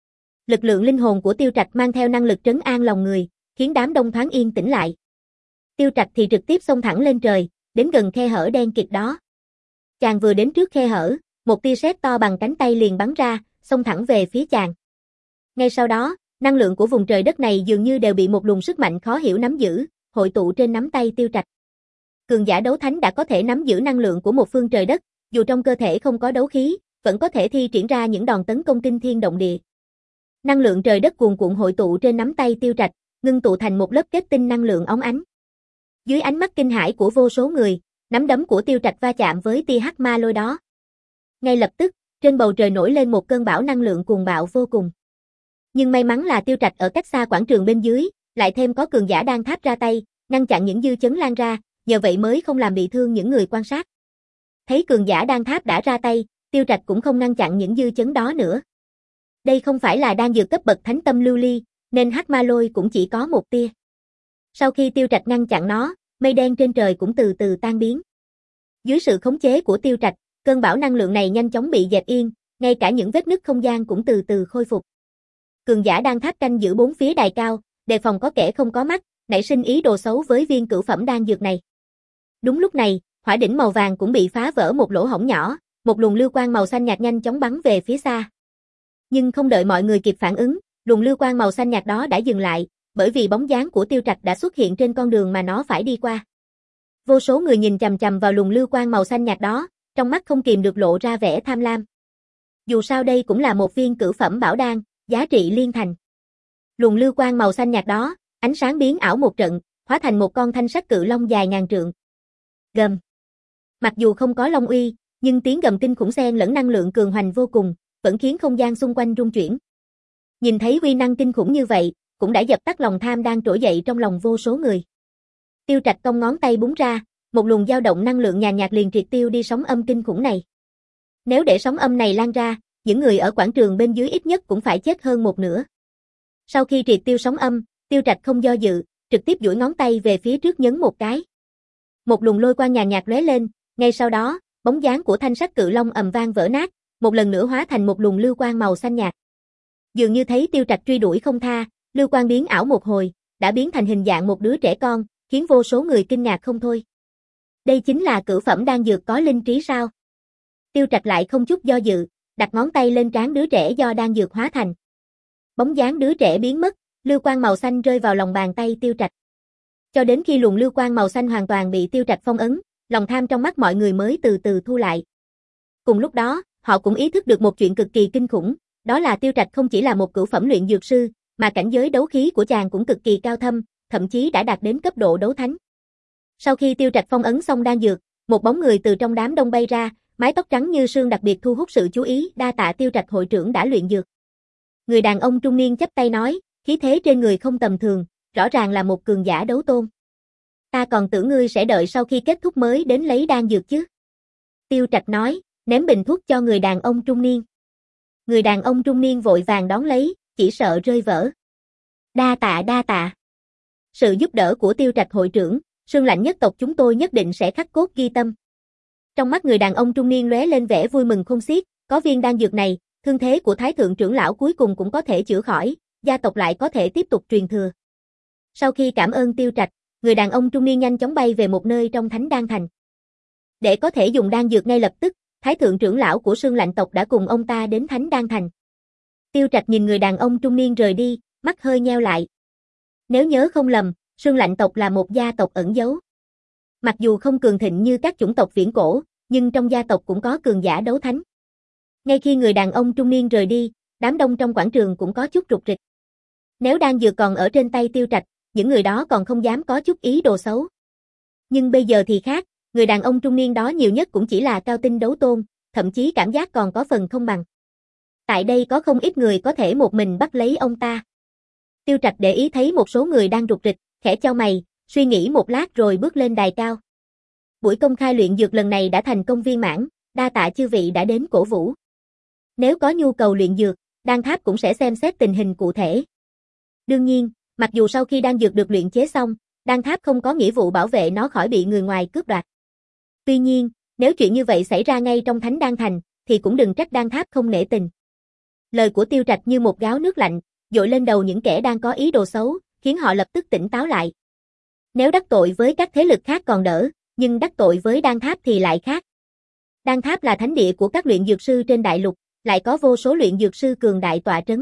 Speaker 1: Lực lượng linh hồn của Tiêu Trạch mang theo năng lực trấn an lòng người, khiến đám đông thoáng yên tĩnh lại. Tiêu Trạch thì trực tiếp xông thẳng lên trời, đến gần khe hở đen kịt đó. Chàng vừa đến trước khe hở, một tia sét to bằng cánh tay liền bắn ra, xông thẳng về phía chàng. Ngay sau đó, năng lượng của vùng trời đất này dường như đều bị một luồng sức mạnh khó hiểu nắm giữ, hội tụ trên nắm tay Tiêu Trạch. Cường giả đấu thánh đã có thể nắm giữ năng lượng của một phương trời đất, dù trong cơ thể không có đấu khí, vẫn có thể thi triển ra những đòn tấn công kinh thiên động địa. Năng lượng trời đất cuồn cuộn hội tụ trên nắm tay Tiêu Trạch, ngưng tụ thành một lớp kết tinh năng lượng óng ánh. Dưới ánh mắt kinh hãi của vô số người, nắm đấm của Tiêu Trạch va chạm với tia hắc ma lôi đó. Ngay lập tức, trên bầu trời nổi lên một cơn bão năng lượng cuồng bạo vô cùng. Nhưng may mắn là Tiêu Trạch ở cách xa quảng trường bên dưới, lại thêm có cường giả Đan Tháp ra tay, ngăn chặn những dư chấn lan ra, nhờ vậy mới không làm bị thương những người quan sát. Thấy cường giả Đan Tháp đã ra tay, Tiêu Trạch cũng không ngăn chặn những dư chấn đó nữa. Đây không phải là đan dược cấp bậc thánh tâm lưu ly, nên hắc ma lôi cũng chỉ có một tia. Sau khi Tiêu Trạch ngăn chặn nó, mây đen trên trời cũng từ từ tan biến. Dưới sự khống chế của Tiêu Trạch, cơn bão năng lượng này nhanh chóng bị dẹp yên, ngay cả những vết nứt không gian cũng từ từ khôi phục. Cường giả Đan Tháp canh giữ bốn phía đài cao, đề phòng có kẻ không có mắt, nảy sinh ý đồ xấu với viên cửu phẩm đan dược này. Đúng lúc này, hỏa đỉnh màu vàng cũng bị phá vỡ một lỗ hổng nhỏ, một luồng lưu quang màu xanh nhạt nhanh chóng bắn về phía xa. Nhưng không đợi mọi người kịp phản ứng, luồng lưu quang màu xanh nhạt đó đã dừng lại, bởi vì bóng dáng của Tiêu Trạch đã xuất hiện trên con đường mà nó phải đi qua. Vô số người nhìn chằm chằm vào luồng lưu quang màu xanh nhạt đó, trong mắt không kìm được lộ ra vẻ tham lam. Dù sao đây cũng là một viên cửu phẩm bảo đan, giá trị liên thành. Luồng lưu quang màu xanh nhạt đó, ánh sáng biến ảo một trận, hóa thành một con thanh sắc cự long dài ngàn trượng. Gầm. Mặc dù không có long uy, nhưng tiếng gầm kinh khủng xen lẫn năng lượng cường hoành vô cùng, vẫn khiến không gian xung quanh rung chuyển. Nhìn thấy uy năng kinh khủng như vậy, cũng đã dập tắt lòng tham đang trỗi dậy trong lòng vô số người. Tiêu Trạch cong ngón tay búng ra, một luồng dao động năng lượng nhàn nhạt liền triệt tiêu đi sóng âm kinh khủng này. Nếu để sóng âm này lan ra, những người ở quảng trường bên dưới ít nhất cũng phải chết hơn một nửa. Sau khi triệt tiêu sóng âm, Tiêu Trạch không do dự, trực tiếp duỗi ngón tay về phía trước nhấn một cái. Một luồng lôi quang nhàn nhạt lóe lên, ngay sau đó, bóng dáng của thanh sắc cự long ầm vang vỡ nát, một lần nữa hóa thành một luồng lưu quang màu xanh nhạt. Dường như thấy Tiêu Trạch truy đuổi không tha, lưu quang biến ảo một hồi, đã biến thành hình dạng một đứa trẻ con, khiến vô số người kinh ngạc không thôi. Đây chính là cửu phẩm đan dược có linh trí sao? Tiêu Trạch lại không chút do dự, đặt ngón tay lên trán đứa trẻ do đan dược hóa thành. Bóng dáng đứa trẻ biến mất, lưu quang màu xanh rơi vào lòng bàn tay Tiêu Trạch. Cho đến khi luồng lưu quang màu xanh hoàn toàn bị Tiêu Trạch phong ấn, lòng tham trong mắt mọi người mới từ từ thu lại. Cùng lúc đó, họ cũng ý thức được một chuyện cực kỳ kinh khủng, đó là Tiêu Trạch không chỉ là một cửu phẩm luyện dược sư, mà cảnh giới đấu khí của chàng cũng cực kỳ cao thâm, thậm chí đã đạt đến cấp độ đấu thánh. Sau khi Tiêu Trạch phong ấn xong đan dược, một bóng người từ trong đám đông bay ra, mái tóc trắng như sương đặc biệt thu hút sự chú ý, đa tạ Tiêu Trạch hội trưởng đã luyện dược. Người đàn ông trung niên chắp tay nói, khí thế trên người không tầm thường, rõ ràng là một cường giả đấu tôn. Ta còn tưởng ngươi sẽ đợi sau khi kết thúc mới đến lấy đan dược chứ. Tiêu Trạch nói, ném bình thuốc cho người đàn ông trung niên. Người đàn ông trung niên vội vàng đón lấy, chỉ sợ rơi vỡ. Đa tạ đa tạ. Sự giúp đỡ của Tiêu Trạch hội trưởng, Sương Lạnh nhất tộc chúng tôi nhất định sẽ khắc cốt ghi tâm. Trong mắt người đàn ông trung niên lóe lên vẻ vui mừng khôn xiết, có viên đan dược này, thương thế của Thái thượng trưởng lão cuối cùng cũng có thể chữa khỏi, gia tộc lại có thể tiếp tục truyền thừa. Sau khi cảm ơn Tiêu Trạch, người đàn ông trung niên nhanh chóng bay về một nơi trong Thánh Đan Thành. Để có thể dùng đan dược ngay lập tức, Thái thượng trưởng lão của Sương Lạnh tộc đã cùng ông ta đến Thánh Đan Thành. Tiêu Trạch nhìn người đàn ông trung niên rời đi, mắt hơi nheo lại. Nếu nhớ không lầm, Sương Lạnh tộc là một gia tộc ẩn giấu. Mặc dù không cường thịnh như các chủng tộc viễn cổ, nhưng trong gia tộc cũng có cường giả đấu thánh. Ngay khi người đàn ông trung niên rời đi, đám đông trong quảng trường cũng có chút rục rịch. Nếu đan dược còn ở trên tay Tiêu Trạch, những người đó còn không dám có chút ý đồ xấu. Nhưng bây giờ thì khác, người đàn ông trung niên đó nhiều nhất cũng chỉ là cao tinh đấu tôn, thậm chí cảm giác còn có phần không bằng. Tại đây có không ít người có thể một mình bắt lấy ông ta. Tiêu Trạch để ý thấy một số người đang rục rịch, khẽ chau mày, suy nghĩ một lát rồi bước lên đài cao. Buổi công khai luyện dược lần này đã thành công viên mãn, đa tạ chư vị đã đến cổ vũ. Nếu có nhu cầu luyện dược, đan tháp cũng sẽ xem xét tình hình cụ thể. Đương nhiên, mặc dù sau khi đan dược được luyện chế xong, đan tháp không có nghĩa vụ bảo vệ nó khỏi bị người ngoài cướp đoạt. Tuy nhiên, nếu chuyện như vậy xảy ra ngay trong Thánh Đan Thành, thì cũng đừng trách đan tháp không nể tình. Lời của Tiêu Trạch như một gáo nước lạnh, dội lên đầu những kẻ đang có ý đồ xấu, khiến họ lập tức tỉnh táo lại. Nếu đắc tội với các thế lực khác còn đỡ, nhưng đắc tội với đan tháp thì lại khác. Đan tháp là thánh địa của các luyện dược sư trên đại lục, lại có vô số luyện dược sư cường đại tọa trấn.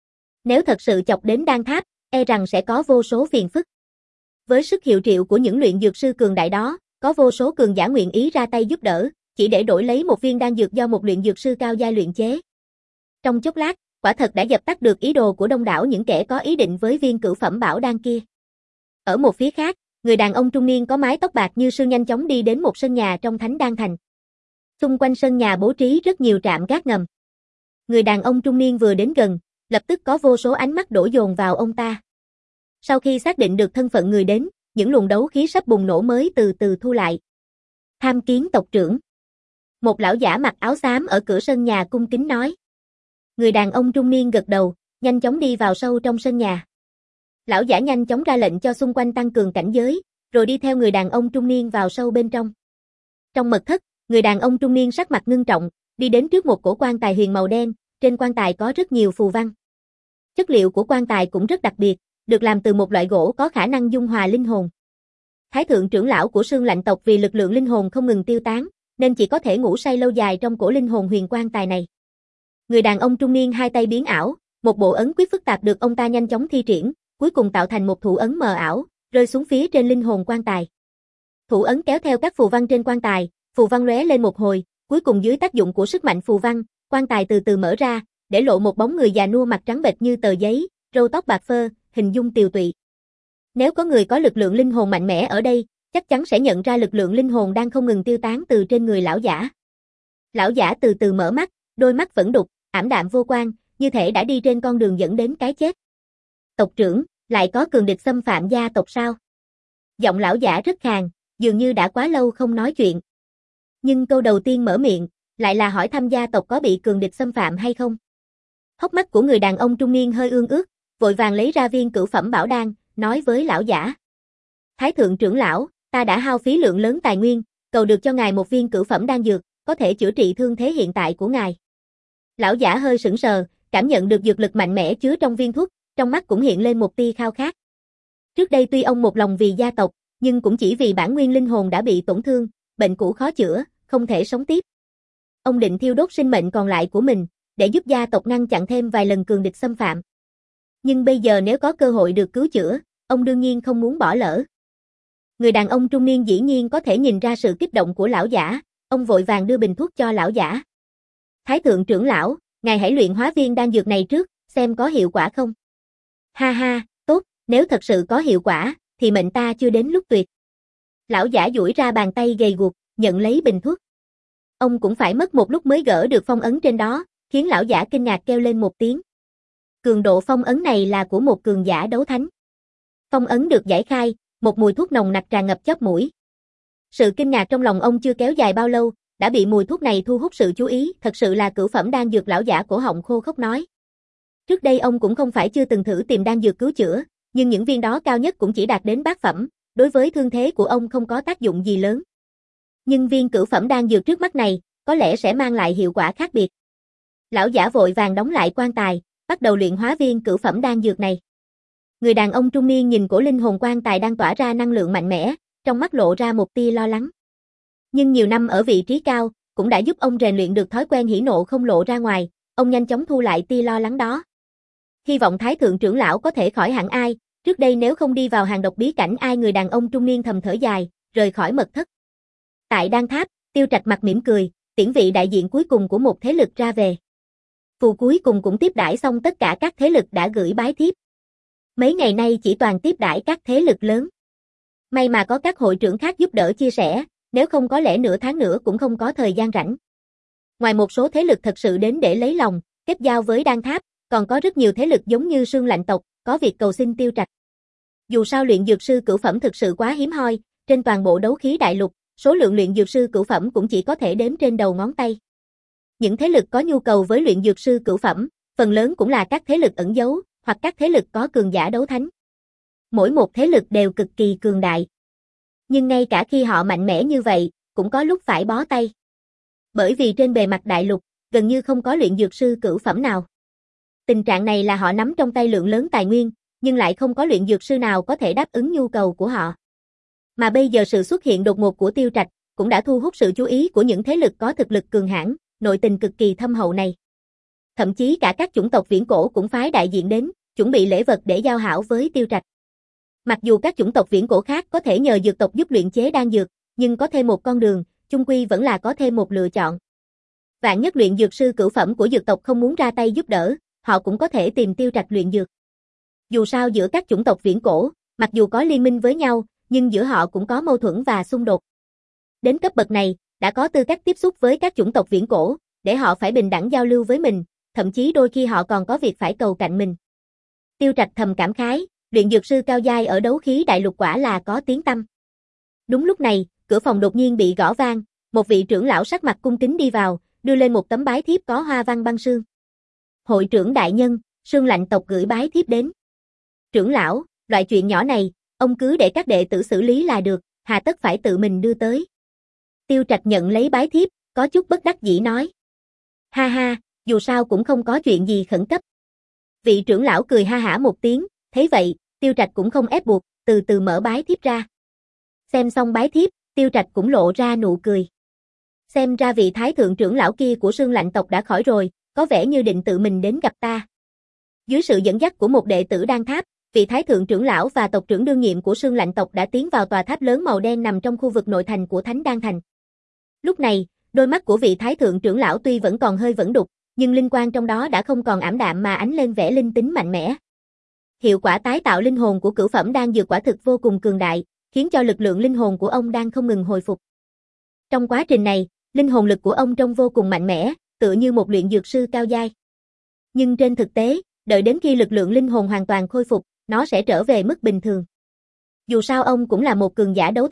Speaker 1: Nếu thật sự chọc đến đan tháp, e rằng sẽ có vô số phiền phức. Với sức hiệu triệu của những luyện dược sư cường đại đó, có vô số cường giả nguyện ý ra tay giúp đỡ, chỉ để đổi lấy một viên đan dược do một luyện dược sư cao giai luyện chế. Trong chốc lát, quả thật đã dập tắt được ý đồ của đông đảo những kẻ có ý định với viên cửu phẩm bảo đan kia. Ở một phía khác, người đàn ông trung niên có mái tóc bạc như sương nhanh chóng đi đến một sân nhà trong Thánh Đan Thành. Xung quanh sân nhà bố trí rất nhiều trạm gác ngầm. Người đàn ông trung niên vừa đến gần, lập tức có vô số ánh mắt đổ dồn vào ông ta. Sau khi xác định được thân phận người đến, những luồng đấu khí sắp bùng nổ mới từ từ thu lại. Tham kiến tộc trưởng. Một lão giả mặc áo xám ở cửa sân nhà cung kính nói. Người đàn ông trung niên gật đầu, nhanh chóng đi vào sâu trong sân nhà. Lão giả nhanh chóng ra lệnh cho xung quanh tăng cường cảnh giới, rồi đi theo người đàn ông trung niên vào sâu bên trong. Trong mật thất, người đàn ông trung niên sắc mặt ngưng trọng, đi đến trước một cổ quan tài huyền màu đen, trên quan tài có rất nhiều phù văn. Chất liệu của quan tài cũng rất đặc biệt, được làm từ một loại gỗ có khả năng dung hòa linh hồn. Thái thượng trưởng lão của Sương Lạnh tộc vì lực lượng linh hồn không ngừng tiêu tán, nên chỉ có thể ngủ say lâu dài trong cổ linh hồn huyền quan tài này. Người đàn ông trung niên hai tay biến ảo, một bộ ấn quyết phức tạp được ông ta nhanh chóng thi triển, cuối cùng tạo thành một thủ ấn mờ ảo, rơi xuống phía trên linh hồn quan tài. Thủ ấn kéo theo các phù văn trên quan tài, phù văn lóe lên một hồi, cuối cùng dưới tác dụng của sức mạnh phù văn, quan tài từ từ mở ra, để lộ một bóng người già nua mặt trắng bệch như tờ giấy, râu tóc bạc phơ, hình dung tiều tụy. Nếu có người có lực lượng linh hồn mạnh mẽ ở đây, chắc chắn sẽ nhận ra lực lượng linh hồn đang không ngừng tiêu tán từ trên người lão giả. Lão giả từ từ mở mắt, đôi mắt vẫn đục, ảm đạm vô quang, như thể đã đi trên con đường dẫn đến cái chết. Tộc trưởng, lại có cường địch xâm phạm gia tộc sao? Giọng lão giả rất khàn, dường như đã quá lâu không nói chuyện. Nhưng câu đầu tiên mở miệng, lại là hỏi thăm gia tộc có bị cường địch xâm phạm hay không. Hốc mắt của người đàn ông trung niên hơi ương ướt, vội vàng lấy ra viên cửu phẩm bảo đan, nói với lão giả. Thái thượng trưởng lão, ta đã hao phí lượng lớn tài nguyên, cầu được cho ngài một viên cửu phẩm đan dược, có thể chữa trị thương thế hiện tại của ngài. Lão giả hơi sững sờ, cảm nhận được dược lực mạnh mẽ chứa trong viên thuốc, trong mắt cũng hiện lên một tia khao khát. Trước đây tuy ông một lòng vì gia tộc, nhưng cũng chỉ vì bản nguyên linh hồn đã bị tổn thương, bệnh cũ khó chữa, không thể sống tiếp. Ông định thiêu đốt sinh mệnh còn lại của mình, để giúp gia tộc ngăn chặn thêm vài lần cường địch xâm phạm. Nhưng bây giờ nếu có cơ hội được cứu chữa, ông đương nhiên không muốn bỏ lỡ. Người đàn ông trung niên dĩ nhiên có thể nhìn ra sự kích động của lão giả, ông vội vàng đưa bình thuốc cho lão giả. Thái thượng trưởng lão, ngài hãy luyện hóa viên đan dược này trước, xem có hiệu quả không. Ha ha, tốt, nếu thật sự có hiệu quả, thì mệnh ta chưa đến lúc tuyệt. Lão giả duỗi ra bàn tay gầy guộc, nhận lấy bình thuốc. Ông cũng phải mất một lúc mới gỡ được phong ấn trên đó, khiến lão giả kinh ngạc kêu lên một tiếng. Cường độ phong ấn này là của một cường giả đấu thánh. Phong ấn được giải khai, một mùi thuốc nồng nặc tràn ngập chóp mũi. Sự kinh ngạc trong lòng ông chưa kéo dài bao lâu, đã bị mùi thuốc này thu hút sự chú ý, thật sự là cửu phẩm đan dược, lão giả cổ họng khô khốc nói. Trước đây ông cũng không phải chưa từng thử tìm đan dược cứu chữa, nhưng những viên đó cao nhất cũng chỉ đạt đến bát phẩm, đối với thương thế của ông không có tác dụng gì lớn. Nhưng viên cửu phẩm đan dược trước mắt này, có lẽ sẽ mang lại hiệu quả khác biệt. Lão giả vội vàng đóng lại quan tài, bắt đầu luyện hóa viên cửu phẩm đan dược này. Người đàn ông trung niên nhìn cổ linh hồn quan tài đang tỏa ra năng lượng mạnh mẽ, trong mắt lộ ra một tia lo lắng. Nhưng nhiều năm ở vị trí cao, cũng đã giúp ông rèn luyện được thói quen hỉ nộ không lộ ra ngoài, ông nhanh chóng thu lại tia lo lắng đó. Hy vọng Thái thượng trưởng lão có thể khỏi hẳn ai, trước đây nếu không đi vào hàng độc bí cảnh ai. Người đàn ông trung niên thầm thở dài, rời khỏi mật thất. Tại Đan Tháp, Tiêu Trạch mặt mỉm cười, tiễn vị đại diện cuối cùng của một thế lực ra về. Phù cuối cùng cũng tiếp đãi xong tất cả các thế lực đã gửi bái thiếp. Mấy ngày nay chỉ toàn tiếp đãi các thế lực lớn. May mà có các hội trưởng khác giúp đỡ chia sẻ, nếu không có lẽ nửa tháng nữa cũng không có thời gian rảnh. Ngoài một số thế lực thật sự đến để lấy lòng, kết giao với Đan Tháp, còn có rất nhiều thế lực giống như Sương Lạnh tộc, có việc cầu xin Tiêu Trạch. Dù sao luyện dược sư cửu phẩm thực sự quá hiếm hoi, trên toàn bộ đấu khí đại lục, số lượng luyện dược sư cửu phẩm cũng chỉ có thể đếm trên đầu ngón tay. Những thế lực có nhu cầu với luyện dược sư cửu phẩm, phần lớn cũng là các thế lực ẩn giấu, hoặc các thế lực có cường giả đấu thánh. Mỗi một thế lực đều cực kỳ cường đại. Nhưng ngay cả khi họ mạnh mẽ như vậy, cũng có lúc phải bó tay. Bởi vì trên bề mặt đại lục, gần như không có luyện dược sư cửu phẩm nào. Tình trạng này là họ nắm trong tay lượng lớn tài nguyên, nhưng lại không có luyện dược sư nào có thể đáp ứng nhu cầu của họ. Mà bây giờ sự xuất hiện đột ngột của Tiêu Trạch, cũng đã thu hút sự chú ý của những thế lực có thực lực cường hãn, nội tình cực kỳ thâm hậu này. Thậm chí cả các chủng tộc viễn cổ cũng phái đại diện đến, chuẩn bị lễ vật để giao hảo với Tiêu Trạch. Mặc dù các chủng tộc viễn cổ khác có thể nhờ dược tộc giúp luyện chế đan dược, nhưng có thêm một con đường, chung quy vẫn là có thêm một lựa chọn. Vạn nhất luyện dược sư cửu phẩm của dược tộc không muốn ra tay giúp đỡ, họ cũng có thể tìm Tiêu Trạch luyện dược. Dù sao giữa các chủng tộc viễn cổ, mặc dù có liên minh với nhau, nhưng giữa họ cũng có mâu thuẫn và xung đột. Đến cấp bậc này, đã có tư cách tiếp xúc với các chủng tộc viễn cổ, để họ phải bình đẳng giao lưu với mình, thậm chí đôi khi họ còn có việc phải cầu cạnh mình. Tiêu Trạch thầm cảm khái, luyện dược sư cao giai ở đấu khí đại lục quả là có tiếng tăm. Đúng lúc này, cửa phòng đột nhiên bị gõ vang, một vị trưởng lão sắc mặt cung kính đi vào, đưa lên một tấm bái thiếp có hoa văn băng sương. Hội trưởng đại nhân, Sương Lạnh tộc gửi bái thiếp đến. Trưởng lão, loại chuyện nhỏ này, ông cứ để các đệ tử xử lý là được, hà tất phải tự mình đưa tới. Tiêu Trạch nhận lấy bái thiếp, có chút bất đắc dĩ nói. Ha ha, dù sao cũng không có chuyện gì khẩn cấp. Vị trưởng lão cười ha hả một tiếng, thấy vậy, Tiêu Trạch cũng không ép buộc, từ từ mở bái thiếp ra. Xem xong bái thiếp, Tiêu Trạch cũng lộ ra nụ cười. Xem ra vị thái thượng trưởng lão kia của Sương Lạnh tộc đã khỏi rồi, có vẻ như định tự mình đến gặp ta. Dưới sự dẫn dắt của một đệ tử Đan Tháp, vị thái thượng trưởng lão và tộc trưởng đương nhiệm của Sương Lạnh tộc đã tiến vào tòa tháp lớn màu đen nằm trong khu vực nội thành của Thánh Đan Thành. Lúc này, đôi mắt của vị thái thượng trưởng lão tuy vẫn còn hơi vẫn đục, nhưng linh quang trong đó đã không còn ảm đạm mà ánh lên vẻ linh tính mạnh mẽ. Hiệu quả tái tạo linh hồn của cửu phẩm đan dược quả thực vô cùng cường đại, khiến cho lực lượng linh hồn của ông đang không ngừng hồi phục. Trong quá trình này, linh hồn lực của ông trông vô cùng mạnh mẽ, tựa như một luyện dược sư cao giai. Nhưng trên thực tế, đợi đến khi lực lượng linh hồn hoàn toàn khôi phục, nó sẽ trở về mức bình thường. Dù sao ông cũng là một cường giả đấu thánh,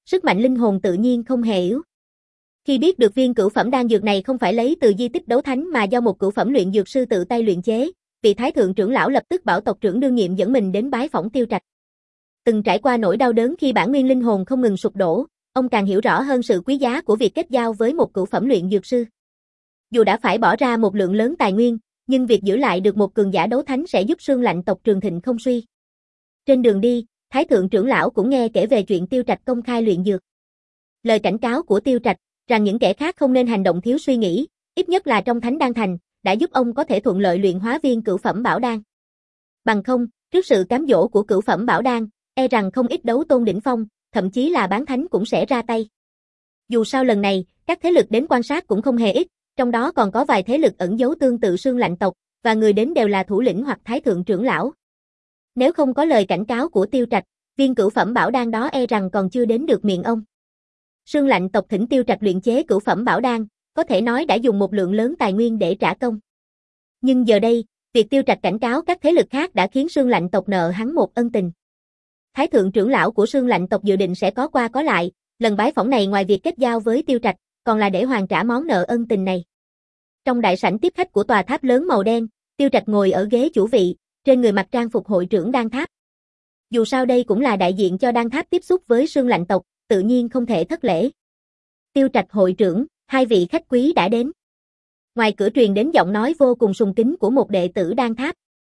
Speaker 1: sức mạnh linh hồn tự nhiên không hề yếu. Khi biết được viên cửu phẩm đan dược này không phải lấy từ di tích đấu thánh mà do một cửu phẩm luyện dược sư tự tay luyện chế, vị thái thượng trưởng lão lập tức bảo tộc trưởng đương nhiệm dẫn mình đến bái phỏng Tiêu Trạch. Từng trải qua nỗi đau đớn khi bản nguyên linh hồn không ngừng sụp đổ, ông càng hiểu rõ hơn sự quý giá của việc kết giao với một cửu phẩm luyện dược sư. Dù đã phải bỏ ra một lượng lớn tài nguyên, nhưng việc giữ lại được một cường giả đấu thánh sẽ giúp Sương Lạnh tộc trường thịnh không suy. Trên đường đi, thái thượng trưởng lão cũng nghe kể về chuyện Tiêu Trạch công khai luyện dược. Lời cảnh cáo của Tiêu Trạch rằng những kẻ khác không nên hành động thiếu suy nghĩ, ít nhất là trong Thánh Đan Thành, đã giúp ông có thể thuận lợi luyện hóa viên cửu phẩm bảo đan. Bằng không, trước sự cám dỗ của cửu phẩm bảo đan, e rằng không ít đấu tôn đỉnh phong, thậm chí là bán thánh cũng sẽ ra tay. Dù sao lần này, các thế lực đến quan sát cũng không hề ít, trong đó còn có vài thế lực ẩn giấu tương tự Sương Lạnh tộc, và người đến đều là thủ lĩnh hoặc thái thượng trưởng lão. Nếu không có lời cảnh cáo của Tiêu Trạch, viên cửu phẩm bảo đan đó e rằng còn chưa đến được miệng ông. Sương Lạnh tộc thỉnh Tiêu Trạch luyện chế cửu phẩm bảo đan, có thể nói đã dùng một lượng lớn tài nguyên để trả công. Nhưng giờ đây, việc Tiêu Trạch cảnh cáo các thế lực khác đã khiến Sương Lạnh tộc nợ hắn một ân tình. Thái thượng trưởng lão của Sương Lạnh tộc dự định sẽ có qua có lại, lần bái phỏng này ngoài việc kết giao với Tiêu Trạch, còn là để hoàn trả món nợ ân tình này. Trong đại sảnh tiếp khách của tòa tháp lớn màu đen, Tiêu Trạch ngồi ở ghế chủ vị, trên người mặc trang phục hội trưởng đan tháp. Dù sao đây cũng là đại diện cho đan tháp tiếp xúc với Sương Lạnh tộc, tự nhiên không thể thất lễ. Tiêu Trạch hội trưởng, hai vị khách quý đã đến. Ngoài cửa truyền đến giọng nói vô cùng sùng kính của một đệ tử đan tháp.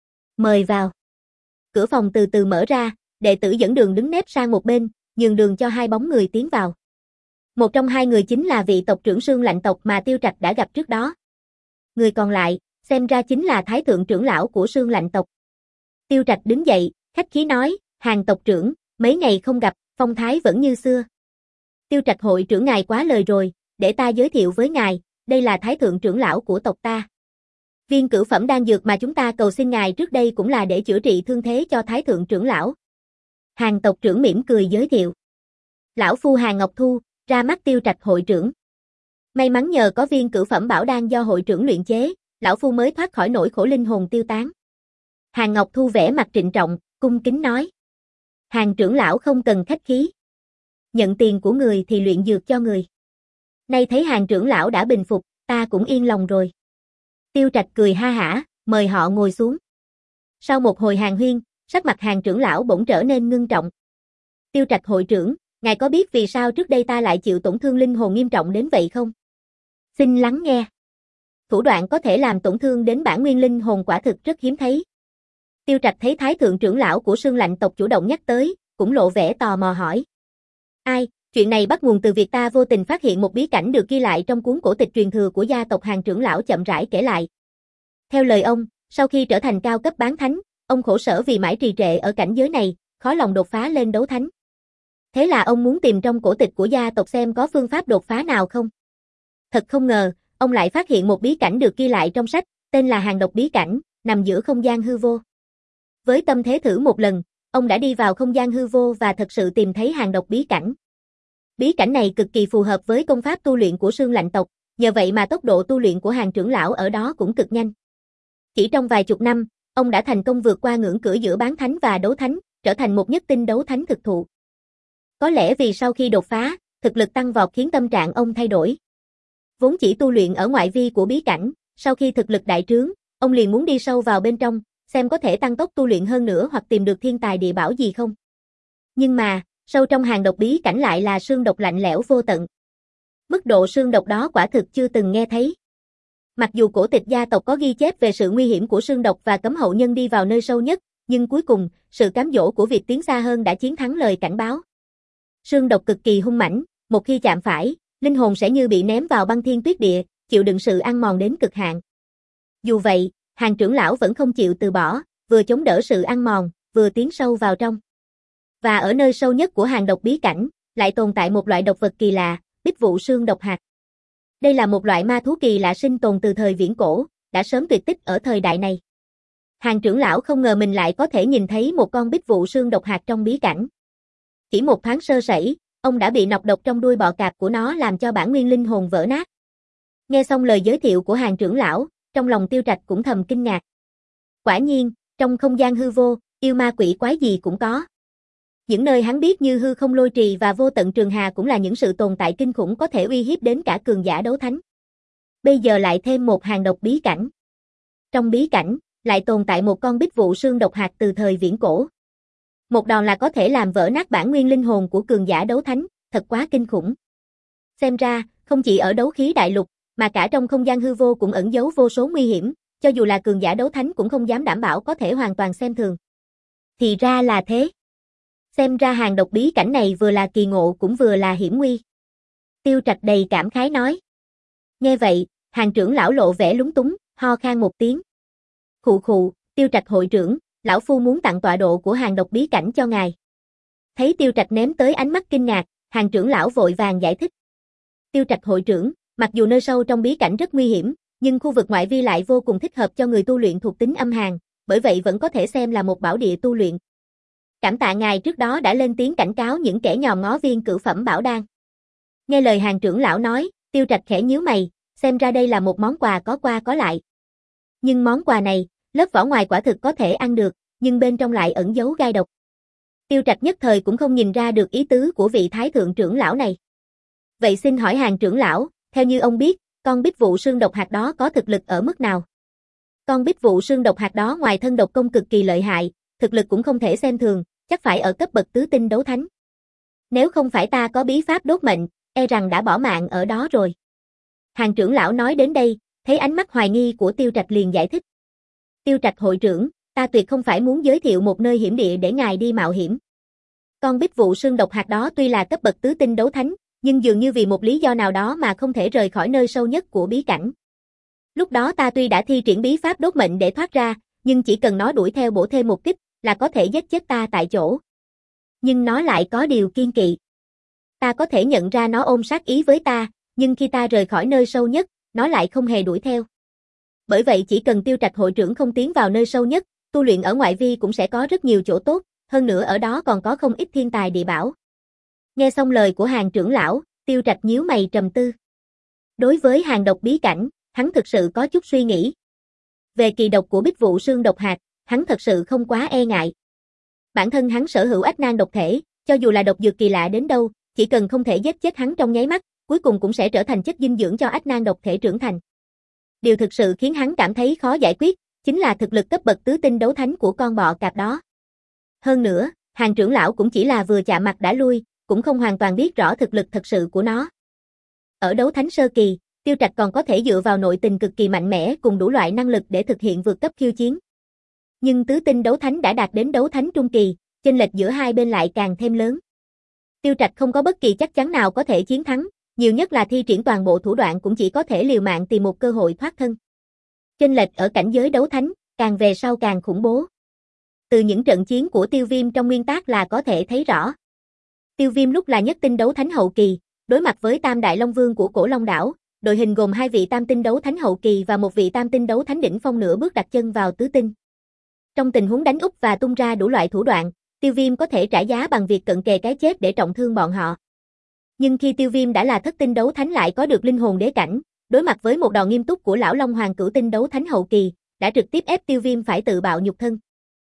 Speaker 1: Mời vào. Cửa phòng từ từ mở ra, đệ tử dẫn đường đứng nép sang một bên, nhường đường cho hai bóng người tiến vào. Một trong hai người chính là vị tộc trưởng Sương Lạnh tộc mà Tiêu Trạch đã gặp trước đó. Người còn lại, xem ra chính là thái thượng trưởng lão của Sương Lạnh tộc. Tiêu Trạch đứng dậy, khách khí nói, Hàn tộc trưởng, mấy ngày không gặp, phong thái vẫn như xưa. Tiêu Trạch hội trưởng ngài quá lời rồi, để ta giới thiệu với ngài, đây là thái thượng trưởng lão của tộc ta. Viên cửu phẩm đan dược mà chúng ta cầu xin ngài trước đây cũng là để chữa trị thương thế cho thái thượng trưởng lão. Hàn tộc trưởng mỉm cười giới thiệu. Lão phu Hàn Ngọc Thu, ra mắt Tiêu Trạch hội trưởng. May mắn nhờ có viên cửu phẩm bảo đan do hội trưởng luyện chế, lão phu mới thoát khỏi nỗi khổ linh hồn tiêu tán. Hàn Ngọc Thu vẻ mặt trịnh trọng, cung kính nói. Hàn trưởng lão không cần khách khí. Nhận tiền của người thì luyện dược cho người. Nay thấy Hàn trưởng lão đã bình phục, ta cũng yên lòng rồi. Tiêu Trạch cười ha hả, mời họ ngồi xuống. Sau một hồi hàn huyên, sắc mặt Hàn trưởng lão bỗng trở nên ngưng trọng. Tiêu Trạch hội trưởng, ngài có biết vì sao trước đây ta lại chịu tổn thương linh hồn nghiêm trọng đến vậy không? Xin lắng nghe. Thủ đoạn có thể làm tổn thương đến bản nguyên linh hồn quả thực rất hiếm thấy. Tiêu Trạch thấy thái thượng trưởng lão của Sương Lạnh tộc chủ động nhắc tới, cũng lộ vẻ tò mò hỏi. Ai, chuyện này bắt nguồn từ việc ta vô tình phát hiện một bí cảnh được ghi lại trong cuốn cổ tịch truyền thừa của gia tộc Hàn trưởng lão chậm rãi kể lại. Theo lời ông, sau khi trở thành cao cấp bán thánh, ông khổ sở vì mãi trì trệ ở cảnh giới này, khó lòng đột phá lên đấu thánh. Thế là ông muốn tìm trong cổ tịch của gia tộc xem có phương pháp đột phá nào không. Thật không ngờ, ông lại phát hiện một bí cảnh được ghi lại trong sách, tên là Hàn độc bí cảnh, nằm giữa không gian hư vô. Với tâm thế thử một lần, ông đã đi vào không gian hư vô và thật sự tìm thấy Hàn độc bí cảnh. Bí cảnh này cực kỳ phù hợp với công pháp tu luyện của Sương Lạnh tộc, nhờ vậy mà tốc độ tu luyện của Hàn trưởng lão ở đó cũng cực nhanh. Chỉ trong vài chục năm, ông đã thành công vượt qua ngưỡng cửa giữa bán thánh và đấu thánh, trở thành một nhất tinh đấu thánh thực thụ. Có lẽ vì sau khi đột phá, thực lực tăng vọt khiến tâm trạng ông thay đổi. Vốn chỉ tu luyện ở ngoại vi của bí cảnh, sau khi thực lực đại trướng, ông liền muốn đi sâu vào bên trong, xem có thể tăng tốc tu luyện hơn nữa hoặc tìm được thiên tài địa bảo gì không. Nhưng mà, sâu trong Hàn độc bí cảnh lại là sương độc lạnh lẽo vô tận. Mức độ sương độc đó quả thực chưa từng nghe thấy. Mặc dù cổ tịch gia tộc có ghi chép về sự nguy hiểm của sương độc và cấm hậu nhân đi vào nơi sâu nhất, nhưng cuối cùng, sự cám dỗ của việc tiến xa hơn đã chiến thắng lời cảnh báo. Sương độc cực kỳ hung mãnh, một khi chạm phải, linh hồn sẽ như bị ném vào băng thiên tuyết địa, chịu đựng sự ăn mòn đến cực hạn. Dù vậy, Hàn trưởng lão vẫn không chịu từ bỏ, vừa chống đỡ sự ăn mòn, vừa tiến sâu vào trong. Và ở nơi sâu nhất của Hàn độc bí cảnh, lại tồn tại một loại độc vật kỳ lạ, bích vụ sương độc hạt. Đây là một loại ma thú kỳ lạ sinh tồn từ thời viễn cổ, đã sớm tuyệt tích ở thời đại này. Hàn trưởng lão không ngờ mình lại có thể nhìn thấy một con bích vụ sương độc hạt trong bí cảnh. Chỉ một thoáng sơ sẩy, ông đã bị nọc độc trong đuôi bọ cạp của nó làm cho bản nguyên linh hồn vỡ nát. Nghe xong lời giới thiệu của Hàn trưởng lão, trong lòng Tiêu Trạch cũng thầm kinh ngạc. Quả nhiên, trong không gian hư vô, yêu ma quỷ quái gì cũng có. Những nơi hắn biết như hư không lôi trì và vô tận trường hà cũng là những sự tồn tại kinh khủng có thể uy hiếp đến cả cường giả đấu thánh. Bây giờ lại thêm một hàng độc bí cảnh. Trong bí cảnh, lại tồn tại một con bích vụ xương độc hạt từ thời viễn cổ. Một đòn là có thể làm vỡ nát bản nguyên linh hồn của cường giả đấu thánh, thật quá kinh khủng. Xem ra, không chỉ ở đấu khí đại lục, mà cả trong không gian hư vô cũng ẩn giấu vô số nguy hiểm, cho dù là cường giả đấu thánh cũng không dám đảm bảo có thể hoàn toàn xem thường. Thì ra là thế. Xem ra hàng độc bí cảnh này vừa là kỳ ngộ cũng vừa là hiểm nguy. Tiêu Trạch đầy cảm khái nói. Nghe vậy, hàng trưởng lão lộ vẻ lúng túng, ho khan một tiếng. Khụ khụ, Tiêu Trạch hội trưởng, lão phu muốn tặng tọa độ của hàng độc bí cảnh cho ngài. Thấy Tiêu Trạch ném tới ánh mắt kinh ngạc, hàng trưởng lão vội vàng giải thích. Tiêu Trạch hội trưởng, mặc dù nơi sâu trong bí cảnh rất nguy hiểm, nhưng khu vực ngoại vi lại vô cùng thích hợp cho người tu luyện thuộc tính âm hàn, bởi vậy vẫn có thể xem là một bảo địa tu luyện. Cảm tạ ngài trước đó đã lên tiếng cảnh cáo những kẻ nhòm ngó viên cửu phẩm bảo đan. Nghe lời hàng trưởng lão nói, Tiêu Trạch khẽ nhíu mày, xem ra đây là một món quà có qua có lại. Nhưng món quà này, lớp vỏ ngoài quả thực có thể ăn được, nhưng bên trong lại ẩn giấu gai độc. Tiêu Trạch nhất thời cũng không nhìn ra được ý tứ của vị thái thượng trưởng lão này. Vậy xin hỏi hàng trưởng lão, theo như ông biết, con bích vụ xương độc hạt đó có thực lực ở mức nào? Con bích vụ xương độc hạt đó ngoài thân độc công cực kỳ lợi hại, thực lực cũng không thể xem thường, chắc phải ở cấp bậc tứ tinh đấu thánh. Nếu không phải ta có bí pháp đốt mệnh, e rằng đã bỏ mạng ở đó rồi. Hàng trưởng lão nói đến đây, thấy ánh mắt hoài nghi của Tiêu Trạch liền giải thích. Tiêu Trạch hội trưởng, ta tuyệt không phải muốn giới thiệu một nơi hiểm địa để ngài đi mạo hiểm. Con bích vụ xương độc hạt đó tuy là cấp bậc tứ tinh đấu thánh, nhưng dường như vì một lý do nào đó mà không thể rời khỏi nơi sâu nhất của bí cảnh. Lúc đó ta tuy đã thi triển bí pháp đốt mệnh để thoát ra, nhưng chỉ cần nó đuổi theo bổ thêm một kích, là có thể giết chết ta tại chỗ. Nhưng nó lại có điều kiêng kỵ. Ta có thể nhận ra nó ôm sát ý với ta, nhưng khi ta rời khỏi nơi sâu nhất, nó lại không hề đuổi theo. Bởi vậy chỉ cần Tiêu Trạch hội trưởng không tiến vào nơi sâu nhất, tu luyện ở ngoại vi cũng sẽ có rất nhiều chỗ tốt, hơn nữa ở đó còn có không ít thiên tài địa bảo. Nghe xong lời của hàng trưởng lão, Tiêu Trạch nhíu mày trầm tư. Đối với hàng độc bí cảnh, hắn thực sự có chút suy nghĩ. Về kỳ độc của bích vụ xương độc hạt, hắn thật sự không quá e ngại. Bản thân hắn sở hữu ách nan độc thể, cho dù là độc dược kỳ lạ đến đâu, chỉ cần không thể giết chết hắn trong nháy mắt, cuối cùng cũng sẽ trở thành chất dinh dưỡng cho ách nan độc thể trưởng thành. Điều thực sự khiến hắn cảm thấy khó giải quyết, chính là thực lực cấp bậc tứ tinh đấu thánh của con bọ cạp đó. Hơn nữa, hàng trưởng lão cũng chỉ là vừa chạm mặt đã lui, cũng không hoàn toàn biết rõ thực lực thật sự của nó. Ở đấu thánh sơ kỳ, Tiêu Trạch còn có thể dựa vào nội tình cực kỳ mạnh mẽ cùng đủ loại năng lực để thực hiện vượt cấp khiêu chiến. Nhưng tứ tinh đấu thánh đã đạt đến đấu thánh trung kỳ, chênh lệch giữa hai bên lại càng thêm lớn. Tiêu Trạch không có bất kỳ chắc chắn nào có thể chiến thắng, nhiều nhất là thi triển toàn bộ thủ đoạn cũng chỉ có thể liều mạng tìm một cơ hội thoát thân. Chênh lệch ở cảnh giới đấu thánh, càng về sau càng khủng bố. Từ những trận chiến của Tiêu Viêm trong nguyên tác là có thể thấy rõ. Tiêu Viêm lúc là nhất tinh đấu thánh hậu kỳ, đối mặt với Tam Đại Long Vương của Cổ Long đảo, đội hình gồm hai vị tam tinh đấu thánh hậu kỳ và một vị tam tinh đấu thánh đỉnh phong nửa bước đặt chân vào tứ tinh. Trong tình huống đánh úp và tung ra đủ loại thủ đoạn, Tiêu Viêm có thể trả giá bằng việc cận kề cái chết để trọng thương bọn họ. Nhưng khi Tiêu Viêm đã là thất tinh đấu thánh lại có được linh hồn đế cảnh, đối mặt với một đòn nghiêm túc của lão Long Hoàng cửu tinh đấu thánh hậu kỳ, đã trực tiếp ép Tiêu Viêm phải tự bạo nhục thân.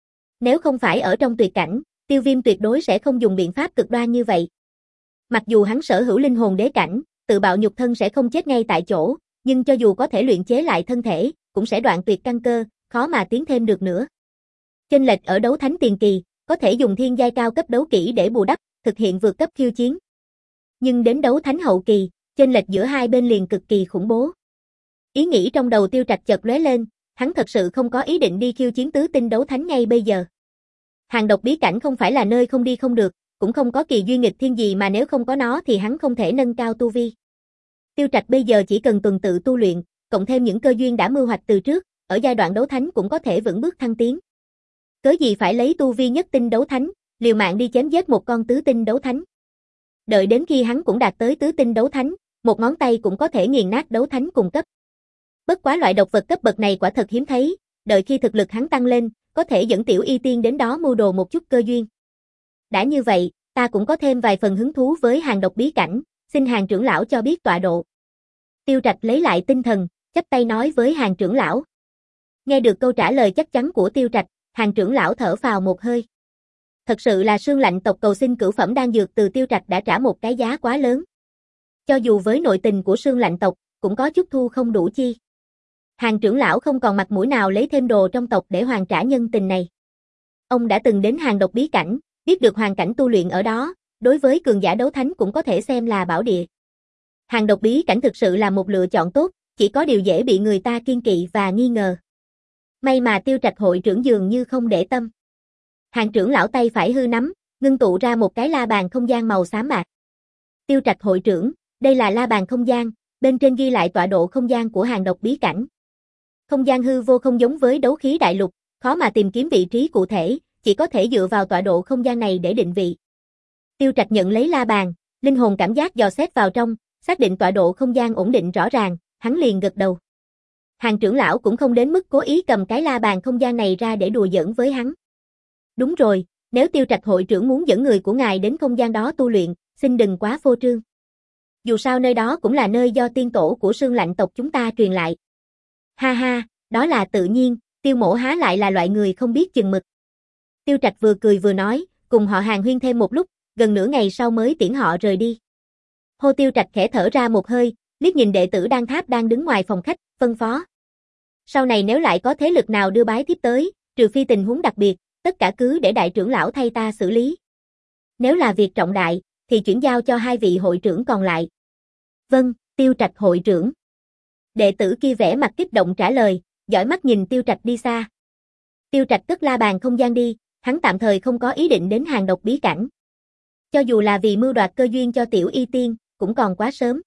Speaker 1: Nếu không phải ở trong tuyệt cảnh, Tiêu Viêm tuyệt đối sẽ không dùng biện pháp cực đoan như vậy. Mặc dù hắn sở hữu linh hồn đế cảnh, tự bạo nhục thân sẽ không chết ngay tại chỗ, nhưng cho dù có thể luyện chế lại thân thể, cũng sẽ đoạn tuyệt căn cơ, khó mà tiến thêm được nữa. Chênh lệch ở đấu thánh tiền kỳ, có thể dùng thiên giai cao cấp đấu kỹ để bù đắp, thực hiện vượt cấp khiêu chiến. Nhưng đến đấu thánh hậu kỳ, chênh lệch giữa hai bên liền cực kỳ khủng bố. Ý nghĩ trong đầu Tiêu Trạch chợt lóe lên, hắn thật sự không có ý định đi khiêu chiến tứ tinh đấu thánh ngay bây giờ. Hàng độc bí cảnh không phải là nơi không đi không được, cũng không có kỳ duyên nghịch thiên gì mà nếu không có nó thì hắn không thể nâng cao tu vi. Tiêu Trạch bây giờ chỉ cần tuần tự tu luyện, cộng thêm những cơ duyên đã mưu hoạch từ trước, ở giai đoạn đấu thánh cũng có thể vững bước thăng tiến. Cớ gì phải lấy tu vi nhất tinh đấu thánh, liều mạng đi chém giết một con tứ tinh đấu thánh. Đợi đến khi hắn cũng đạt tới tứ tinh đấu thánh, một ngón tay cũng có thể nghiền nát đấu thánh cùng cấp. Bất quá loại độc vật cấp bậc này quả thật hiếm thấy, đợi khi thực lực hắn tăng lên, có thể dẫn tiểu y tiên đến đó mưu đồ một chút cơ duyên. Đã như vậy, ta cũng có thêm vài phần hứng thú với hàng độc bí cảnh, xin hàng trưởng lão cho biết tọa độ. Tiêu Trạch lấy lại tinh thần, chắp tay nói với hàng trưởng lão. Nghe được câu trả lời chắc chắn của Tiêu Trạch, hàng trưởng lão thở phào một hơi. Thật sự là Sương Lạnh tộc cầu xin cửu phẩm đan dược từ Tiêu Trạch đã trả một cái giá quá lớn. Cho dù với nội tình của Sương Lạnh tộc, cũng có chút thu không đủ chi. Hàng trưởng lão không còn mặt mũi nào lấy thêm đồ trong tộc để hoàn trả nhân tình này. Ông đã từng đến Hàng Độc bí cảnh, biết được hoàn cảnh tu luyện ở đó, đối với cường giả đấu thánh cũng có thể xem là bảo địa. Hàng Độc bí cảnh thực sự là một lựa chọn tốt, chỉ có điều dễ bị người ta kiêng kỵ và nghi ngờ. May mà Tiêu Trạch hội trưởng dường như không để tâm. Hàng trưởng lão tay phải hư nắm, ngưng tụ ra một cái la bàn không gian màu xám bạc. Tiêu Trạch hội trưởng, đây là la bàn không gian, bên trên ghi lại tọa độ không gian của Hàng Độc bí cảnh. Không gian hư vô không giống với đấu khí đại lục, khó mà tìm kiếm vị trí cụ thể, chỉ có thể dựa vào tọa độ không gian này để định vị. Tiêu Trạch nhận lấy la bàn, linh hồn cảm giác dò xét vào trong, xác định tọa độ không gian ổn định rõ ràng, hắn liền gật đầu. Hàng trưởng lão cũng không đến mức cố ý cầm cái la bàn không gian này ra để đùa giỡn với hắn. Đúng rồi, nếu Tiêu Trạch hội trưởng muốn dẫn người của ngài đến không gian đó tu luyện, xin đừng quá phô trương. Dù sao nơi đó cũng là nơi do tiên tổ của Sương Lạnh tộc chúng ta truyền lại. Ha ha, đó là tự nhiên, Tiêu mỗ há lại là loại người không biết chừng mực. Tiêu Trạch vừa cười vừa nói, cùng họ Hàng huyên thêm một lúc, gần nửa ngày sau mới tiễn họ rời đi. Hô Tiêu Trạch khẽ thở ra một hơi, liếc nhìn đệ tử Đan Tháp đang đứng ngoài phòng khách, phân phó. Sau này nếu lại có thế lực nào đưa bái tiếp tới, trừ phi tình huống đặc biệt, tất cả cứ để đại trưởng lão thay ta xử lý. Nếu là việc trọng đại, thì chuyển giao cho hai vị hội trưởng còn lại. Vâng, Tiêu Trạch hội trưởng. Đệ tử kia vẻ mặt kích động trả lời, dõi mắt nhìn Tiêu Trạch đi xa. Tiêu Trạch cất la bàn không gian đi, hắn tạm thời không có ý định đến Hàng Độc bí cảnh. Cho dù là vì mưu đoạt cơ duyên cho Tiểu Y Tiên, cũng còn quá sớm.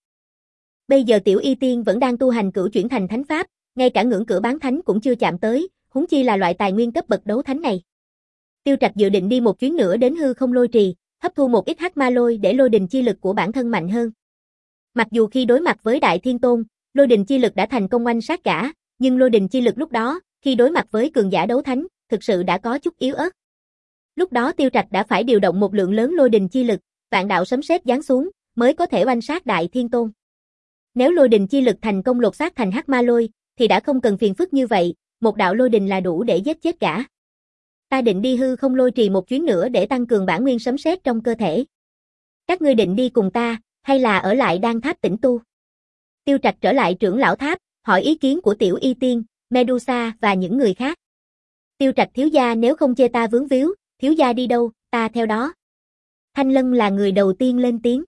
Speaker 1: Bây giờ Tiểu Y Tiên vẫn đang tu hành cửu chuyển thành thánh pháp, ngay cả ngưỡng cửa bán thánh cũng chưa chạm tới, huống chi là loại tài nguyên cấp bậc đấu thánh này. Tiêu Trạch dự định đi một chuyến nữa đến hư không lôi trì, hấp thu một ít hắc ma lôi để lôi đình chi lực của bản thân mạnh hơn. Mặc dù khi đối mặt với Đại Thiên Tôn, lôi đình chi lực đã thành công oanh sát gã, nhưng lôi đình chi lực lúc đó, khi đối mặt với cường giả đấu thánh, thực sự đã có chút yếu ớt. Lúc đó Tiêu Trạch đã phải điều động một lượng lớn lôi đình chi lực, vạn đạo sấm sét giáng xuống, mới có thể oanh sát Đại Thiên Tôn. Nếu lôi đình chi lực thành công lột xác thành hắc ma lôi, thì đã không cần phiền phức như vậy, một đạo lôi đình là đủ để giết chết gã. Ta định đi hư không lôi trì một chuyến nữa để tăng cường bản nguyên sấm sét trong cơ thể. Các ngươi định đi cùng ta, hay là ở lại Đan Tháp tĩnh tu? Tiêu Trạch trở lại trưởng lão tháp, hỏi ý kiến của Tiểu Y Tiên, Medusa và những người khác. Tiêu Trạch thiếu gia nếu không chê ta vướng víu, thiếu gia đi đâu, ta theo đó. Thanh Lân là người đầu tiên lên tiếng.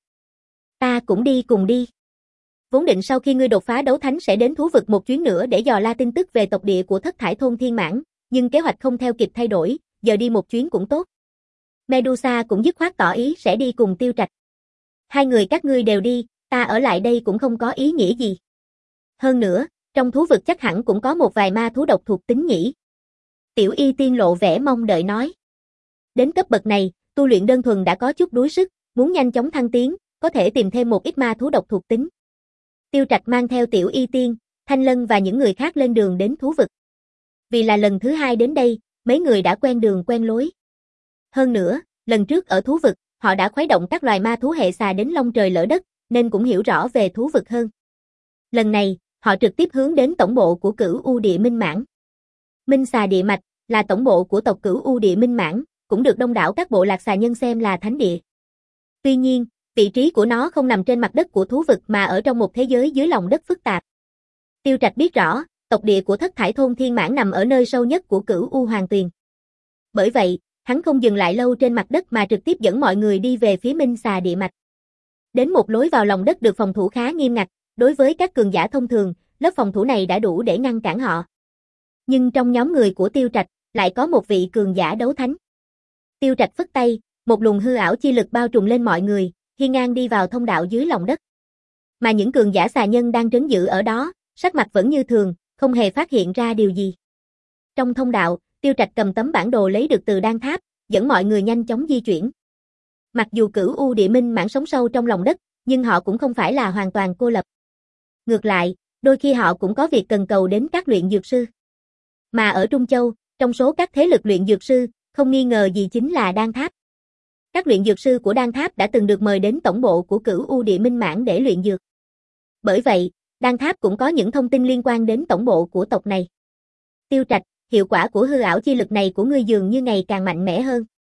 Speaker 1: Ta cũng đi cùng đi. Vốn định sau khi ngươi đột phá đấu thánh sẽ đến thú vực một chuyến nữa để dò la tin tức về tộc địa của Thất Thải thôn Thiên Mãn, nhưng kế hoạch không theo kịp thay đổi, giờ đi một chuyến cũng tốt. Medusa cũng dứt khoát tỏ ý sẽ đi cùng Tiêu Trạch. Hai người các ngươi đều đi, ta ở lại đây cũng không có ý nghĩa gì. Hơn nữa, trong thú vực chắc hẳn cũng có một vài ma thú độc thuộc tính nhỉ. Tiểu Y Tiên lộ vẻ mong đợi nói. Đến cấp bậc này, tu luyện đơn thuần đã có chút đuối sức, muốn nhanh chóng thăng tiến, có thể tìm thêm một ít ma thú độc thuộc tính. Tiêu Trạch mang theo Tiểu Y Tiên, Thanh Lân và những người khác lên đường đến thú vực. Vì là lần thứ hai đến đây, mấy người đã quen đường quen lối. Hơn nữa, lần trước ở thú vực, họ đã khuấy động các loài ma thú hệ xà đến long trời lở đất, nên cũng hiểu rõ về thú vực hơn. Lần này, họ trực tiếp hướng đến tổng bộ của Cửu U Địa Minh Mãn. Minh Xà Địa Mạch là tổng bộ của tộc Cửu U Địa Minh Mãn, cũng được đông đảo các bộ lạc xà nhân xem là thánh địa. Tuy nhiên, vị trí của nó không nằm trên mặt đất của thú vực mà ở trong một thế giới dưới lòng đất phức tạp. Tiêu Trạch biết rõ, tộc địa của Thất Thải thôn Thiên Mãn nằm ở nơi sâu nhất của Cửu U Hoàng Tuyền. Bởi vậy, hắn không dừng lại lâu trên mặt đất mà trực tiếp dẫn mọi người đi về phía Minh Xà Địa Mạch. Đến một lối vào lòng đất được phòng thủ khá nghiêm ngặt, đối với các cường giả thông thường, lớp phòng thủ này đã đủ để ngăn cản họ. Nhưng trong nhóm người của Tiêu Trạch, lại có một vị cường giả đấu thánh. Tiêu Trạch phất tay, một luồng hư ảo chi lực bao trùm lên mọi người, hiên ngang đi vào thông đạo dưới lòng đất. Mà những cường giả xà nhân đang trấn giữ ở đó, sắc mặt vẫn như thường, không hề phát hiện ra điều gì. Trong thông đạo, Tiêu Trạch cầm tấm bản đồ lấy được từ Đan Tháp, dẫn mọi người nhanh chóng di chuyển. Mặc dù Cửu U Địa Minh Mãn sống sâu trong lòng đất, nhưng họ cũng không phải là hoàn toàn cô lập. Ngược lại, đôi khi họ cũng có việc cần cầu đến các luyện dược sư. Mà ở Trung Châu, trong số các thế lực luyện dược sư, không nghi ngờ gì chính là Đan Tháp. Các luyện dược sư của Đan Tháp đã từng được mời đến tổng bộ của Cửu U Địa Minh Mãn để luyện dược. Bởi vậy, Đan Tháp cũng có những thông tin liên quan đến tổng bộ của tộc này. Tiêu Trạch, hiệu quả của hư ảo chi lực này của ngươi dường như ngày càng mạnh mẽ hơn.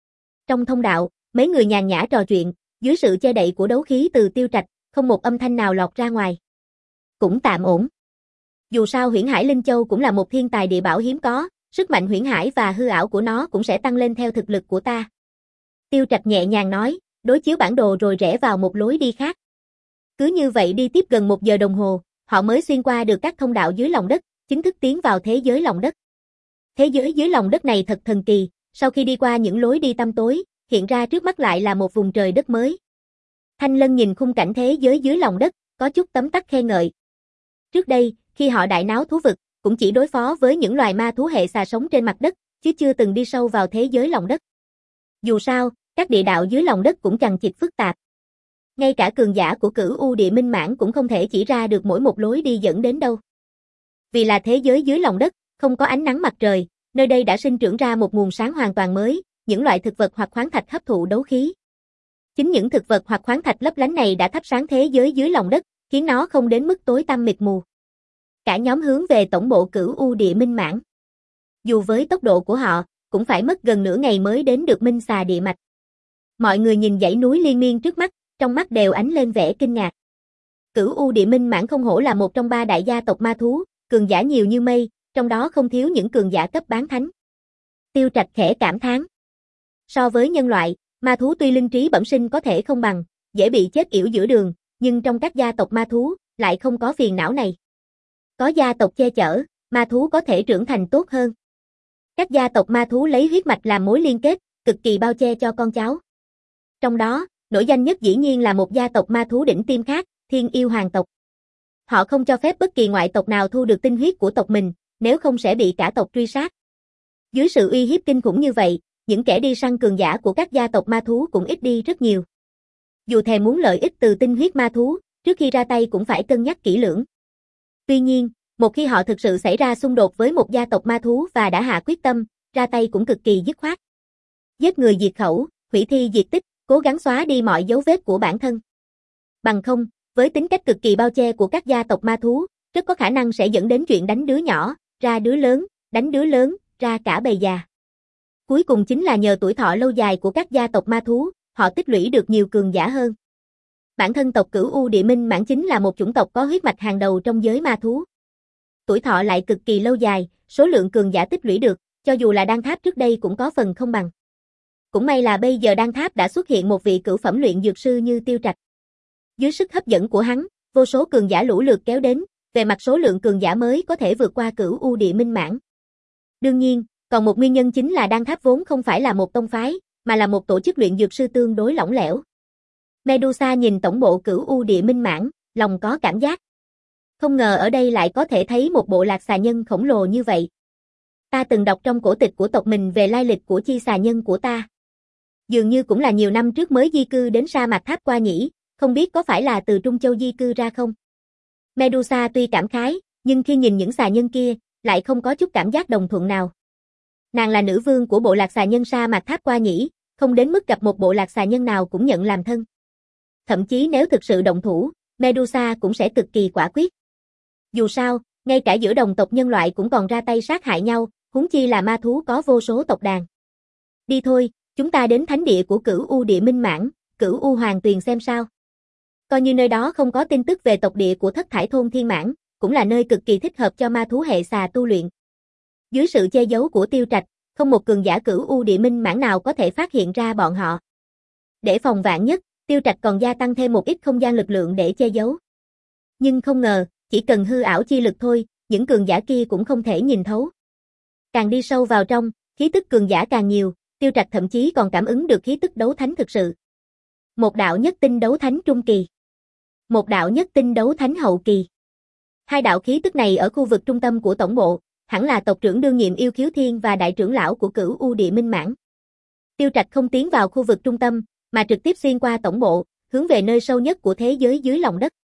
Speaker 1: Trong thông đạo, mấy người nhàn nhã trò chuyện, dưới sự che đậy của đấu khí từ Tiêu Trạch, không một âm thanh nào lọt ra ngoài. Cũng tạm ổn. Dù sao Huyễn Hải Linh Châu cũng là một thiên tài địa bảo hiếm có, sức mạnh huyễn hải và hư ảo của nó cũng sẽ tăng lên theo thực lực của ta. Tiêu Trạch nhẹ nhàng nói, đối chiếu bản đồ rồi rẽ vào một lối đi khác. Cứ như vậy đi tiếp gần một giờ đồng hồ, họ mới xuyên qua được các thông đạo dưới lòng đất, chính thức tiến vào thế giới lòng đất. Thế giới dưới lòng đất này thật thần kỳ, sau khi đi qua những lối đi tăm tối, hiện ra trước mắt lại là một vùng trời đất mới. Thanh Lân nhìn khung cảnh thế giới dưới lòng đất, có chút tấm tắc khen ngợi. Trước đây, khi họ đại náo thú vực, cũng chỉ đối phó với những loài ma thú hệ xà sống trên mặt đất, chứ chưa từng đi sâu vào thế giới lòng đất. Dù sao, các địa đạo dưới lòng đất cũng chằng chịt phức tạp. Ngay cả cường giả của Cửu U Địa Minh Mãn cũng không thể chỉ ra được mỗi một lối đi dẫn đến đâu. Vì là thế giới dưới lòng đất, không có ánh nắng mặt trời, nơi đây đã sinh trưởng ra một nguồn sáng hoàn toàn mới, những loại thực vật hoặc khoáng thạch hấp thụ đấu khí. Chính những thực vật hoặc khoáng thạch lấp lánh này đã thắp sáng thế giới dưới lòng đất, khiến nó không đến mức tối tăm mịt mù. Cả nhóm hướng về tổng bộ Cửu U Địa Minh Mãn. Dù với tốc độ của họ, cũng phải mất gần nửa ngày mới đến được Minh Xà Địa Mạch. Mọi người nhìn dãy núi liên miên trước mắt, trong mắt đều ánh lên vẻ kinh ngạc. Cửu U Địa Minh Mãn không hổ là một trong ba đại gia tộc ma thú, cường giả nhiều như mây, trong đó không thiếu những cường giả cấp bán thánh. Tiêu Trạch khẽ cảm thán. So với nhân loại, ma thú tuy linh trí bẩm sinh có thể không bằng, dễ bị chết yểu giữa đường, nhưng trong các gia tộc ma thú, lại không có phiền não này. Có gia tộc che chở, ma thú có thể trưởng thành tốt hơn. Các gia tộc ma thú lấy huyết mạch làm mối liên kết, cực kỳ bao che cho con cháu. Trong đó, nổi danh nhất dĩ nhiên là một gia tộc ma thú đỉnh tiêm khác, Thiên Yêu Hoàng tộc. Họ không cho phép bất kỳ ngoại tộc nào thu được tinh huyết của tộc mình, nếu không sẽ bị cả tộc truy sát. Dưới sự uy hiếp kinh khủng như vậy, những kẻ đi săn cường giả của các gia tộc ma thú cũng ít đi rất nhiều. Dù thèm muốn lợi ích từ tinh huyết ma thú, trước khi ra tay cũng phải cân nhắc kỹ lưỡng. Tuy nhiên, một khi họ thực sự xảy ra xung đột với một gia tộc ma thú và đã hạ quyết tâm, ra tay cũng cực kỳ dứt khoát. Giết người diệt khẩu, hủy thi diệt tích, cố gắng xóa đi mọi dấu vết của bản thân. Bằng không, với tính cách cực kỳ bao che của các gia tộc ma thú, rất có khả năng sẽ dẫn đến chuyện đánh đứa nhỏ, ra đứa lớn, đánh đứa lớn, ra cả bầy già. Cuối cùng chính là nhờ tuổi thọ lâu dài của các gia tộc ma thú, họ tích lũy được nhiều cường giả hơn. Bản thân tộc Cửu U Địa Minh Mãn chính là một chủng tộc có huyết mạch hàng đầu trong giới ma thú. Tuổi thọ lại cực kỳ lâu dài, số lượng cường giả tích lũy được, cho dù là Đan Tháp trước đây cũng có phần không bằng. Cũng may là bây giờ Đan Tháp đã xuất hiện một vị cửu phẩm luyện dược sư như Tiêu Trạch. Dưới sức hấp dẫn của hắn, vô số cường giả lũ lượt kéo đến, về mặt số lượng cường giả mới có thể vượt qua Cửu U Địa Minh Mãn. Đương nhiên, còn một nguyên nhân chính là Đan Tháp vốn không phải là một tông phái, mà là một tổ chức luyện dược sư tương đối lỏng lẻo. Medusa nhìn tổng bộ Cửu U Địa Minh Mãn, lòng có cảm giác. Không ngờ ở đây lại có thể thấy một bộ lạc xà nhân khổng lồ như vậy. Ta từng đọc trong cổ tịch của tộc mình về lai lịch của chi xà nhân của ta. Dường như cũng là nhiều năm trước mới di cư đến sa mạc Tháp qua nhỉ, không biết có phải là từ Trung Châu di cư ra không? Medusa tuy cảm khái, nhưng khi nhìn những xà nhân kia, lại không có chút cảm giác đồng thuận nào. Nàng là nữ vương của bộ lạc xà nhân sa mạc Tháp qua nhỉ, không đến mức gặp một bộ lạc xà nhân nào cũng nhận làm thân. Thậm chí nếu thực sự động thủ, Medusa cũng sẽ cực kỳ quả quyết. Dù sao, ngay cả giữa đồng tộc nhân loại cũng còn ra tay sát hại nhau, huống chi là ma thú có vô số tộc đàn. Đi thôi, chúng ta đến thánh địa của Cửu U Địa Minh Mãn, Cửu U Hoàng Tuyền xem sao. Coi như nơi đó không có tin tức về tộc địa của Thất Thải Thôn Thiên Mãn, cũng là nơi cực kỳ thích hợp cho ma thú hệ xà tu luyện. Dưới sự che giấu của Tiêu Trạch, không một cường giả Cửu U Địa Minh Mãn nào có thể phát hiện ra bọn họ. Để phòng vạn nhất, Tiêu Trạch còn gia tăng thêm một ít không gian lực lượng để che giấu. Nhưng không ngờ, chỉ cần hư ảo chi lực thôi, những cường giả kia cũng không thể nhìn thấu. Càng đi sâu vào trong, khí tức cường giả càng nhiều, Tiêu Trạch thậm chí còn cảm ứng được khí tức đấu thánh thực sự. Một đạo nhất tinh đấu thánh trung kỳ. Một đạo nhất tinh đấu thánh hậu kỳ. Hai đạo khí tức này ở khu vực trung tâm của tổng bộ, hẳn là tộc trưởng đương nhiệm Yêu Khiếu Thiên và đại trưởng lão của Cửu U Địa Minh Mãn. Tiêu Trạch không tiến vào khu vực trung tâm, mà trực tiếp xuyên qua tổng bộ, hướng về nơi sâu nhất của thế giới dưới lòng đất.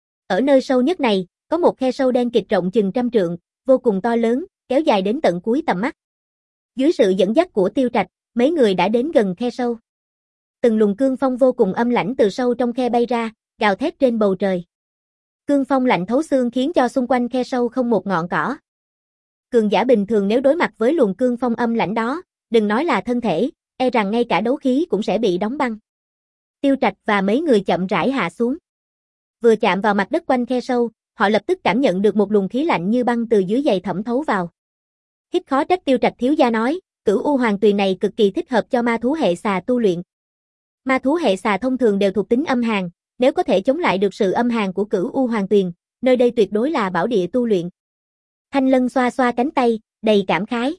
Speaker 1: Ở nơi sâu nhất này, có một khe sâu đen kịt rộng chừng trăm trượng, vô cùng to lớn, kéo dài đến tận cuối tầm mắt. Dưới sự dẫn dắt của Tiêu Trạch, mấy người đã đến gần khe sâu. Từng luồng cương phong vô cùng âm lãnh từ sâu trong khe bay ra, gào thét trên bầu trời. Cương phong lạnh thấu xương khiến cho xung quanh khe sâu không một ngọn cỏ. Cường giả bình thường nếu đối mặt với luồng cương phong âm lãnh đó, đừng nói là thân thể, e rằng ngay cả đấu khí cũng sẽ bị đóng băng. Tiêu Trạch và mấy người chậm rãi hạ xuống. Vừa chạm vào mặt đất quanh khe sâu, họ lập tức cảm nhận được một luồng khí lạnh như băng từ dưới giày thẩm thấu vào. Hít khó trách Tiêu Trạch thiếu gia nói, Cửu U Hoàng Tuyền này cực kỳ thích hợp cho ma thú hệ xà tu luyện. Ma thú hệ xà thông thường đều thuộc tính âm hàn, nếu có thể chống lại được sự âm hàn của Cửu U Hoàng Tuyền, nơi đây tuyệt đối là bảo địa tu luyện. Thanh Lân xoa xoa cánh tay, đầy cảm khái.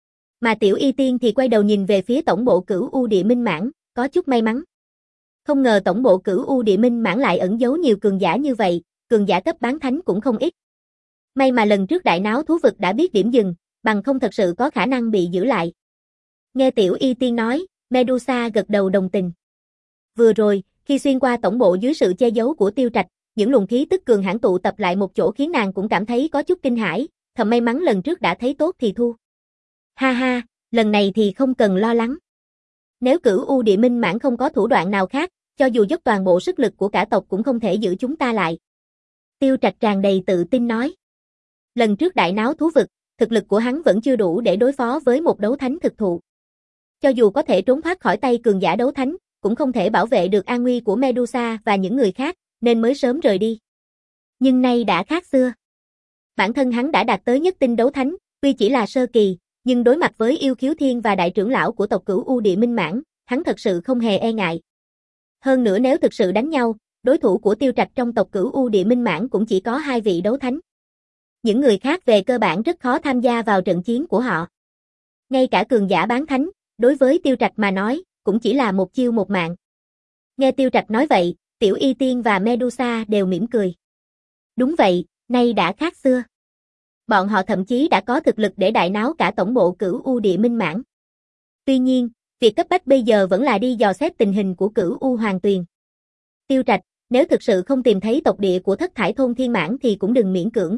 Speaker 1: Mà Tiểu Y Tiên thì quay đầu nhìn về phía tổng bộ Cửu U Địa Minh Mãn, có chút may mắn. Không ngờ tổng bộ Cửu U Địa Minh Mãn lại ẩn giấu nhiều cường giả như vậy, cường giả cấp bán thánh cũng không ít. May mà lần trước đại náo thú vực đã biết điểm dừng, bằng không thật sự có khả năng bị giữ lại. Nghe Tiểu Y Tiên nói, Medusa gật đầu đồng tình. Vừa rồi, khi xuyên qua tổng bộ dưới sự che giấu của Tiêu Trạch, những luồng khí tức cường hãn tụ tập lại một chỗ khiến nàng cũng cảm thấy có chút kinh hãi, thầm may mắn lần trước đã thấy tốt thì thu. Ha ha, lần này thì không cần lo lắng. Nếu Cửu U Địa Minh Mãn không có thủ đoạn nào khác, cho dù dốc toàn bộ sức lực của cả tộc cũng không thể giữ chúng ta lại. Tiêu Trạch tràn đầy tự tin nói. Lần trước đại náo thú vực, thực lực của hắn vẫn chưa đủ để đối phó với một đấu thánh thực thụ. Cho dù có thể trốn thoát khỏi tay cường giả đấu thánh, cũng không thể bảo vệ được an nguy của Medusa và những người khác, nên mới sớm rời đi. Nhưng nay đã khác xưa. Bản thân hắn đã đạt tới nhất tinh đấu thánh, tuy chỉ là sơ kỳ, nhưng đối mặt với Yêu Khiếu Thiên và đại trưởng lão của tộc Cửu U Địa Minh Mãn, hắn thật sự không hề e ngại. Hơn nữa nếu thực sự đánh nhau, đối thủ của Tiêu Trạch trong tộc Cửu U Địa Minh Mãn cũng chỉ có hai vị đấu thánh. Những người khác về cơ bản rất khó tham gia vào trận chiến của họ. Ngay cả cường giả bán thánh, đối với Tiêu Trạch mà nói, cũng chỉ là một chiêu một mạng. Nghe Tiêu Trạch nói vậy, Tiểu Y Tiên và Medusa đều mỉm cười. Đúng vậy, nay đã khác xưa. Bọn họ thậm chí đã có thực lực để đại náo cả tổng bộ Cửu U Địa Minh Mãn. Tuy nhiên, việc cấp bách bây giờ vẫn là đi dò xét tình hình của Cửu U Hoàng Tuyền. Tiêu Trạch, nếu thực sự không tìm thấy tộc địa của Thất Thải Thôn Thiên Mãn thì cũng đừng miễn cưỡng.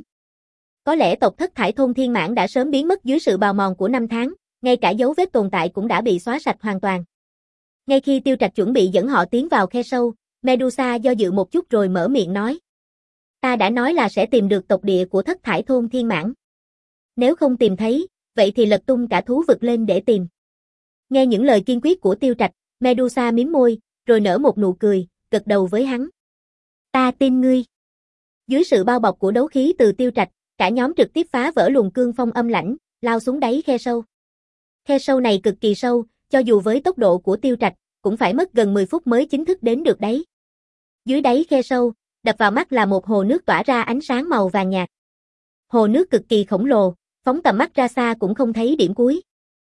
Speaker 1: Có lẽ tộc Thất Thải Thôn Thiên Mãn đã sớm biến mất dưới sự bào mòn của năm tháng, ngay cả dấu vết tồn tại cũng đã bị xóa sạch hoàn toàn. Ngay khi Tiêu Trạch chuẩn bị dẫn họ tiến vào khe sâu, Medusa do dự một chút rồi mở miệng nói. Ta đã nói là sẽ tìm được tộc địa của Thất Thải Thôn Thiên Mãn. Nếu không tìm thấy, vậy thì lật tung cả thú vực lên để tìm. Nghe những lời kiên quyết của Tiêu Trạch, Medusa mím môi, rồi nở một nụ cười, gật đầu với hắn. Ta tin ngươi. Dưới sự bao bọc của đấu khí từ Tiêu Trạch, cả nhóm trực tiếp phá vỡ luồng cương phong âm lãnh, lao xuống đáy khe sâu. Khe sâu này cực kỳ sâu, cho dù với tốc độ của Tiêu Trạch, cũng phải mất gần mười phút mới chính thức đến được đáy. Dưới đáy khe sâu, đập vào mắt là một hồ nước tỏa ra ánh sáng màu vàng nhạt. Hồ nước cực kỳ khổng lồ, phóng tầm mắt ra xa cũng không thấy điểm cuối.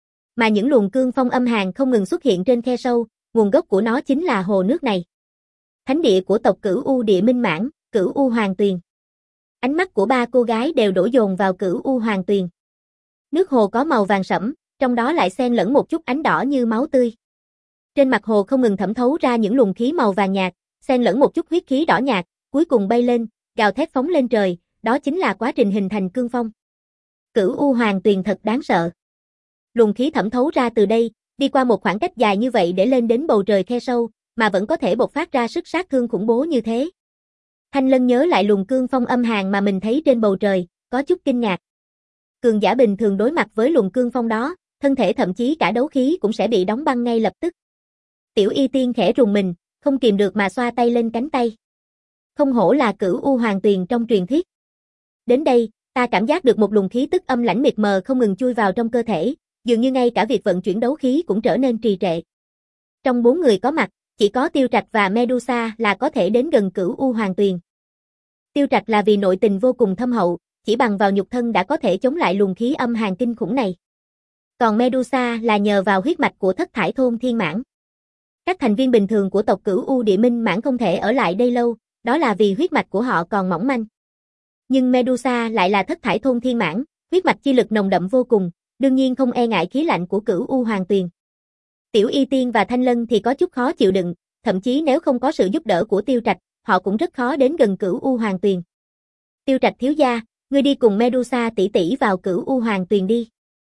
Speaker 1: Mà những luồng cương phong âm hàn không ngừng xuất hiện trên khe sâu, nguồn gốc của nó chính là hồ nước này. Thánh địa của tộc Cửu U Địa Minh Mãn, Cửu U Hoàng Tuyền. Ánh mắt của ba cô gái đều đổ dồn vào Cửu U Hoàng Tuyền. Nước hồ có màu vàng sẫm, trong đó lại xen lẫn một chút ánh đỏ như máu tươi. Trên mặt hồ không ngừng thẩm thấu ra những luồng khí màu vàng nhạt, xen lẫn một chút huyết khí đỏ nhạt, cuối cùng bay lên, gào thét phóng lên trời, đó chính là quá trình hình thành cương phong. Cửu U Hoàng Tuyền thật đáng sợ. Luồng khí thẩm thấu ra từ đây, đi qua một khoảng cách dài như vậy để lên đến bầu trời khe sâu, mà vẫn có thể bộc phát ra sức sát thương khủng bố như thế. Thanh Lân nhớ lại luồng cương phong âm hàn mà mình thấy trên bầu trời, có chút kinh ngạc. Cường giả bình thường đối mặt với luồng cương phong đó, thân thể thậm chí cả đấu khí cũng sẽ bị đóng băng ngay lập tức. Tiểu Y Tiên khẽ rùng mình, không kìm được mà xoa tay lên cánh tay. Không hổ là Cửu U Hoàng Tuyền trong truyền thuyết. Đến đây, ta cảm giác được một luồng khí tức âm lãnh mịt mờ không ngừng chui vào trong cơ thể, dường như ngay cả việc vận chuyển đấu khí cũng trở nên trì trệ. Trong bốn người có mặt, chỉ có Tiêu Trạch và Medusa là có thể đến gần Cửu U Hoàng Tuyền. Tiêu Trạch là vì nội tình vô cùng thâm hậu, chỉ bằng vào nhục thân đã có thể chống lại luồng khí âm hàn kinh khủng này. Còn Medusa là nhờ vào huyết mạch của Thất Thải Thôn Thiên Mãn. Các thành viên bình thường của tộc Cửu U Địa Minh Mãn không thể ở lại đây lâu, đó là vì huyết mạch của họ còn mỏng manh. Nhưng Medusa lại là Thất Thải Thôn Thiên Mãn, huyết mạch chi lực nồng đậm vô cùng, đương nhiên không e ngại khí lạnh của Cửu U Hoàng Tuyền. Tiểu Y Tiên và Thanh Lân thì có chút khó chịu đựng, thậm chí nếu không có sự giúp đỡ của Tiêu Trạch, họ cũng rất khó đến gần Cửu U Hoàng Tuyền. Tiêu Trạch thiếu gia, ngươi đi cùng Medusa tỷ tỷ vào Cửu U Hoàng Tuyền đi.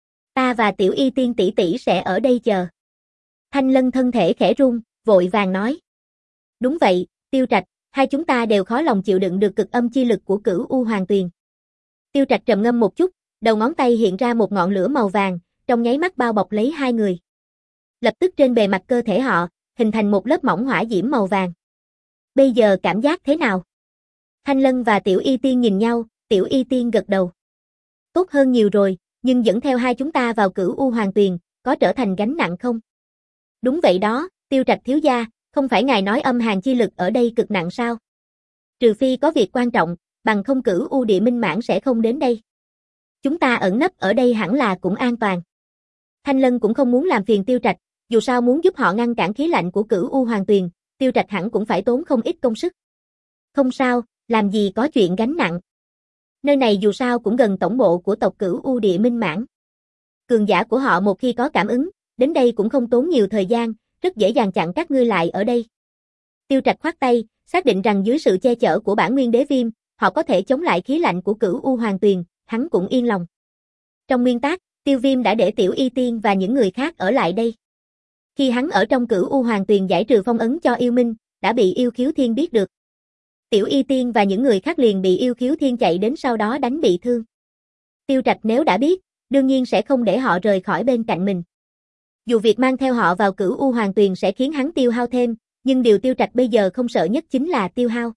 Speaker 1: Ta và Tiểu Y Tiên tỷ tỷ sẽ ở đây chờ. Thanh Lân thân thể khẽ run, vội vàng nói. Đúng vậy, Tiêu Trạch, hai chúng ta đều khó lòng chịu đựng được cực âm chi lực của Cửu U Hoàng Tuyền. Tiêu Trạch trầm ngâm một chút, đầu ngón tay hiện ra một ngọn lửa màu vàng, trong nháy mắt bao bọc lấy hai người. Lập tức trên bề mặt cơ thể họ, hình thành một lớp mỏng hỏa diễm màu vàng. Bây giờ cảm giác thế nào? Thanh Lân và Tiểu Y Tiên nhìn nhau, Tiểu Y Tiên gật đầu. Tốt hơn nhiều rồi, nhưng dẫn theo hai chúng ta vào Cửu U Hoàng Tuyền, có trở thành gánh nặng không? Đúng vậy đó, Tiêu Trạch thiếu gia, không phải ngài nói âm hàn chi lực ở đây cực nặng sao? Trừ phi có việc quan trọng, bằng không Cửu U Địa Minh Mãn sẽ không đến đây. Chúng ta ẩn nấp ở đây hẳn là cũng an toàn. Thanh Lân cũng không muốn làm phiền Tiêu Trạch, dù sao muốn giúp họ ngăn cản khí lạnh của Cửu U Hoàng Tuyền, Tiêu Trạch hẳn cũng phải tốn không ít công sức. Không sao, làm gì có chuyện gánh nặng. Nơi này dù sao cũng gần tổng bộ của tộc Cửu U Địa Minh Mãn. Cường giả của họ một khi có cảm ứng, đến đây cũng không tốn nhiều thời gian, rất dễ dàng chặn các ngươi lại ở đây. Tiêu Trạch khoát tay, xác định rằng dưới sự che chở của Bản Nguyên Đế Viêm, họ có thể chống lại khí lạnh của Cửu U Hoàng Tuyền, hắn cũng yên lòng. Trong nguyên tắc, Tiêu Viêm đã để Tiểu Y Tiên và những người khác ở lại đây. Khi hắn ở trong Cửu U Hoàng Tuyền giải trừ phong ấn cho yêu minh, đã bị yêu khiếu thiên biết được. Tiểu Y Tiên và những người khác liền bị yêu khiếu thiên chạy đến sau đó đánh bị thương. Tiêu Trạch nếu đã biết, đương nhiên sẽ không để họ rời khỏi bên cạnh mình. Dù việc mang theo họ vào Cửu U Hoàng Tuyền sẽ khiến hắn tiêu hao thêm, nhưng điều Tiêu Trạch bây giờ không sợ nhất chính là tiêu hao.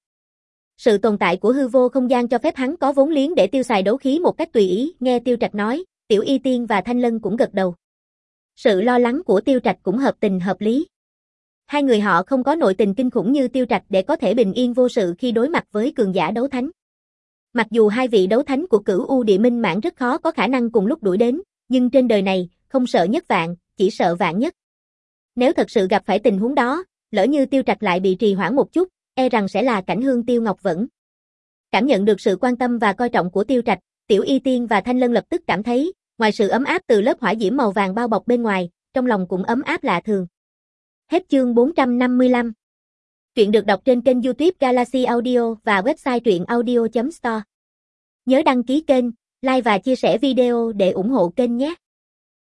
Speaker 1: Sự tồn tại của hư vô không gian cho phép hắn có vốn liếng để tiêu xài đấu khí một cách tùy ý, nghe Tiêu Trạch nói, Tiểu Y Tiên và Thanh Lân cũng gật đầu. Sự lo lắng của Tiêu Trạch cũng hợp tình hợp lý. Hai người họ không có nội tình kinh khủng như Tiêu Trạch để có thể bình yên vô sự khi đối mặt với cường giả đấu thánh. Mặc dù hai vị đấu thánh của Cửu U Địa Minh Mãn rất khó có khả năng cùng lúc đuổi đến, nhưng trên đời này, không sợ nhất vạn, chỉ sợ vạn nhất. Nếu thật sự gặp phải tình huống đó, lỡ như Tiêu Trạch lại bị trì hoãn một chút, e rằng sẽ là cảnh Hương Tiêu Ngọc Vẫn. Cảm nhận được sự quan tâm và coi trọng của Tiêu Trạch, Tiểu Y Tiên và Thanh Lân lập tức cảm thấy, ngoài sự ấm áp từ lớp hỏa diễm màu vàng bao bọc bên ngoài, trong lòng cũng ấm áp lạ thường. Hết chương bốn trăm năm mươi lăm. Truyện được đọc trên kênh YouTube Galaxy Audio và website truyện audio chấm store. Nhớ đăng ký kênh, like và chia sẻ video để ủng hộ kênh nhé.